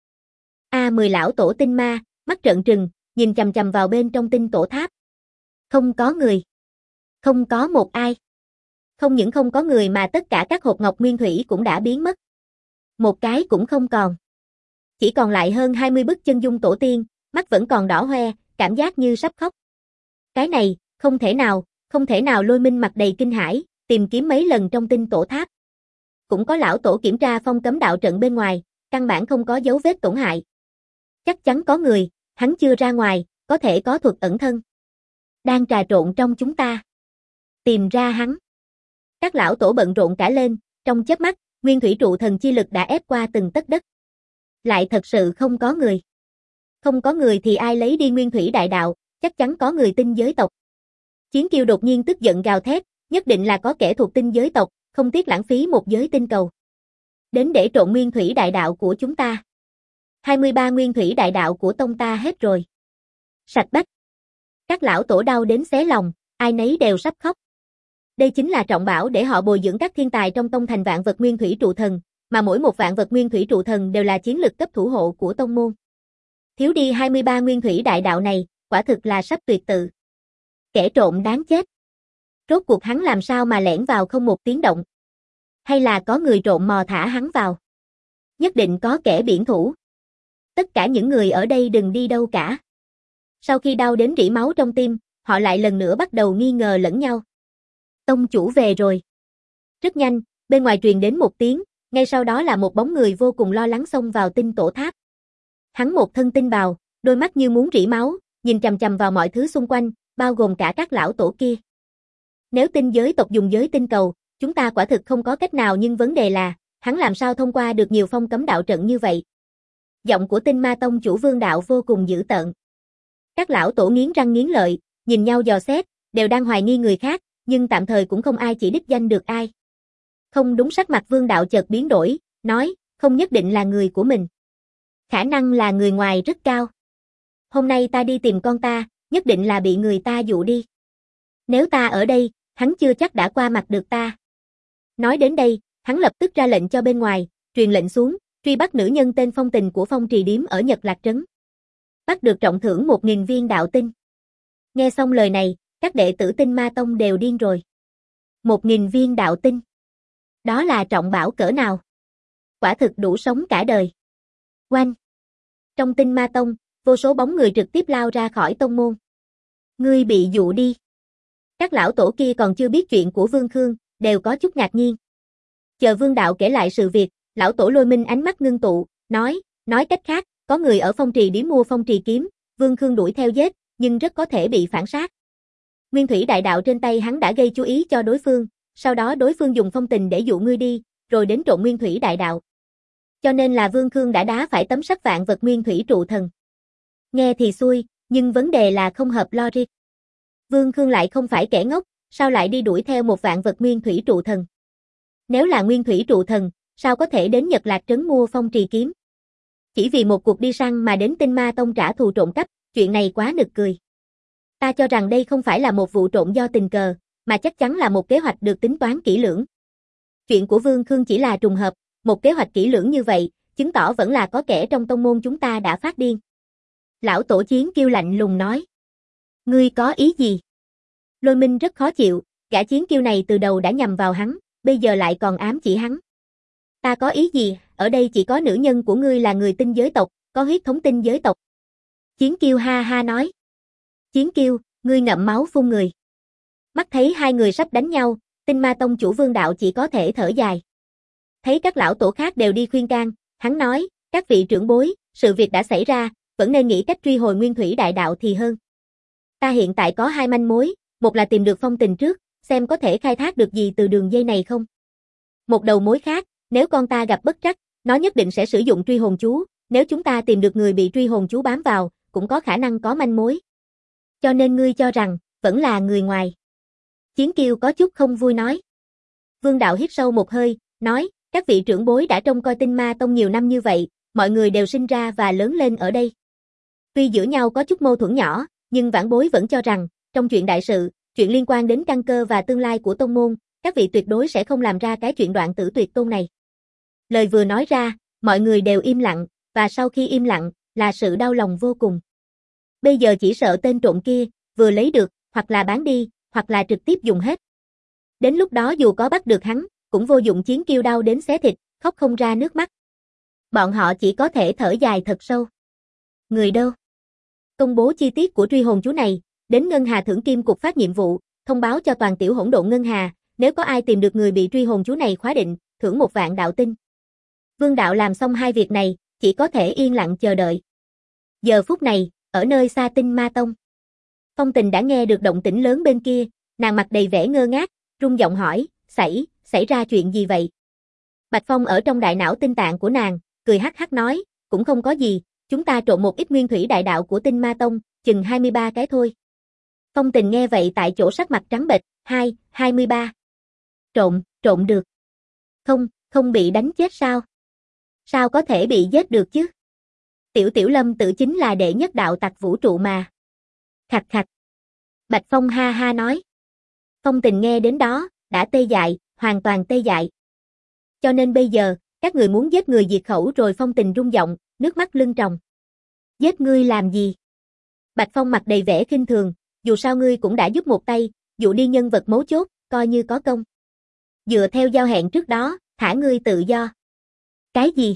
10 lão tổ Tinh Ma, mắt trợn trừng, nhìn chằm chằm vào bên trong tinh tổ tháp. Không có người. Không có một ai. Không những không có người mà tất cả các hộp ngọc nguyên thủy cũng đã biến mất. Một cái cũng không còn. Chỉ còn lại hơn 20 bức chân dung tổ tiên, mắt vẫn còn đỏ hoe, cảm giác như sắp khóc. Cái này, không thể nào. Lôi Minh mặt đầy kinh hãi, tìm kiếm mấy lần trong tinh tổ tháp. Cũng có lão tổ kiểm tra phong cấm đạo trận bên ngoài, căn bản không có dấu vết tổn hại. Chắc chắn có người, hắn chưa ra ngoài, có thể có thuật ẩn thân. Đang trà trộn trong chúng ta. Tìm ra hắn. Các lão tổ bận rộn cả lên, trong chớp mắt, nguyên thủy trụ thần chi lực đã ép qua từng tấc đất. Lại thật sự không có người. Không có người thì ai lấy đi nguyên thủy đại đạo, chắc chắn có người tinh giới tộc. Chiến Kiêu đột nhiên tức giận gào thét, nhất định là có kẻ thuộc tinh giới tộc, không tiếc lãng phí một giới tinh cầu. Đến để trộn nguyên thủy đại đạo của chúng ta. 23 nguyên thủy đại đạo của tông ta hết rồi. Sạch bách. Các lão tổ đau đến xé lòng, ai nấy đều sắp khóc. Đây chính là trọng bảo để họ bồi dưỡng các thiên tài trong tông thành vạn vật nguyên thủy trụ thần, mà mỗi một vạn vật nguyên thủy trụ thần đều là chiến lực cấp thủ hộ của tông môn. Thiếu đi 23 nguyên thủy đại đạo này, quả thực là sắp tuyệt tự. Kẻ trộm đáng chết. Rốt cuộc hắn làm sao mà lẻn vào không một tiếng động? Hay là có người trộm mò thả hắn vào? Nhất định có kẻ biển thủ. Tất cả những người ở đây đừng đi đâu cả. Sau khi đau đến rỉ máu trong tim, họ lại lần nữa bắt đầu nghi ngờ lẫn nhau. Tông chủ về rồi. Rất nhanh, bên ngoài truyền đến một tiếng, ngay sau đó là một bóng người vô cùng lo lắng xông vào tinh tổ tháp. Hắn một thân tinh bào, đôi mắt như muốn rỉ máu, nhìn chằm chằm vào mọi thứ xung quanh, bao gồm cả các lão tổ kia. Nếu tinh giới tộc dùng giới tinh cầu, chúng ta quả thực không có cách nào, nhưng vấn đề là, hắn làm sao thông qua được nhiều phong cấm đạo trận như vậy? Giọng của Tinh Ma Tông chủ Vương Đạo vô cùng dữ tợn. Các lão tổ nghiến răng nghiến lợi, nhìn nhau dò xét, đều đang hoài nghi người khác, nhưng tạm thời cũng không ai chỉ đích danh được ai. Không đúng, sắc mặt Vương Đạo chợt biến đổi, nói, không nhất định là người của mình. Khả năng là người ngoài rất cao. Hôm nay ta đi tìm con ta, nhất định là bị người ta dụ đi. Nếu ta ở đây, hắn chưa chắc đã qua mặt được ta. Nói đến đây, hắn lập tức ra lệnh cho bên ngoài, truyền lệnh xuống, truy bắt nữ nhân tên Phong Tình của Phong Trì Điếm ở Nhật Lạc Trấn. Bắt được trọng thưởng 1000 viên đạo tinh. Nghe xong lời này, các đệ tử Tinh Ma Tông đều điên rồi. 1000 viên đạo tinh. Đó là trọng bảo cỡ nào? Quả thực đủ sống cả đời. Oanh! Trong Tinh Ma Tông, vô số bóng người trực tiếp lao ra khỏi tông môn. Ngươi bị dụ đi. Các lão tổ kia còn chưa biết chuyện của Vương Khương, đều có chút ngạc nhiên. Chờ Vương Đạo kể lại sự việc, lão tổ Lôi Minh ánh mắt ngưng tụ, nói cách khác, có người ở Phong Trì Điếm mua Phong Trì kiếm, Vương Khương đuổi theo giết, nhưng rất có thể bị phản sát. Nguyên thủy đại đạo trên tay hắn đã gây chú ý cho đối phương, sau đó đối phương dùng Phong Tình để dụ ngươi đi, rồi đến trộn nguyên thủy đại đạo. Cho nên là Vương Khương đã đá phải tấm sắt vạn vật nguyên thủy trụ thần. Nghe thì xui, nhưng vấn đề là không hợp logic. Vương Khương lại không phải kẻ ngốc, sao lại đi đuổi theo một vạn vật nguyên thủy trụ thần? Nếu là nguyên thủy trụ thần, sao có thể đến Nhật Lạc Trấn mua Phong Trì kiếm? Chỉ vì một cuộc đi săn mà đến Tinh Ma Tông trả thù trộm cắp, chuyện này quá nực cười. Ta cho rằng đây không phải là một vụ trộm do tình cờ, mà chắc chắn là một kế hoạch được tính toán kỹ lưỡng. Chuyện của Vương Khương chỉ là trùng hợp, một kế hoạch kỹ lưỡng như vậy, chứng tỏ vẫn là có kẻ trong tông môn chúng ta đã phát điên. Lão tổ Chiến Kiêu lạnh lùng nói. Ngươi có ý gì? Lôi Minh rất khó chịu, gã Chiến Kiêu này từ đầu đã nhằm vào hắn, bây giờ lại còn ám chỉ hắn. Ta có ý gì, ở đây chỉ có nữ nhân của ngươi là người tinh giới tộc, có huyết thống tinh giới tộc. Chiến Kiêu ha ha nói. Chiến Kiêu, Ngươi ngậm máu phun người. Mắt thấy hai người sắp đánh nhau, Tinh Ma Tông chủ Vương Đạo chỉ có thể thở dài. Thấy các lão tổ khác đều đi khuyên can, hắn nói, các vị trưởng bối, sự việc đã xảy ra, vẫn nên nghĩ cách truy hồi Nguyên Thủy Đại Đạo thì hơn. Ta hiện tại có hai manh mối, một là tìm được Phong Tình trước, xem có thể khai thác được gì từ đường dây này không. Một đầu mối khác, nếu con ta gặp bất trắc, nó nhất định sẽ sử dụng truy hồn chú, nếu chúng ta tìm được người bị truy hồn chú bám vào, cũng có khả năng có manh mối. Cho nên ngươi cho rằng, vẫn là người ngoài. Chiến Kiêu có chút không vui nói. Vương Đạo hít sâu một hơi, nói, các vị trưởng bối đã trông coi Tinh Ma Tông nhiều năm như vậy, mọi người đều sinh ra và lớn lên ở đây. Tuy giữa nhau có chút mâu thuẫn nhỏ, nhưng vãn bối vẫn cho rằng, trong chuyện đại sự, chuyện liên quan đến căn cơ và tương lai của tông môn, các vị tuyệt đối sẽ không làm ra cái chuyện đoạn tử tuyệt tôn này. Lời vừa nói ra, mọi người đều im lặng, và sau khi im lặng, là sự đau lòng vô cùng. Bây giờ chỉ sợ tên trộm kia, vừa lấy được, hoặc là bán đi, hoặc là trực tiếp dùng hết. Đến lúc đó dù có bắt được hắn, cũng vô dụng. Chiến Kiêu đau đến xé thịt, khóc không ra nước mắt. Bọn họ chỉ có thể thở dài thật sâu. Người đâu? Công bố chi tiết của truy hồn chú này, đến Ngân Hà Thưởng Kim Cục phát nhiệm vụ, thông báo cho toàn tiểu hỗn độn Ngân Hà, nếu có ai tìm được người bị truy hồn chú này khóa định, thưởng 1 vạn đạo tinh. Vương Đạo làm xong hai việc này, chỉ có thể yên lặng chờ đợi. Giờ phút này, ở nơi xa Tinh Ma Tông, Phong Tình đã nghe được động tĩnh lớn bên kia, nàng mặt đầy vẻ ngơ ngác, run giọng hỏi, xảy ra chuyện gì vậy? Bạch Phong ở trong đại não tinh tạng của nàng, cười hắc hắc nói, cũng không có gì, chúng ta trộn một ít nguyên thủy đại đạo của Tinh Ma Tông, chừng 23 cái thôi. Phong Tình nghe vậy tại chỗ sắc mặt trắng bệch, 23. Trộn được. Không bị đánh chết sao? Sao có thể bị giết được chứ? Tiểu Lâm tự chính là đệ nhất đạo tặc vũ trụ mà. Khặt khặt. Bạch Phong ha ha nói. Phong Tình nghe đến đó, đã tê dại, hoàn toàn tê dại. Cho nên bây giờ, các người muốn giết người diệt khẩu rồi. Phong Tình rung giọng, nước mắt lưng tròng. Giết ngươi làm gì? Bạch Phong mặt đầy vẻ khinh thường, dù sao ngươi cũng đã giúp một tay, dụ đi nhân vật mấu chốt, coi như có công. Dựa theo giao hẹn trước đó, thả ngươi tự do. Cái gì?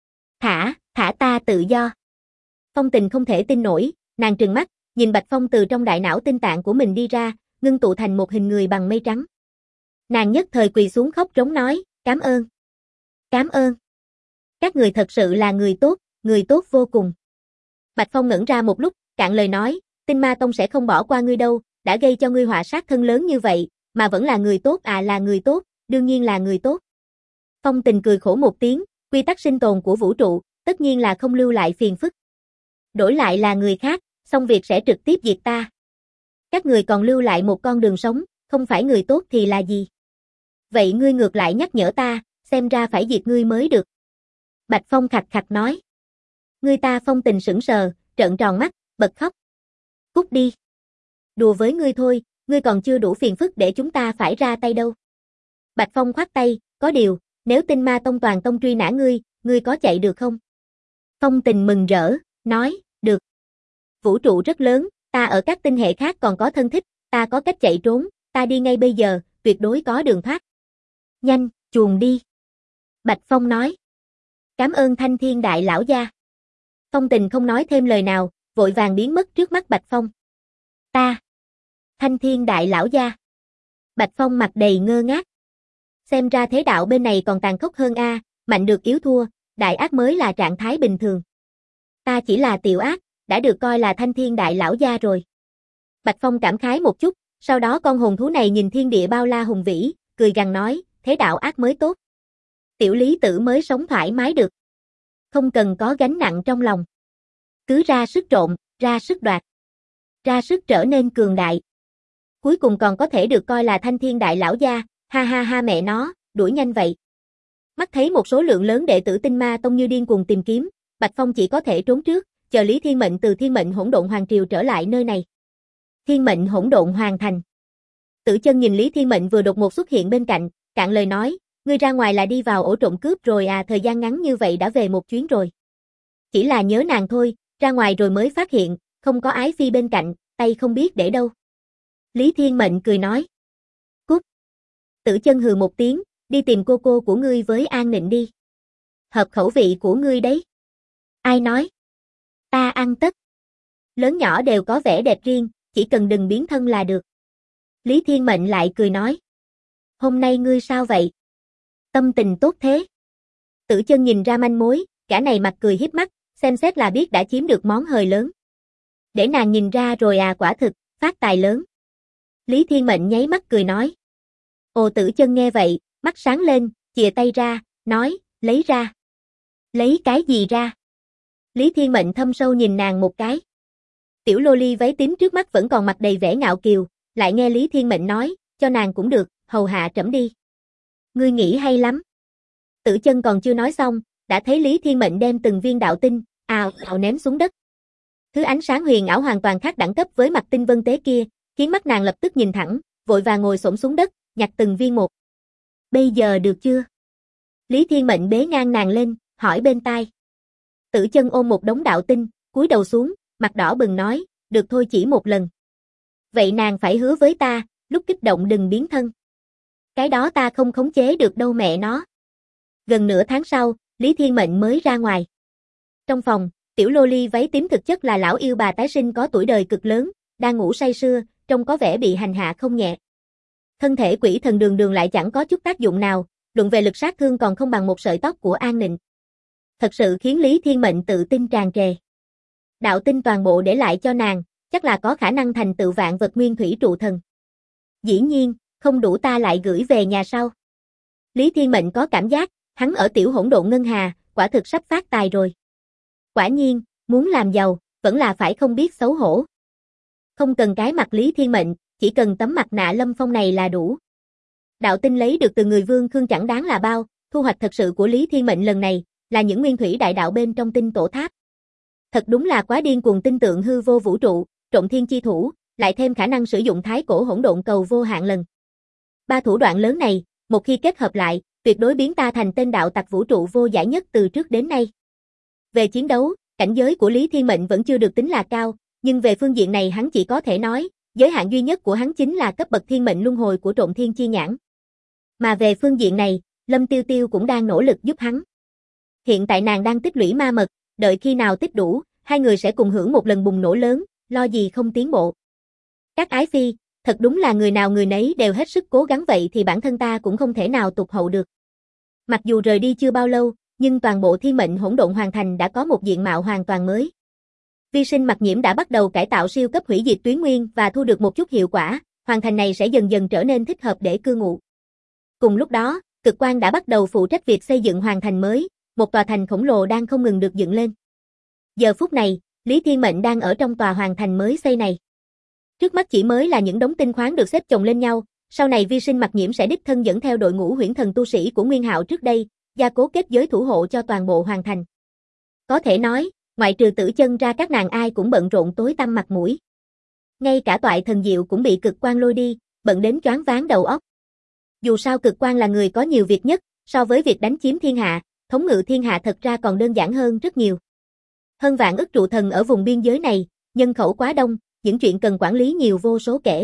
Thả ta tự do. Phong Tình không thể tin nổi, nàng trừng mắt, nhìn Bạch Phong từ trong đại não tinh tạng của mình đi ra, ngưng tụ thành một hình người bằng mây trắng. Nàng nhất thời quỳ xuống khóc rống nói, cảm ơn. Cảm ơn. Các người thật sự là người tốt vô cùng. Bạch Phong ngẩn ra một lúc, cạn lời nói, Tinh Ma Tông sẽ không bỏ qua ngươi đâu, đã gây cho ngươi họa sát thân lớn như vậy, mà vẫn là người tốt à? Là người tốt, đương nhiên là người tốt. Phong Tình cười khổ một tiếng, quy tắc sinh tồn của vũ trụ, tất nhiên là không lưu lại phiền phức. Đổi lại là người khác, xong việc sẽ trực tiếp diệt ta. Các người còn lưu lại một con đường sống, không phải người tốt thì là gì? Vậy ngươi ngược lại nhắc nhở ta, xem ra phải diệt ngươi mới được. Bạch Phong khặt khặt nói. Ngươi ta. Phong Tình sững sờ, trợn tròn mắt, bật khóc. Cút đi. Đùa với ngươi thôi, ngươi còn chưa đủ phiền phức để chúng ta phải ra tay đâu. Bạch Phong khoát tay, có điều, nếu Tinh Ma Tông toàn tông truy nã ngươi có chạy được không? Phong Tình mừng rỡ, nói, được. Vũ trụ rất lớn, ta ở các tinh hệ khác còn có thân thích, ta có cách chạy trốn, ta đi ngay bây giờ, tuyệt đối có đường thoát. Nhanh, chuồn đi. Bạch Phong nói. Cảm ơn Thanh Thiên Đại Lão gia. Phong Tình không nói thêm lời nào, vội vàng biến mất trước mắt Bạch Phong. Ta. Thanh Thiên Đại Lão gia. Bạch Phong mặt đầy ngơ ngác. Xem ra thế đạo bên này còn tàn khốc hơn a, mạnh được yếu thua, đại ác mới là trạng thái bình thường. Ta chỉ là tiểu ác, đã được coi là Thanh Thiên Đại Lão gia rồi. Bạch Phong cảm khái một chút, sau đó con hồn thú này nhìn thiên địa bao la hùng vĩ, cười gằn nói, thế đạo ác mới tốt. Tiểu lý tử mới sống thoải mái được. Không cần có gánh nặng trong lòng. Cứ ra sức trộn, ra sức đoạt. Ra sức trở nên cường đại. Cuối cùng còn có thể được coi là Thanh Thiên Đại Lão gia, ha ha ha mẹ nó, đuổi nhanh vậy. Mắt thấy một số lượng lớn đệ tử Tinh Ma Tông như điên cuồng tìm kiếm, Bạch Phong chỉ có thể trốn trước, chờ Lý Thiên Mệnh từ Thiên Mệnh Hỗn Độn Hoàng Triều trở lại nơi này. Thiên Mệnh Hỗn Độn Hoàng Thành. Tử Chân nhìn Lý Thiên Mệnh vừa đột ngột xuất hiện bên cạnh, cạn lời nói, ngươi ra ngoài là đi vào ổ trộm cướp rồi à? Thời gian ngắn như vậy đã về một chuyến rồi. Chỉ là nhớ nàng thôi, ra ngoài rồi mới phát hiện, không có ái phi bên cạnh, tay không biết để đâu. Lý Thiên Mệnh cười nói. Cút. Tử Chân hừ một tiếng, đi tìm cô của ngươi với An Nịnh đi. Hợp khẩu vị của ngươi đấy. Ai nói? Ta ăn tất. Lớn nhỏ đều có vẻ đẹp riêng, chỉ cần đừng biến thân là được. Lý Thiên Mệnh lại cười nói. Hôm nay ngươi sao vậy? Tâm tình tốt thế. Tử Chân nhìn ra manh mối, gã này mặt cười hiếp mắt, xem xét là biết đã chiếm được món hời lớn. Để nàng nhìn ra rồi à, quả thực, phát tài lớn. Lý Thiên Mệnh nháy mắt cười nói. Ồ, Tử Chân nghe vậy, mắt sáng lên, chìa tay ra, nói, lấy ra. Lấy cái gì ra? Lý Thiên Mệnh thâm sâu nhìn nàng một cái. Tiểu lô ly váy tím trước mắt vẫn còn mặt đầy vẻ ngạo kiều, lại nghe Lý Thiên Mệnh nói, cho nàng cũng được, hầu hạ trẫm đi. Ngươi nghĩ hay lắm. Tử Chân còn chưa nói xong, đã thấy Lý Thiên Mệnh đem từng viên đạo tinh, ào ào ném xuống đất. Thứ ánh sáng huyền ảo hoàn toàn khác đẳng cấp với mặt tinh vân tế kia, khiến mắt nàng lập tức nhìn thẳng, vội vàng ngồi xổm xuống đất, nhặt từng viên một. Bây giờ được chưa? Lý Thiên Mệnh bế ngang nàng lên, hỏi bên tai. Tử Chân ôm một đống đạo tinh, cúi đầu xuống, mặt đỏ bừng nói, được thôi, chỉ một lần. Vậy nàng phải hứa với ta, lúc kích động đừng biến thân. Cái đó ta không khống chế được đâu mẹ nó. Gần nửa tháng sau, Lý Thiên Mệnh mới ra ngoài. Trong phòng, tiểu lô ly váy tím thực chất là lão yêu bà tái sinh có tuổi đời cực lớn, đang ngủ say sưa, trông có vẻ bị hành hạ không nhẹ. Thân thể quỷ thần đường đường lại chẳng có chút tác dụng nào, luận về lực sát thương còn không bằng một sợi tóc của An Nịnh. Thật sự khiến Lý Thiên Mệnh tự tin tràn trề. Đạo tinh toàn bộ để lại cho nàng, chắc là có khả năng thành tựu vạn vật nguyên thủy trụ thần. Dĩ nhiên, không đủ ta lại gửi về nhà sau. Lý Thiên Mệnh có cảm giác, hắn ở tiểu hỗn độn ngân hà, quả thực sắp phát tài rồi. Quả nhiên, muốn làm giàu, vẫn là phải không biết xấu hổ. Không cần cái mặt Lý Thiên Mệnh, chỉ cần tấm mặt nạ Lâm Phong này là đủ. Đạo tinh lấy được từ người Vương Khương chẳng đáng là bao, thu hoạch thật sự của Lý Thiên Mệnh lần này, là những nguyên thủy đại đạo bên trong tinh tổ tháp. Thật đúng là quá điên cuồng, tinh tượng hư vô vũ trụ, trộn thiên chi thủ, lại thêm khả năng sử dụng thái cổ hỗn độn cầu vô hạn lần. Ba thủ đoạn lớn này, một khi kết hợp lại, tuyệt đối biến ta thành tên đạo tặc vũ trụ vô giải nhất từ trước đến nay. Về chiến đấu, cảnh giới của Lý Thiên Mệnh vẫn chưa được tính là cao, nhưng về phương diện này hắn chỉ có thể nói, giới hạn duy nhất của hắn chính là cấp bậc thiên mệnh luân hồi của trộn thiên chi nhãn. Mà về phương diện này, Lâm Tiêu Tiêu cũng đang nỗ lực giúp hắn. Hiện tại nàng đang tích lũy ma mật, đợi khi nào tích đủ, hai người sẽ cùng hưởng một lần bùng nổ lớn, lo gì không tiến bộ. Các ái phi, thật đúng là người nào người nấy đều hết sức cố gắng, vậy thì bản thân ta cũng không thể nào tụt hậu được. Mặc dù rời đi chưa bao lâu, nhưng toàn bộ thiên mệnh hỗn độn hoàn thành đã có một diện mạo hoàn toàn mới. Vi sinh Mặc Nhiễm đã bắt đầu cải tạo siêu cấp hủy diệt tuyến nguyên và thu được một chút hiệu quả, hoàn thành này sẽ dần dần trở nên thích hợp để cư ngụ. Cùng lúc đó, Cực Quang đã bắt đầu phụ trách việc xây dựng hoàn thành mới, một tòa thành khổng lồ đang không ngừng được dựng lên. Giờ phút này, Lý Thiên Mệnh đang ở trong tòa hoàn thành mới xây này. Trước mắt chỉ mới là những đống tinh khoáng được xếp chồng lên nhau, sau này Vi sinh Mặc Nhiễm sẽ đích thân dẫn theo đội ngũ huyễn thần tu sĩ của Nguyên Hạo trước đây, gia cố kết giới thủ hộ cho toàn bộ hoàn thành. Có thể nói, ngoại trừ Tử Chân ra các nàng ai cũng bận rộn tối tăm mặt mũi. Ngay cả Toại Thần Diệu cũng bị Cực Quang lôi đi, bận đến choáng váng đầu óc. Dù sao Cực Quang là người có nhiều việc nhất, so với việc đánh chiếm thiên hạ, thống ngự thiên hạ thật ra còn đơn giản hơn rất nhiều. Hơn vạn ức trụ thần ở vùng biên giới này, nhân khẩu quá đông, những chuyện cần quản lý nhiều vô số kể.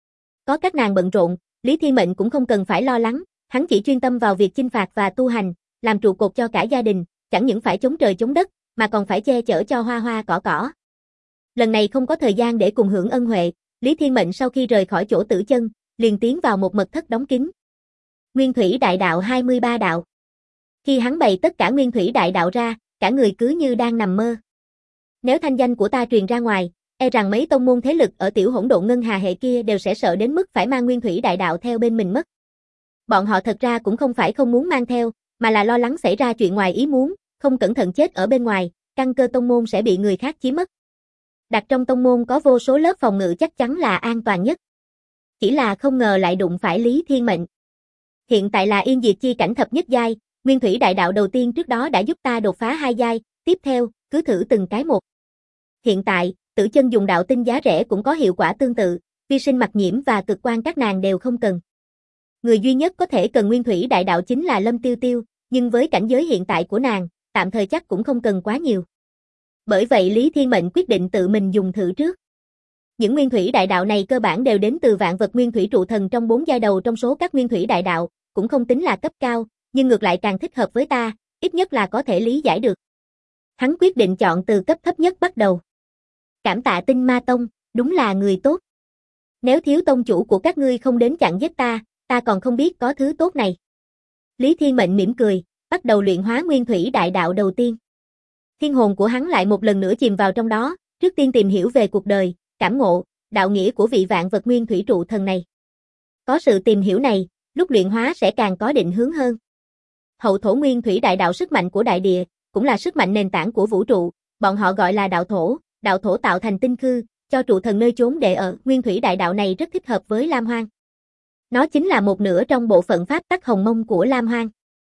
Có các nàng bận rộn, Lý Thiên Mệnh cũng không cần phải lo lắng, hắn chỉ chuyên tâm vào việc chinh phạt và tu hành, làm trụ cột cho cả gia đình, chẳng những phải chống trời chống đất, mà còn phải che chở cho hoa hoa cỏ cỏ. Lần này không có thời gian để cùng hưởng ân huệ, Lý Thiên Mệnh sau khi rời khỏi chỗ Tử Chân, liền tiến vào một mật thất đóng kín. Nguyên thủy đại đạo 23 đạo. Khi hắn bày tất cả nguyên thủy đại đạo ra, cả người cứ như đang nằm mơ. Nếu thanh danh của ta truyền ra ngoài, e rằng mấy tông môn thế lực ở tiểu hỗn độn ngân hà hệ kia đều sẽ sợ đến mức phải mang nguyên thủy đại đạo theo bên mình mất. Bọn họ thật ra cũng không phải không muốn mang theo, mà là lo lắng xảy ra chuyện ngoài ý muốn, không cẩn thận chết ở bên ngoài, căn cơ tông môn sẽ bị người khác chiếm mất. Đặt trong tông môn có vô số lớp phòng ngự chắc chắn là an toàn nhất. Chỉ là không ngờ lại đụng phải Lý Thiên Mệnh. Hiện tại là yên diệt chi cảnh thập nhất giai, nguyên thủy đại đạo đầu tiên trước đó đã giúp ta đột phá 2 giai, tiếp theo, cứ thử từng cái một. Hiện tại, Tử Chân dùng đạo tinh giá rẻ cũng có hiệu quả tương tự, Vi sinh Mặc Nhiễm và Cực Quang các nàng đều không cần. Người duy nhất có thể cần nguyên thủy đại đạo chính là Lâm Tiêu Tiêu, nhưng với cảnh giới hiện tại của nàng, tạm thời chắc cũng không cần quá nhiều. Bởi vậy Lý Thiên Mệnh quyết định tự mình dùng thử trước. Những nguyên thủy đại đạo này cơ bản đều đến từ vạn vật nguyên thủy trụ thần trong 4 giai đầu trong số các nguyên thủy đại đạo, cũng không tính là cấp cao, nhưng ngược lại càng thích hợp với ta, ít nhất là có thể lý giải được. Hắn quyết định chọn từ cấp thấp nhất bắt đầu. Cảm tạ Tinh Ma Tông, Đúng là người tốt. Nếu thiếu tông chủ của các ngươi không đến chặn giết ta, ta còn không biết có thứ tốt này. Lý Thiên Mệnh mỉm cười, bắt đầu luyện hóa nguyên thủy đại đạo đầu tiên. Thiên hồn của hắn lại một lần nữa chìm vào trong đó, trước tiên tìm hiểu về cuộc đời, cảm ngộ, đạo nghĩa của vị vạn vật nguyên thủy trụ thần này. Có sự tìm hiểu này, lúc luyện hóa sẽ càng có định hướng hơn. Hậu thổ nguyên thủy đại đạo sức mạnh của đại địa, cũng là sức mạnh nền tảng của vũ trụ, bọn họ gọi là đạo thổ tạo thành tinh khư, cho trụ thần nơi chốn để ở, nguyên thủy đại đạo này rất thích hợp với Lam Hoang. Nó chính là một nửa trong bộ phận pháp tắc hồng mông của Lam Hoang.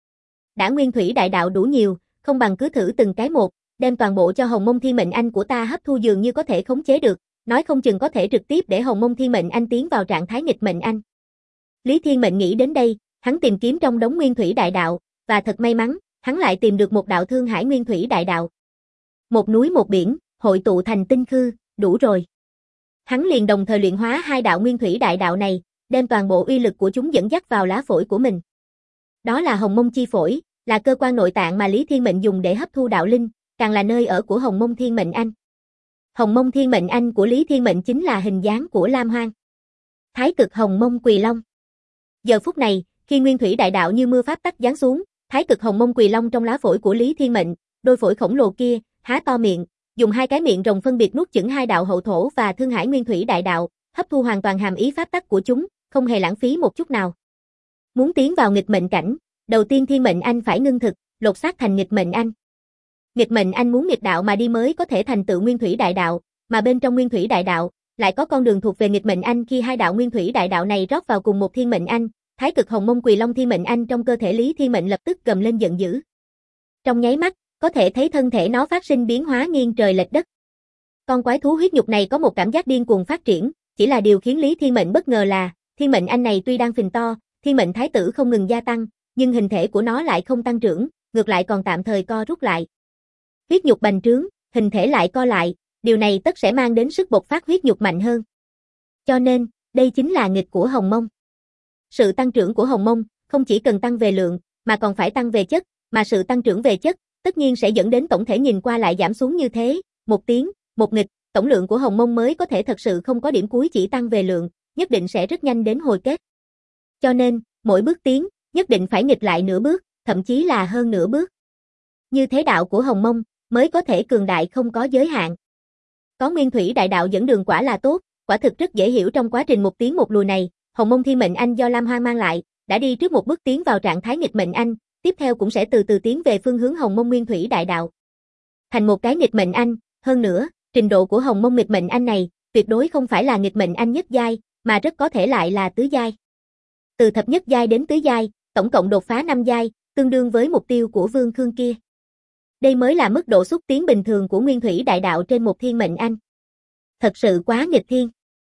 Đã nguyên thủy đại đạo đủ nhiều, không bằng cứ thử từng cái một, đem toàn bộ cho hồng mông thiên mệnh anh của ta hấp thu dường như có thể khống chế được, nói không chừng có thể trực tiếp để hồng mông thiên mệnh anh tiến vào trạng thái nghịch mệnh anh. Lý Thiên Mệnh nghĩ đến đây, hắn tìm kiếm trong đống nguyên thủy đại đạo, và thật may mắn, hắn lại tìm được một đạo thương hải nguyên thủy đại đạo. Một núi một biển, hội tụ thành tinh khư, đủ rồi. Hắn liền đồng thời luyện hóa hai đạo nguyên thủy đại đạo này, đem toàn bộ uy lực của chúng dẫn dắt vào lá phổi của mình. Đó là hồng mông chi phổi, là cơ quan nội tạng mà Lý Thiên Mệnh dùng để hấp thu đạo linh, càng là nơi ở của hồng mông thiên mệnh anh. Hồng mông thiên mệnh anh của Lý Thiên Mệnh chính là hình dáng của Lam Hoang. Thái cực hồng mông quỳ long. Giờ phút này, khi nguyên thủy đại đạo như mưa pháp tắc giáng xuống, thái cực hồng mông quỳ long trong lá phổi của Lý Thiên Mệnh, đôi phổi khổng lồ kia, há to miệng, dùng hai cái miệng rồng phân biệt nuốt chửng hai đạo hậu thổ và thương hải nguyên thủy đại đạo, hấp thu hoàn toàn hàm ý pháp tắc của chúng, không hề lãng phí một chút nào. Muốn tiến vào nghịch mệnh cảnh, đầu tiên thiên mệnh anh phải ngưng thực, lột xác thành nghịch mệnh anh. Nghịch mệnh anh muốn nghịch đạo mà đi mới có thể thành tựu nguyên thủy đại đạo, mà bên trong nguyên thủy đại đạo lại có con đường thuộc về nghịch mệnh anh. Khi hai đạo nguyên thủy đại đạo này rót vào cùng một thiên mệnh anh, thái cực hồng mông quỳ long thiên mệnh anh trong cơ thể Lý Thiên Mệnh lập tức gầm lên giận dữ. Trong nháy mắt, có thể thấy thân thể nó phát sinh biến hóa nghiêng trời lệch đất. Con quái thú huyết nhục này có một cảm giác điên cuồng phát triển, chỉ là điều khiến Lý Thiên Mệnh bất ngờ là, thiên mệnh anh này tuy đang phình to, thiên mệnh thái tử không ngừng gia tăng, nhưng hình thể của nó lại không tăng trưởng, ngược lại còn tạm thời co rút lại. Huyết nhục bành trướng, hình thể lại co lại, điều này tất sẽ mang đến sức bộc phát huyết nhục mạnh hơn. Cho nên, đây chính là nghịch của hồng mông. Sự tăng trưởng của hồng mông không chỉ cần tăng về lượng, mà còn phải tăng về chất, mà sự tăng trưởng về chất tất nhiên sẽ dẫn đến tổng thể nhìn qua lại giảm xuống như thế, một tiến, một nghịch, tổng lượng của hồng mông mới có thể thật sự không có điểm cuối chỉ tăng về lượng, nhất định sẽ rất nhanh đến hồi kết. Cho nên, mỗi bước tiến, nhất định phải nghịch lại nửa bước, thậm chí là hơn nửa bước. Như thế đạo của hồng mông, mới có thể cường đại không có giới hạn. Có nguyên thủy đại đạo dẫn đường quả là tốt, quả thực rất dễ hiểu trong quá trình một tiến một lùi này, hồng mông thiên mệnh anh do Lam Hoang mang lại, đã đi trước một bước tiến vào trạng thái nghịch mệnh anh, tiếp theo cũng sẽ từ từ tiến về phương hướng hồng mông nguyên thủy đại đạo. Thành một cái nghịch mệnh anh, hơn nữa, trình độ của hồng mông nghịch mệnh anh này, tuyệt đối không phải là nghịch mệnh anh nhất giai, mà rất có thể lại là tứ giai. Từ thập nhất giai đến tứ giai, tổng cộng đột phá 5 giai, tương đương với mục tiêu của Vương Khương kia. Đây mới là mức độ xúc tiến bình thường của nguyên thủy đại đạo trên một thiên mệnh anh. Thật sự quá nghịch thiên.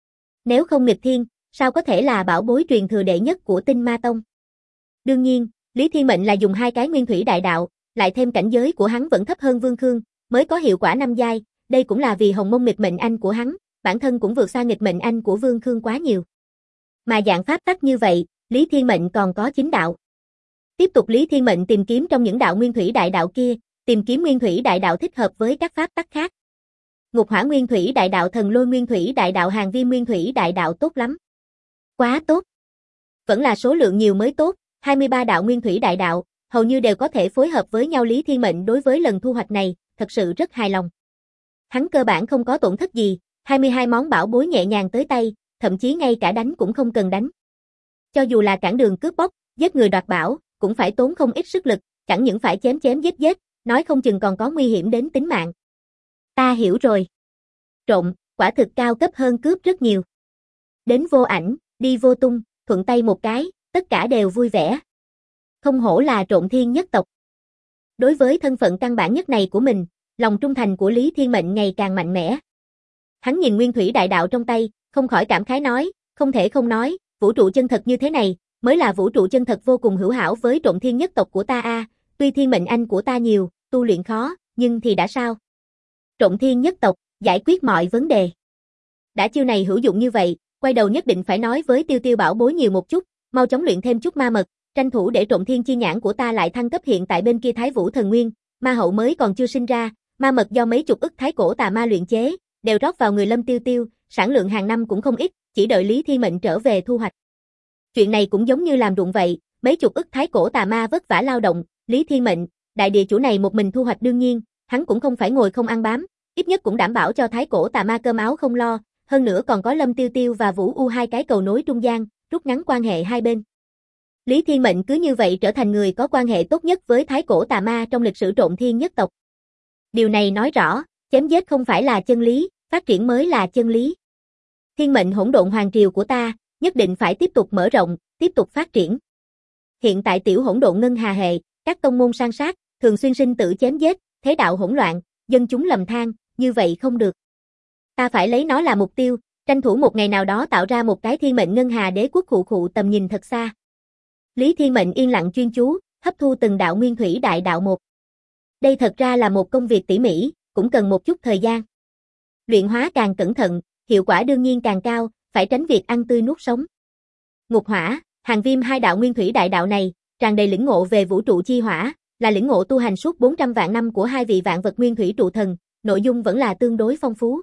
Nếu không nghịch thiên, sao có thể là bảo bối truyền thừa đệ nhất của Tinh Ma Tông? Đương nhiên, Lý Thiên Mệnh là dùng hai cái nguyên thủy đại đạo, lại thêm cảnh giới của hắn vẫn thấp hơn Vương Khương, mới có hiệu quả 5 giai, đây cũng là vì hồng mông nghịch mệnh anh của hắn, bản thân cũng vượt xa nghịch mệnh anh của Vương Khương quá nhiều. Mà dạng pháp tắc như vậy, Lý Thiên Mệnh còn có 9 đạo. Tiếp tục Lý Thiên Mệnh tìm kiếm trong những đạo nguyên thủy đại đạo kia, tìm kiếm nguyên thủy đại đạo thích hợp với các pháp tắc khác. Ngục hỏa nguyên thủy đại đạo, thần lôi nguyên thủy đại đạo, hàng viêm nguyên thủy đại đạo tốt lắm. Quá tốt. Vẫn là số lượng nhiều mới tốt, 23 đạo nguyên thủy đại đạo, hầu như đều có thể phối hợp với nhau. Lý Thiên Mệnh đối với lần thu hoạch này, thật sự rất hài lòng. Hắn cơ bản không có tổn thất gì, 22 món bảo bối nhẹ nhàng tới tay, thậm chí ngay cả đánh cũng không cần đánh. Cho dù là cản đường cướp bóc, giết người đoạt bảo, cũng phải tốn không ít sức lực, chẳng những phải chém chém giết giết, nói không chừng còn có nguy hiểm đến tính mạng. Ta hiểu rồi. Trộm, quả thực cao cấp hơn cướp rất nhiều. Đến vô ảnh, đi vô tung, thuận tay một cái, tất cả đều vui vẻ. Không hổ là Trộm Thiên nhất tộc. Đối với thân phận căn bản nhất này của mình, lòng trung thành của Lý Thiên Mệnh ngày càng mạnh mẽ. Hắn nhìn nguyên thủy đại đạo trong tay, không khỏi cảm khái nói, không thể không nói, vũ trụ chân thật như thế này, mới là vũ trụ chân thật vô cùng hữu hảo với Trộm Thiên nhất tộc của ta a. Tuy thiên mệnh anh của ta nhiều, tu luyện khó, nhưng thì đã sao? Trộm Thiên nhất tộc, giải quyết mọi vấn đề. Đã chiêu này hữu dụng như vậy, quay đầu nhất định phải nói với Tiêu Tiêu bảo bối nhiều một chút, mau chóng luyện thêm chút ma mật, tranh thủ để Trộm Thiên chi nhãn của ta lại thăng cấp. Hiện tại bên kia Thái Vũ thần nguyên, ma hậu mới còn chưa sinh ra, ma mật do mấy chục ức thái cổ tà ma luyện chế, đều rót vào người Lâm Tiêu Tiêu, sản lượng hàng năm cũng không ít, chỉ đợi Lý Thiên Mệnh trở về thu hoạch. Chuyện này cũng giống như làm ruộng vậy, mấy chục ức thái cổ tà ma vất vả lao động, Lý Thiên Mệnh, đại địa chủ này một mình thu hoạch đương nhiên, hắn cũng không phải ngồi không ăn bám, ít nhất cũng đảm bảo cho thái cổ tà ma cơm áo không lo, hơn nữa còn có Lâm Tiêu Tiêu và Vũ U hai cái cầu nối trung gian, rút ngắn quan hệ hai bên. Lý Thiên Mệnh cứ như vậy trở thành người có quan hệ tốt nhất với thái cổ tà ma trong lịch sử Trộn Thiên nhất tộc. Điều này nói rõ, chém giết không phải là chân lý, phát triển mới là chân lý. Thiên mệnh hỗn độn hoàng triều của ta, nhất định phải tiếp tục mở rộng, tiếp tục phát triển. Hiện tại tiểu hỗn độn ngân hà hệ, các tông môn san sát, thường xuyên sinh tử chém giết, thế đạo hỗn loạn, dân chúng lầm than, như vậy không được. Ta phải lấy nó là mục tiêu, tranh thủ một ngày nào đó tạo ra một cái thiên mệnh ngân hà đế quốc khụ tầm nhìn thật xa. Lý Thiên Mệnh yên lặng chuyên chú, hấp thu từng đạo nguyên thủy đại đạo một. Đây thật ra là một công việc tỉ mỉ, cũng cần một chút thời gian. Luyện hóa càng cẩn thận, hiệu quả đương nhiên càng cao, phải tránh việc ăn tươi nuốt sống. Ngục hỏa, hàng viêm hai đạo nguyên thủy đại đạo này, tràn đầy lĩnh ngộ về vũ trụ chi hỏa, là lĩnh ngộ tu hành suốt 400 vạn năm của hai vị vạn vật nguyên thủy trụ thần, nội dung vẫn là tương đối phong phú.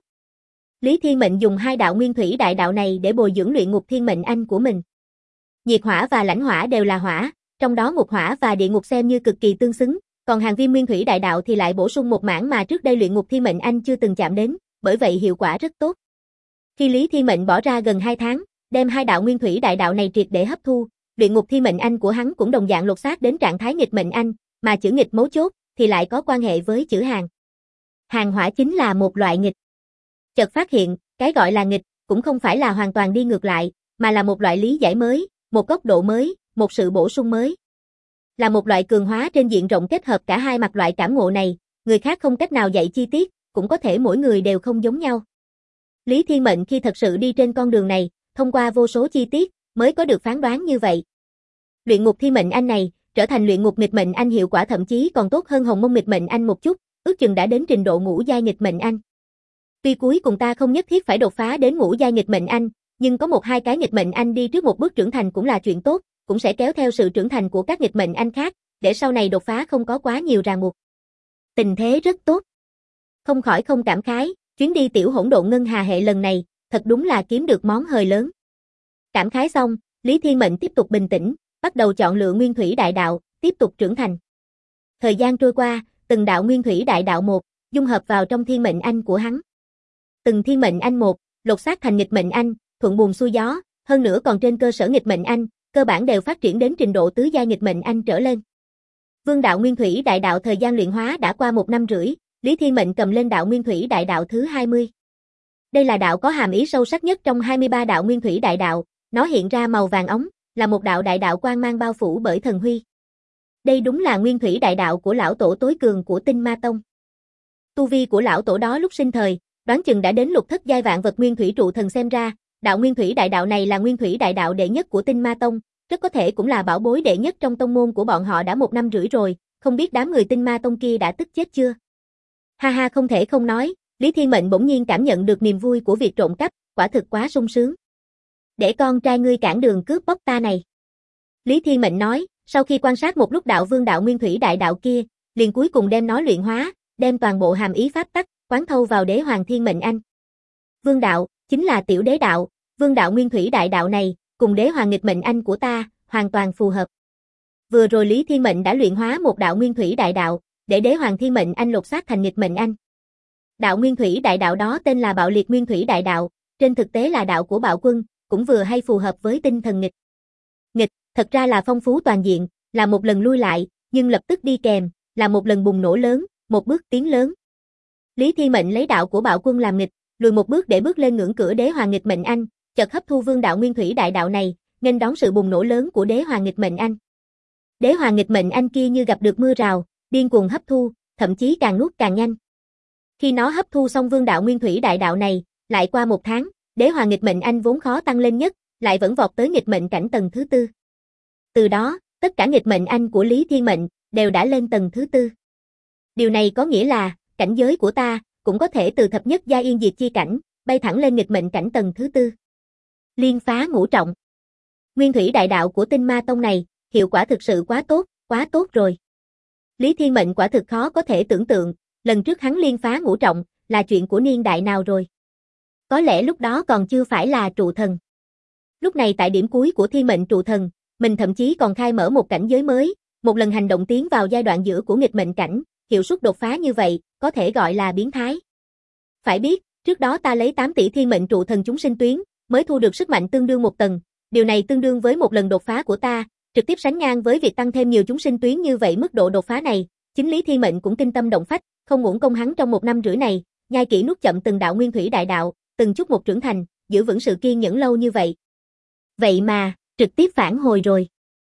Lý Thiên Mệnh dùng hai đạo nguyên thủy đại đạo này để bồi dưỡng luyện ngục thiên mệnh anh của mình. Nhiệt hỏa và lãnh hỏa đều là hỏa, trong đó ngục hỏa và địa ngục xem như cực kỳ tương xứng, còn hàng viêm nguyên thủy đại đạo thì lại bổ sung một mảng mà trước đây luyện ngục thiên mệnh anh chưa từng chạm đến, bởi vậy hiệu quả rất tốt. Khi Lý Thiên Mệnh bỏ ra gần 2 tháng, đem hai đạo nguyên thủy đại đạo này triệt để hấp thu, luyện ngục thiên mệnh anh của hắn cũng đồng dạng lột xác đến trạng thái nghịch mệnh anh, mà chữ nghịch mấu chốt thì lại có quan hệ với chữ hàng. Hàng hỏa chính là một loại nghịch. Chợt phát hiện, cái gọi là nghịch cũng không phải là hoàn toàn đi ngược lại, mà là một loại lý giải mới, một góc độ mới, một sự bổ sung mới. Là một loại cường hóa trên diện rộng kết hợp cả hai mặt loại cảm ngộ này, người khác không cách nào dạy chi tiết, cũng có thể mỗi người đều không giống nhau. Lý Thiên Mệnh khi thật sự đi trên con đường này, thông qua vô số chi tiết, mới có được phán đoán như vậy. Luyện ngục thiên mệnh anh này, trở thành luyện ngục nghịch mệnh anh hiệu quả thậm chí còn tốt hơn hồng mông nghịch mệnh anh một chút, ước chừng đã đến trình độ ngũ giai nghịch mệnh anh. Tuy cuối cùng ta không nhất thiết phải đột phá đến ngũ giai nghịch mệnh anh, nhưng có một hai cái nghịch mệnh anh đi trước một bước trưởng thành cũng là chuyện tốt, cũng sẽ kéo theo sự trưởng thành của các nghịch mệnh anh khác, để sau này đột phá không có quá nhiều ràng buộc. Tình thế rất tốt. Không khỏi không cảm khái, chuyến đi tiểu hỗn độn ngân hà hệ lần này, thật đúng là kiếm được món hời lớn. Cảm khái xong, Lý Thiên Mệnh tiếp tục bình tĩnh, bắt đầu chọn lựa nguyên thủy đại đạo, tiếp tục trưởng thành. Thời gian trôi qua, từng đạo nguyên thủy đại đạo một, dung hợp vào trong thiên mệnh anh của hắn. Từng thiên mệnh anh một, lột xác thành nghịch mệnh anh, thuận buồm xuôi gió, hơn nữa còn trên cơ sở nghịch mệnh anh, cơ bản đều phát triển đến trình độ tứ giai nghịch mệnh anh trở lên. Vương đạo nguyên thủy đại đạo thời gian luyện hóa đã qua 1 năm rưỡi, Lý Thiên Mệnh cầm lên đạo nguyên thủy đại đạo thứ 20. Đây là đạo có hàm ý sâu sắc nhất trong 23 đạo nguyên thủy đại đạo, nó hiện ra màu vàng óng, là một đạo đại đạo quang mang bao phủ bởi thần huy. Đây đúng là nguyên thủy đại đạo của lão tổ tối cường của Tinh Ma Tông. Tu vi của lão tổ đó lúc sinh thời, đoán chừng đã đến lục thất giai vạn vật nguyên thủy trụ thần, xem ra, đạo nguyên thủy đại đạo này là nguyên thủy đại đạo đệ nhất của Tinh Ma Tông, rất có thể cũng là bảo bối đệ nhất trong tông môn của bọn họ đã 1 năm rưỡi rồi, không biết đám người Tinh Ma Tông kia đã tức chết chưa? Ha ha, không thể không nói, Lý Thiên Mệnh bỗng nhiên cảm nhận được niềm vui của việc trộm cắp, quả thực quá sung sướng. Để con trai ngươi cản đường cướp bóc ta này. Lý Thiên Mệnh nói, sau khi quan sát một lúc đạo vương đạo nguyên thủy đại đạo kia, liền cuối cùng đem nó luyện hóa, đem toàn bộ hàm ý pháp tắc, quán thâu vào đế hoàng thiên mệnh anh. Vương đạo, chính là tiểu đế đạo, vương đạo nguyên thủy đại đạo này, cùng đế hoàng nghịch mệnh anh của ta, hoàn toàn phù hợp. Vừa rồi Lý Thiên Mệnh đã luyện hóa một đạo nguyên thủy đại đạo, để đế hoàng thiên mệnh anh lột xác thành nghịch mệnh anh. Đạo nguyên thủy đại đạo đó tên là Bạo Liệt Nguyên Thủy Đại Đạo, trên thực tế là đạo của Bạo Quân, cũng vừa hay phù hợp với tinh thần nghịch. Nghịch, thật ra là phong phú toàn diện, là một lần lui lại, nhưng lập tức đi kèm, là một lần bùng nổ lớn, một bước tiến lớn. Lý Thiên Mệnh lấy đạo của Bạo Quân làm nghịch, lùi một bước để bước lên ngưỡng cửa đế hoàng nghịch mệnh anh, chợt hấp thu vương đạo nguyên thủy đại đạo này, nghênh đón sự bùng nổ lớn của đế hoàng nghịch mệnh anh. Đế hoàng nghịch mệnh anh kia như gặp được mưa rào, điên cuồng hấp thu, thậm chí càng nuốt càng nhanh. Khi nó hấp thu xong vương đạo nguyên thủy đại đạo này, lại qua 1 tháng, đế hoàng nghịch mệnh anh vốn khó tăng lên nhất, lại vẫn vọt tới nghịch mệnh cảnh tầng thứ 4. Từ đó, tất cả nghịch mệnh anh của Lý Thiên Mệnh đều đã lên tầng thứ 4. Điều này có nghĩa là, cảnh giới của ta cũng có thể từ thập nhất gia yên diệt chi cảnh, bay thẳng lên nghịch mệnh cảnh tầng thứ 4. Liên phá ngũ trọng. Nguyên thủy đại đạo của Tinh Ma Tông này, hiệu quả thực sự quá tốt rồi. Lý Thiên Mệnh quả thực khó có thể tưởng tượng, lần trước hắn liên phá ngũ trọng, là chuyện của niên đại nào rồi. Có lẽ lúc đó còn chưa phải là trụ thần. Lúc này tại điểm cuối của thiên mệnh trụ thần, mình thậm chí còn khai mở một cảnh giới mới, một lần hành động tiến vào giai đoạn giữa của nghịch mệnh cảnh, hiệu suất đột phá như vậy, có thể gọi là biến thái. Phải biết, trước đó ta lấy 8 tỷ thiên mệnh trụ thần chúng sinh tuyến, mới thu được sức mạnh tương đương một tầng, điều này tương đương với một lần đột phá của ta, trực tiếp sánh ngang với việc tăng thêm nhiều chúng sinh tuyến như vậy. Mức độ đột phá này, chính Lý Thiên Mệnh cũng kinh tâm động phách, không uổng công hắn trong 1 năm rưỡi này, nhai kỹ nuốt chậm từng đạo nguyên thủy đại đạo, từng chút một trưởng thành, giữ vững sự kiên nhẫn lâu như vậy. Vậy mà, trực tiếp phản hồi rồi.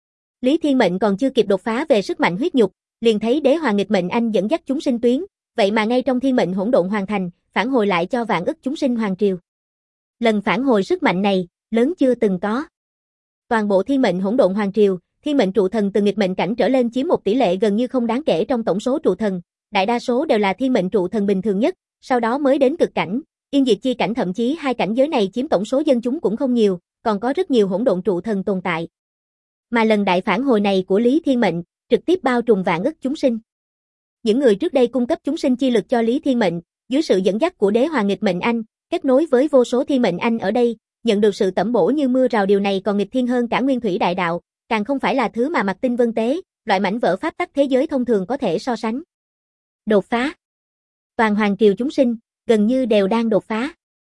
Lý Thiên Mệnh còn chưa kịp đột phá về sức mạnh huyết nhục, liền thấy Đế Hoàng nghịch mệnh anh dẫn dắt chúng sinh tuyến, vậy mà ngay trong thiên mệnh hỗn độn hoàn thành, phản hồi lại cho vạn ức chúng sinh hoàng triều. Lần phản hồi sức mạnh này, lớn chưa từng có. Toàn bộ thiên mệnh hỗn độn hoàng triều, thiên mệnh trụ thần từ nghịch mệnh cảnh trở lên chiếm một tỷ lệ gần như không đáng kể trong tổng số trụ thần, đại đa số đều là thiên mệnh trụ thần bình thường nhất, sau đó mới đến cực cảnh, yên diệt chi cảnh, thậm chí hai cảnh giới này chiếm tổng số dân chúng cũng không nhiều, còn có rất nhiều hỗn độn trụ thần tồn tại. Mà lần đại phản hồi này của Lý Thiên Mệnh, trực tiếp bao trùm vạn ức chúng sinh. Những người trước đây cung cấp chúng sinh chi lực cho Lý Thiên Mệnh, dưới sự dẫn dắt của Đế Hoàng nghịch mệnh anh, kết nối với vô số thiên mệnh anh ở đây, nhận được sự tẩm bổ như mưa rào, điều này còn nghịch thiên hơn cả nguyên thủy đại đạo, càng không phải là thứ mà Mạc Tinh Vân Tế, loại mảnh vỡ pháp tắc thế giới thông thường có thể so sánh. Đột phá. Toàn hoàng triều chúng sinh, gần như đều đang đột phá.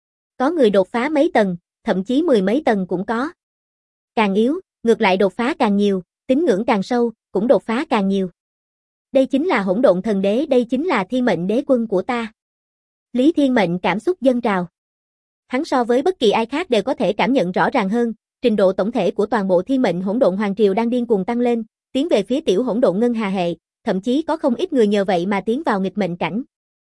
Có người đột phá mấy tầng, thậm chí 10 mấy tầng cũng có. Càng yếu, ngược lại đột phá càng nhiều, tín ngưỡng càng sâu, cũng đột phá càng nhiều. Đây chính là hỗn độn thần đế, đây chính là thiên mệnh đế quân của ta. Lý Thiên Mệnh cảm xúc dâng trào. Hắn so với bất kỳ ai khác đều có thể cảm nhận rõ ràng hơn, trình độ tổng thể của toàn bộ thiên mệnh hỗn độn hoàng triều đang điên cuồng tăng lên, tiến về phía tiểu hỗn độn ngân hà hệ, thậm chí có không ít người nhờ vậy mà tiến vào nghịch mệnh cảnh.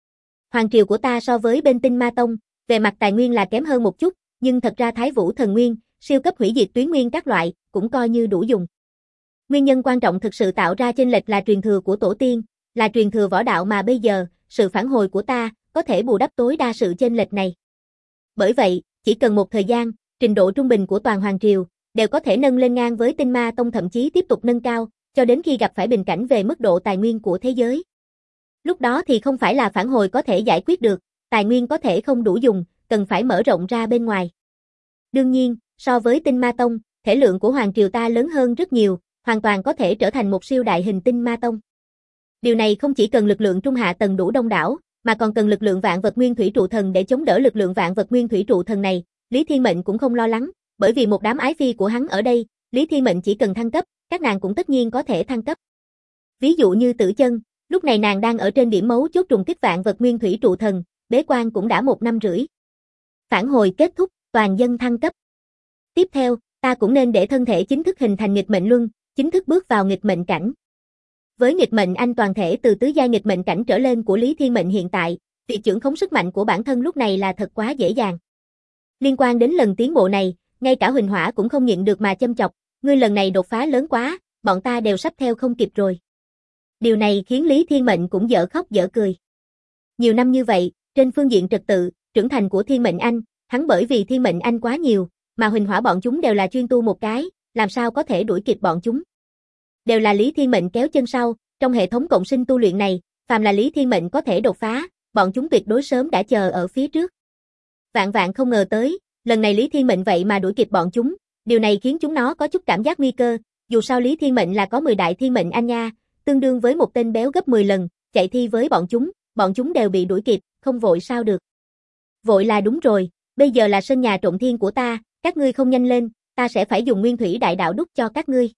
Hoàng triều của ta so với bên Tinh Ma Tông, về mặt tài nguyên là kém hơn một chút, nhưng thật ra Thái Vũ thần nguyên, siêu cấp hủy diệt tuyến nguyên các loại, cũng coi như đủ dùng. Nguyên nhân quan trọng thực sự tạo ra chênh lệch là truyền thừa của tổ tiên, là truyền thừa võ đạo mà bây giờ, sự phản hồi của ta, có thể bù đắp tối đa sự chênh lệch này. Bởi vậy, chỉ cần một thời gian, trình độ trung bình của toàn hoàng triều, đều có thể nâng lên ngang với Tinh Ma Tông, thậm chí tiếp tục nâng cao, cho đến khi gặp phải bình cảnh về mức độ tài nguyên của thế giới. Lúc đó thì không phải là phản hồi có thể giải quyết được, tài nguyên có thể không đủ dùng, cần phải mở rộng ra bên ngoài. Đương nhiên, so với Tinh Ma Tông, thể lượng của hoàng triều ta lớn hơn rất nhiều, hoàn toàn có thể trở thành một siêu đại hình Tinh Ma Tông. Điều này không chỉ cần lực lượng trung hạ tầng đủ đông đảo, mà còn cần lực lượng vạn vật nguyên thủy trụ thần để chống đỡ lực lượng vạn vật nguyên thủy trụ thần này. Lý Thiên Mệnh cũng không lo lắng, bởi vì một đám ái phi của hắn ở đây, Lý Thiên Mệnh chỉ cần thăng cấp, các nàng cũng tất nhiên có thể thăng cấp. Ví dụ như Tử Chân, lúc này nàng đang ở trên điểm mấu chốt trùng kích vạn vật nguyên thủy trụ thần, bế quan cũng đã 1 năm rưỡi. Phản hồi kết thúc, toàn dân thăng cấp. Tiếp theo, ta cũng nên để thân thể chính thức hình thành nghịch mệnh luân, chính thức bước vào nghịch mệnh cảnh. Với nghịch mệnh anh toàn thể từ tứ giai nghịch mệnh cảnh trở lên của Lý Thiên Mệnh hiện tại, việc trưởng khống sức mạnh của bản thân lúc này là thật quá dễ dàng. Liên quan đến lần tiến bộ này, ngay cả Huỳnh Hỏa cũng không nhịn được mà châm chọc, ngươi lần này đột phá lớn quá, bọn ta đều sắp theo không kịp rồi. Điều này khiến Lý Thiên Mệnh cũng dở khóc dở cười. Nhiều năm như vậy, trên phương diện trật tự, trưởng thành của Thiên Mệnh Anh, hắn bởi vì Thiên Mệnh Anh quá nhiều, mà Huỳnh Hỏa bọn chúng đều là chuyên tu một cái, làm sao có thể đuổi kịp bọn chúng. Đều là Lý Thiên Mệnh kéo chân sau, trong hệ thống cộng sinh tu luyện này, phàm là Lý Thiên Mệnh có thể đột phá, bọn chúng tuyệt đối sớm đã chờ ở phía trước. Vạn vạn không ngờ tới, lần này Lý Thiên Mệnh vậy mà đuổi kịp bọn chúng, điều này khiến chúng nó có chút cảm giác nguy cơ, dù sao Lý Thiên Mệnh là có 10 đại Thiên Mệnh Anh nha, tương đương với một tên béo gấp 10 lần, chạy thi với bọn chúng đều bị đuổi kịp, không vội sao được. Vội là đúng rồi, bây giờ là sân nhà trộn thiên của ta, các ngươi không nhanh lên, ta sẽ phải dùng nguyên thủy đại đạo đúc cho các ngươi.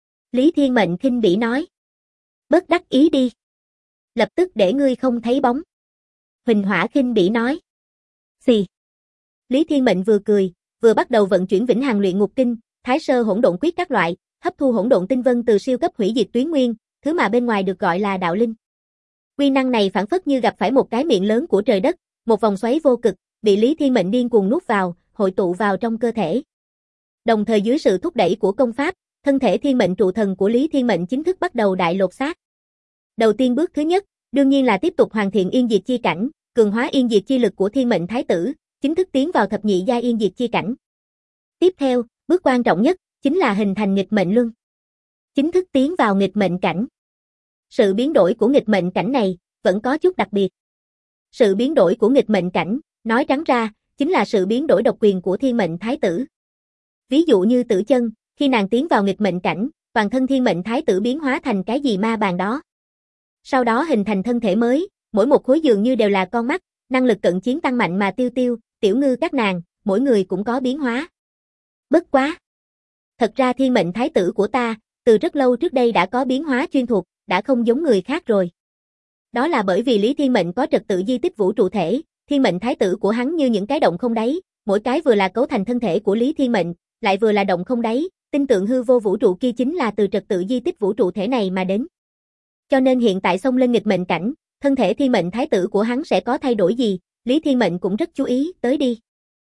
Lý Thiên Mệnh khinh bỉ nói. Bất đắc ý đi. Lập tức để ngươi không thấy bóng. Huỳnh Hỏa khinh bỉ nói. Xì. Lý Thiên Mệnh vừa cười, vừa bắt đầu vận chuyển Vĩnh Hằng Luyện Ngục Kinh, Thái Sơ Hỗn Độn Quyết các loại, hấp thu hỗn độn tinh vân từ siêu cấp hủy diệt tuyến nguyên, thứ mà bên ngoài được gọi là đạo linh. Quy năng này phản phất như gặp phải một cái miệng lớn của trời đất, một vòng xoáy vô cực, bị Lý Thiên Mệnh điên cuồng nuốt vào, hội tụ vào trong cơ thể. Đồng thời dưới sự thúc đẩy của công pháp, thân thể thiên mệnh trụ thần của Lý Thiên Mệnh chính thức bắt đầu đại lột xác. Đầu tiên bước thứ nhất, đương nhiên là tiếp tục hoàn thiện yên diệt chi cảnh, cường hóa yên diệt chi lực của thiên mệnh thái tử, chính thức tiến vào thập nhị giai yên diệt chi cảnh. Tiếp theo, bước quan trọng nhất, chính là hình thành nghịch mệnh luân. Chính thức tiến vào nghịch mệnh cảnh. Sự biến đổi của nghịch mệnh cảnh này, vẫn có chút đặc biệt. Sự biến đổi của nghịch mệnh cảnh, nói trắng ra, chính là sự biến đổi độc quyền của thiên mệnh thái tử. Ví dụ như Tử Chân, khi nàng tiến vào nghịch mệnh cảnh, toàn thân thiên mệnh thái tử biến hóa thành cái gì ma bàn đó. Sau đó hình thành thân thể mới, mỗi một khối dường như đều là con mắt, năng lực cận chiến tăng mạnh mà Tiêu Tiêu, Tiểu Ngư các nàng, mỗi người cũng có biến hóa. Bất quá. Thật ra thiên mệnh thái tử của ta, từ rất lâu trước đây đã có biến hóa chuyên thuộc, đã không giống người khác rồi. Đó là bởi vì Lý Thiên Mệnh có trật tự di tích vũ trụ thể, thiên mệnh thái tử của hắn như những cái động không đáy, mỗi cái vừa là cấu thành thân thể của Lý Thiên Mệnh, lại vừa là động không đáy, tinh tượng hư vô vũ trụ kia chính là từ trật tự di tích vũ trụ thể này mà đến. Cho nên hiện tại xông lên nghịch mệnh cảnh, thân thể thiên mệnh thái tử của hắn sẽ có thay đổi gì, Lý Thiên Mệnh cũng rất chú ý tới đi.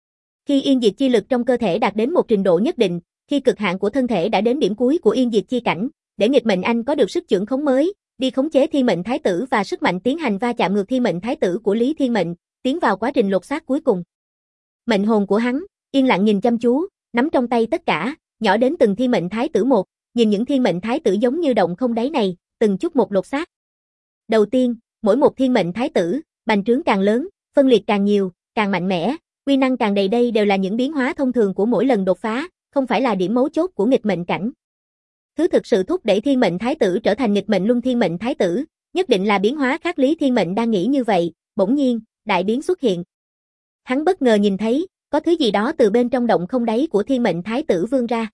Khi yên diệt chi lực trong cơ thể đạt đến một trình độ nhất định, khi cực hạn của thân thể đã đến điểm cuối của yên diệt chi cảnh, để nghịch mệnh anh có được sức chưởng khống mới, đi khống chế thiên mệnh thái tử và sức mạnh tiến hành va chạm ngược thiên mệnh thái tử của Lý Thiên Mệnh, tiến vào quá trình lột xác cuối cùng. Mệnh hồn của hắn, yên lặng nhìn chăm chú, nắm trong tay tất cả, nhỏ đến từng thiên mệnh thái tử một, nhìn những thiên mệnh thái tử giống như động không đáy này, từng chút một lột xác. Đầu tiên, mỗi một thiên mệnh thái tử, bành trướng càng lớn, phân liệt càng nhiều, càng mạnh mẽ, uy năng càng đầy, đây đều là những biến hóa thông thường của mỗi lần đột phá, không phải là điểm mấu chốt của nghịch mệnh cảnh. Thứ thực sự thúc đẩy thiên mệnh thái tử trở thành nghịch mệnh luân thiên mệnh thái tử, nhất định là biến hóa khác. Lý Thiên Mệnh đang nghĩ như vậy, bỗng nhiên, đại biến xuất hiện. Hắn bất ngờ nhìn thấy, có thứ gì đó từ bên trong động không đáy của thiên mệnh thái tử vươn ra.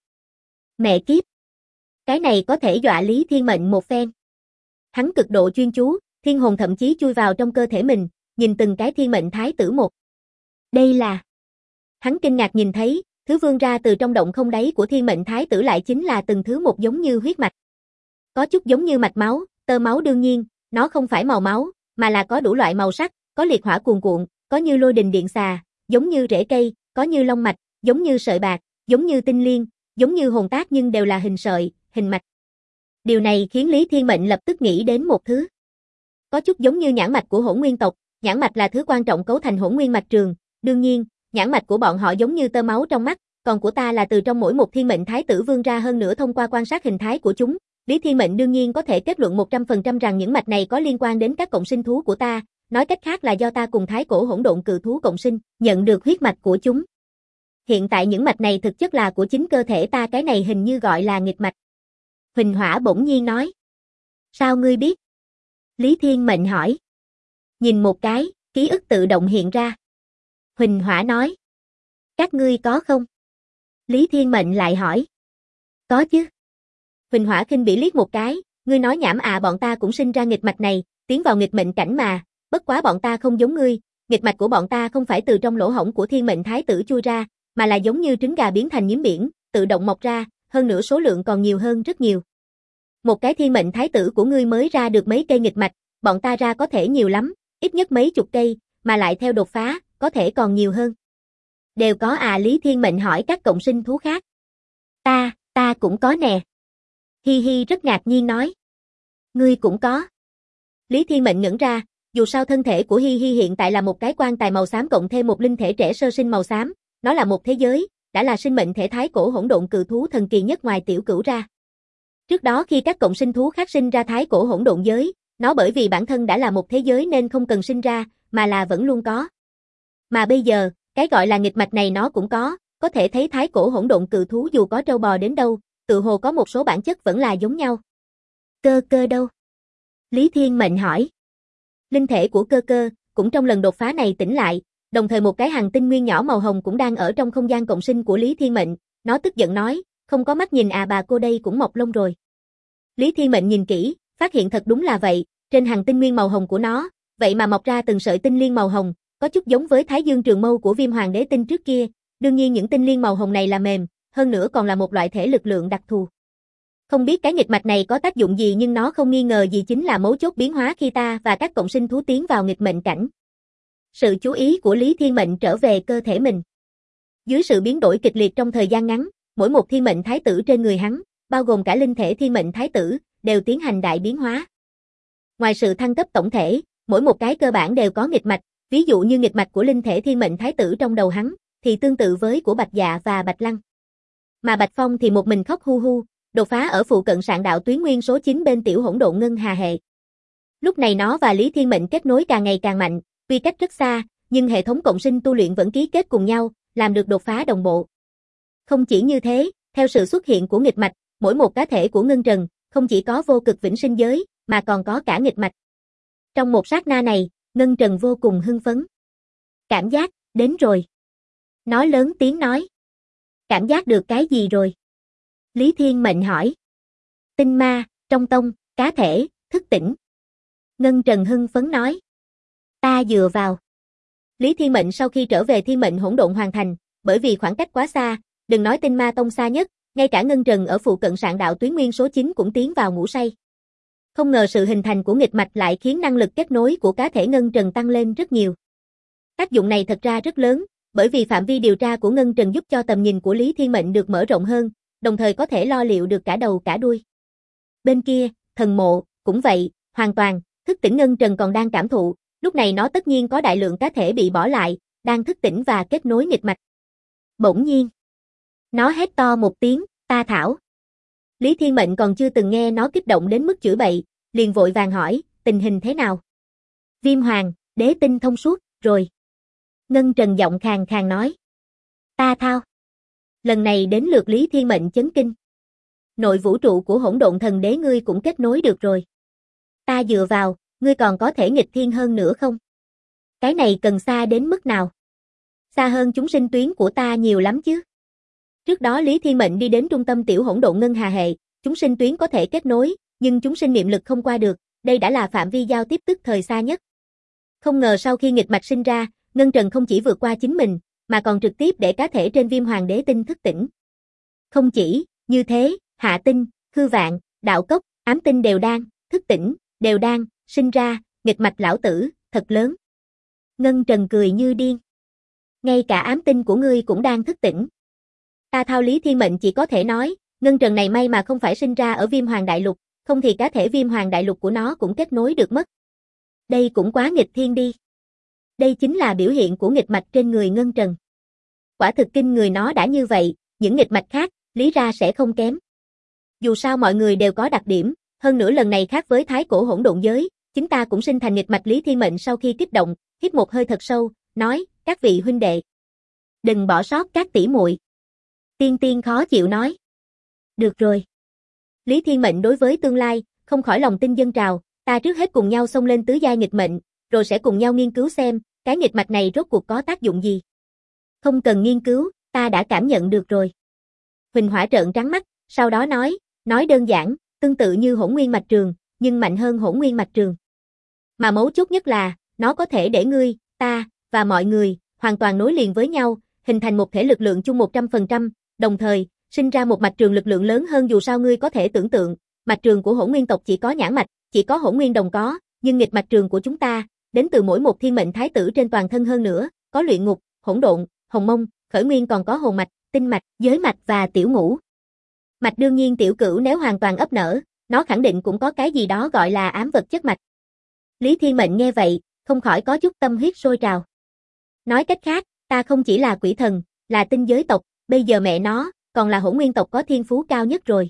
Mẹ kiếp! Cái này có thể dọa Lý Thiên Mệnh một phen. Hắn cực độ chuyên chú, thiên hồn thậm chí chui vào trong cơ thể mình, nhìn từng cái thiên mệnh thái tử một. Đây là... Hắn kinh ngạc nhìn thấy, thứ vươn ra từ trong động không đáy của thiên mệnh thái tử lại chính là từng thứ một giống như huyết mạch. Có chút giống như mạch máu, tơ máu, đương nhiên, nó không phải màu máu, mà là có đủ loại màu sắc, có liệt hỏa cuồn cuộn, có như lôi đình điện xà, giống như rễ cây, có như long mạch, giống như sợi bạc, giống như tinh liên, giống như hồn tác, nhưng đều là hình sợi, hình mạch. Điều này khiến Lý Thiên Mệnh lập tức nghĩ đến một thứ. Có chút giống như nhãn mạch của Hỗn Nguyên tộc, nhãn mạch là thứ quan trọng cấu thành Hỗn Nguyên mạch trường, đương nhiên, nhãn mạch của bọn họ giống như tơ máu trong mắt, còn của ta là từ trong mỗi một thiên mệnh thái tử vươn ra, hơn nữa thông qua quan sát hình thái của chúng, Lý Thiên Mệnh đương nhiên có thể kết luận 100% rằng những mạch này có liên quan đến các cộng sinh thú của ta, nói cách khác là do ta cùng thái cổ hỗn độn cự thú cộng sinh, nhận được huyết mạch của chúng. Hiện tại những mạch này thực chất là của chính cơ thể ta, cái này hình như gọi là nghịch mạch. Huỳnh Hỏa bỗng nhiên nói. Sao ngươi biết? Lý Thiên Mệnh hỏi. Nhìn một cái, ký ức tự động hiện ra. Huỳnh Hỏa nói. Các ngươi có không? Lý Thiên Mệnh lại hỏi. Có chứ. Huỳnh Hỏa khinh bỉ liếc một cái, ngươi nói nhảm à, bọn ta cũng sinh ra nghịch mạch này, tiến vào nghịch mệnh cảnh mà, bất quá bọn ta không giống ngươi, nghịch mạch của bọn ta không phải từ trong lỗ hổng của thiên mệnh thái tử chui ra, mà là giống như trứng gà biến thành nhím biển, tự động mọc ra, hơn nữa số lượng còn nhiều hơn rất nhiều. Một cái thiên mệnh thái tử của ngươi mới ra được mấy cây nghịch mạch, bọn ta ra có thể nhiều lắm, ít nhất mấy chục cây, mà lại theo đột phá, có thể còn nhiều hơn. Đều có à? Lý Thiên Mệnh hỏi các cộng sinh thú khác. Ta cũng có nè. Hi Hi rất ngạc nhiên nói. Ngươi cũng có. Lý Thiên Mệnh ngẩn ra, dù sao thân thể của Hi Hi hiện tại là một cái quan tài màu xám cộng thêm một linh thể trẻ sơ sinh màu xám, nó là một thế giới, đã là sinh mệnh thể thái cổ hỗn độn cự thú thần kỳ nhất ngoài tiểu cửu ra. Trước đó khi các cộng sinh thú khác sinh ra thái cổ hỗn độn giới, nó bởi vì bản thân đã là một thế giới nên không cần sinh ra, mà là vẫn luôn có. Mà bây giờ, cái gọi là nghịch mạch này nó cũng có thể thấy thái cổ hỗn độn cự thú dù có trâu bò đến đâu, tự hồ có một số bản chất vẫn là giống nhau. Cơ cơ đâu? Lý Thiên Mệnh hỏi. Linh thể của cơ cơ, cũng trong lần đột phá này tỉnh lại, đồng thời một cái hành tinh nguyên nhỏ màu hồng cũng đang ở trong không gian cộng sinh của Lý Thiên Mệnh, nó tức giận nói, không có mắt nhìn à, bà cô đây cũng mọc lông rồi. Lý Thiên Mệnh nhìn kỹ, phát hiện thật đúng là vậy, trên hành tinh nguyên màu hồng của nó, vậy mà mọc ra từng sợi tinh liên màu hồng, có chút giống với Thái Dương Trường Mâu của Viêm Hoàng Đế Tinh trước kia, đương nhiên những tinh liên màu hồng này là mềm, hơn nữa còn là một loại thể lực lượng đặc thù. Không biết cái nghịch mạch này có tác dụng gì, nhưng nó không nghi ngờ gì chính là mấu chốt biến hóa khi ta và các cộng sinh thú tiến vào nghịch mệnh cảnh. Sự chú ý của Lý Thiên Mệnh trở về cơ thể mình. Dưới sự biến đổi kịch liệt trong thời gian ngắn, mỗi một thiên mệnh thái tử trên người hắn, bao gồm cả linh thể thiên mệnh thái tử, đều tiến hành đại biến hóa. Ngoài sự thăng cấp tổng thể, mỗi một cái cơ bản đều có nghịch mạch, ví dụ như nghịch mạch của linh thể thiên mệnh thái tử trong đầu hắn, thì tương tự với của Bạch Dạ và Bạch Lăng. Mà Bạch Phong thì một mình khóc hu hu, đột phá ở phụ cận sạn đạo tuyến nguyên số 9 bên tiểu hỗn độn ngân hà hệ. Lúc này nó và Lý Thiên Mệnh kết nối càng ngày càng mạnh, quy cách rất xa, nhưng hệ thống cộng sinh tu luyện vẫn ký kết cùng nhau, làm được đột phá đồng bộ. Không chỉ như thế, theo sự xuất hiện của nghịch mạch, mỗi một cá thể của Ngân Trần, không chỉ có vô cực vĩnh sinh giới, mà còn có cả nghịch mạch. Trong một sát na này, Ngân Trần vô cùng hưng phấn. Cảm giác, đến rồi. Nó lớn tiếng nói. Cảm giác được cái gì rồi? Lý Thiên Mệnh hỏi. Tinh ma, trong tông, cá thể, thức tỉnh. Ngân Trần hưng phấn nói. Ta dựa vào. Lý Thiên Mệnh sau khi trở về Thiên Mệnh Hỗn Độn Hoàng Thành, bởi vì khoảng cách quá xa, đừng nói Tinh Ma Tông xa nhất, ngay cả Ngân Trần ở phụ cận Sạn Đạo Tuyến Nguyên số 9 cũng tiến vào ngủ say. Không ngờ sự hình thành của nghịch mạch lại khiến năng lực kết nối của cá thể Ngân Trần tăng lên rất nhiều. Tác dụng này thật ra rất lớn, bởi vì phạm vi điều tra của Ngân Trần giúp cho tầm nhìn của Lý Thiên Mệnh được mở rộng hơn, đồng thời có thể lo liệu được cả đầu cả đuôi. Bên kia, thần mộ, cũng vậy, hoàn toàn, thức tỉnh Ngân Trần còn đang cảm thụ, lúc này nó tất nhiên có đại lượng cá thể bị bỏ lại, đang thức tỉnh và kết nối nghịch mạch. Bỗng nhiên, nó hét to một tiếng, ta thảo. Lý Thiên Mệnh còn chưa từng nghe nó kích động đến mức chửi bậy, liền vội vàng hỏi, tình hình thế nào? Viêm Hoàng, đế tinh thông suốt, rồi. Ngân Trần giọng khàn khàn nói. Ta thao. Lần này đến lượt Lý Thiên Mệnh chấn kinh. Nội vũ trụ của Hỗn Độn Thần Đế ngươi cũng kết nối được rồi. Ta dựa vào, ngươi còn có thể nghịch thiên hơn nữa không? Cái này cần xa đến mức nào? Xa hơn chúng sinh tuyến của ta nhiều lắm chứ. Trước đó Lý Thiên Mệnh đi đến trung tâm tiểu hỗn độn ngân hà hệ, chúng sinh tuyến có thể kết nối, nhưng chúng sinh niệm lực không qua được, đây đã là phạm vi giao tiếp tức thời xa nhất. Không ngờ sau khi nghịch mạch sinh ra, Ngân Trần không chỉ vượt qua chính mình, mà còn trực tiếp để cá thể trên Viêm Hoàng Đế tinh thức tỉnh. Không chỉ như thế, Hạ Tinh, Khư Vạn, Đạo Cốc, Ám Tinh đều đang thức tỉnh, đều đang sinh ra, nghịch mạch lão tử, thật lớn. Ngân Trần cười như điên. Ngay cả ám tinh của ngươi cũng đang thức tỉnh. Ta thao Lý Thiên Mệnh chỉ có thể nói, Ngân Trần này may mà không phải sinh ra ở Viêm Hoàng Đại Lục, không thì cá thể Viêm Hoàng Đại Lục của nó cũng kết nối được mất. Đây cũng quá nghịch thiên đi. Đây chính là biểu hiện của nghịch mạch trên người Ngân Trần. Quả thực kinh người, nó đã như vậy, những nghịch mạch khác, lý ra sẽ không kém. Dù sao mọi người đều có đặc điểm, hơn nữa lần này khác với thái cổ hỗn độn giới, chúng ta cũng sinh thành nghịch mạch. Lý Thiên Mệnh sau khi kích động, hít một hơi thật sâu, nói, các vị huynh đệ, đừng bỏ sót các tỷ muội. Tiên Tiên khó chịu nói. Được rồi. Lý Thiên Mệnh đối với tương lai, không khỏi lòng tin dâng trào, ta trước hết cùng nhau xông lên tứ giai nghịch mệnh, rồi sẽ cùng nhau nghiên cứu xem, cái nghịch mạch này rốt cuộc có tác dụng gì. Không cần nghiên cứu, ta đã cảm nhận được rồi. Huỳnh Hỏa trợn trắng mắt, sau đó nói đơn giản, tương tự như hỗn nguyên mạch trường, nhưng mạnh hơn hỗn nguyên mạch trường. Mà mấu chốt nhất là, nó có thể để ngươi, ta, và mọi người, hoàn toàn nối liền với nhau, hình thành một thể lực lượng chung 100%, đồng thời, sinh ra một mạch trường lực lượng lớn hơn. Dù sao ngươi có thể tưởng tượng, mạch trường của hỗn nguyên tộc chỉ có nhãn mạch, chỉ có hỗn nguyên đồng có, nhưng nghịch mạch trường của chúng ta, đến từ mỗi một thiên mệnh thái tử trên toàn thân, hơn nữa, có luyện ngục, hỗn độn, hồng mông, khởi nguyên, còn có hồn mạch, tinh mạch, giới mạch và tiểu ngũ mạch. Đương nhiên tiểu cửu nếu hoàn toàn ấp nở, nó khẳng định cũng có cái gì đó gọi là ám vật chất mạch. Lý Thiên Mệnh nghe vậy, không khỏi có chút tâm huyết sôi trào. Nói cách khác, ta không chỉ là quỷ thần, là tinh giới tộc, bây giờ mẹ nó, còn là hỗn nguyên tộc có thiên phú cao nhất rồi.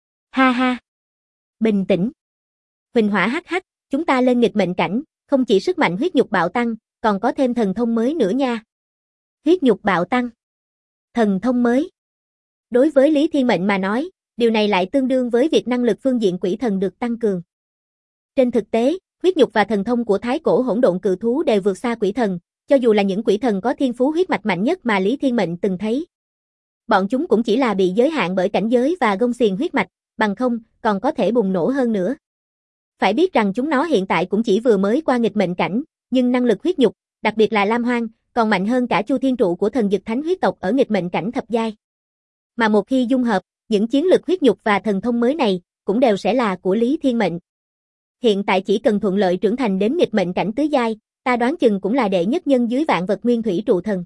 Ha ha. Bình tĩnh. Huỳnh Hỏa hắc hắc, chúng ta lên nghịch mệnh cảnh, không chỉ sức mạnh huyết nhục bạo tăng, còn có thêm thần thông mới nữa nha. Huyết nhục bạo tăng. Thần thông mới. Đối với Lý Thiên Mệnh mà nói, điều này lại tương đương với việc năng lực phương diện quỷ thần được tăng cường. Trên thực tế, huyết nhục và thần thông của thái cổ hỗn độn cự thú đều vượt xa quỷ thần, cho dù là những quỷ thần có thiên phú huyết mạch mạnh nhất mà Lý Thiên Mệnh từng thấy. Bọn chúng cũng chỉ là bị giới hạn bởi cảnh giới và gông xiềng huyết mạch, bằng không, còn có thể bùng nổ hơn nữa. Phải biết rằng chúng nó hiện tại cũng chỉ vừa mới qua nghịch mệnh cảnh, nhưng năng lực huyết nhục, đặc biệt là Lam Hoang, còn mạnh hơn cả Chu Thiên Trụ của thần Dực Thánh huyết tộc ở nghịch mệnh cảnh thập giai. Mà một khi dung hợp, những chiến lực huyết nhục và thần thông mới này, cũng đều sẽ là của Lý Thiên Mệnh. Hiện tại chỉ cần thuận lợi trưởng thành đến nghịch mệnh cảnh tứ giai, ta đoán chừng cũng là đệ nhất nhân dưới vạn vật nguyên thủy trụ thần.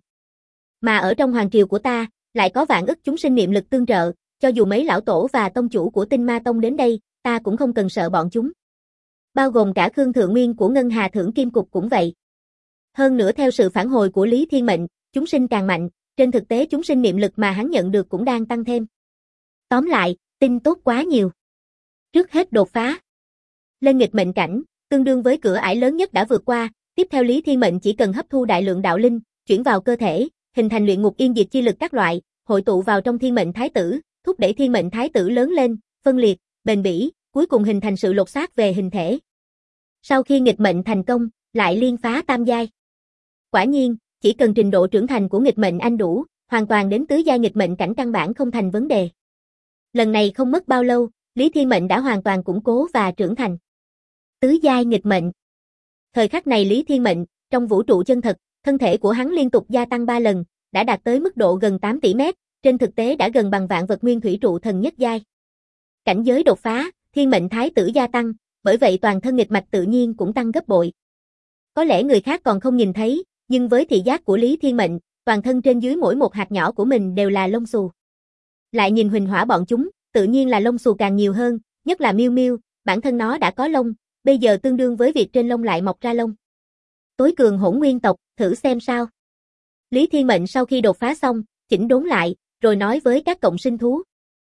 Mà ở trong hoàng triều của ta, lại có vạn ức chúng sinh niệm lực tương trợ, cho dù mấy lão tổ và tông chủ của Tinh Ma Tông đến đây, ta cũng không cần sợ bọn chúng. Bao gồm cả Khương Thượng Nguyên của Ngân Hà Thưởng Kim Cục cũng vậy. Hơn nữa theo sự phản hồi của Lý Thiên Mệnh, chúng sinh càng mạnh, trên thực tế chúng sinh niệm lực mà hắn nhận được cũng đang tăng thêm. Tóm lại, tin tốt quá nhiều. Trước hết đột phá. Lên nghịch mệnh cảnh, tương đương với cửa ải lớn nhất đã vượt qua, Tiếp theo Lý Thiên Mệnh chỉ cần hấp thu đại lượng đạo linh, chuyển vào cơ thể, hình thành luyện ngục yên diệt chi lực các loại, hội tụ vào trong Thiên Mệnh Thái Tử, thúc đẩy Thiên Mệnh Thái Tử lớn lên, phân liệt, bền bỉ, cuối cùng hình thành sự lột xác về hình thể. Sau khi nghịch mệnh thành công, lại liên phá tam giai. Quả nhiên, chỉ cần trình độ trưởng thành của nghịch mệnh anh đủ, hoàn toàn đến tứ giai nghịch mệnh cảnh căn bản không thành vấn đề. Lần này không mất bao lâu, Lý Thiên Mệnh đã hoàn toàn củng cố và trưởng thành. Tứ giai nghịch mệnh. Thời khắc này Lý Thiên Mệnh, trong vũ trụ chân thật, thân thể của hắn liên tục gia tăng 3 lần, đã đạt tới mức độ gần 8 tỷ mét, trên thực tế đã gần bằng vạn vật nguyên thủy trụ thần nhất giai. Cảnh giới đột phá, Thiên Mệnh Thái Tử gia tăng, bởi vậy toàn thân nghịch mạch tự nhiên cũng tăng gấp bội. Có lẽ người khác còn không nhìn thấy, nhưng với thị giác của Lý Thiên Mệnh, toàn thân trên dưới mỗi một hạt nhỏ của mình đều là lông xù. Lại nhìn Huỳnh Hỏa bọn chúng, tự nhiên là lông xù càng nhiều hơn, nhất là Miêu Miêu, bản thân nó đã có lông, bây giờ tương đương với việc trên lông lại mọc ra lông. Tối cường hỗn nguyên tộc, thử xem sao. Lý Thiên Mệnh sau khi đột phá xong, chỉnh đốn lại, rồi nói với các cộng sinh thú.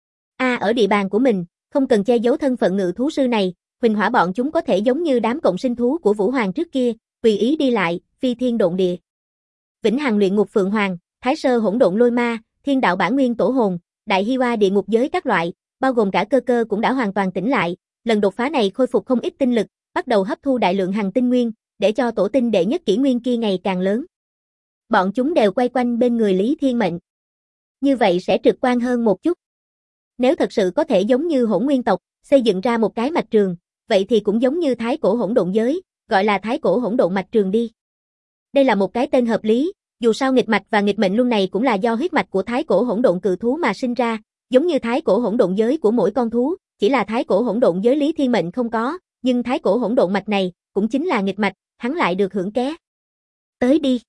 Ở địa bàn của mình, không cần che giấu thân phận ngự thú sư này, Huỳnh Hỏa bọn chúng có thể giống như đám cộng sinh thú của Vũ Hoàng trước kia, tùy ý đi lại, phi thiên độn địa. Vĩnh Hằng luyện ngục Phượng Hoàng, Thái Sơ hỗn độn lôi ma, Thiên đạo bản nguyên tổ hồn, Đại Hi Hoa địa ngục giới các loại, bao gồm cả cơ cơ cũng đã hoàn toàn tỉnh lại, lần đột phá này khôi phục không ít tinh lực, bắt đầu hấp thu đại lượng hằng tinh nguyên, để cho tổ tinh đệ nhất kỷ nguyên kia ngày càng lớn. Bọn chúng đều quay quanh bên người Lý Thiên Mệnh. Như vậy sẽ trực quan hơn một chút. Nếu thật sự có thể giống như hỗn nguyên tộc, xây dựng ra một cái mạch trường, vậy thì cũng giống như thái cổ hỗn độn giới, gọi là thái cổ hỗn độn mạch trường đi. Đây là một cái tên hợp lý, dù sao nghịch mạch và nghịch mệnh luân này cũng là do huyết mạch của thái cổ hỗn độn cự thú mà sinh ra, giống như thái cổ hỗn độn giới của mỗi con thú, chỉ là thái cổ hỗn độn giới Lý Thiên Mệnh không có, nhưng thái cổ hỗn độn mạch này cũng chính là nghịch mạch, hắn lại được hưởng ké. Tới đi.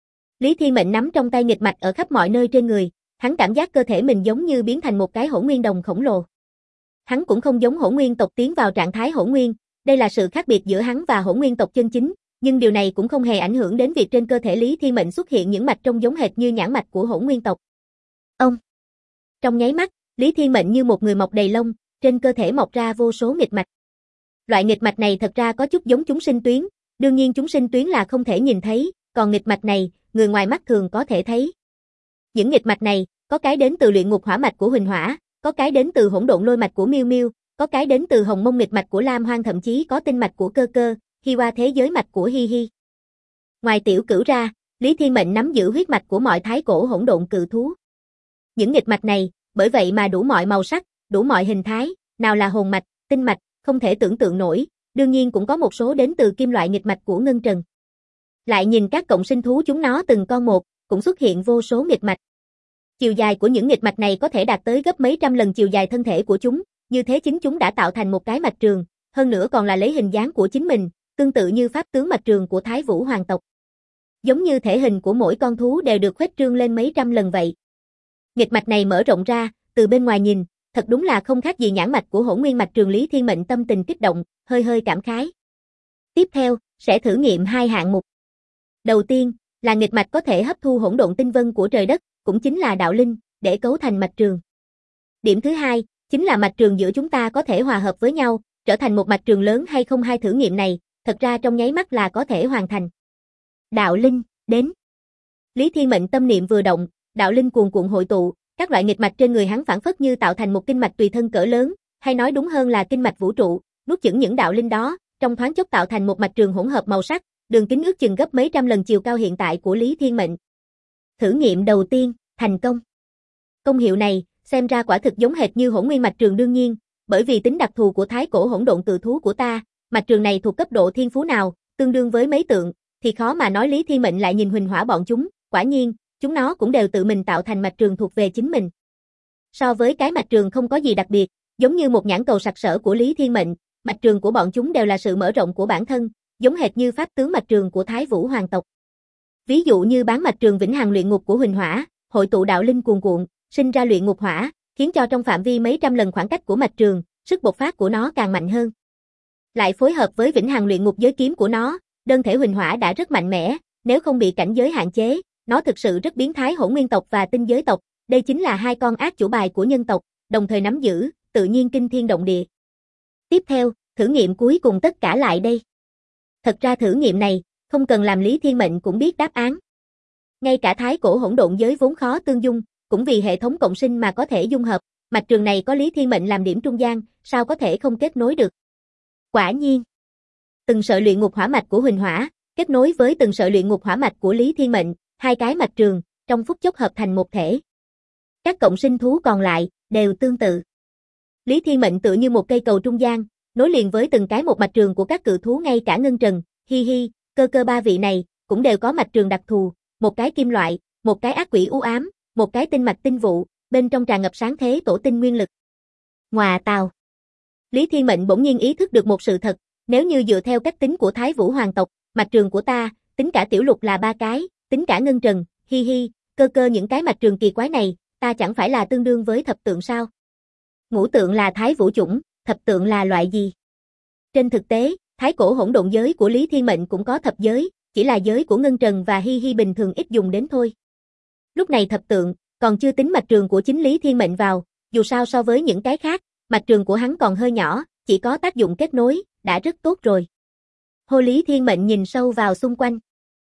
Lý Thiên Mệnh nắm trong tay nghịch mạch ở khắp mọi nơi trên người, hắn cảm giác cơ thể mình giống như biến thành một cái hỗn nguyên đồng khổng lồ. Hắn cũng không giống hỗn nguyên tộc tiến vào trạng thái hỗn nguyên, đây là sự khác biệt giữa hắn và hỗn nguyên tộc chân chính, nhưng điều này cũng không hề ảnh hưởng đến việc trên cơ thể Lý Thiên Mệnh xuất hiện những mạch trông giống hệt như nhãn mạch của hỗn nguyên tộc. Ông. Trong nháy mắt, Lý Thiên Mệnh như một người mọc đầy lông, trên cơ thể mọc ra vô số nghịch mạch. Loại nghịch mạch này thật ra có chút giống chúng sinh tuyến, đương nhiên chúng sinh tuyến là không thể nhìn thấy, còn nghịch mạch này, người ngoài mắt thường có thể thấy. Những nghịch mạch này, có cái đến từ luyện ngục hỏa mạch của Huỳnh Hỏa, có cái đến từ hỗn độn lôi mạch của Miêu Miêu, có cái đến từ hồng mông nghịch mạch của Lam Hoang, thậm chí có tinh mạch của Cơ Cơ, Hi Hoa thế giới mạch của Hi Hi. Ngoài tiểu cửu ra, Lý Thiên Mệnh nắm giữ huyết mạch của mọi thái cổ hỗn độn cự thú. Những nghịch mạch này, bởi vậy mà đủ mọi màu sắc, đủ mọi hình thái, nào là hồn mạch, tinh mạch, không thể tưởng tượng nổi, đương nhiên cũng có một số đến từ kim loại nghịch mạch của Ngân Trần. Lại nhìn các cộng sinh thú chúng nó từng con một, cũng xuất hiện vô số nghịch mạch. Chiều dài của những nghịch mạch này có thể đạt tới gấp mấy trăm lần chiều dài thân thể của chúng, như thế chính chúng đã tạo thành một cái mạch trường, hơn nữa còn là lấy hình dáng của chính mình, tương tự như pháp tướng mạch trường của Thái Vũ hoàng tộc. Giống như thể hình của mỗi con thú đều được khuếch trương lên mấy trăm lần vậy. Nghịch mạch này mở rộng ra, từ bên ngoài nhìn, thật đúng là không khác gì nhãn mạch của hỗn nguyên mạch trường. Lý Thiên Mệnh tâm tình kích động, hơi hơi cảm khái. Tiếp theo, sẽ thử nghiệm 2 hạng mục. Đầu tiên, là nghịch mạch có thể hấp thu hỗn độn tinh vân của trời đất, cũng chính là đạo linh, để cấu thành mạch trường. Điểm thứ hai, chính là mạch trường giữa chúng ta có thể hòa hợp với nhau, trở thành một mạch trường lớn hay không. 2 thử nghiệm này, thật ra trong nháy mắt là có thể hoàn thành. Đạo linh, đến. Lý Thiên Mệnh tâm niệm vừa động, đạo linh cuồn cuộn hội tụ, các loại nghịch mạch trên người hắn phảng phất như tạo thành một kinh mạch tùy thân cỡ lớn, hay nói đúng hơn là kinh mạch vũ trụ, nuốt chửng những đạo linh đó, trong thoáng chốc tạo thành một mạch trường hỗn hợp màu sắc, đường kính ước chừng gấp mấy trăm lần chiều cao hiện tại của Lý Thiên Mệnh. Thử nghiệm đầu tiên, thành công. Công hiệu này, xem ra quả thực giống hệt như hỗn nguyên mạch trường. Đương nhiên, bởi vì tính đặc thù của thái cổ hỗn độn cự thú của ta, mạch trường này thuộc cấp độ thiên phú nào, tương đương với mấy tượng, thì khó mà nói. Lý Thiên Mệnh lại nhìn Huỳnh Hỏa bọn chúng, quả nhiên, chúng nó cũng đều tự mình tạo thành mạch trường thuộc về chính mình. So với cái mạch trường không có gì đặc biệt, giống như một nhãn cầu sặc sỡ của Lý Thiên Mệnh, mạch trường của bọn chúng đều là sự mở rộng của bản thân, giống hệt như pháp tướng mạch trường của Thái Vũ hoàng tộc. Ví dụ như bán mạch trường Vĩnh Hằng luyện ngục của Huỳnh Hỏa, hội tụ đạo linh cuồn cuộn, sinh ra luyện ngục hỏa, khiến cho trong phạm vi mấy trăm lần khoảng cách của mạch trường, sức bộc phát của nó càng mạnh hơn. Lại phối hợp với Vĩnh Hằng luyện ngục giới kiếm của nó, đơn thể Huỳnh Hỏa đã rất mạnh mẽ, nếu không bị cảnh giới hạn chế, nó thực sự rất biến thái hỗn nguyên tộc và tinh giới tộc, đây chính là 2 con ác chủ bài của nhân tộc, đồng thời nắm giữ, tự nhiên kinh thiên động địa. Tiếp theo, thử nghiệm cuối cùng tất cả lại đây. Thật ra thử nghiệm này, Không cần làm Lý Thiên Mệnh cũng biết đáp án. Ngay cả thái cổ hỗn độn giới vốn khó tương dung, cũng vì hệ thống cộng sinh mà có thể dung hợp, mạch trường này có Lý Thiên Mệnh làm điểm trung gian, sao có thể không kết nối được. Quả nhiên, từng sợi luyện ngục hỏa mạch của Huỳnh Hỏa, kết nối với từng sợi luyện ngục hỏa mạch của Lý Thiên Mệnh, hai cái mạch trường, trong phút chốc hợp thành một thể. Các cộng sinh thú còn lại, đều tương tự. Lý Thiên Mệnh tựa như một cây cầu trung gian, nối liền với từng cái một mạch trường của các cự thú ngay cả Ngân Trần, Hi Hi, Cơ Cơ ba vị này, cũng đều có mạch trường đặc thù, một cái kim loại, một cái ác quỷ u ám, một cái tinh mạch tinh vụ, bên trong tràn ngập sáng thế tổ tinh nguyên lực. Ngoà tào. Lý Thiên Mệnh bỗng nhiên ý thức được một sự thật, nếu như dựa theo cách tính của Thái Vũ hoàng tộc, mạch trường của ta, tính cả Tiểu Lục là 3 cái, tính cả Ngân Trần, Hi Hi, Cơ Cơ những cái mạch trường kỳ quái này, ta chẳng phải là tương đương với thập tượng sao? Ngũ tượng là Thái Vũ chủng, thập tượng là loại gì? Trên thực tế, thái cổ hỗn độn giới của Lý Thiên Mệnh cũng có thập giới, chỉ là giới của Ngân Trần và Hi Hi bình thường ít dùng đến thôi. Lúc này thập tượng, còn chưa tính mạch trường của chính Lý Thiên Mệnh vào, dù sao so với những cái khác, mạch trường của hắn còn hơi nhỏ, chỉ có tác dụng kết nối, đã rất tốt rồi. Hồ Lý Thiên Mệnh nhìn sâu vào xung quanh.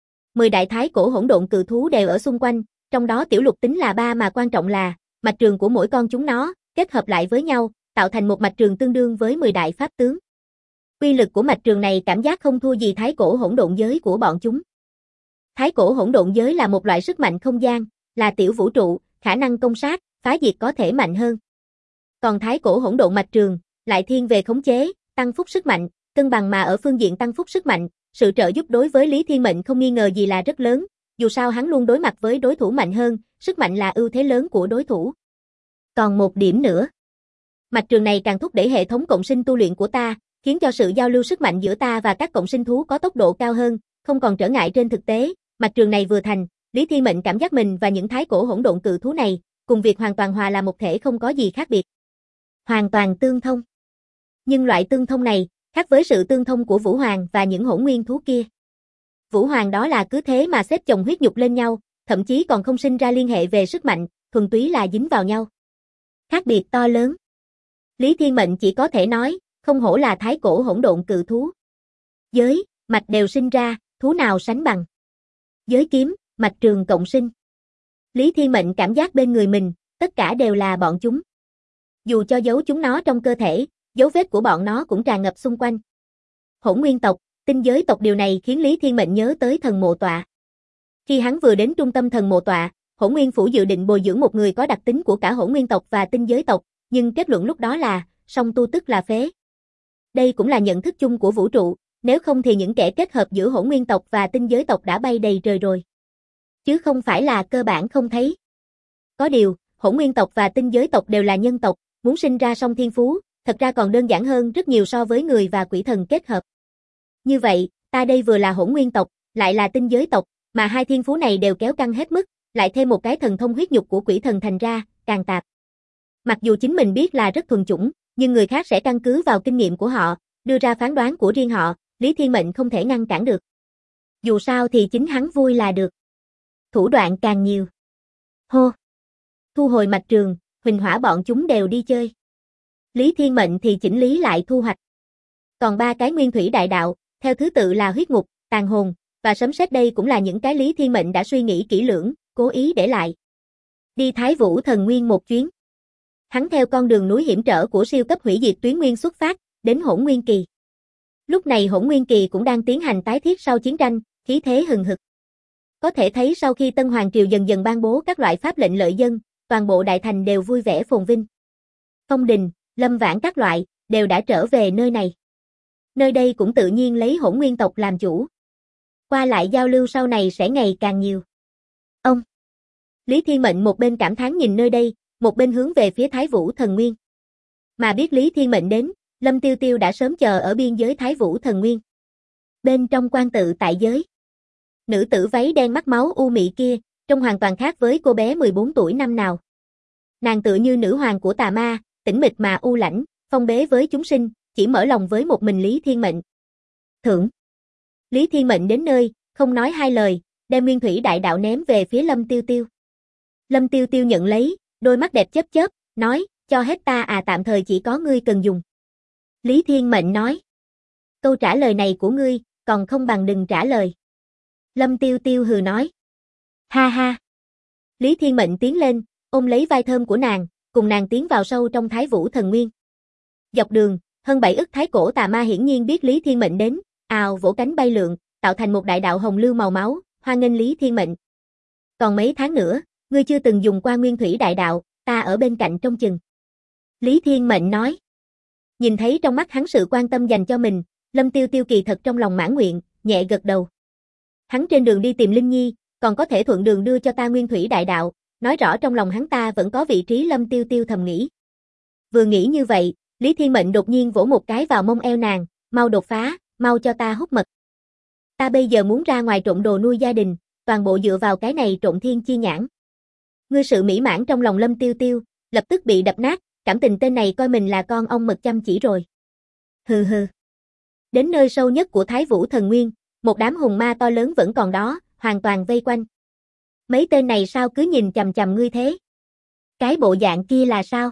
10 đại thái cổ hỗn độn cự thú đều ở xung quanh, trong đó Tiểu Lục tính là 3 mà quan trọng là, mạch trường của mỗi con chúng nó, kết hợp lại với nhau, tạo thành một mạch trường tương đương với 10 đại pháp tướng. Uy lực của mạch trường này cảm giác không thua gì thái cổ hỗn độn giới của bọn chúng. Thái cổ hỗn độn giới là một loại sức mạnh không gian, là tiểu vũ trụ, khả năng công sát, phá diệt có thể mạnh hơn. Còn thái cổ hỗn độn mạch trường, lại thiên về khống chế, tăng phúc sức mạnh, cân bằng mà ở phương diện tăng phúc sức mạnh, sự trợ giúp đối với Lý Thiên Mệnh không nghi ngờ gì là rất lớn, dù sao hắn luôn đối mặt với đối thủ mạnh hơn, sức mạnh là ưu thế lớn của đối thủ. Còn một điểm nữa. Mạch trường này càng thúc đẩy hệ thống cộng sinh tu luyện của ta, khiến cho sự giao lưu sức mạnh giữa ta và các cộng sinh thú có tốc độ cao hơn, không còn trở ngại trên thực tế, mạch trường này vừa thành, Lý Thiên Mệnh cảm giác mình và những thái cổ hỗn độn cự thú này, cùng việc hoàn toàn hòa là một thể không có gì khác biệt. Hoàn toàn tương thông. Nhưng loại tương thông này, khác với sự tương thông của Vũ Hoàng và những hỗn nguyên thú kia. Vũ Hoàng đó là cứ thế mà xếp chồng huyết nhục lên nhau, thậm chí còn không sinh ra liên hệ về sức mạnh, thuần túy là dính vào nhau. Khác biệt to lớn. Lý Thiên Mệnh chỉ có thể nói, không hổ là thái cổ hỗn độn cự thú. Giới, mạch đều sinh ra, thú nào sánh bằng. Giới kiếm, mạch trường cộng sinh. Lý Thiên Mệnh cảm giác bên người mình, tất cả đều là bọn chúng. Dù cho giấu chúng nó trong cơ thể, dấu vết của bọn nó cũng tràn ngập xung quanh. Hỗn nguyên tộc, tinh giới tộc điều này khiến Lý Thiên Mệnh nhớ tới thần mộ tọa. Khi hắn vừa đến trung tâm thần mộ tọa, Hỗn Nguyên Phủ dự định bồi dưỡng một người có đặc tính của cả hỗn nguyên tộc và tinh giới tộc, nhưng kết luận lúc đó là, song tu tức là phế. Đây cũng là nhận thức chung của vũ trụ, nếu không thì những kẻ kết hợp giữa hỗn nguyên tộc và tinh giới tộc đã bay đầy trời rồi. Chứ không phải là cơ bản không thấy. Có điều, hỗn nguyên tộc và tinh giới tộc đều là nhân tộc, muốn sinh ra song thiên phú, thật ra còn đơn giản hơn rất nhiều so với người và quỷ thần kết hợp. Như vậy, ta đây vừa là hỗn nguyên tộc, lại là tinh giới tộc, mà hai thiên phú này đều kéo căng hết mức, lại thêm một cái thần thông huyết nhục của quỷ thần thành ra, càng tạp. Mặc dù chính mình biết là rất thuần chủng, nhưng người khác sẽ căn cứ vào kinh nghiệm của họ, đưa ra phán đoán của riêng họ, Lý Thiên Mệnh không thể ngăn cản được. Dù sao thì chính hắn vui là được. Thủ đoạn càng nhiều. Hô! Thu hồi mạch trường, Huỳnh Hỏa bọn chúng đều đi chơi. Lý Thiên Mệnh thì chỉnh lý lại thu hoạch. Còn 3 cái nguyên thủy đại đạo, theo thứ tự là huyết ngục, tàn hồn, và sấm sét đây cũng là những cái Lý Thiên Mệnh đã suy nghĩ kỹ lưỡng, cố ý để lại. Đi Thái Vũ Thần Nguyên một chuyến. Hắn theo con đường núi hiểm trở của siêu cấp hủy diệt tuyến nguyên xuất phát, đến Hỗn Nguyên Kỳ. Lúc này Hỗn Nguyên Kỳ cũng đang tiến hành tái thiết sau chiến tranh, khí thế hừng hực. Có thể thấy sau khi Tân Hoàng Triều dần dần ban bố các loại pháp lệnh lợi dân, toàn bộ đại thành đều vui vẻ phồn vinh. Phong Đình, Lâm Vãn các loại, đều đã trở về nơi này. Nơi đây cũng tự nhiên lấy hỗn nguyên tộc làm chủ. Qua lại giao lưu sau này sẽ ngày càng nhiều. Ông! Lý Thiên Mệnh một bên cảm thán nhìn nơi đây, một bên hướng về phía Thái Vũ Thần Nguyên. Mà biết Lý Thiên Mệnh đến, Lâm Tiêu Tiêu đã sớm chờ ở biên giới Thái Vũ Thần Nguyên. Bên trong quan tự tại giới. Nữ tử váy đen mắt máu u mị kia, trông hoàn toàn khác với cô bé 14 tuổi năm nào. Nàng tựa như nữ hoàng của tà ma, tĩnh mịch mà u lãnh, phong bế với chúng sinh, chỉ mở lòng với một mình Lý Thiên Mệnh. Thưởng. Lý Thiên Mệnh đến nơi, không nói hai lời, đem nguyên thủy đại đạo ném về phía Lâm Tiêu Tiêu. Lâm Tiêu Tiêu nhận lấy, đôi mắt đẹp chớp chớp, nói, cho hết ta à, tạm thời chỉ có ngươi cần dùng. Lý Thiên Mệnh nói, câu trả lời này của ngươi, còn không bằng đừng trả lời. Lâm Tiêu Tiêu hừ nói. Ha ha. Lý Thiên Mệnh tiến lên, ôm lấy vai thơm của nàng, cùng nàng tiến vào sâu trong Thái Vũ Thần Nguyên. Dọc đường, hơn 7 ức thái cổ tà ma hiển nhiên biết Lý Thiên Mệnh đến, ào vỗ cánh bay lượn, tạo thành một đại đạo hồng lưu màu máu, hoan nghênh Lý Thiên Mệnh. Còn mấy tháng nữa, ngươi chưa từng dùng qua nguyên thủy đại đạo, ta ở bên cạnh trông chừng. Lý Thiên Mệnh nói. Nhìn thấy trong mắt hắn sự quan tâm dành cho mình, Lâm Tiêu Tiêu kỳ thật trong lòng mãn nguyện, nhẹ gật đầu. Hắn trên đường đi tìm Linh Nhi, còn có thể thuận đường đưa cho ta nguyên thủy đại đạo, nói rõ trong lòng hắn ta vẫn có vị trí. Lâm Tiêu Tiêu thầm nghĩ. Vừa nghĩ như vậy, Lý Thiên Mệnh đột nhiên vỗ một cái vào mông eo nàng, mau đột phá, mau cho ta hút mật. Ta bây giờ muốn ra ngoài trộn đồ nuôi gia đình, toàn bộ dựa vào cái này trộn thiên chi nhãn. Ngươi sự mỹ mãn trong lòng Lâm Tiêu Tiêu, lập tức bị đập nát, cảm tình tên này coi mình là con ong mật chăm chỉ rồi. Hừ hừ. Đến nơi sâu nhất của Thái Vũ Thần Nguyên, một đám hùng ma to lớn vẫn còn đó, hoàn toàn vây quanh. Mấy tên này sao cứ nhìn chằm chằm ngươi thế? Cái bộ dạng kia là sao?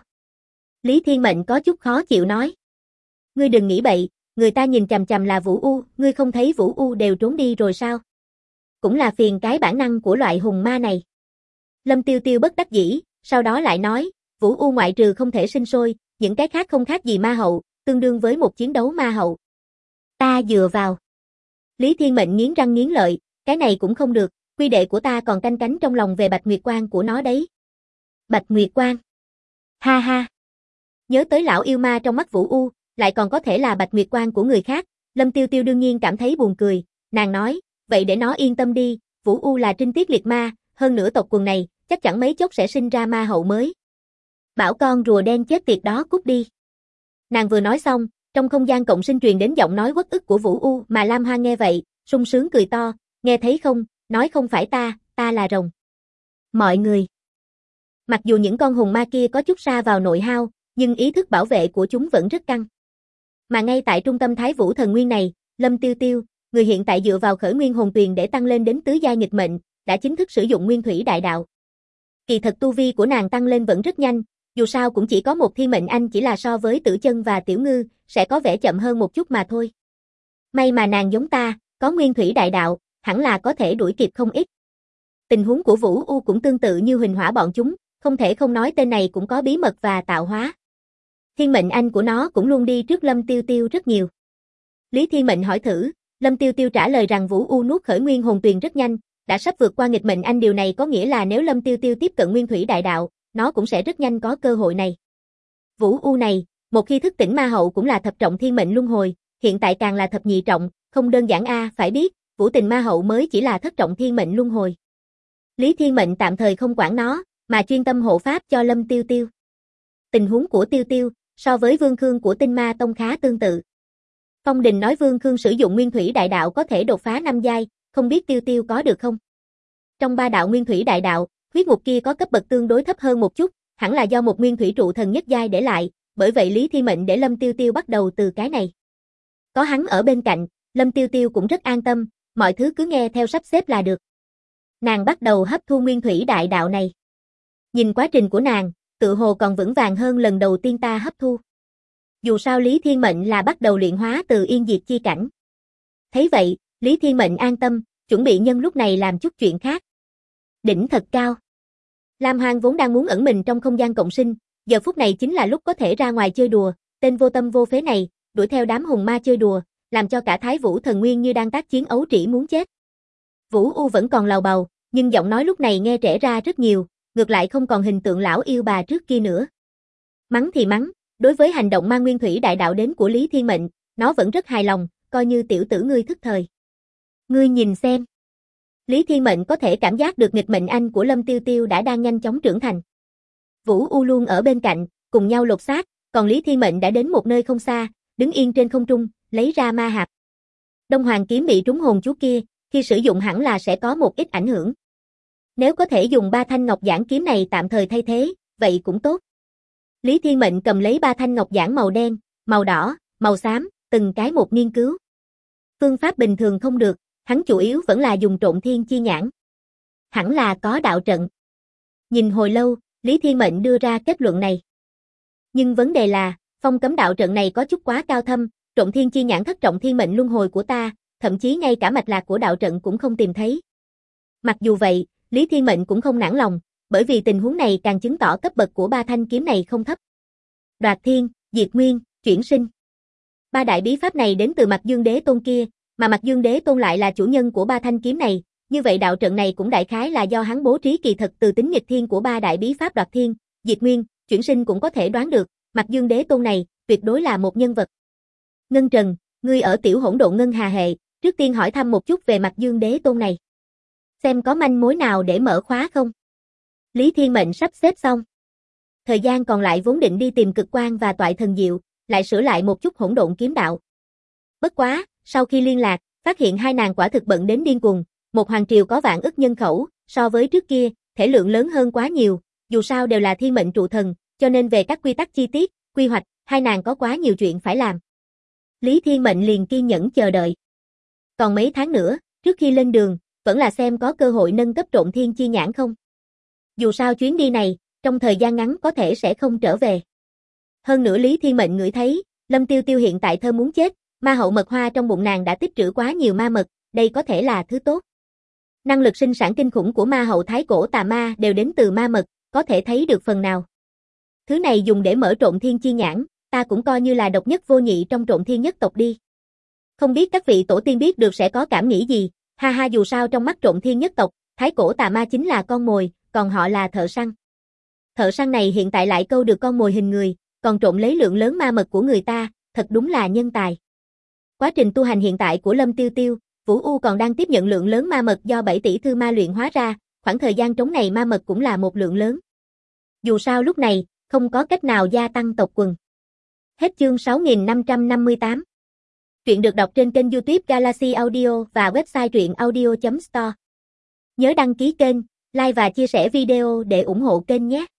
Lý Thiên Mệnh có chút khó chịu nói. Ngươi đừng nghĩ bậy, người ta nhìn chằm chằm là Vũ U, ngươi không thấy Vũ U đều trốn đi rồi sao? Cũng là phiền cái bản năng của loại hùng ma này. Lâm Tiêu Tiêu bất đắc dĩ, sau đó lại nói, Vũ U ngoại trừ không thể sinh sôi, những cái khác không khác gì ma hậu, tương đương với một chiến đấu ma hậu. Ta dựa vào. Lý Thiên Mệnh nghiến răng nghiến lợi, cái này cũng không được, quy đệ của ta còn canh cánh trong lòng về Bạch Nguyệt Quang của nó đấy. Bạch Nguyệt Quang. Ha ha. Nhớ tới lão yêu ma trong mắt Vũ U, lại còn có thể là Bạch Nguyệt Quang của người khác, Lâm Tiêu Tiêu đương nhiên cảm thấy buồn cười, nàng nói, vậy để nó yên tâm đi, Vũ U là trinh tiết liệt ma, hơn nữa tộc quần này, chắc chắn mấy chốc sẽ sinh ra ma hậu mới. Bảo con rùa đen chết tiệt đó cút đi. Nàng vừa nói xong, trong không gian cộng sinh truyền đến giọng nói uất ức của Vũ U mà Lam Hoa nghe vậy, sung sướng cười to, nghe thấy không, nói không phải ta là rồng. Mọi người. Mặc dù những con hùng ma kia có chút sa vào nội hao, nhưng ý thức bảo vệ của chúng vẫn rất căng. Mà ngay tại trung tâm Thái Vũ Thần Nguyên này, Lâm Tiêu Tiêu, người hiện tại dựa vào khởi nguyên hồn tuyền để tăng lên đến tứ giai nghịch mệnh, đã chính thức sử dụng nguyên thủy đại đạo. Kỳ thật tu vi của nàng tăng lên vẫn rất nhanh, dù sao cũng chỉ có một thiên mệnh anh, chỉ là so với Tử Chân và Tiểu Ngư, sẽ có vẻ chậm hơn một chút mà thôi. May mà nàng giống ta, có nguyên thủy đại đạo, hẳn là có thể đuổi kịp không ít. Tình huống của Vũ U cũng tương tự như Huỳnh Hỏa bọn chúng, không thể không nói tên này cũng có bí mật và tạo hóa. Thiên mệnh anh của nó cũng luôn đi trước Lâm Tiêu Tiêu rất nhiều. Lý Thiên Mệnh hỏi thử, Lâm Tiêu Tiêu trả lời rằng Vũ U nuốt khởi nguyên hồn tuyền rất nhanh, đã sắp vượt qua nghịch mệnh anh, điều này có nghĩa là nếu Lâm Tiêu Tiêu tiếp cận nguyên thủy đại đạo, nó cũng sẽ rất nhanh có cơ hội này. Vũ U này, một khi thức tỉnh ma hậu cũng là thập trọng thiên mệnh luân hồi, hiện tại càng là thập nhị trọng, không đơn giản a, phải biết, Vũ Tình ma hậu mới chỉ là thất trọng thiên mệnh luân hồi. Lý Thiên Mệnh tạm thời không quản nó, mà chuyên tâm hộ pháp cho Lâm Tiêu Tiêu. Tình huống của Tiêu Tiêu, so với Vương Khương của Tinh Ma Tông khá tương tự. Phong Đình nói Vương Khương sử dụng nguyên thủy đại đạo có thể đột phá 5 giai, không biết Tiêu Tiêu có được không? Trong 3 đạo nguyên thủy đại đạo, huyết ngục kia có cấp bậc tương đối thấp hơn một chút, hẳn là do một nguyên thủy trụ thần nhất giai để lại, bởi vậy Lý Thiên Mệnh để Lâm Tiêu Tiêu bắt đầu từ cái này. Có hắn ở bên cạnh, Lâm Tiêu Tiêu cũng rất an tâm, mọi thứ cứ nghe theo sắp xếp là được. Nàng bắt đầu hấp thu nguyên thủy đại đạo này. Nhìn quá trình của nàng, tự hồ còn vững vàng hơn lần đầu tiên ta hấp thu. Dù sao Lý Thiên Mệnh là bắt đầu luyện hóa từ yên diệt chi cảnh. Thấy vậy, Lý Thiên Mệnh an tâm, chuẩn bị nhân lúc này làm chút chuyện khác. Đỉnh thật cao. Lam Hoang vốn đang muốn ẩn mình trong không gian cộng sinh, giờ phút này chính là lúc có thể ra ngoài chơi đùa, tên vô tâm vô phế này, đuổi theo đám hùng ma chơi đùa, làm cho cả Thái Vũ Thần Nguyên như đang tác chiến ấu trĩ muốn chết. Vũ U vẫn còn lầu bầu, nhưng giọng nói lúc này nghe trẻ ra rất nhiều, ngược lại không còn hình tượng lão yêu bà trước kia nữa. Mắng thì mắng, đối với hành động mang nguyên thủy đại đạo đến của Lý Thiên Mệnh, nó vẫn rất hài lòng, coi như tiểu tử ngươi thức thời. Ngươi nhìn xem. Lý Thiên Mệnh có thể cảm giác được nghịch mệnh anh của Lâm Tiêu Tiêu đã đang nhanh chóng trưởng thành. Vũ U luôn ở bên cạnh, cùng nhau lột xác, còn Lý Thiên Mệnh đã đến một nơi không xa, đứng yên trên không trung, lấy ra ma hạp. Đông Hoàng kiếm bị trúng hồn chú kia, khi sử dụng hẳn là sẽ có một ít ảnh hưởng. Nếu có thể dùng 3 thanh ngọc giản kiếm này tạm thời thay thế, vậy cũng tốt. Lý Thiên Mệnh cầm lấy 3 thanh ngọc giản màu đen, màu đỏ, màu xám, từng cái một nghiên cứu. Phương pháp bình thường không được, hắn chủ yếu vẫn là dùng trộn thiên chi nhãn. Hẳn là có đạo trận. Nhìn hồi lâu, Lý Thiên Mệnh đưa ra kết luận này. Nhưng vấn đề là, phong cấm đạo trận này có chút quá cao thâm, trộn thiên chi nhãn thất trọng thiên mệnh luân hồi của ta, thậm chí ngay cả mạch lạc của đạo trận cũng không tìm thấy. Mặc dù vậy, Lý Thiên Mệnh cũng không nản lòng, bởi vì tình huống này càng chứng tỏ cấp bậc của ba thanh kiếm này không thấp. Đoạt thiên, diệt nguyên, chuyển sinh. Ba đại bí pháp này đến từ Mạc Dương Đế Tôn kia, mà Mạc Dương Đế Tôn lại là chủ nhân của ba thanh kiếm này, như vậy đạo trận này cũng đại khái là do hắn bố trí kỳ thực từ tính nghịch thiên của ba đại bí pháp đoạt thiên, diệt nguyên, chuyển sinh cũng có thể đoán được, Mạc Dương Đế Tôn này tuyệt đối là một nhân vật. Ngân Trần, ngươi ở tiểu hỗn độn ngân hà hệ, trước tiên hỏi thăm một chút về Mạc Dương Đế Tôn này. Xem có manh mối nào để mở khóa không? Lý Thiên Mệnh sắp xếp xong. Thời gian còn lại vốn định đi tìm cực quan và toại thần diệu, lại sửa lại một chút hỗn độn kiếm đạo. Bất quá, sau khi liên lạc, phát hiện hai nàng quả thực bận đến điên cuồng, một hoàng triều có vạn ức nhân khẩu, so với trước kia, thể lượng lớn hơn quá nhiều, dù sao đều là thiên mệnh trụ thần, cho nên về các quy tắc chi tiết, quy hoạch, hai nàng có quá nhiều chuyện phải làm. Lý Thiên Mệnh liền kiên nhẫn chờ đợi. Còn mấy tháng nữa, trước khi lên đường, vẫn là xem có cơ hội nâng cấp trộn thiên chi nhãn không. Dù sao chuyến đi này, trong thời gian ngắn có thể sẽ không trở về. Hơn nữa Lý Thiên Mệnh ngửi thấy, Lâm Tiêu Tiêu hiện tại thơm muốn chết, ma hậu mật hoa trong bụng nàng đã tích trữ quá nhiều ma mật, đây có thể là thứ tốt. Năng lực sinh sản kinh khủng của ma hậu thái cổ tà ma đều đến từ ma mật, có thể thấy được phần nào. Thứ này dùng để mở trộn thiên chi nhãn, ta cũng coi như là độc nhất vô nhị trong trộn thiên nhất tộc đi. Không biết các vị tổ tiên biết được sẽ có cảm nghĩ gì, ha ha, dù sao trong mắt trộn thiên nhất tộc, thái cổ tà ma chính là con mồi, còn họ là thợ săn. Thợ săn này hiện tại lại câu được con mồi hình người, còn trộn lấy lượng lớn ma mật của người ta, thật đúng là nhân tài. Quá trình tu hành hiện tại của Lâm Tiêu Tiêu, Vũ U còn đang tiếp nhận lượng lớn ma mật do 7 tỷ thư ma luyện hóa ra, khoảng thời gian trống này ma mật cũng là một lượng lớn. Dù sao lúc này, không có cách nào gia tăng tộc quần. Hết chương 6558. Truyện được đọc trên kênh YouTube Galaxy Audio và website truyệnaudio.store. Nhớ đăng ký kênh, like và chia sẻ video để ủng hộ kênh nhé.